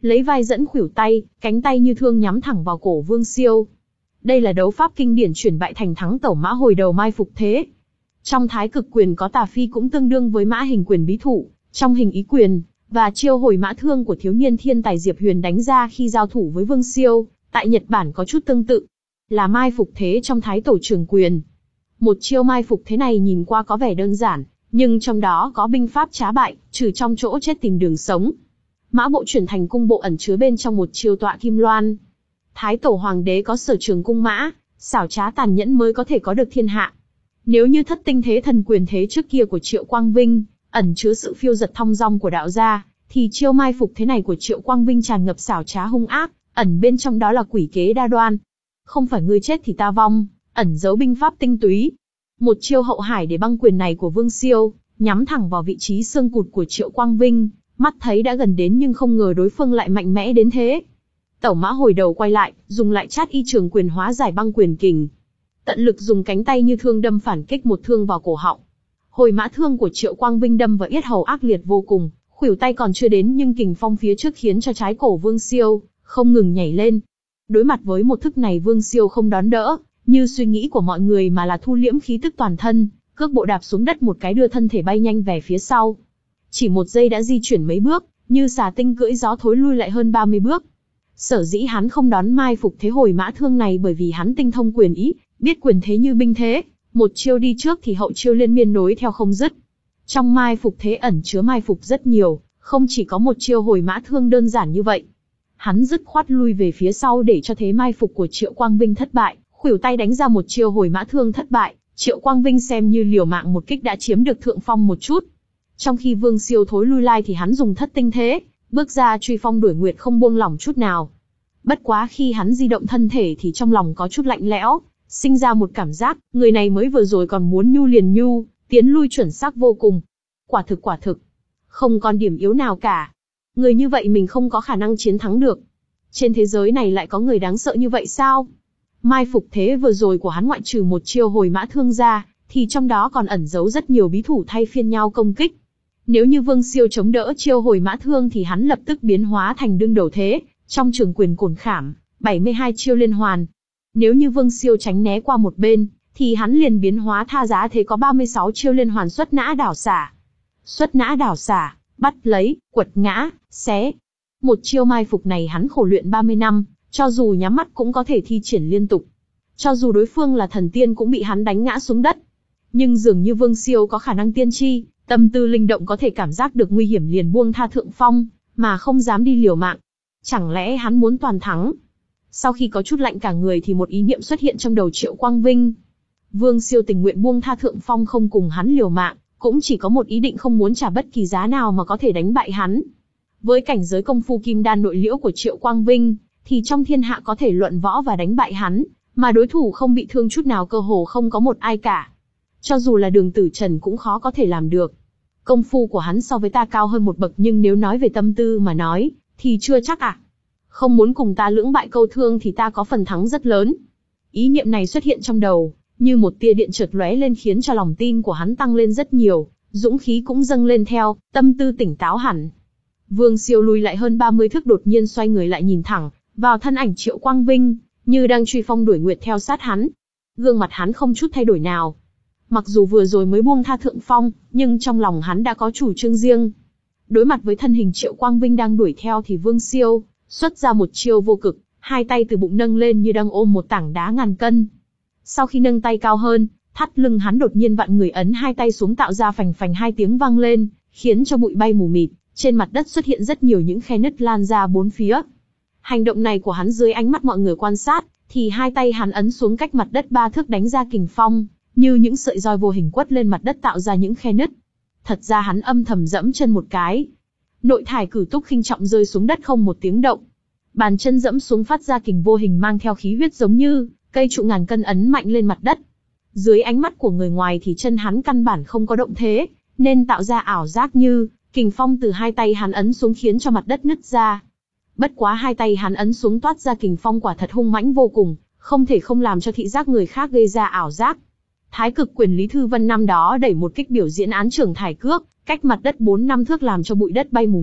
lấy vai dẫn khuỷu tay, cánh tay như thương nhắm thẳng vào cổ Vương Siêu. Đây là đấu pháp kinh điển chuyển bại thành thắng tẩu mã hồi đầu mai phục thế. Trong thái cực quyền có tà phi cũng tương đương với mã hình quyền bí thủ, trong hình ý quyền, và chiêu hồi mã thương của thiếu niên thiên tài Diệp Huyền đánh ra khi giao thủ với Vương Siêu, tại Nhật Bản có chút tương tự, là mai phục thế trong thái tổ trường quyền. Một chiêu mai phục thế này nhìn qua có vẻ đơn giản, nhưng trong đó có binh pháp trá bại, trừ trong chỗ chết tìm đường sống. Mã bộ chuyển thành cung bộ ẩn chứa bên trong một chiêu tọa kim loan. Thái tổ hoàng đế có sở trường cung mã, xảo trá tàn nhẫn mới có thể có được thiên hạ. Nếu như thất tinh thế thần quyền thế trước kia của Triệu Quang Vinh, ẩn chứa sự phiêu dật thong dong của đạo gia, thì chiêu mai phục thế này của Triệu Quang Vinh tràn ngập xảo trá hung ác, ẩn bên trong đó là quỷ kế đa đoan. Không phải ngươi chết thì ta vong, ẩn giấu binh pháp tinh túy. Một chiêu hậu hải để băng quyền này của Vương Siêu, nhắm thẳng vào vị trí xương cụt của Triệu Quang Vinh, mắt thấy đã gần đến nhưng không ngờ đối phương lại mạnh mẽ đến thế. Tẩu mã hồi đầu quay lại, dùng lại chát y trường quyền hóa giải băng quyền kình. Tận lực dùng cánh tay như thương đâm phản kích một thương vào cổ họng. Hồi mã thương của Triệu Quang Vinh đâm vào yết hầu ác liệt vô cùng, khuỷu tay còn chưa đến nhưng kình phong phía trước khiến cho trái cổ Vương Siêu không ngừng nhảy lên. Đối mặt với một thức này Vương Siêu không đón đỡ, như suy nghĩ của mọi người mà là thu liễm khí tức toàn thân, cước bộ đạp xuống đất một cái đưa thân thể bay nhanh về phía sau. Chỉ một giây đã di chuyển mấy bước, như xà tinh cưỡi gió thối lui lại hơn ba mươi bước. Sở dĩ hắn không đón mai phục thế hồi mã thương này bởi vì hắn tinh thông quyền ý, biết quyền thế như binh thế, một chiêu đi trước thì hậu chiêu liên miên nối theo không dứt. Trong mai phục thế ẩn chứa mai phục rất nhiều, không chỉ có một chiêu hồi mã thương đơn giản như vậy. Hắn dứt khoát lui về phía sau để cho thế mai phục của Triệu Quang Vinh thất bại, khuỷu tay đánh ra một chiêu hồi mã thương thất bại, Triệu Quang Vinh xem như liều mạng một kích đã chiếm được thượng phong một chút. Trong khi Vương Siêu thối lui lai thì hắn dùng thất tinh thế, bước ra truy phong đuổi nguyệt không buông lỏng chút nào. Bất quá khi hắn di động thân thể thì trong lòng có chút lạnh lẽo, sinh ra một cảm giác, người này mới vừa rồi còn muốn nhu liền nhu, tiến lui chuẩn xác vô cùng. Quả thực quả thực, không còn điểm yếu nào cả. Người như vậy mình không có khả năng chiến thắng được. Trên thế giới này lại có người đáng sợ như vậy sao? Mai phục thế vừa rồi của hắn ngoại trừ một chiêu hồi mã thương ra, thì trong đó còn ẩn giấu rất nhiều bí thủ thay phiên nhau công kích. Nếu như Vương Siêu chống đỡ chiêu hồi mã thương thì hắn lập tức biến hóa thành đương đầu thế, trong trường quyền cổn khảm, bảy mươi hai chiêu liên hoàn. Nếu như Vương Siêu tránh né qua một bên, thì hắn liền biến hóa tha giá thế có ba mươi sáu chiêu liên hoàn xuất nã đảo xả. Xuất nã đảo xả, bắt lấy, quật ngã, xé. Một chiêu mai phục này hắn khổ luyện ba mươi năm, cho dù nhắm mắt cũng có thể thi triển liên tục. Cho dù đối phương là thần tiên cũng bị hắn đánh ngã xuống đất. Nhưng dường như Vương Siêu có khả năng tiên tri, tâm tư linh động có thể cảm giác được nguy hiểm liền buông tha thượng phong, mà không dám đi liều mạng. Chẳng lẽ hắn muốn toàn thắng? Sau khi có chút lạnh cả người thì một ý niệm xuất hiện trong đầu Triệu Quang Vinh. Vương Siêu tình nguyện buông tha thượng phong không cùng hắn liều mạng, cũng chỉ có một ý định không muốn trả bất kỳ giá nào mà có thể đánh bại hắn. Với cảnh giới công phu kim đan nội liễu của Triệu Quang Vinh, thì trong thiên hạ có thể luận võ và đánh bại hắn, mà đối thủ không bị thương chút nào cơ hồ không có một ai cả. Cho dù là Đường Tử Trần cũng khó có thể làm được. Công phu của hắn so với ta cao hơn một bậc nhưng nếu nói về tâm tư mà nói, thì chưa chắc ạ. À. Không muốn cùng ta lưỡng bại câu thương thì ta có phần thắng rất lớn. Ý niệm này xuất hiện trong đầu, như một tia điện chợt lóe lên khiến cho lòng tin của hắn tăng lên rất nhiều, dũng khí cũng dâng lên theo, tâm tư tỉnh táo hẳn. Vương Siêu lùi lại hơn ba mươi thước đột nhiên xoay người lại nhìn thẳng vào thân ảnh Triệu Quang Vinh, như đang truy phong đuổi nguyệt theo sát hắn. Gương mặt hắn không chút thay đổi nào. Mặc dù vừa rồi mới buông tha thượng phong, nhưng trong lòng hắn đã có chủ trương riêng. Đối mặt với thân hình Triệu Quang Vinh đang đuổi theo thì Vương Siêu xuất ra một chiêu vô cực, hai tay từ bụng nâng lên như đang ôm một tảng đá ngàn cân. Sau khi nâng tay cao hơn, thắt lưng hắn đột nhiên vặn người ấn hai tay xuống tạo ra phành phành hai tiếng vang lên, khiến cho bụi bay mù mịt, trên mặt đất xuất hiện rất nhiều những khe nứt lan ra bốn phía. Hành động này của hắn dưới ánh mắt mọi người quan sát, thì hai tay hắn ấn xuống cách mặt đất ba thước đánh ra kình phong, như những sợi roi vô hình quất lên mặt đất tạo ra những khe nứt. Thật ra hắn âm thầm dẫm chân một cái. Nội thải cử túc khinh trọng rơi xuống đất không một tiếng động. Bàn chân dẫm xuống phát ra kình vô hình mang theo khí huyết giống như cây trụ ngàn cân ấn mạnh lên mặt đất. Dưới ánh mắt của người ngoài thì chân hắn căn bản không có động thế, nên tạo ra ảo giác như kình phong từ hai tay hắn ấn xuống khiến cho mặt đất nứt ra. Bất quá hai tay hắn ấn xuống toát ra kình phong quả thật hung mãnh vô cùng, không thể không làm cho thị giác người khác gây ra ảo giác. Thái cực quyền Lý Thư Vân năm đó đẩy một kích biểu diễn án trưởng thải cước, cách mặt đất bốn năm thước làm cho bụi đất bay mù mịt,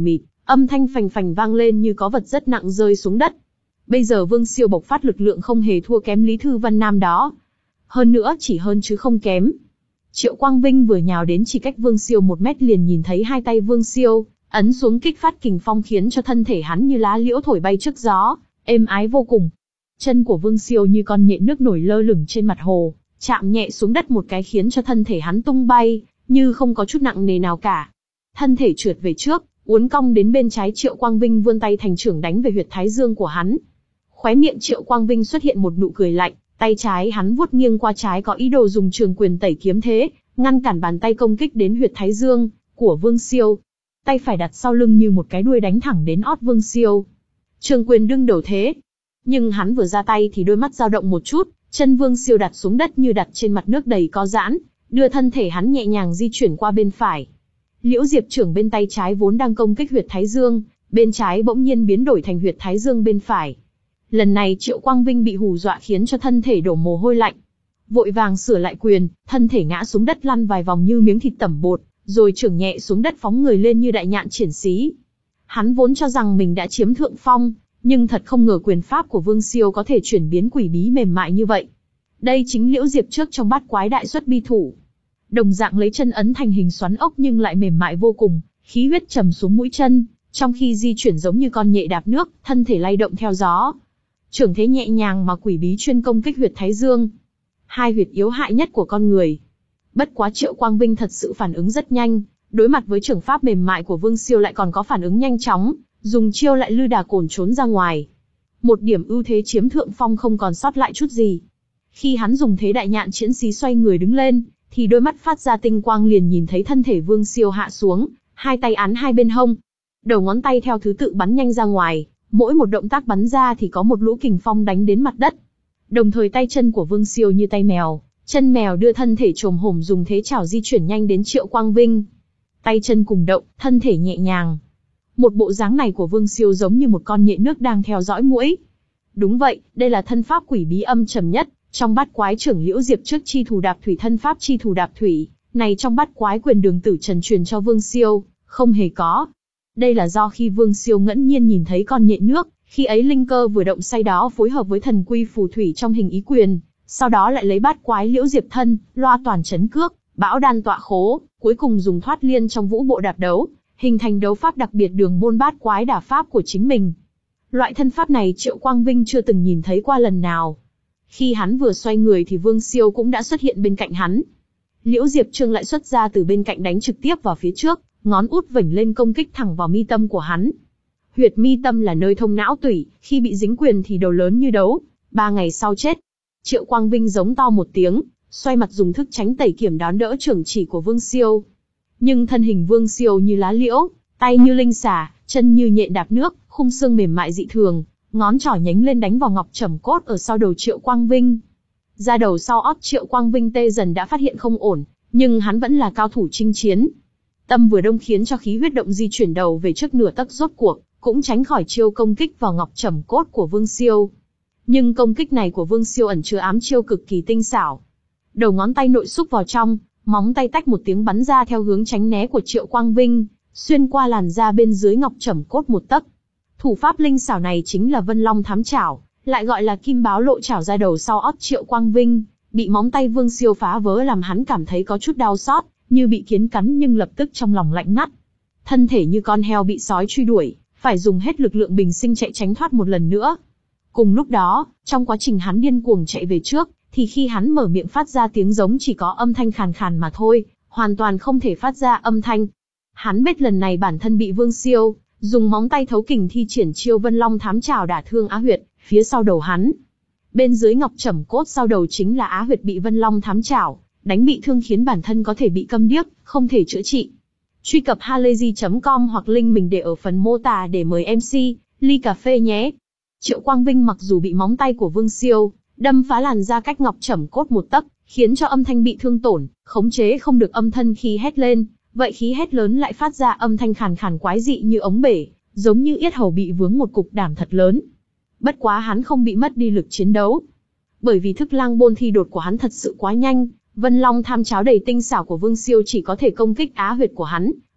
Âm thanh phành phành vang lên như có vật rất nặng rơi xuống đất. Bây giờ Vương Siêu bộc phát lực lượng không hề thua kém Lý Thư Văn Nam đó. Hơn nữa chỉ hơn chứ không kém. Triệu Quang Vinh vừa nhào đến chỉ cách Vương Siêu một mét liền nhìn thấy hai tay Vương Siêu ấn xuống kích phát kình phong khiến cho thân thể hắn như lá liễu thổi bay trước gió, êm ái vô cùng. Chân của Vương Siêu như con nhện nước nổi lơ lửng trên mặt hồ, chạm nhẹ xuống đất một cái khiến cho thân thể hắn tung bay, như không có chút nặng nề nào cả. Thân thể trượt về trước, uốn cong đến bên trái, Triệu Quang Vinh vươn tay thành chưởng đánh về huyệt thái dương của hắn. Khóe miệng Triệu Quang Vinh xuất hiện một nụ cười lạnh, tay trái hắn vuốt nghiêng qua trái có ý đồ dùng trường quyền tẩy kiếm thế, ngăn cản bàn tay công kích đến huyệt thái dương của Vương Siêu. Tay phải đặt sau lưng như một cái đuôi đánh thẳng đến ót Vương Siêu. Trường quyền đương đầu thế. Nhưng hắn vừa ra tay thì đôi mắt dao động một chút, chân Vương Siêu đặt xuống đất như đặt trên mặt nước đầy có giãn, đưa thân thể hắn nhẹ nhàng di chuyển qua bên phải. Liễu Diệp trưởng bên tay trái vốn đang công kích huyệt thái dương, bên trái bỗng nhiên biến đổi thành huyệt thái dương bên phải. Lần này Triệu Quang Vinh bị hù dọa khiến cho thân thể đổ mồ hôi lạnh. Vội vàng sửa lại quyền, thân thể ngã xuống đất lăn vài vòng như miếng thịt tẩm bột, rồi chưởng nhẹ xuống đất phóng người lên như đại nhạn triển xí. Hắn vốn cho rằng mình đã chiếm thượng phong, nhưng thật không ngờ quyền pháp của Vương Siêu có thể chuyển biến quỷ bí mềm mại như vậy. Đây chính Liễu Diệp trước trong bát quái đại xuất bi thủ. Đồng dạng lấy chân ấn thành hình xoắn ốc nhưng lại mềm mại vô cùng, khí huyết trầm xuống mũi chân, trong khi di chuyển giống như con nhện đạp nước, thân thể lay động theo gió. Trưởng thế nhẹ nhàng mà quỷ bí chuyên công kích huyệt thái dương, hai huyệt yếu hại nhất của con người. Bất quá Triệu Quang Vinh thật sự phản ứng rất nhanh, đối mặt với trưởng pháp mềm mại của Vương Siêu lại còn có phản ứng nhanh chóng, dùng chiêu lại lư đà cồn trốn ra ngoài. Một điểm ưu thế chiếm thượng phong không còn sót lại chút gì. Khi hắn dùng thế đại nhạn chiến xí xoay người đứng lên, thì đôi mắt phát ra tinh quang liền nhìn thấy thân thể Vương Siêu hạ xuống, hai tay ấn hai bên hông. Đầu ngón tay theo thứ tự bắn nhanh ra ngoài, mỗi một động tác bắn ra thì có một lũ kình phong đánh đến mặt đất. Đồng thời tay chân của Vương Siêu như tay mèo, chân mèo đưa thân thể trồm hổm dùng thế chảo di chuyển nhanh đến Triệu Quang Vinh. Tay chân cùng động, thân thể nhẹ nhàng. Một bộ dáng này của Vương Siêu giống như một con nhện nước đang theo dõi muỗi. Đúng vậy, đây là thân pháp quỷ bí âm trầm nhất, trong bát quái trưởng Liễu Diệp trước chi thủ đạp thủy, thân pháp chi thủ đạp thủy, này trong bát quái quyền đường tử trần truyền cho Vương Siêu, không hề có. Đây là do khi Vương Siêu ngẫu nhiên nhìn thấy con nhện nước, khi ấy linh cơ vừa động say đó phối hợp với thần quy phù thủy trong hình ý quyền, sau đó lại lấy bát quái Liễu Diệp thân, loa toàn chấn cước, bão đan tọa khố, cuối cùng dùng thoát liên trong vũ bộ đạp đấu, hình thành đấu pháp đặc biệt đường môn bát quái đả pháp của chính mình. Loại thân pháp này Triệu Quang Vinh chưa từng nhìn thấy qua lần nào. Khi hắn vừa xoay người thì Vương Siêu cũng đã xuất hiện bên cạnh hắn. Liễu Diệp Trương lại xuất ra từ bên cạnh đánh trực tiếp vào phía trước, ngón út vểnh lên công kích thẳng vào mi tâm của hắn. Huyệt mi tâm là nơi thông não tủy, khi bị dính quyền thì đầu lớn như đấu, ba ngày sau chết. Triệu Quang Vinh giống to một tiếng, xoay mặt dùng thức tránh tẩy kiểm đón đỡ trưởng chỉ của Vương Siêu. Nhưng thân hình Vương Siêu như lá liễu, tay như linh xà, chân như nhện đạp nước, khung xương mềm mại dị thường, ngón trỏ nhánh lên đánh vào ngọc trầm cốt ở sau đầu Triệu Quang Vinh. Ra đầu sau ót Triệu Quang Vinh tê dần đã phát hiện không ổn, nhưng hắn vẫn là cao thủ chinh chiến. Tâm vừa đông khiến cho khí huyết động di chuyển đầu về trước nửa tấc, rốt cuộc cũng tránh khỏi chiêu công kích vào ngọc trầm cốt của Vương Siêu. Nhưng công kích này của Vương Siêu ẩn chứa ám chiêu cực kỳ tinh xảo. Đầu ngón tay nội xúc vào trong, móng tay tách một tiếng bắn ra theo hướng tránh né của Triệu Quang Vinh, xuyên qua làn da bên dưới ngọc trầm cốt một tấc. Thủ pháp linh xảo này chính là Vân Long Thám Chảo, lại gọi là Kim Báo Lộ Chảo. Ra đầu sau ót Triệu Quang Vinh, bị móng tay Vương Siêu phá vỡ làm hắn cảm thấy có chút đau xót, như bị kiến cắn, nhưng lập tức trong lòng lạnh ngắt. Thân thể như con heo bị sói truy đuổi, phải dùng hết lực lượng bình sinh chạy tránh thoát một lần nữa. Cùng lúc đó, trong quá trình hắn điên cuồng chạy về trước, thì khi hắn mở miệng phát ra tiếng giống chỉ có âm thanh khàn khàn mà thôi, hoàn toàn không thể phát ra âm thanh. Hắn biết lần này bản thân bị Vương Siêu dùng móng tay thấu kình thi triển chiêu Vân Long Thám Chảo đả thương á huyệt phía sau đầu hắn. Bên dưới ngọc trầm cốt sau đầu chính là á huyệt bị Vân Long Thám Chảo đánh bị thương, khiến bản thân có thể bị câm điếc, không thể chữa trị. Truy cập halayzi chấm com hoặc link mình để ở phần mô tả để mời em xê ly cà phê nhé. Triệu Quang Vinh mặc dù bị móng tay của Vương Siêu đâm phá làn da cách ngọc trầm cốt một tấc, khiến cho âm thanh bị thương tổn, khống chế không được âm thân khi hét lên, vậy khí hét lớn lại phát ra âm thanh khàn khàn quái dị như ống bể, giống như yết hầu bị vướng một cục đảm thật lớn. Bất quá hắn không bị mất đi lực chiến đấu, bởi vì thức lang bôn thi đột của hắn thật sự quá nhanh. Vân Long Tham Cháo đầy tinh xảo của Vương Siêu chỉ có thể công kích á huyệt của hắn,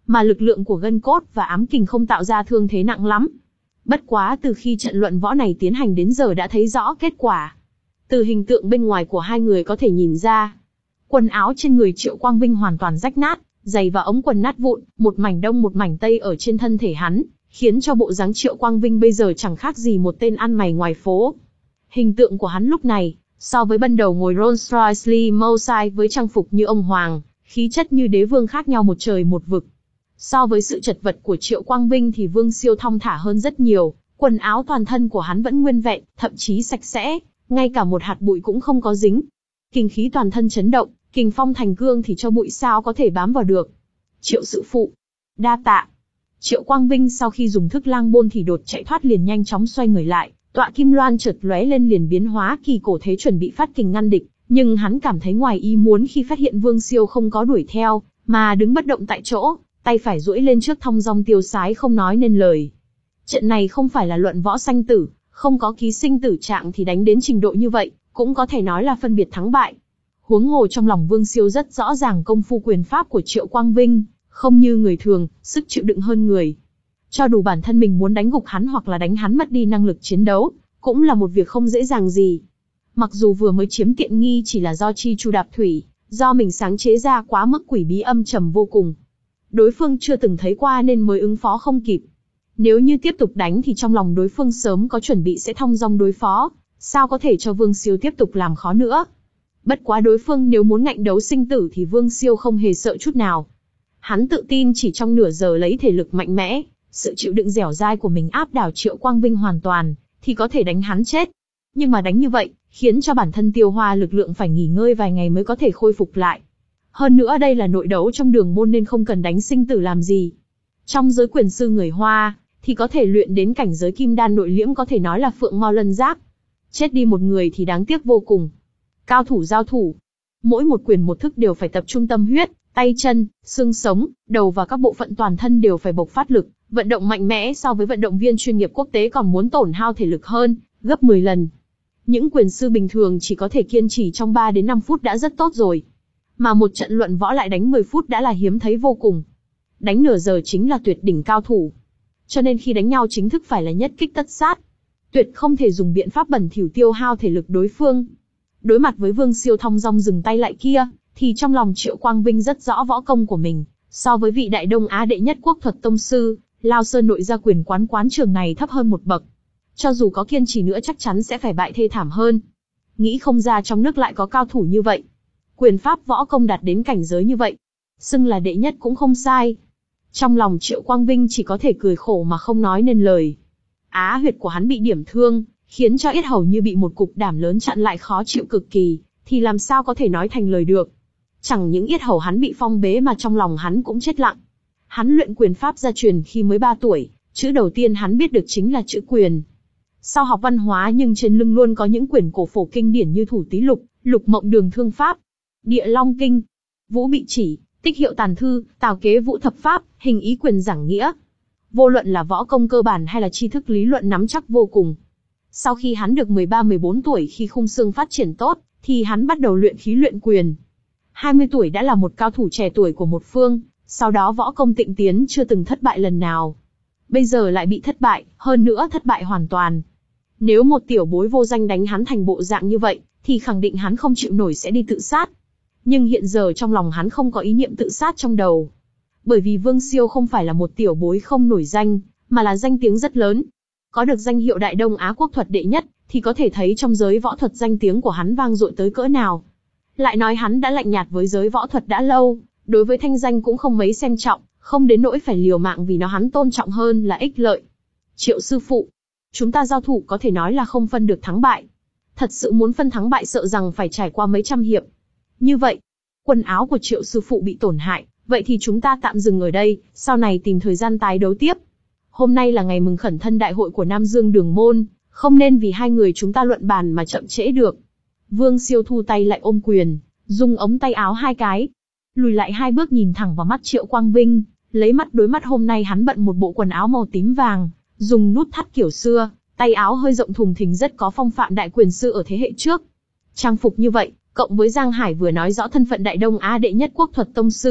mà lực lượng của gân cốt và ám kình không tạo ra thương thế nặng lắm. Bất quá từ khi trận luận võ này tiến hành đến giờ đã thấy rõ kết quả. Từ hình tượng bên ngoài của hai người có thể nhìn ra, quần áo trên người Triệu Quang Vinh hoàn toàn rách nát, giày và ống quần nát vụn, một mảnh đông một mảnh tây ở trên thân thể hắn, khiến cho bộ dáng Triệu Quang Vinh bây giờ chẳng khác gì một tên ăn mày ngoài phố. Hình tượng của hắn lúc này, so với ban đầu ngồi Rolls Royce Limousine với trang phục như ông hoàng, khí chất như đế vương khác nhau một trời một vực. So với sự chật vật của Triệu Quang Vinh thì Vương Siêu thong thả hơn rất nhiều, quần áo toàn thân của hắn vẫn nguyên vẹn, thậm chí sạch sẽ, ngay cả một hạt bụi cũng không có dính. Kình khí toàn thân chấn động, kình phong thành cương thì cho bụi sao có thể bám vào được. Triệu sư phụ, đa tạ. Triệu Quang Vinh sau khi dùng thức lang bôn thì đột chạy thoát liền nhanh chóng xoay người lại, tọa kim loan chợt lóe lên liền biến hóa kỳ cổ thế chuẩn bị phát kình ngăn địch, nhưng hắn cảm thấy ngoài ý muốn khi phát hiện Vương Siêu không có đuổi theo, mà đứng bất động tại chỗ, tay phải duỗi lên trước thong dong tiêu sái không nói nên lời. Trận này không phải là luận võ sanh tử, không có ký sinh tử trạng thì đánh đến trình độ như vậy, cũng có thể nói là phân biệt thắng bại. Huống hồ trong lòng Vương Siêu rất rõ ràng công phu quyền pháp của Triệu Quang Vinh, không như người thường, sức chịu đựng hơn người. Cho dù bản thân mình muốn đánh gục hắn hoặc là đánh hắn mất đi năng lực chiến đấu, cũng là một việc không dễ dàng gì. Mặc dù vừa mới chiếm tiện nghi chỉ là do chi chu đạp thủy, do mình sáng chế ra quá mức quỷ bí âm trầm vô cùng. Đối phương chưa từng thấy qua nên mới ứng phó không kịp. Nếu như tiếp tục đánh thì trong lòng đối phương sớm có chuẩn bị sẽ thong dong đối phó, sao có thể cho Vương Siêu tiếp tục làm khó nữa. Bất quá đối phương nếu muốn ngạnh đấu sinh tử thì Vương Siêu không hề sợ chút nào. Hắn tự tin chỉ trong nửa giờ lấy thể lực mạnh mẽ, sự chịu đựng dẻo dai của mình áp đảo Triệu Quang Vinh hoàn toàn, thì có thể đánh hắn chết. Nhưng mà đánh như vậy, khiến cho bản thân tiêu hoa lực lượng phải nghỉ ngơi vài ngày mới có thể khôi phục lại. Hơn nữa đây là nội đấu trong đường môn nên không cần đánh sinh tử làm gì. Trong giới quyền sư người Hoa, thì có thể luyện đến cảnh giới kim đan nội liễm có thể nói là phượng ngo lân giáp. Chết đi một người thì đáng tiếc vô cùng. Cao thủ giao thủ, mỗi một quyền một thức đều phải tập trung tâm huyết, tay chân, xương sống, đầu và các bộ phận toàn thân đều phải bộc phát lực, vận động mạnh mẽ so với vận động viên chuyên nghiệp quốc tế còn muốn tổn hao thể lực hơn, gấp mười lần. Những quyền sư bình thường chỉ có thể kiên trì trong ba đến năm phút đã rất tốt rồi. Mà một trận luận võ lại đánh mười phút đã là hiếm thấy vô cùng. Đánh nửa giờ chính là tuyệt đỉnh cao thủ. Cho nên khi đánh nhau chính thức phải là nhất kích tất sát. Tuyệt không thể dùng biện pháp bẩn thỉu tiêu hao thể lực đối phương. Đối mặt với Vương Siêu thong dong dừng tay lại kia, thì trong lòng Triệu Quang Vinh rất rõ võ công của mình, so với vị Đại Đông Á đệ nhất quốc thuật tông sư, Lao Sơn nội gia quyền quán quán trường này thấp hơn một bậc. Cho dù có kiên trì nữa chắc chắn sẽ phải bại thê thảm hơn. Nghĩ không ra trong nước lại có cao thủ như vậy. Quyền pháp võ công đạt đến cảnh giới như vậy. Xưng là đệ nhất cũng không sai. Trong lòng Triệu Quang Vinh chỉ có thể cười khổ mà không nói nên lời. Á huyệt của hắn bị điểm thương, khiến cho yết hầu như bị một cục đảm lớn chặn lại khó chịu cực kỳ, thì làm sao có thể nói thành lời được. Chẳng những yết hầu hắn bị phong bế mà trong lòng hắn cũng chết lặng. Hắn luyện quyền pháp gia truyền khi mới ba tuổi, chữ đầu tiên hắn biết được chính là chữ quyền. Sau học văn hóa nhưng trên lưng luôn có những quyển cổ phổ kinh điển như Thủ Tý Lục, Lục Mộng Đường Thương Pháp, Địa Long Kinh, Vũ Bị Chỉ, Tích Hiệu Tàn Thư, Tào Kế Vũ Thập Pháp, Hình Ý Quyền Giảng Nghĩa. Vô luận là võ công cơ bản hay là tri thức lý luận nắm chắc vô cùng. Sau khi hắn được mười ba mười bốn tuổi khi khung xương phát triển tốt, thì hắn bắt đầu luyện khí luyện quyền. hai mươi tuổi đã là một cao thủ trẻ tuổi của một phương, sau đó võ công tịnh tiến chưa từng thất bại lần nào. Bây giờ lại bị thất bại, hơn nữa thất bại hoàn toàn. Nếu một tiểu bối vô danh đánh hắn thành bộ dạng như vậy, thì khẳng định hắn không chịu nổi sẽ đi tự sát. Nhưng hiện giờ trong lòng hắn không có ý niệm tự sát trong đầu. Bởi vì Vương Siêu không phải là một tiểu bối không nổi danh, mà là danh tiếng rất lớn. Có được danh hiệu Đại Đông Á quốc thuật đệ nhất, thì có thể thấy trong giới võ thuật danh tiếng của hắn vang dội tới cỡ nào. Lại nói hắn đã lạnh nhạt với giới võ thuật đã lâu, đối với thanh danh cũng không mấy xem trọng, không đến nỗi phải liều mạng vì nó hắn tôn trọng hơn là ích lợi. Triệu sư phụ, chúng ta giao thủ có thể nói là không phân được thắng bại. Thật sự muốn phân thắng bại sợ rằng phải trải qua mấy trăm hiệp. Như vậy, quần áo của Triệu sư phụ bị tổn hại, vậy thì chúng ta tạm dừng ở đây, sau này tìm thời gian tái đấu tiếp. Hôm nay là ngày mừng khẩn thân đại hội của Nam Dương Đường Môn, không nên vì hai người chúng ta luận bàn mà chậm trễ được. Vương Siêu thu tay lại ôm quyền, dùng ống tay áo hai cái, lùi lại hai bước nhìn thẳng vào mắt Triệu Quang Vinh, lấy mắt đối mắt. Hôm nay hắn bận một bộ quần áo màu tím vàng, dùng nút thắt kiểu xưa, tay áo hơi rộng thùng thình rất có phong phạm đại quyền sư ở thế hệ trước. Trang phục như vậy, cộng với Giang Hải vừa nói rõ thân phận Đại Đông Á đệ nhất quốc thuật tông sư,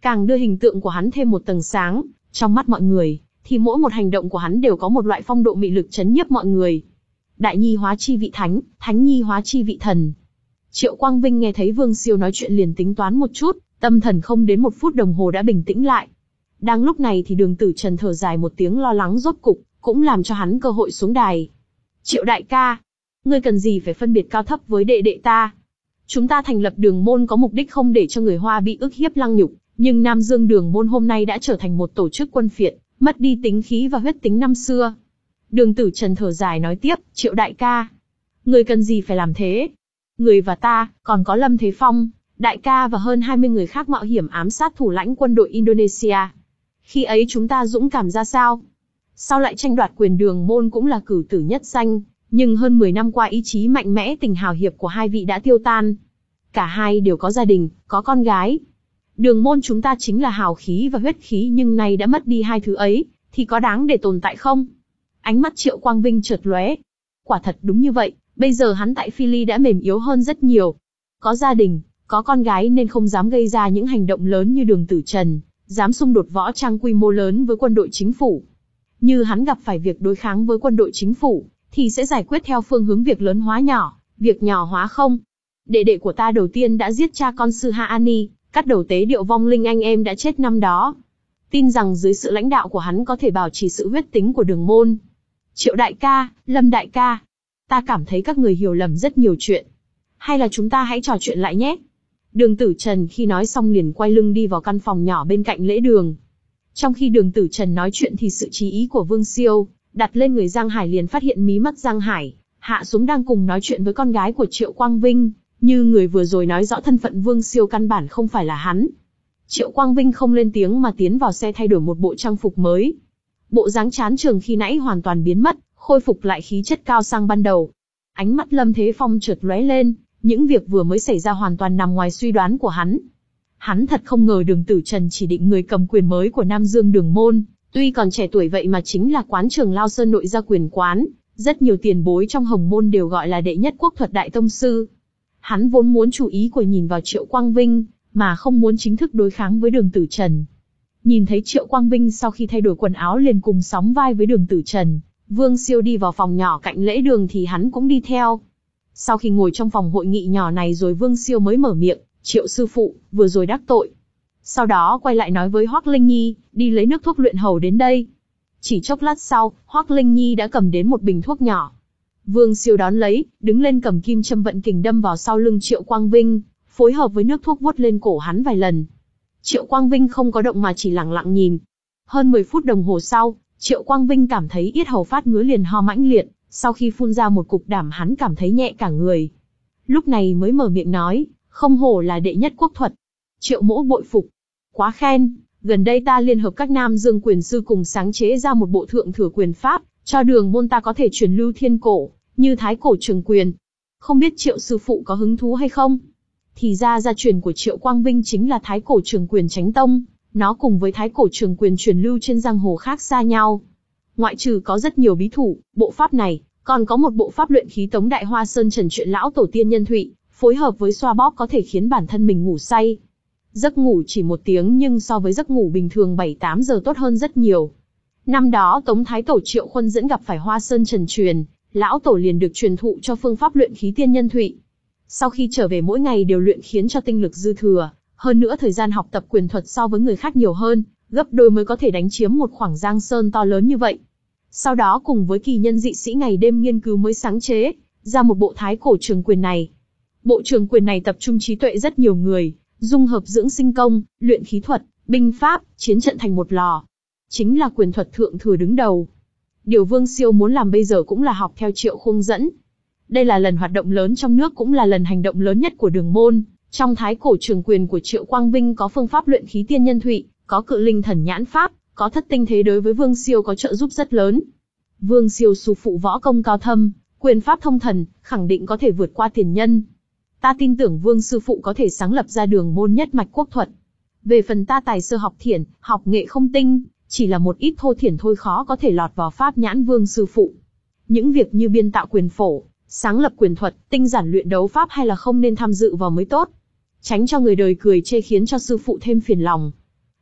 càng đưa hình tượng của hắn thêm một tầng sáng. Trong mắt mọi người, thì mỗi một hành động của hắn đều có một loại phong độ mị lực chấn nhiếp mọi người. Đại nhi hóa chi vị thánh, thánh nhi hóa chi vị thần. Triệu Quang Vinh nghe thấy Vương Siêu nói chuyện liền tính toán một chút, tâm thần không đến một phút đồng hồ đã bình tĩnh lại. Đang lúc này thì Đường Tử Trần thở dài một tiếng lo lắng rốt cục, cũng làm cho hắn cơ hội xuống đài. Triệu đại ca, ngươi cần gì phải phân biệt cao thấp với đệ đệ ta? Chúng ta thành lập Đường môn có mục đích không để cho người Hoa bị ức hiếp lăng nhục, nhưng Nam Dương Đường môn hôm nay đã trở thành một tổ chức quân phiệt, mất đi tính khí và huyết tính năm xưa. Đường Tử Trần thở dài nói tiếp, Triệu đại ca, ngươi cần gì phải làm thế? Người và ta, còn có Lâm Thế Phong, đại ca và hơn hai mươi người khác mạo hiểm ám sát thủ lãnh quân đội Indonesia. Khi ấy chúng ta dũng cảm ra sao? Sao lại tranh đoạt quyền Đường môn cũng là cử tử nhất danh, nhưng hơn mười năm qua ý chí mạnh mẽ tình hào hiệp của hai vị đã tiêu tan. Cả hai đều có gia đình, có con gái. Đường môn chúng ta chính là hào khí và huyết khí nhưng nay đã mất đi hai thứ ấy, thì có đáng để tồn tại không? Ánh mắt Triệu Quang Vinh chợt lóe. Quả thật đúng như vậy, bây giờ hắn tại Philly đã mềm yếu hơn rất nhiều. Có gia đình, có con gái nên không dám gây ra những hành động lớn như Đường Tử Trần, dám xung đột võ trang quy mô lớn với quân đội chính phủ. Như hắn gặp phải việc đối kháng với quân đội chính phủ, thì sẽ giải quyết theo phương hướng việc lớn hóa nhỏ, việc nhỏ hóa không. Đệ đệ của ta đầu tiên đã giết cha con sư Ha Ani, cắt đầu tế điệu vong linh anh em đã chết năm đó. Tin rằng dưới sự lãnh đạo của hắn có thể bảo trì sự huyết tính của Đường môn. Triệu đại ca, Lâm đại ca, ta cảm thấy các người hiểu lầm rất nhiều chuyện. Hay là chúng ta hãy trò chuyện lại nhé. Đường Tử Trần khi nói xong liền quay lưng đi vào căn phòng nhỏ bên cạnh lễ đường. Trong khi Đường Tử Trần nói chuyện thì sự chú ý của Vương Siêu đặt lên người Giang Hải liền phát hiện mí mắt Giang Hải hạ xuống đang cùng nói chuyện với con gái của Triệu Quang Vinh, như người vừa rồi nói rõ thân phận Vương Siêu căn bản không phải là hắn. Triệu Quang Vinh không lên tiếng mà tiến vào xe thay đổi một bộ trang phục mới. Bộ dáng chán trường khi nãy hoàn toàn biến mất, khôi phục lại khí chất cao sang ban đầu. Ánh mắt Lâm Thế Phong chợt lóe lên, những việc vừa mới xảy ra hoàn toàn nằm ngoài suy đoán của hắn. Hắn thật không ngờ Đường Tử Trần chỉ định người cầm quyền mới của Nam Dương Đường môn, tuy còn trẻ tuổi vậy mà chính là quán trường Lao Sơn nội gia quyền quán, rất nhiều tiền bối trong Hồng môn đều gọi là đệ nhất quốc thuật đại tông sư. Hắn vốn muốn chú ý của nhìn vào Triệu Quang Vinh, mà không muốn chính thức đối kháng với Đường Tử Trần. Nhìn thấy Triệu Quang Vinh sau khi thay đổi quần áo liền cùng sóng vai với Đường Tử Trần, Vương Siêu đi vào phòng nhỏ cạnh lễ đường thì hắn cũng đi theo. Sau khi ngồi trong phòng hội nghị nhỏ này rồi Vương Siêu mới mở miệng, Triệu sư phụ, vừa rồi đắc tội. Sau đó quay lại nói với Hoắc Linh Nhi, đi lấy nước thuốc luyện hầu đến đây. Chỉ chốc lát sau, Hoắc Linh Nhi đã cầm đến một bình thuốc nhỏ. Vương Siêu đón lấy, đứng lên cầm kim châm vận kình đâm vào sau lưng Triệu Quang Vinh, phối hợp với nước thuốc vuốt lên cổ hắn vài lần. Triệu Quang Vinh không có động mà chỉ lặng lặng nhìn. Hơn mười phút đồng hồ sau, Triệu Quang Vinh cảm thấy yết hầu phát ngứa liền ho mãnh liệt, sau khi phun ra một cục đảm hắn cảm thấy nhẹ cả người. Lúc này mới mở miệng nói, không hổ là đệ nhất quốc thuật. Triệu mỗ bội phục. Quá khen, gần đây ta liên hợp các Nam Dương quyền sư cùng sáng chế ra một bộ thượng thừa quyền pháp, cho Đường môn ta có thể truyền lưu thiên cổ, như Thái Cổ Trường Quyền. Không biết Triệu sư phụ có hứng thú hay không? Thì ra gia truyền của Triệu Quang Vinh chính là Thái Cổ Trường Quyền Chánh Tông, nó cùng với Thái Cổ Trường Quyền truyền lưu trên giang hồ khác xa nhau. Ngoại trừ có rất nhiều bí thủ, bộ pháp này, còn có một bộ pháp luyện khí Tống Đại Hoa Sơn Trần chuyện lão tổ tiên nhân thụy, phối hợp với xoa bóp có thể khiến bản thân mình ngủ say. Giấc ngủ chỉ một tiếng nhưng so với giấc ngủ bình thường bảy tám giờ tốt hơn rất nhiều. Năm đó Tống Thái Tổ Triệu Khuân dẫn gặp phải Hoa Sơn Trần truyền, lão tổ liền được truyền thụ cho phương pháp luyện khí tiên nhân thụy. Sau khi trở về mỗi ngày đều luyện khiến cho tinh lực dư thừa, hơn nữa thời gian học tập quyền thuật so với người khác nhiều hơn, gấp đôi mới có thể đánh chiếm một khoảng giang sơn to lớn như vậy. Sau đó cùng với kỳ nhân dị sĩ ngày đêm nghiên cứu mới sáng chế ra một bộ Thái Cổ Trường Quyền này. Bộ trường quyền này tập trung trí tuệ rất nhiều người, dung hợp dưỡng sinh công, luyện khí thuật, binh pháp, chiến trận thành một lò. Chính là quyền thuật thượng thừa đứng đầu. Điều Vương Siêu muốn làm bây giờ cũng là học theo Triệu Khung dẫn. Đây là lần hoạt động lớn trong nước cũng là lần hành động lớn nhất của Đường môn. Trong Thái Cổ Trường Quyền của Triệu Quang Vinh có phương pháp luyện khí tiên nhân thụy, có cự linh thần nhãn pháp, có thất tinh thế đối với Vương Siêu có trợ giúp rất lớn. Vương Siêu sư phụ võ công cao thâm, quyền pháp thông thần, khẳng định có thể vượt qua tiền nhân. Ta tin tưởng Vương sư phụ có thể sáng lập ra Đường môn nhất mạch quốc thuật. Về phần ta tài sơ học thiển, học nghệ không tinh, chỉ là một ít thô thiển thôi khó có thể lọt vào pháp nhãn Vương sư phụ. Những việc như biên tạo quyền phổ, sáng lập quyền thuật, tinh giản luyện đấu pháp hay là không nên tham dự vào mới tốt. Tránh cho người đời cười chê khiến cho sư phụ thêm phiền lòng.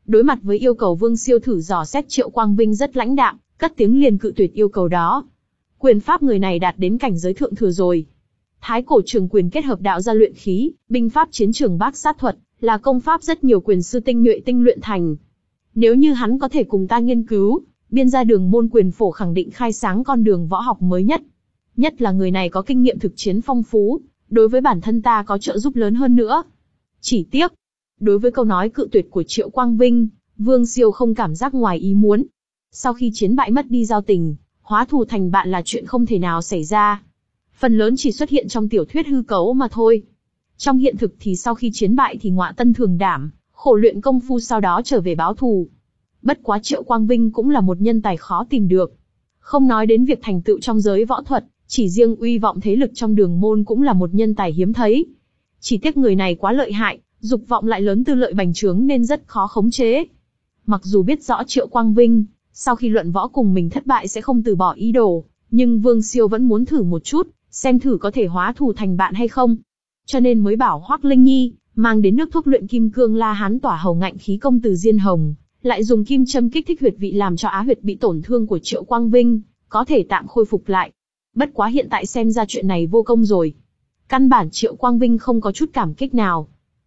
Đối mặt với yêu cầu Vương Siêu thử dò xét, Triệu Quang Vinh rất lãnh đạm, cất tiếng liền cự tuyệt yêu cầu đó. Quyền pháp người này đạt đến cảnh giới thượng thừa rồi. Thái cổ trường quyền kết hợp đạo gia luyện khí, binh pháp chiến trường bác sát thuật, là công pháp rất nhiều quyền sư tinh nhuệ tinh luyện thành. Nếu như hắn có thể cùng ta nghiên cứu, biên ra đường môn quyền phổ, khẳng định khai sáng con đường võ học mới nhất. Nhất là người này có kinh nghiệm thực chiến phong phú, đối với bản thân ta có trợ giúp lớn hơn nữa. Chỉ tiếc, đối với câu nói cự tuyệt của Triệu Quang Vinh, Vương Siêu không cảm giác ngoài ý muốn. Sau khi chiến bại mất đi giao tình, hóa thù thành bạn là chuyện không thể nào xảy ra. Phần lớn chỉ xuất hiện trong tiểu thuyết hư cấu mà thôi. Trong hiện thực thì sau khi chiến bại thì ngọa tân thường đảm, khổ luyện công phu, sau đó trở về báo thù. Bất quá Triệu Quang Vinh cũng là một nhân tài khó tìm được. Không nói đến việc thành tựu trong giới võ thuật, chỉ riêng uy vọng thế lực trong đường môn cũng là một nhân tài hiếm thấy. Chỉ tiếc người này quá lợi hại, dục vọng lại lớn, tư lợi bành trướng nên rất khó khống chế. Mặc dù biết rõ Triệu Quang Vinh, sau khi luận võ cùng mình thất bại sẽ không từ bỏ ý đồ, nhưng Vương Siêu vẫn muốn thử một chút, xem thử có thể hóa thù thành bạn hay không. Cho nên mới bảo Hoắc Linh Nhi mang đến nước thuốc luyện kim cương La Hán tỏa hầu ngạnh khí công từ diên hồng, lại dùng kim châm kích thích huyệt vị làm cho á huyệt bị tổn thương của Triệu Quang Vinh có thể tạm khôi phục lại. Bất quá hiện tại xem ra chuyện này vô công rồi. Căn bản Triệu Quang Vinh không có chút cảm kích nào.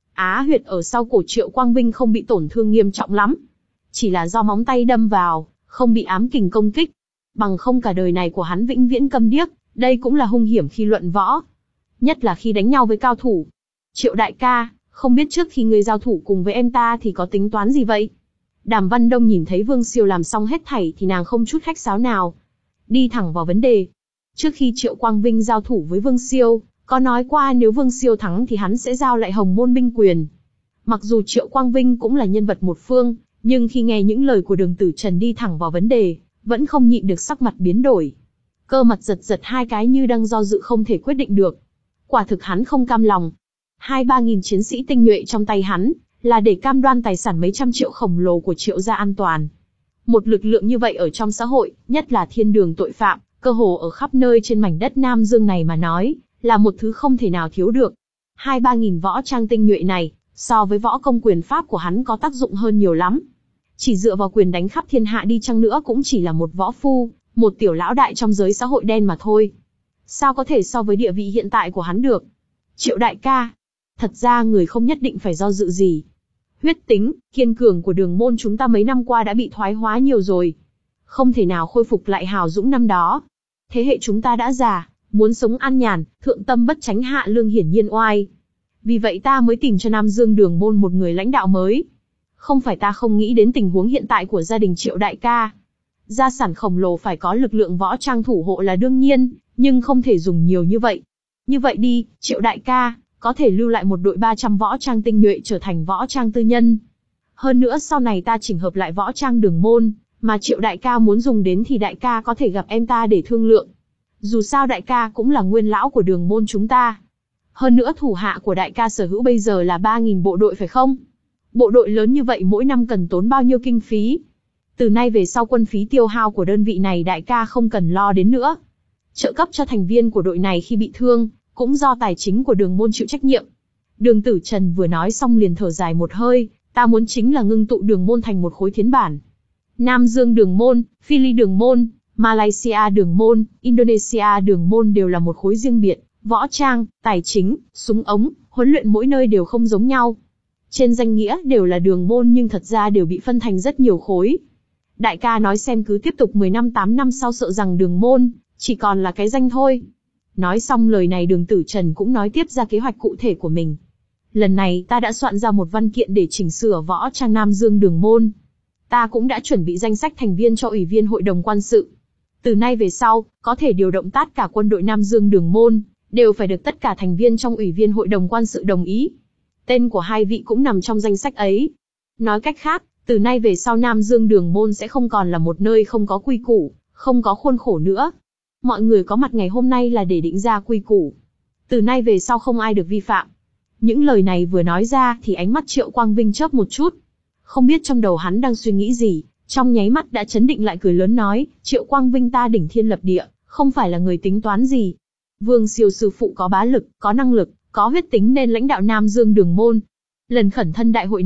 Á huyệt ở sau cổ Triệu Quang Vinh không bị tổn thương nghiêm trọng lắm, chỉ là do móng tay đâm vào, không bị ám kình công kích. Bằng không cả đời này của hắn vĩnh viễn câm điếc, đây cũng là hung hiểm khi luận võ. Nhất là khi đánh nhau với cao thủ. Triệu đại ca, không biết trước khi ngươi giao thủ cùng với em ta thì có tính toán gì vậy? Đàm Văn Đông nhìn thấy Vương Siêu làm xong hết thảy thì nàng không chút khách sáo nào, đi thẳng vào vấn đề. Trước khi Triệu Quang Vinh giao thủ với Vương Siêu, có nói qua nếu Vương Siêu thắng thì hắn sẽ giao lại Hồng Môn binh quyền. Mặc dù Triệu Quang Vinh cũng là nhân vật một phương, nhưng khi nghe những lời của Đường Tử Trần đi thẳng vào vấn đề, vẫn không nhịn được sắc mặt biến đổi. Cơ mặt giật giật hai cái như đang do dự không thể quyết định được. Quả thực hắn không cam lòng. Hai ba nghìn chiến sĩ tinh nhuệ trong tay hắn, là để cam đoan tài sản mấy trăm triệu khổng lồ của Triệu gia an toàn. Một lực lượng như vậy ở trong xã hội, nhất là thiên đường tội phạm, cơ hồ ở khắp nơi trên mảnh đất Nam Dương này mà nói, là một thứ không thể nào thiếu được. Hai ba nghìn võ trang tinh nhuệ này, so với võ công quyền pháp của hắn có tác dụng hơn nhiều lắm. Chỉ dựa vào quyền đánh khắp thiên hạ đi chăng nữa cũng chỉ là một võ phu, một tiểu lão đại trong giới xã hội đen mà thôi. Sao có thể so với địa vị hiện tại của hắn được? Triệu đại ca, thật ra người không nhất định phải do dự gì. Huyết tính, kiên cường của đường môn chúng ta mấy năm qua đã bị thoái hóa nhiều rồi. Không thể nào khôi phục lại hào dũng năm đó. Thế hệ chúng ta đã già, muốn sống an nhàn, thượng tâm bất tránh hạ lương hiển nhiên oai. Vì vậy ta mới tìm cho Nam Dương đường môn một người lãnh đạo mới. Không phải ta không nghĩ đến tình huống hiện tại của gia đình Triệu đại ca. Gia sản khổng lồ phải có lực lượng võ trang thủ hộ là đương nhiên, nhưng không thể dùng nhiều như vậy. Như vậy đi, Triệu đại ca, có thể lưu lại một đội ba trăm võ trang tinh nhuệ trở thành võ trang tư nhân. Hơn nữa sau này ta chỉnh hợp lại võ trang đường môn, mà Triệu đại ca muốn dùng đến thì đại ca có thể gặp em ta để thương lượng. Dù sao đại ca cũng là nguyên lão của đường môn chúng ta. Hơn nữa thủ hạ của đại ca sở hữu bây giờ là ba nghìn bộ đội phải không? Bộ đội lớn như vậy mỗi năm cần tốn bao nhiêu kinh phí? Từ nay về sau quân phí tiêu hao của đơn vị này đại ca không cần lo đến nữa. Trợ cấp cho thành viên của đội này khi bị thương, cũng do tài chính của đường môn chịu trách nhiệm. Đường Tử Trần vừa nói xong liền thở dài một hơi, ta muốn chính là ngưng tụ đường môn thành một khối thiến bản. Nam Dương đường môn, Phili đường môn, Malaysia đường môn, Indonesia đường môn đều là một khối riêng biệt, võ trang, tài chính, súng ống, huấn luyện mỗi nơi đều không giống nhau. Trên danh nghĩa đều là đường môn nhưng thật ra đều bị phân thành rất nhiều khối. Đại ca nói xem cứ tiếp tục mười năm tám năm sau sợ rằng đường môn chỉ còn là cái danh thôi. Nói xong lời này Đường Tử Trần cũng nói tiếp ra kế hoạch cụ thể của mình. Lần này ta đã soạn ra một văn kiện để chỉnh sửa võ trang Nam Dương đường môn. Ta cũng đã chuẩn bị danh sách thành viên cho Ủy viên Hội đồng Quan sự. Từ nay về sau, có thể điều động tất cả quân đội Nam Dương đường môn, đều phải được tất cả thành viên trong Ủy viên Hội đồng Quan sự đồng ý. Tên của hai vị cũng nằm trong danh sách ấy. Nói cách khác, từ nay về sau Nam Dương đường môn sẽ không còn là một nơi không có quy củ, không có khuôn khổ nữa. Mọi người có mặt ngày hôm nay là để định ra quy củ. Từ nay về sau không ai được vi phạm. Những lời này vừa nói ra thì ánh mắt Triệu Quang Vinh chớp một chút. Không biết trong đầu hắn đang suy nghĩ gì, trong nháy mắt đã chấn định lại cười lớn nói, Triệu Quang Vinh ta đỉnh thiên lập địa, không phải là người tính toán gì. Vương Siêu sư phụ có bá lực, có năng lực, có huyết tính nên lãnh đạo Nam Dương đường môn. Lần khẩn thân đại hội này,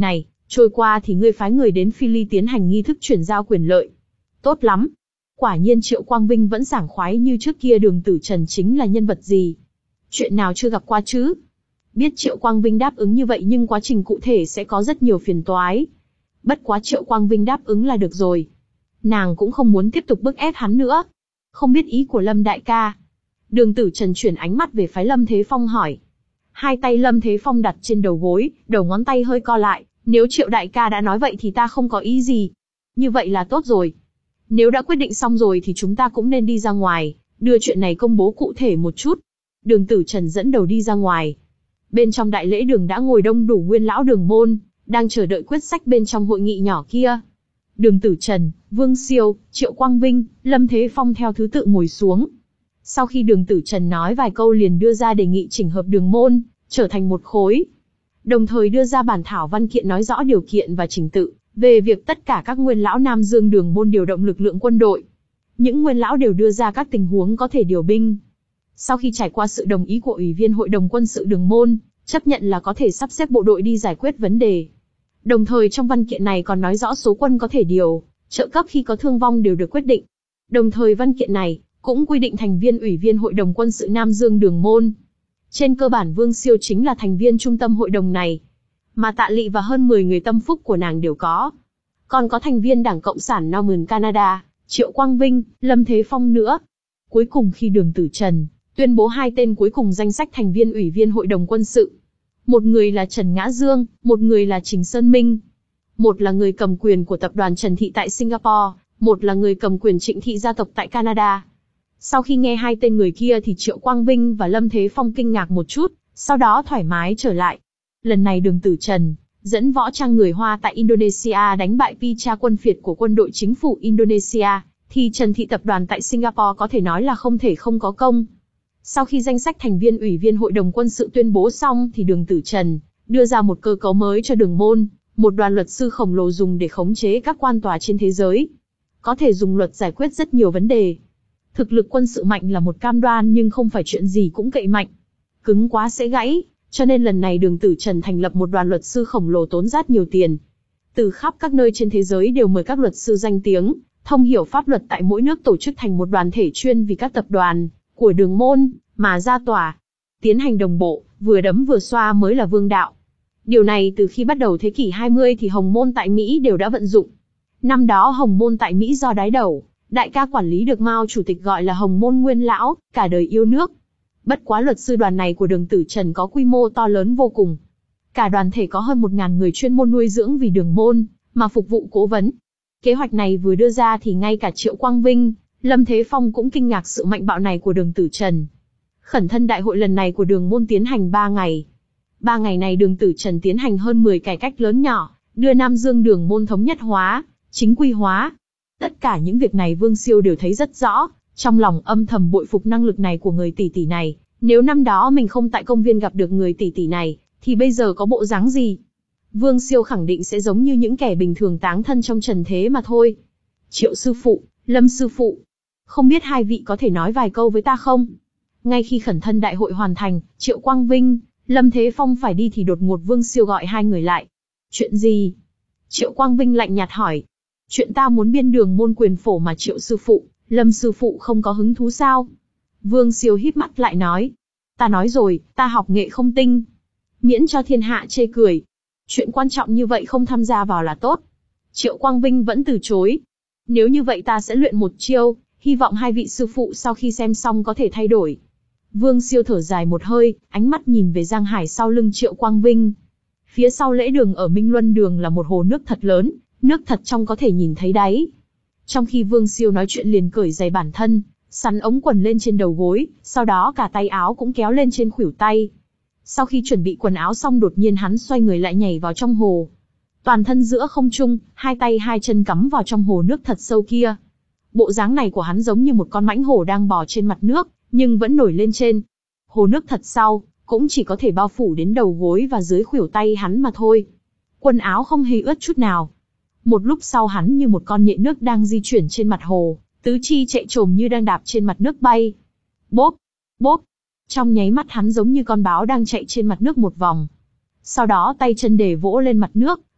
Trôi qua thì ngươi phái người đến Phi Ly tiến hành nghi thức chuyển giao quyền lợi. Tốt lắm. Quả nhiên Triệu Quang Vinh vẫn sảng khoái như trước kia. Đường Tử Trần chính là nhân vật gì? Chuyện nào chưa gặp qua chứ? Biết Triệu Quang Vinh đáp ứng như vậy nhưng quá trình cụ thể sẽ có rất nhiều phiền toái. Bất quá Triệu Quang Vinh đáp ứng là được rồi. Nàng cũng không muốn tiếp tục bức ép hắn nữa. Không biết ý của Lâm đại ca. Đường Tử Trần chuyển ánh mắt về phái Lâm Thế Phong hỏi. Hai tay Lâm Thế Phong đặt trên đầu gối, đầu ngón tay hơi co lại. Nếu Triệu đại ca đã nói vậy thì ta không có ý gì. Như vậy là tốt rồi. Nếu đã quyết định xong rồi thì chúng ta cũng nên đi ra ngoài, đưa chuyện này công bố cụ thể một chút. Đường Tử Trần dẫn đầu đi ra ngoài. Bên trong đại lễ đường đã ngồi đông đủ nguyên lão đường môn, đang chờ đợi quyết sách bên trong hội nghị nhỏ kia. Đường Tử Trần, Vương Siêu, Triệu Quang Vinh, Lâm Thế Phong theo thứ tự ngồi xuống. Sau khi Đường Tử Trần nói vài câu liền đưa ra đề nghị chỉnh hợp đường môn, trở thành một khối. Đồng thời đưa ra bản thảo văn kiện nói rõ điều kiện và trình tự, về việc tất cả các nguyên lão Nam Dương đường môn điều động lực lượng quân đội. Những nguyên lão đều đưa ra các tình huống có thể điều binh. Sau khi trải qua sự đồng ý của Ủy viên Hội đồng Quân sự đường môn, chấp nhận là có thể sắp xếp bộ đội đi giải quyết vấn đề. Đồng thời trong văn kiện này còn nói rõ số quân có thể điều, trợ cấp khi có thương vong đều được quyết định. Đồng thời văn kiện này cũng quy định thành viên Ủy viên Hội đồng Quân sự Nam Dương đường môn. Trên cơ bản Vương Siêu chính là thành viên trung tâm hội đồng này. Mà Tạ Lị và hơn mười người tâm phúc của nàng đều có. Còn có thành viên Đảng Cộng sản Northern Canada, Triệu Quang Vinh, Lâm Thế Phong nữa. Cuối cùng khi Đường Tử Trần tuyên bố hai tên cuối cùng danh sách thành viên Ủy viên Hội đồng Quân sự. Một người là Trần Ngã Dương, một người là Trình Sơn Minh. Một là người cầm quyền của tập đoàn Trần Thị tại Singapore, một là người cầm quyền Trịnh Thị gia tộc tại Canada. Sau khi nghe hai tên người kia thì Triệu Quang Vinh và Lâm Thế Phong kinh ngạc một chút, sau đó thoải mái trở lại. Lần này Đường Tử Trần dẫn võ trang người Hoa tại Indonesia đánh bại Picha quân phiệt của quân đội chính phủ Indonesia, thì Trần Thị tập đoàn tại Singapore có thể nói là không thể không có công. Sau khi danh sách thành viên Ủy viên Hội đồng Quân sự tuyên bố xong thì Đường Tử Trần đưa ra một cơ cấu mới cho đường môn, một đoàn luật sư khổng lồ dùng để khống chế các quan tòa trên thế giới. Có thể dùng luật giải quyết rất nhiều vấn đề. Thực lực quân sự mạnh là một cam đoan nhưng không phải chuyện gì cũng cậy mạnh. Cứng quá sẽ gãy, cho nên lần này Đường Tử Trần thành lập một đoàn luật sư khổng lồ tốn rất nhiều tiền. Từ khắp các nơi trên thế giới đều mời các luật sư danh tiếng, thông hiểu pháp luật tại mỗi nước tổ chức thành một đoàn thể chuyên vì các tập đoàn của đường môn mà ra tòa. Tiến hành đồng bộ, vừa đấm vừa xoa mới là vương đạo. Điều này từ khi bắt đầu thế kỷ hai mươi thì Hồng môn tại Mỹ đều đã vận dụng. Năm đó Hồng môn tại Mỹ do đái đầu, đại ca quản lý được Mao chủ tịch gọi là Hồng môn nguyên lão, cả đời yêu nước. Bất quá luật sư đoàn này của Đường Tử Trần có quy mô to lớn vô cùng. Cả đoàn thể có hơn một nghìn người chuyên môn nuôi dưỡng vì đường môn, mà phục vụ cố vấn. Kế hoạch này vừa đưa ra thì ngay cả Triệu Quang Vinh, Lâm Thế Phong cũng kinh ngạc sự mạnh bạo này của Đường Tử Trần. Khẩn thân đại hội lần này của đường môn tiến hành ba ngày. Ba ngày này Đường Tử Trần tiến hành hơn mười cải cách lớn nhỏ, đưa Nam Dương đường môn thống nhất hóa, chính quy hóa. Tất cả những việc này Vương Siêu đều thấy rất rõ, trong lòng âm thầm bội phục năng lực này của người tỷ tỷ này. Nếu năm đó mình không tại công viên gặp được người tỷ tỷ này, thì bây giờ có bộ dáng gì? Vương Siêu khẳng định sẽ giống như những kẻ bình thường táng thân trong trần thế mà thôi. Triệu sư phụ, Lâm sư phụ, không biết hai vị có thể nói vài câu với ta không? Ngay khi khẩn thân đại hội hoàn thành, Triệu Quang Vinh, Lâm Thế Phong phải đi thì đột ngột Vương Siêu gọi hai người lại. Chuyện gì? Triệu Quang Vinh lạnh nhạt hỏi. Chuyện ta muốn biên đường môn quyền phổ mà Triệu sư phụ, Lâm sư phụ không có hứng thú sao? Vương Siêu híp mắt lại nói. Ta nói rồi, ta học nghệ không tinh. Miễn cho thiên hạ chê cười. Chuyện quan trọng như vậy không tham gia vào là tốt. Triệu Quang Vinh vẫn từ chối. Nếu như vậy ta sẽ luyện một chiêu, hy vọng hai vị sư phụ sau khi xem xong có thể thay đổi. Vương Siêu thở dài một hơi, ánh mắt nhìn về Giang Hải sau lưng Triệu Quang Vinh. Phía sau lễ đường ở Minh Luân Đường là một hồ nước thật lớn, nước thật trong có thể nhìn thấy đáy. Trong khi Vương Siêu nói chuyện liền cởi giày bản thân, sắn ống quần lên trên đầu gối, sau đó cả tay áo cũng kéo lên trên khuỷu tay. Sau khi chuẩn bị quần áo xong đột nhiên hắn xoay người lại nhảy vào trong hồ. Toàn thân giữa không trung, hai tay hai chân cắm vào trong hồ nước thật sâu kia. Bộ dáng này của hắn giống như một con mãnh hổ đang bò trên mặt nước, nhưng vẫn nổi lên trên. Hồ nước thật sâu, cũng chỉ có thể bao phủ đến đầu gối và dưới khuỷu tay hắn mà thôi. Quần áo không hề ướt chút nào. Một lúc sau hắn như một con nhện nước đang di chuyển trên mặt hồ, tứ chi chạy trồm như đang đạp trên mặt nước bay. Bốp, bốp. Trong nháy mắt hắn giống như con báo đang chạy trên mặt nước một vòng. Sau đó tay chân để vỗ lên mặt nước,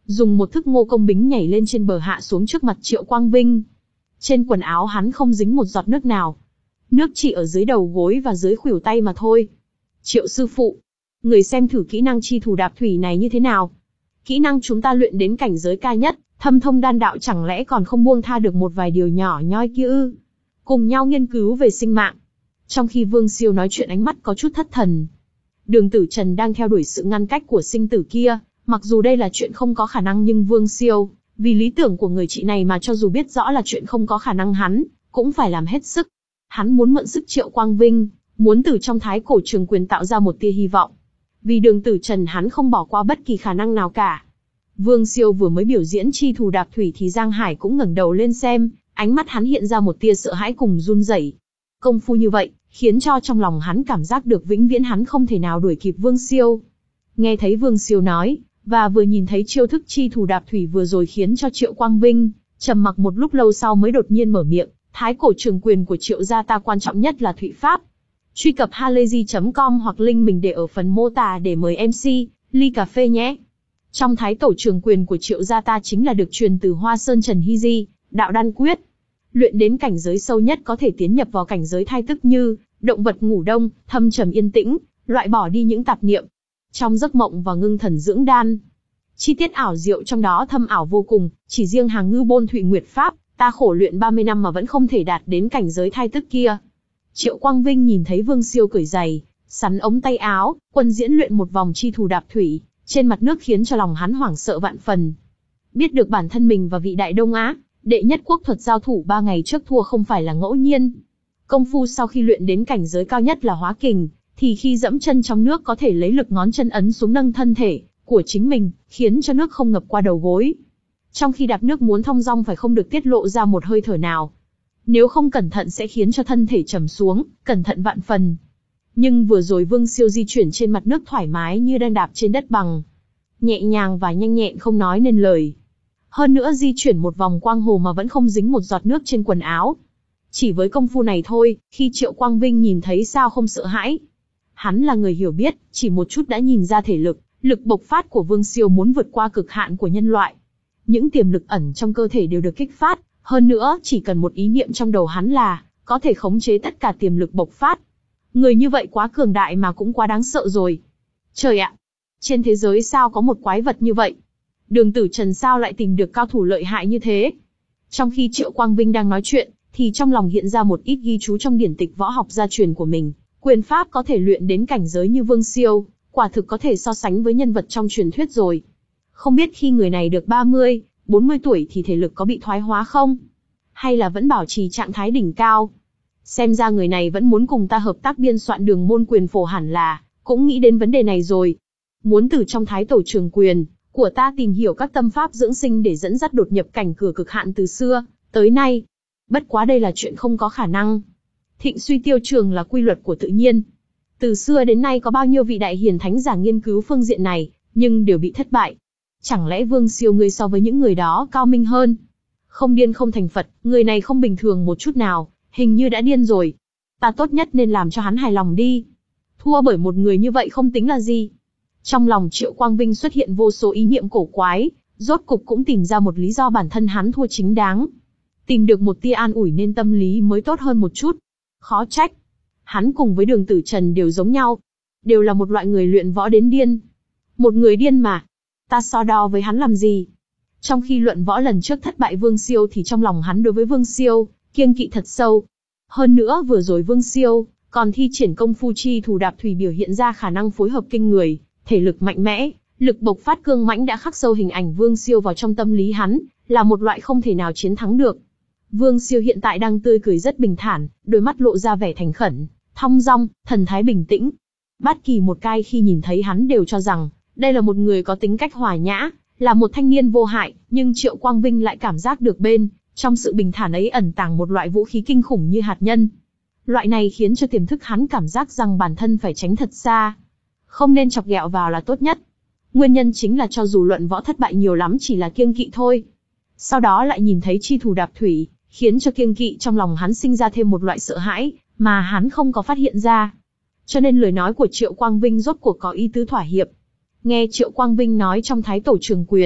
dùng một thức ngô công bính nhảy lên trên bờ hạ xuống trước mặt Triệu Quang Vinh. Trên quần áo hắn không dính một giọt nước nào. Nước chỉ ở dưới đầu gối và dưới khuỷu tay mà thôi. Triệu sư phụ, người xem thử kỹ năng chi thủ đạp thủy này như thế nào. Kỹ năng chúng ta luyện đến cảnh giới cao nhất, thâm thông đan đạo chẳng lẽ còn không buông tha được một vài điều nhỏ nhoi kia ư? Cùng nhau nghiên cứu về sinh mạng. Trong khi Vương Siêu nói chuyện ánh mắt có chút thất thần. Đường Tử Trần đang theo đuổi sự ngăn cách của sinh tử kia, mặc dù đây là chuyện không có khả năng nhưng Vương Siêu, vì lý tưởng của người chị này mà cho dù biết rõ là chuyện không có khả năng hắn, cũng phải làm hết sức. Hắn muốn mượn sức Triệu Quang Vinh, muốn từ trong Thái Cổ Trường Quyền tạo ra một tia hy vọng. Vì Đường Tử Trần hắn không bỏ qua bất kỳ khả năng nào cả. Vương Siêu vừa mới biểu diễn chi thủ đạp thủy thì Giang Hải cũng ngẩng đầu lên xem, ánh mắt hắn hiện ra một tia sợ hãi cùng run rẩy. Công phu như vậy, khiến cho trong lòng hắn cảm giác được vĩnh viễn hắn không thể nào đuổi kịp Vương Siêu. Nghe thấy Vương Siêu nói, và vừa nhìn thấy chiêu thức chi thủ đạp thủy vừa rồi khiến cho Triệu Quang Vinh trầm mặc một lúc lâu sau mới đột nhiên mở miệng. Thái Cổ Trường Quyền của Triệu gia ta quan trọng nhất là thụy pháp. Truy cập halayzi chấm com hoặc link mình để ở phần mô tả để mời em xê ly cà phê nhé. Trong Thái Tổ Trường Quyền của Triệu gia ta chính là được truyền từ Hoa Sơn Trần Hy Di, đạo đan quyết. Luyện đến cảnh giới sâu nhất có thể tiến nhập vào cảnh giới thai tức như động vật ngủ đông, thâm trầm yên tĩnh, loại bỏ đi những tạp niệm. Trong giấc mộng và ngưng thần dưỡng đan. Chi tiết ảo diệu trong đó thâm ảo vô cùng, chỉ riêng hàng ngư bôn thụy nguyệt pháp, ta khổ luyện ba mươi năm mà vẫn không thể đạt đến cảnh giới thai tức kia. Triệu Quang Vinh nhìn thấy Vương Siêu cởi giày, sắn ống tay áo, quân diễn luyện một vòng chi thủ đạp thủy, trên mặt nước khiến cho lòng hắn hoảng sợ vạn phần. Biết được bản thân mình và vị đại Đông Á, đệ nhất quốc thuật giao thủ ba ngày trước thua không phải là ngẫu nhiên. Công phu sau khi luyện đến cảnh giới cao nhất là hóa kình, thì khi dẫm chân trong nước có thể lấy lực ngón chân ấn xuống nâng thân thể của chính mình, khiến cho nước không ngập qua đầu gối. Trong khi đạp nước muốn thong dong phải không được tiết lộ ra một hơi thở nào. Nếu không cẩn thận sẽ khiến cho thân thể trầm xuống, cẩn thận vạn phần. Nhưng vừa rồi Vương Siêu di chuyển trên mặt nước thoải mái như đang đạp trên đất bằng. Nhẹ nhàng và nhanh nhẹn không nói nên lời. Hơn nữa di chuyển một vòng quang hồ mà vẫn không dính một giọt nước trên quần áo. Chỉ với công phu này thôi, khi Triệu Quang Vinh nhìn thấy sao không sợ hãi. Hắn là người hiểu biết, chỉ một chút đã nhìn ra thể lực, lực bộc phát của Vương Siêu muốn vượt qua cực hạn của nhân loại. Những tiềm lực ẩn trong cơ thể đều được kích phát, hơn nữa chỉ cần một ý niệm trong đầu hắn là có thể khống chế tất cả tiềm lực bộc phát. Người như vậy quá cường đại mà cũng quá đáng sợ rồi. Trời ạ! Trên thế giới sao có một quái vật như vậy? Đường Tử Trần sao lại tìm được cao thủ lợi hại như thế? Trong khi Triệu Quang Vinh đang nói chuyện, thì trong lòng hiện ra một ít ghi chú trong điển tịch võ học gia truyền của mình. Quyền pháp có thể luyện đến cảnh giới như Vương Siêu, quả thực có thể so sánh với nhân vật trong truyền thuyết rồi. Không biết khi người này được ba mươi, bốn mươi tuổi thì thể lực có bị thoái hóa không? Hay là vẫn bảo trì trạng thái đỉnh cao? Xem ra người này vẫn muốn cùng ta hợp tác biên soạn đường môn quyền phổ hẳn là, cũng nghĩ đến vấn đề này rồi. Muốn từ trong Thái Tổ Trường Quyền của ta tìm hiểu các tâm pháp dưỡng sinh để dẫn dắt đột nhập cảnh cửa cực hạn từ xưa tới nay. Bất quá đây là chuyện không có khả năng. Thịnh suy tiêu trường là quy luật của tự nhiên. Từ xưa đến nay có bao nhiêu vị đại hiền thánh giả nghiên cứu phương diện này, nhưng đều bị thất bại. Chẳng lẽ Vương Siêu ngươi so với những người đó cao minh hơn? Không điên không thành Phật, người này không bình thường một chút nào, hình như đã điên rồi. Ta tốt nhất nên làm cho hắn hài lòng đi. Thua bởi một người như vậy không tính là gì. Trong lòng Triệu Quang Vinh xuất hiện vô số ý niệm cổ quái, rốt cục cũng tìm ra một lý do bản thân hắn thua chính đáng. Tìm được một tia an ủi nên tâm lý mới tốt hơn một chút. Khó trách. Hắn cùng với Đường Tử Trần đều giống nhau. Đều là một loại người luyện võ đến điên. Một người điên mà. Ta so đo với hắn làm gì? Trong khi luận võ lần trước thất bại Vương Siêu thì trong lòng hắn đối với Vương Siêu, kiêng kỵ thật sâu. Hơn nữa vừa rồi Vương Siêu, còn thi triển công phu chi thủ đạp thủy biểu hiện ra khả năng phối hợp kinh người, thể lực mạnh mẽ, lực bộc phát cương mãnh đã khắc sâu hình ảnh Vương Siêu vào trong tâm lý hắn, là một loại không thể nào chiến thắng được. Vương Siêu hiện tại đang tươi cười rất bình thản, đôi mắt lộ ra vẻ thành khẩn, thong dong, thần thái bình tĩnh. Bất kỳ một cai khi nhìn thấy hắn đều cho rằng, đây là một người có tính cách hòa nhã, là một thanh niên vô hại, nhưng Triệu Quang Vinh lại cảm giác được bên trong sự bình thản ấy ẩn tàng một loại vũ khí kinh khủng như hạt nhân. Loại này khiến cho tiềm thức hắn cảm giác rằng bản thân phải tránh thật xa. Không nên chọc ghẹo vào là tốt nhất. Nguyên nhân chính là cho dù luận võ thất bại nhiều lắm chỉ là kiêng kỵ thôi. Sau đó lại nhìn thấy chi thủ đạp thủy, khiến cho kiêng kỵ trong lòng hắn sinh ra thêm một loại sợ hãi, mà hắn không có phát hiện ra. Cho nên lời nói của Triệu Quang Vinh rốt cuộc có ý tứ thỏa hiệp. Nghe Triệu Quang Vinh nói trong Thái Tổ Trường Quyền,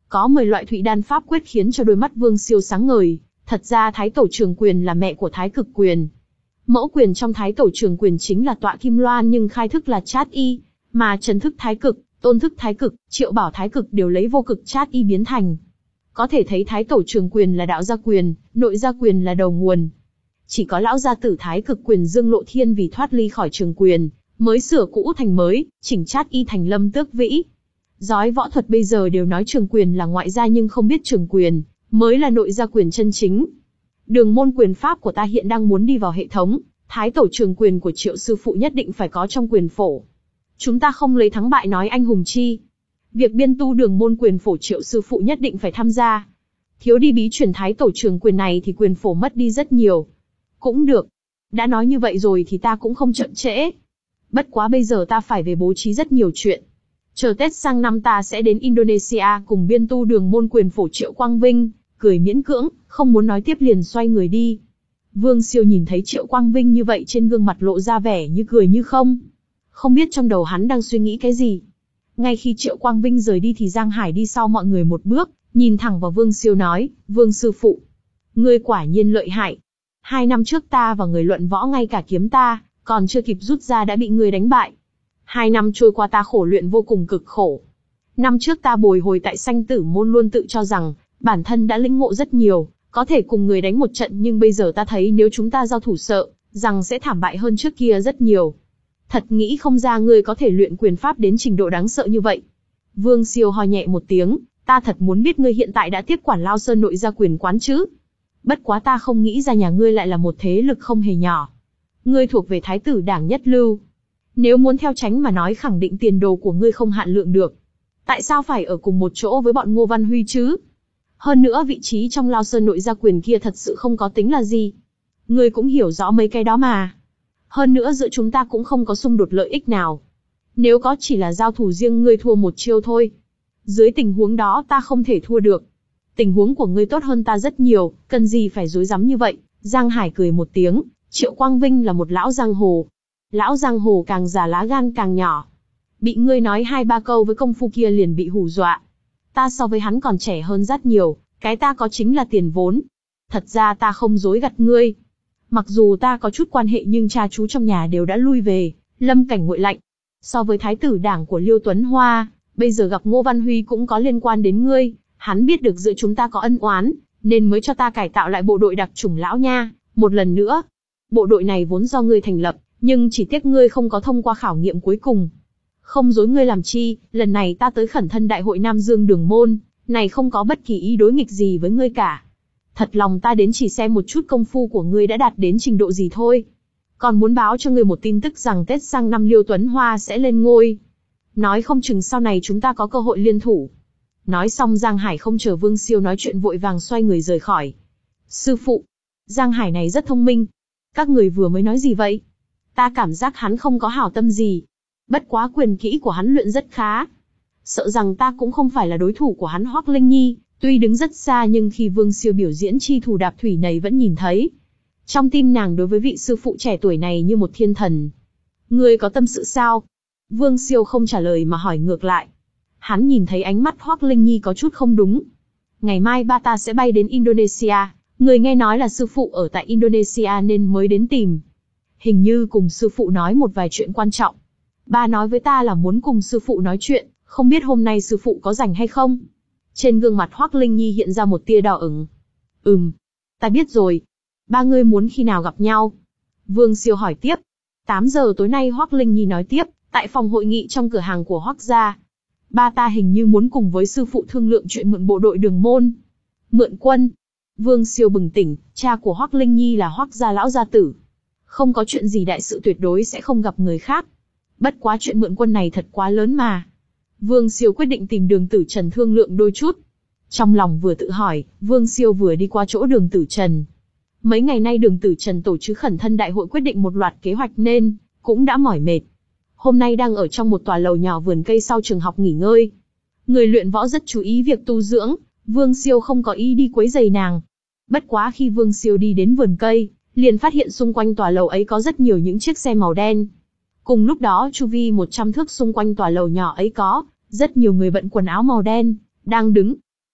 Có mười loại thụy đan pháp quyết khiến cho đôi mắt Vương Siêu sáng ngời. Thật ra Thái Tổ Trường Quyền là mẹ của Thái Cực Quyền. Mẫu quyền trong Thái Tổ Trường Quyền chính là Tọa Kim Loan nhưng khai thức là Chát Y, mà Trần thức Thái Cực, Tôn thức Thái Cực, Triệu Bảo Thái Cực đều lấy vô cực Chát Y biến thành. Có thể thấy Thái Tổ Trường Quyền là đạo gia quyền, nội gia quyền là đầu nguồn. Chỉ có lão gia tử Thái Cực Quyền Dương Lộ Thiên vì thoát ly khỏi Trường Quyền, mới sửa cũ thành mới, chỉnh Chát Y thành Lâm Tước Vĩ. Giói võ thuật bây giờ đều nói Trường Quyền là ngoại gia nhưng không biết Trường Quyền mới là nội gia quyền chân chính. Đường môn quyền pháp của ta hiện đang muốn đi vào hệ thống, Thái Tổ Trường Quyền của Triệu sư phụ nhất định phải có trong quyền phổ. Chúng ta không lấy thắng bại nói anh hùng chi. Việc biên tu đường môn quyền phổ Triệu sư phụ nhất định phải tham gia. Thiếu đi bí truyền Thái Tổ Trường Quyền này thì quyền phổ mất đi rất nhiều. Cũng được. Đã nói như vậy rồi thì ta cũng không chậm trễ. Bất quá bây giờ ta phải về bố trí rất nhiều chuyện. Chờ Tết sang năm ta sẽ đến Indonesia cùng biên tu đường môn quyền phổ. Triệu Quang Vinh cười miễn cưỡng, không muốn nói tiếp liền xoay người đi. Vương Siêu nhìn thấy Triệu Quang Vinh như vậy trên gương mặt lộ ra vẻ như cười như không. Không biết trong đầu hắn đang suy nghĩ cái gì. Ngay khi Triệu Quang Vinh rời đi thì Giang Hải đi sau mọi người một bước, nhìn thẳng vào Vương Siêu nói, Vương sư phụ, ngươi quả nhiên lợi hại. Hai năm trước ta và người luận võ ngay cả kiếm ta, còn chưa kịp rút ra đã bị ngươi đánh bại. Hai năm trôi qua ta khổ luyện vô cùng cực khổ. Năm trước ta bồi hồi tại Sanh Tử Môn luôn tự cho rằng, bản thân đã lĩnh ngộ rất nhiều, có thể cùng người đánh một trận nhưng bây giờ ta thấy nếu chúng ta giao thủ sợ, rằng sẽ thảm bại hơn trước kia rất nhiều. Thật nghĩ không ra ngươi có thể luyện quyền pháp đến trình độ đáng sợ như vậy. Vương Siêu ho nhẹ một tiếng, ta thật muốn biết ngươi hiện tại đã tiếp quản Lao Sơn nội gia quyền quán chứ. Bất quá ta không nghĩ ra nhà ngươi lại là một thế lực không hề nhỏ. Ngươi thuộc về Thái tử đảng nhất lưu. Nếu muốn theo tránh mà nói khẳng định tiền đồ của ngươi không hạn lượng được. Tại sao phải ở cùng một chỗ với bọn Ngô Văn Huy chứ? Hơn nữa vị trí trong Lao Sơn nội gia quyền kia thật sự không có tính là gì. Ngươi cũng hiểu rõ mấy cái đó mà. Hơn nữa giữa chúng ta cũng không có xung đột lợi ích nào. Nếu có chỉ là giao thủ riêng ngươi thua một chiêu thôi. Dưới tình huống đó ta không thể thua được. Tình huống của ngươi tốt hơn ta rất nhiều, cần gì phải rối rắm như vậy. Giang Hải cười một tiếng, Triệu Quang Vinh là một lão giang hồ. Lão giang hồ càng già lá gan càng nhỏ. Bị ngươi nói hai ba câu với công phu kia liền bị hù dọa. Ta so với hắn còn trẻ hơn rất nhiều, cái ta có chính là tiền vốn. Thật ra ta không dối gạt ngươi. Mặc dù ta có chút quan hệ nhưng cha chú trong nhà đều đã lui về, lâm cảnh nguội lạnh. So với thái tử đảng của Liêu Tuấn Hoa, bây giờ gặp Ngô Văn Huy cũng có liên quan đến ngươi. Hắn biết được giữa chúng ta có ân oán, nên mới cho ta cải tạo lại bộ đội đặc chủng lão nha, một lần nữa. Bộ đội này vốn do ngươi thành lập, nhưng chỉ tiếc ngươi không có thông qua khảo nghiệm cuối cùng. Không dối ngươi làm chi, lần này ta tới khẩn thân đại hội Nam Dương Đường Môn, này không có bất kỳ ý đối nghịch gì với ngươi cả. Thật lòng ta đến chỉ xem một chút công phu của ngươi đã đạt đến trình độ gì thôi. Còn muốn báo cho ngươi một tin tức rằng Tết sang năm Liêu Tuấn Hoa sẽ lên ngôi. Nói không chừng sau này chúng ta có cơ hội liên thủ. Nói xong Giang Hải không chờ Vương Siêu nói chuyện vội vàng xoay người rời khỏi. Sư phụ, Giang Hải này rất thông minh. Các người vừa mới nói gì vậy? Ta cảm giác hắn không có hảo tâm gì. Bất quá quyền kỹ của hắn luyện rất khá. Sợ rằng ta cũng không phải là đối thủ của hắn. Hoắc Linh Nhi, tuy đứng rất xa nhưng khi Vương Siêu biểu diễn chi thủ đạp thủy này vẫn nhìn thấy. Trong tim nàng đối với vị sư phụ trẻ tuổi này như một thiên thần. Ngươi có tâm sự sao? Vương Siêu không trả lời mà hỏi ngược lại. Hắn nhìn thấy ánh mắt Hoắc Linh Nhi có chút không đúng. Ngày mai ba ta sẽ bay đến Indonesia. Người nghe nói là sư phụ ở tại Indonesia nên mới đến tìm. Hình như cùng sư phụ nói một vài chuyện quan trọng. Ba nói với ta là muốn cùng sư phụ nói chuyện, không biết hôm nay sư phụ có rảnh hay không? Trên gương mặt Hoắc Linh Nhi hiện ra một tia đỏ ửng. Ừm, ta biết rồi. Ba ngươi muốn khi nào gặp nhau? Vương Siêu hỏi tiếp. tám giờ tối nay Hoắc Linh Nhi nói tiếp, tại phòng hội nghị trong cửa hàng của Hoắc gia. Ba ta hình như muốn cùng với sư phụ thương lượng chuyện mượn bộ đội Đường Môn. Mượn quân. Vương Siêu bừng tỉnh, cha của Hoắc Linh Nhi là Hoắc gia lão gia tử. Không có chuyện gì đại sự tuyệt đối sẽ không gặp người khác. Bất quá chuyện mượn quân này thật quá lớn mà. Vương Siêu quyết định tìm Đường Tử Trần thương lượng đôi chút. Trong lòng vừa tự hỏi, Vương Siêu vừa đi qua chỗ Đường Tử Trần. Mấy ngày nay Đường Tử Trần tổ chức khẩn thân đại hội quyết định một loạt kế hoạch nên cũng đã mỏi mệt. Hôm nay đang ở trong một tòa lầu nhỏ vườn cây sau trường học nghỉ ngơi. Người luyện võ rất chú ý việc tu dưỡng, Vương Siêu không có ý đi quấy rầy nàng. Bất quá khi Vương Siêu đi đến vườn cây, liền phát hiện xung quanh tòa lầu ấy có rất nhiều những chiếc xe màu đen. Cùng lúc đó chu vi một trăm thước xung quanh tòa lầu nhỏ ấy có rất nhiều người bận quần áo màu đen, đang đứng.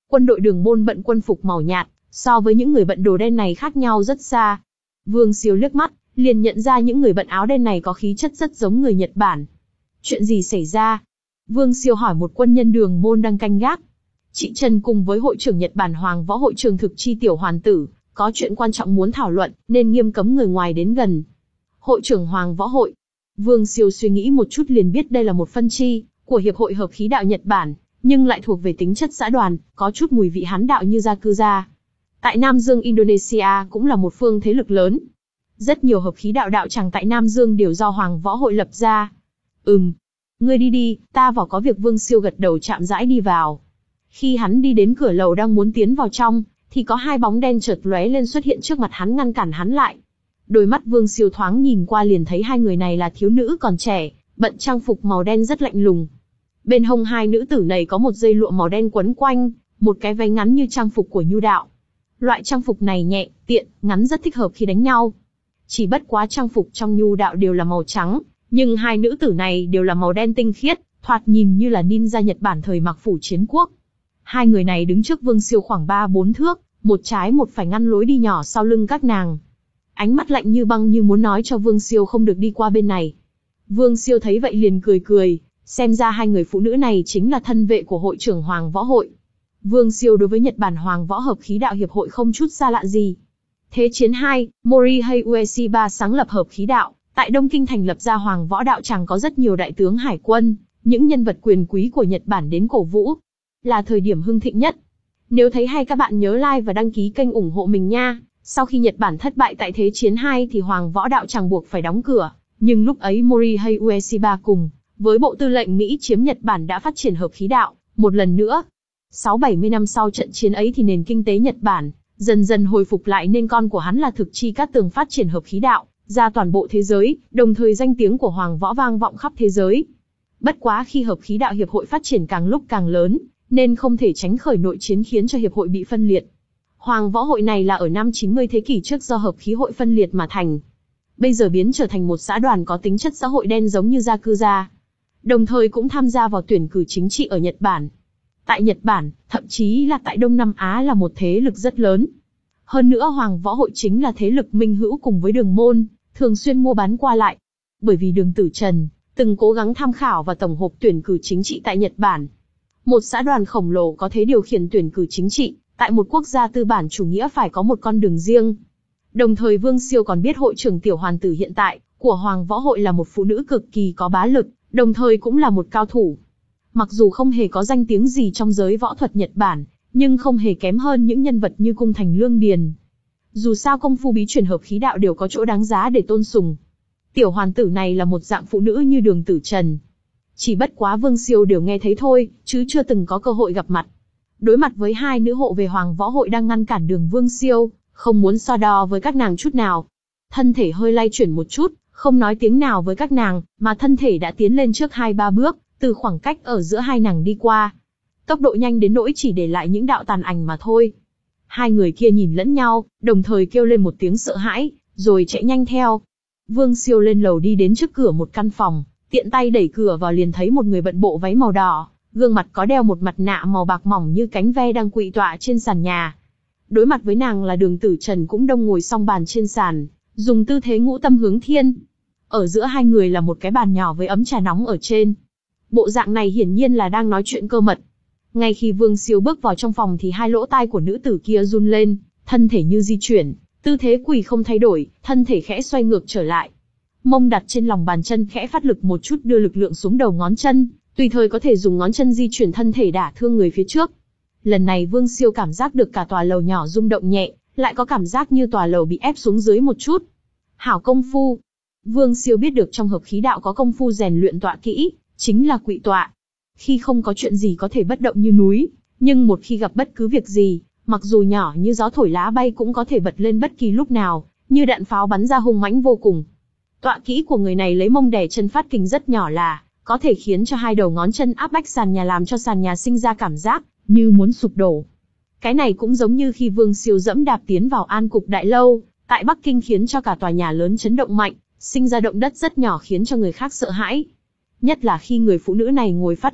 Quân đội Đường Môn bận quân phục màu nhạt, so với những người bận đồ đen này khác nhau rất xa. Vương Siêu liếc mắt, liền nhận ra những người bận áo đen này có khí chất rất giống người Nhật Bản. Chuyện gì xảy ra? Vương Siêu hỏi một quân nhân Đường Môn đang canh gác. Chị Trần cùng với hội trưởng Nhật Bản Hoàng Võ Hội Trường Thực Chi Tiểu Hoàn Tử, có chuyện quan trọng muốn thảo luận, nên nghiêm cấm người ngoài đến gần. Hội trưởng Hoàng Võ Hội. Vương Siêu suy nghĩ một chút liền biết đây là một phân chi của Hiệp hội Hợp khí đạo Nhật Bản, nhưng lại thuộc về tính chất xã đoàn, có chút mùi vị Hán đạo như Yakuza. Tại Nam Dương Indonesia cũng là một phương thế lực lớn. Rất nhiều hợp khí đạo đạo tràng tại Nam Dương đều do Hoàng Võ Hội lập ra. Ừm, ngươi đi đi, ta vào có việc. Vương Siêu gật đầu chạm rãi đi vào. Khi hắn đi đến cửa lầu đang muốn tiến vào trong, thì có hai bóng đen chợt lóe lên xuất hiện trước mặt hắn ngăn cản hắn lại. Đôi mắt Vương Siêu thoáng nhìn qua liền thấy hai người này là thiếu nữ còn trẻ, bận trang phục màu đen rất lạnh lùng. Bên hông hai nữ tử này có một dây lụa màu đen quấn quanh, một cái váy ngắn như trang phục của nhu đạo. Loại trang phục này nhẹ, tiện, ngắn rất thích hợp khi đánh nhau. Chỉ bất quá trang phục trong nhu đạo đều là màu trắng, nhưng hai nữ tử này đều là màu đen tinh khiết, thoạt nhìn như là ninja Nhật Bản thời Mạc Phủ Chiến Quốc. Hai người này đứng trước Vương Siêu khoảng ba bốn thước, một trái một phải ngăn lối đi nhỏ sau lưng các nàng. Ánh mắt lạnh như băng như muốn nói cho Vương Siêu không được đi qua bên này. Vương Siêu thấy vậy liền cười cười, xem ra hai người phụ nữ này chính là thân vệ của hội trưởng Hoàng Võ Hội. Vương Siêu đối với Nhật Bản Hoàng Võ Hợp khí đạo hiệp hội không chút xa lạ gì. Thế chiến hai, Morihei Ueshiba sáng lập hợp khí đạo, tại Đông Kinh thành lập ra Hoàng Võ đạo tràng có rất nhiều đại tướng hải quân, những nhân vật quyền quý của Nhật Bản đến cổ vũ. Là thời điểm hưng thịnh nhất. Nếu thấy hay các bạn nhớ like và đăng ký kênh ủng hộ mình nha. Sau khi Nhật Bản thất bại tại Thế chiến hai thì Hoàng Võ đạo tràng buộc phải đóng cửa, nhưng lúc ấy Morihei Ueshiba cùng với Bộ Tư lệnh Mỹ chiếm Nhật Bản đã phát triển hợp khí đạo một lần nữa. Sáu bảy mươi năm sau trận chiến ấy thì nền kinh tế Nhật Bản dần dần hồi phục lại nên con của hắn là Thực Chi Cát Tường phát triển hợp khí đạo ra toàn bộ thế giới, đồng thời danh tiếng của Hoàng Võ vang vọng khắp thế giới. Bất quá khi hợp khí đạo hiệp hội phát triển càng lúc càng lớn, nên không thể tránh khỏi nội chiến khiến cho hiệp hội bị phân liệt. Hoàng Võ Hội này là ở năm chín mươi thế kỷ trước do hợp khí hội phân liệt mà thành. Bây giờ biến trở thành một xã đoàn có tính chất xã hội đen giống như Yakuza. Đồng thời cũng tham gia vào tuyển cử chính trị ở Nhật Bản. Tại Nhật Bản, thậm chí là tại Đông Nam Á là một thế lực rất lớn. Hơn nữa Hoàng Võ Hội chính là thế lực minh hữu cùng với Đường Môn, thường xuyên mua bán qua lại. Bởi vì Đường Tử Trần từng cố gắng tham khảo và tổng hợp tuyển cử chính trị tại Nhật Bản. Một xã đoàn khổng lồ có thể điều khiển tuyển cử chính trị, tại một quốc gia tư bản chủ nghĩa phải có một con đường riêng. Đồng thời Vương Siêu còn biết hội trưởng Tiểu Hoàn Tử hiện tại của Hoàng Võ Hội là một phụ nữ cực kỳ có bá lực, đồng thời cũng là một cao thủ. Mặc dù không hề có danh tiếng gì trong giới võ thuật Nhật Bản, nhưng không hề kém hơn những nhân vật như Cung Thành Lương Điền. Dù sao công phu bí truyền hợp khí đạo đều có chỗ đáng giá để tôn sùng. Tiểu Hoàn Tử này là một dạng phụ nữ như Đường Tử Trần. Chỉ bất quá Vương Siêu đều nghe thấy thôi, chứ chưa từng có cơ hội gặp mặt. Đối mặt với hai nữ hộ về Hoàng Võ Hội đang ngăn cản đường Vương Siêu, không muốn so đo với các nàng chút nào. Thân thể hơi lay chuyển một chút, không nói tiếng nào với các nàng, mà thân thể đã tiến lên trước hai ba bước, từ khoảng cách ở giữa hai nàng đi qua. Tốc độ nhanh đến nỗi chỉ để lại những đạo tàn ảnh mà thôi. Hai người kia nhìn lẫn nhau, đồng thời kêu lên một tiếng sợ hãi, rồi chạy nhanh theo. Vương Siêu lên lầu đi đến trước cửa một căn phòng, tiện tay đẩy cửa vào liền thấy một người bận bộ váy màu đỏ, gương mặt có đeo một mặt nạ màu bạc mỏng như cánh ve đang quỵ tọa trên sàn nhà. Đối mặt với nàng là Đường Tử Trần cũng đông ngồi song bàn trên sàn, dùng tư thế ngũ tâm hướng thiên. Ở giữa hai người là một cái bàn nhỏ với ấm trà nóng ở trên. Bộ dạng này hiển nhiên là đang nói chuyện cơ mật. Ngay khi Vương Siêu bước vào trong phòng thì hai lỗ tai của nữ tử kia run lên, thân thể như di chuyển, tư thế quỳ không thay đổi, thân thể khẽ xoay ngược trở lại. Mông đặt trên lòng bàn chân khẽ phát lực một chút đưa lực lượng xuống đầu ngón chân, tùy thời có thể dùng ngón chân di chuyển thân thể đả thương người phía trước. Lần này Vương Siêu cảm giác được cả tòa lầu nhỏ rung động nhẹ, lại có cảm giác như tòa lầu bị ép xuống dưới một chút. Hảo công phu. Vương Siêu biết được trong hợp khí đạo có công phu rèn luyện tọa kỹ, chính là quỵ tọa. Khi không có chuyện gì có thể bất động như núi, nhưng một khi gặp bất cứ việc gì, mặc dù nhỏ như gió thổi lá bay cũng có thể bật lên bất kỳ lúc nào, như đạn pháo bắn ra hung mãnh vô cùng. Tọa kỹ của người này lấy mông đè chân phát kình rất nhỏ là có thể khiến cho hai đầu ngón chân áp bách sàn nhà làm cho sàn nhà sinh ra cảm giác như muốn sụp đổ. Cái này cũng giống như khi Vương Siêu dẫm đạp tiến vào An Cục Đại Lâu, tại Bắc Kinh khiến cho cả tòa nhà lớn chấn động mạnh, sinh ra động đất rất nhỏ khiến cho người khác sợ hãi. Nhất là khi người phụ nữ này ngồi phát lực,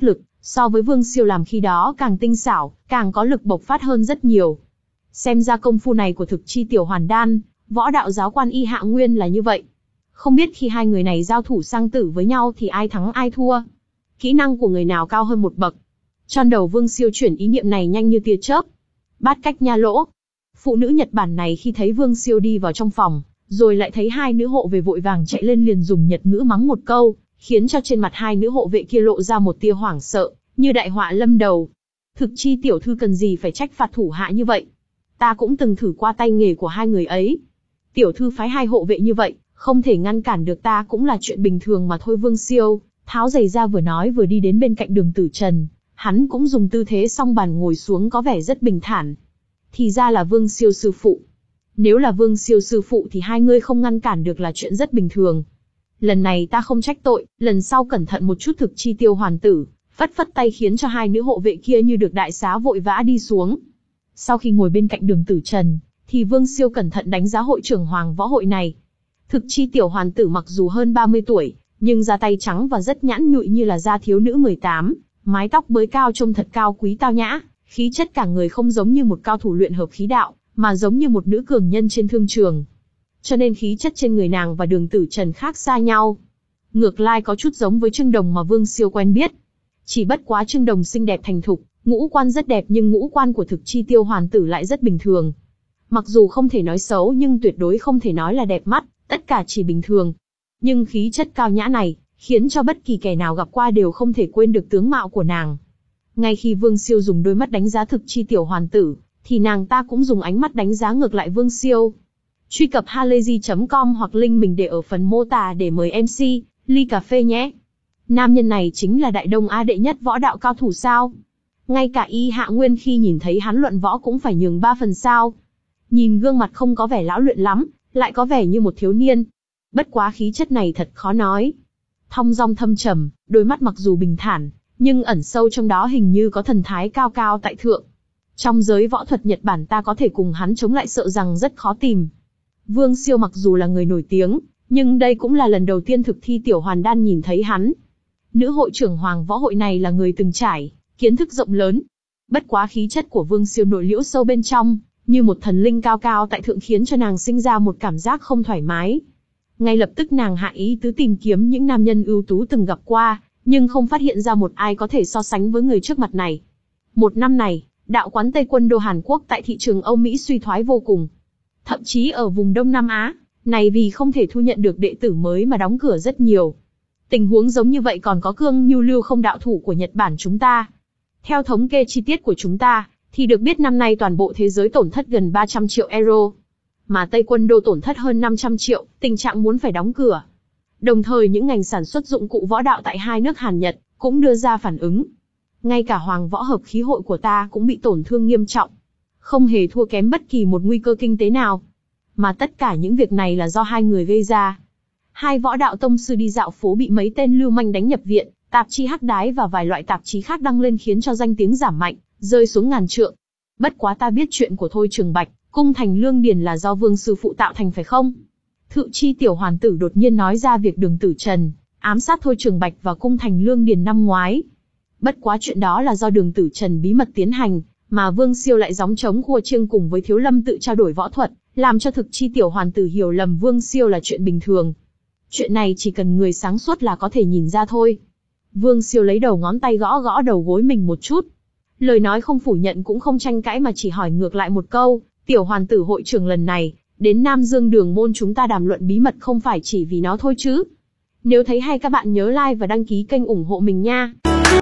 So với Vương Siêu làm khi đó càng tinh xảo, càng có lực bộc phát hơn rất nhiều. Xem ra công phu này của Thực Chi Tiểu Hoàn Đan, võ đạo giáo quan Y Hạ Nguyên là như vậy. Không biết khi hai người này giao thủ sang tử với nhau thì ai thắng ai thua. Kỹ năng của người nào cao hơn một bậc. Trong đầu Vương Siêu chuyển ý niệm này nhanh như tia chớp. Bát cách nha lỗ. Phụ nữ Nhật Bản này khi thấy Vương Siêu đi vào trong phòng, rồi lại thấy hai nữ hộ vệ vội vàng chạy lên liền dùng Nhật ngữ mắng một câu, khiến cho trên mặt hai nữ hộ vệ kia lộ ra một tia hoảng sợ, như đại họa lâm đầu. Thực Chi tiểu thư cần gì phải trách phạt thủ hạ như vậy? Ta cũng từng thử qua tay nghề của hai người ấy. Tiểu thư phái hai hộ vệ như vậy, không thể ngăn cản được ta cũng là chuyện bình thường mà thôi. Vương Siêu tháo giày ra vừa nói vừa đi đến bên cạnh Đường Tử Trần, hắn cũng dùng tư thế song bàn ngồi xuống có vẻ rất bình thản. Thì ra là Vương Siêu sư phụ. Nếu là Vương Siêu sư phụ thì hai ngươi không ngăn cản được là chuyện rất bình thường. Lần này ta không trách tội, lần sau cẩn thận một chút. Thực Chi Tiêu Hoàn tử phất phất tay khiến cho hai nữ hộ vệ kia như được đại xá vội vã đi xuống. Sau khi ngồi bên cạnh Đường Tử Trần, thì Vương Siêu cẩn thận đánh giá hội trưởng Hoàng Võ Hội này. Thực Chi Tiểu Hoàn tử mặc dù hơn ba mươi tuổi, nhưng da tay trắng và rất nhẵn nhụi như là da thiếu nữ mười tám, mái tóc bới cao trông thật cao quý tao nhã, khí chất cả người không giống như một cao thủ luyện hợp khí đạo, mà giống như một nữ cường nhân trên thương trường. Cho nên khí chất trên người nàng và Đường Tử Trần khác xa nhau. Ngược lại có chút giống với Trương Đồng mà Vương Siêu quen biết. Chỉ bất quá Trương Đồng xinh đẹp thành thục, ngũ quan rất đẹp, nhưng ngũ quan của Thực Chi Tiêu Hoàn tử lại rất bình thường. Mặc dù không thể nói xấu nhưng tuyệt đối không thể nói là đẹp mắt, tất cả chỉ bình thường. Nhưng khí chất cao nhã này, khiến cho bất kỳ kẻ nào gặp qua đều không thể quên được tướng mạo của nàng. Ngay khi Vương Siêu dùng đôi mắt đánh giá Thực Chi Tiểu Hoàn tử, thì nàng ta cũng dùng ánh mắt đánh giá ngược lại Vương Siêu. Truy cập halayzi chấm com hoặc link mình để ở phần mô tả để mời em xê, ly cà phê nhé. Nam nhân này chính là Đại Đông Á đệ nhất võ đạo cao thủ sao? Ngay cả Y Hạ Nguyên khi nhìn thấy hắn luận võ cũng phải nhường ba phần sao? Nhìn gương mặt không có vẻ lão luyện lắm, lại có vẻ như một thiếu niên. Bất quá khí chất này thật khó nói. Thong dong thâm trầm, đôi mắt mặc dù bình thản, nhưng ẩn sâu trong đó hình như có thần thái cao cao tại thượng. Trong giới võ thuật Nhật Bản ta có thể cùng hắn chống lại sợ rằng rất khó tìm. Vương Siêu mặc dù là người nổi tiếng, nhưng đây cũng là lần đầu tiên Thực Thi Tiểu Hoàn Đan nhìn thấy hắn. Nữ hội trưởng Hoàng Võ Hội này là người từng trải, kiến thức rộng lớn. Bất quá khí chất của Vương Siêu nội liễu sâu bên trong, như một thần linh cao cao tại thượng khiến cho nàng sinh ra một cảm giác không thoải mái. Ngay lập tức nàng hạ ý tứ tìm kiếm những nam nhân ưu tú từng gặp qua, nhưng không phát hiện ra một ai có thể so sánh với người trước mặt này. Một năm này, đạo quán Tây Quân Đô Hàn Quốc tại thị trường Âu Mỹ suy thoái vô cùng. Thậm chí ở vùng Đông Nam Á, này vì không thể thu nhận được đệ tử mới mà đóng cửa rất nhiều. Tình huống giống như vậy còn có Cương Nhu Lưu Không đạo thủ của Nhật Bản chúng ta. Theo thống kê chi tiết của chúng ta, thì được biết năm nay toàn bộ thế giới tổn thất gần ba trăm triệu euro. Mà Tây Quân Đô tổn thất hơn năm trăm triệu, tình trạng muốn phải đóng cửa. Đồng thời những ngành sản xuất dụng cụ võ đạo tại hai nước Hàn Nhật cũng đưa ra phản ứng. Ngay cả Hoàng Võ Hợp Khí Hội của ta cũng bị tổn thương nghiêm trọng. Không hề thua kém bất kỳ một nguy cơ kinh tế nào. Mà tất cả những việc này là do hai người gây ra. Hai võ đạo tông sư đi dạo phố bị mấy tên lưu manh đánh nhập viện, tạp chí Hắc Đái và vài loại tạp chí khác đăng lên khiến cho danh tiếng giảm mạnh, rơi xuống ngàn trượng. Bất quá ta biết chuyện của Thôi Trường Bạch, cung thành Lương Điền là do Vương sư phụ tạo thành phải không? Thự Chi Tiểu Hoàn tử đột nhiên nói ra việc Đường Tử Trần ám sát Thôi Trường Bạch và cung thành Lương Điền năm ngoái. Bất quá chuyện đó là do Đường Tử Trần bí mật tiến hành, mà Vương Siêu lại gióng trống khua chiêng cùng với Thiếu Lâm tự trao đổi võ thuật, làm cho Thực Chi Tiểu Hoàn tử hiểu lầm Vương Siêu là chuyện bình thường. Chuyện này chỉ cần người sáng suốt là có thể nhìn ra thôi. Vương Siêu lấy đầu ngón tay gõ gõ đầu gối mình một chút. Lời nói không phủ nhận cũng không tranh cãi mà chỉ hỏi ngược lại một câu, Tiểu Hoàn tử hội trưởng lần này, đến Nam Dương Đường môn chúng ta đàm luận bí mật không phải chỉ vì nó thôi chứ. Nếu thấy hay các bạn nhớ like và đăng ký kênh ủng hộ mình nha.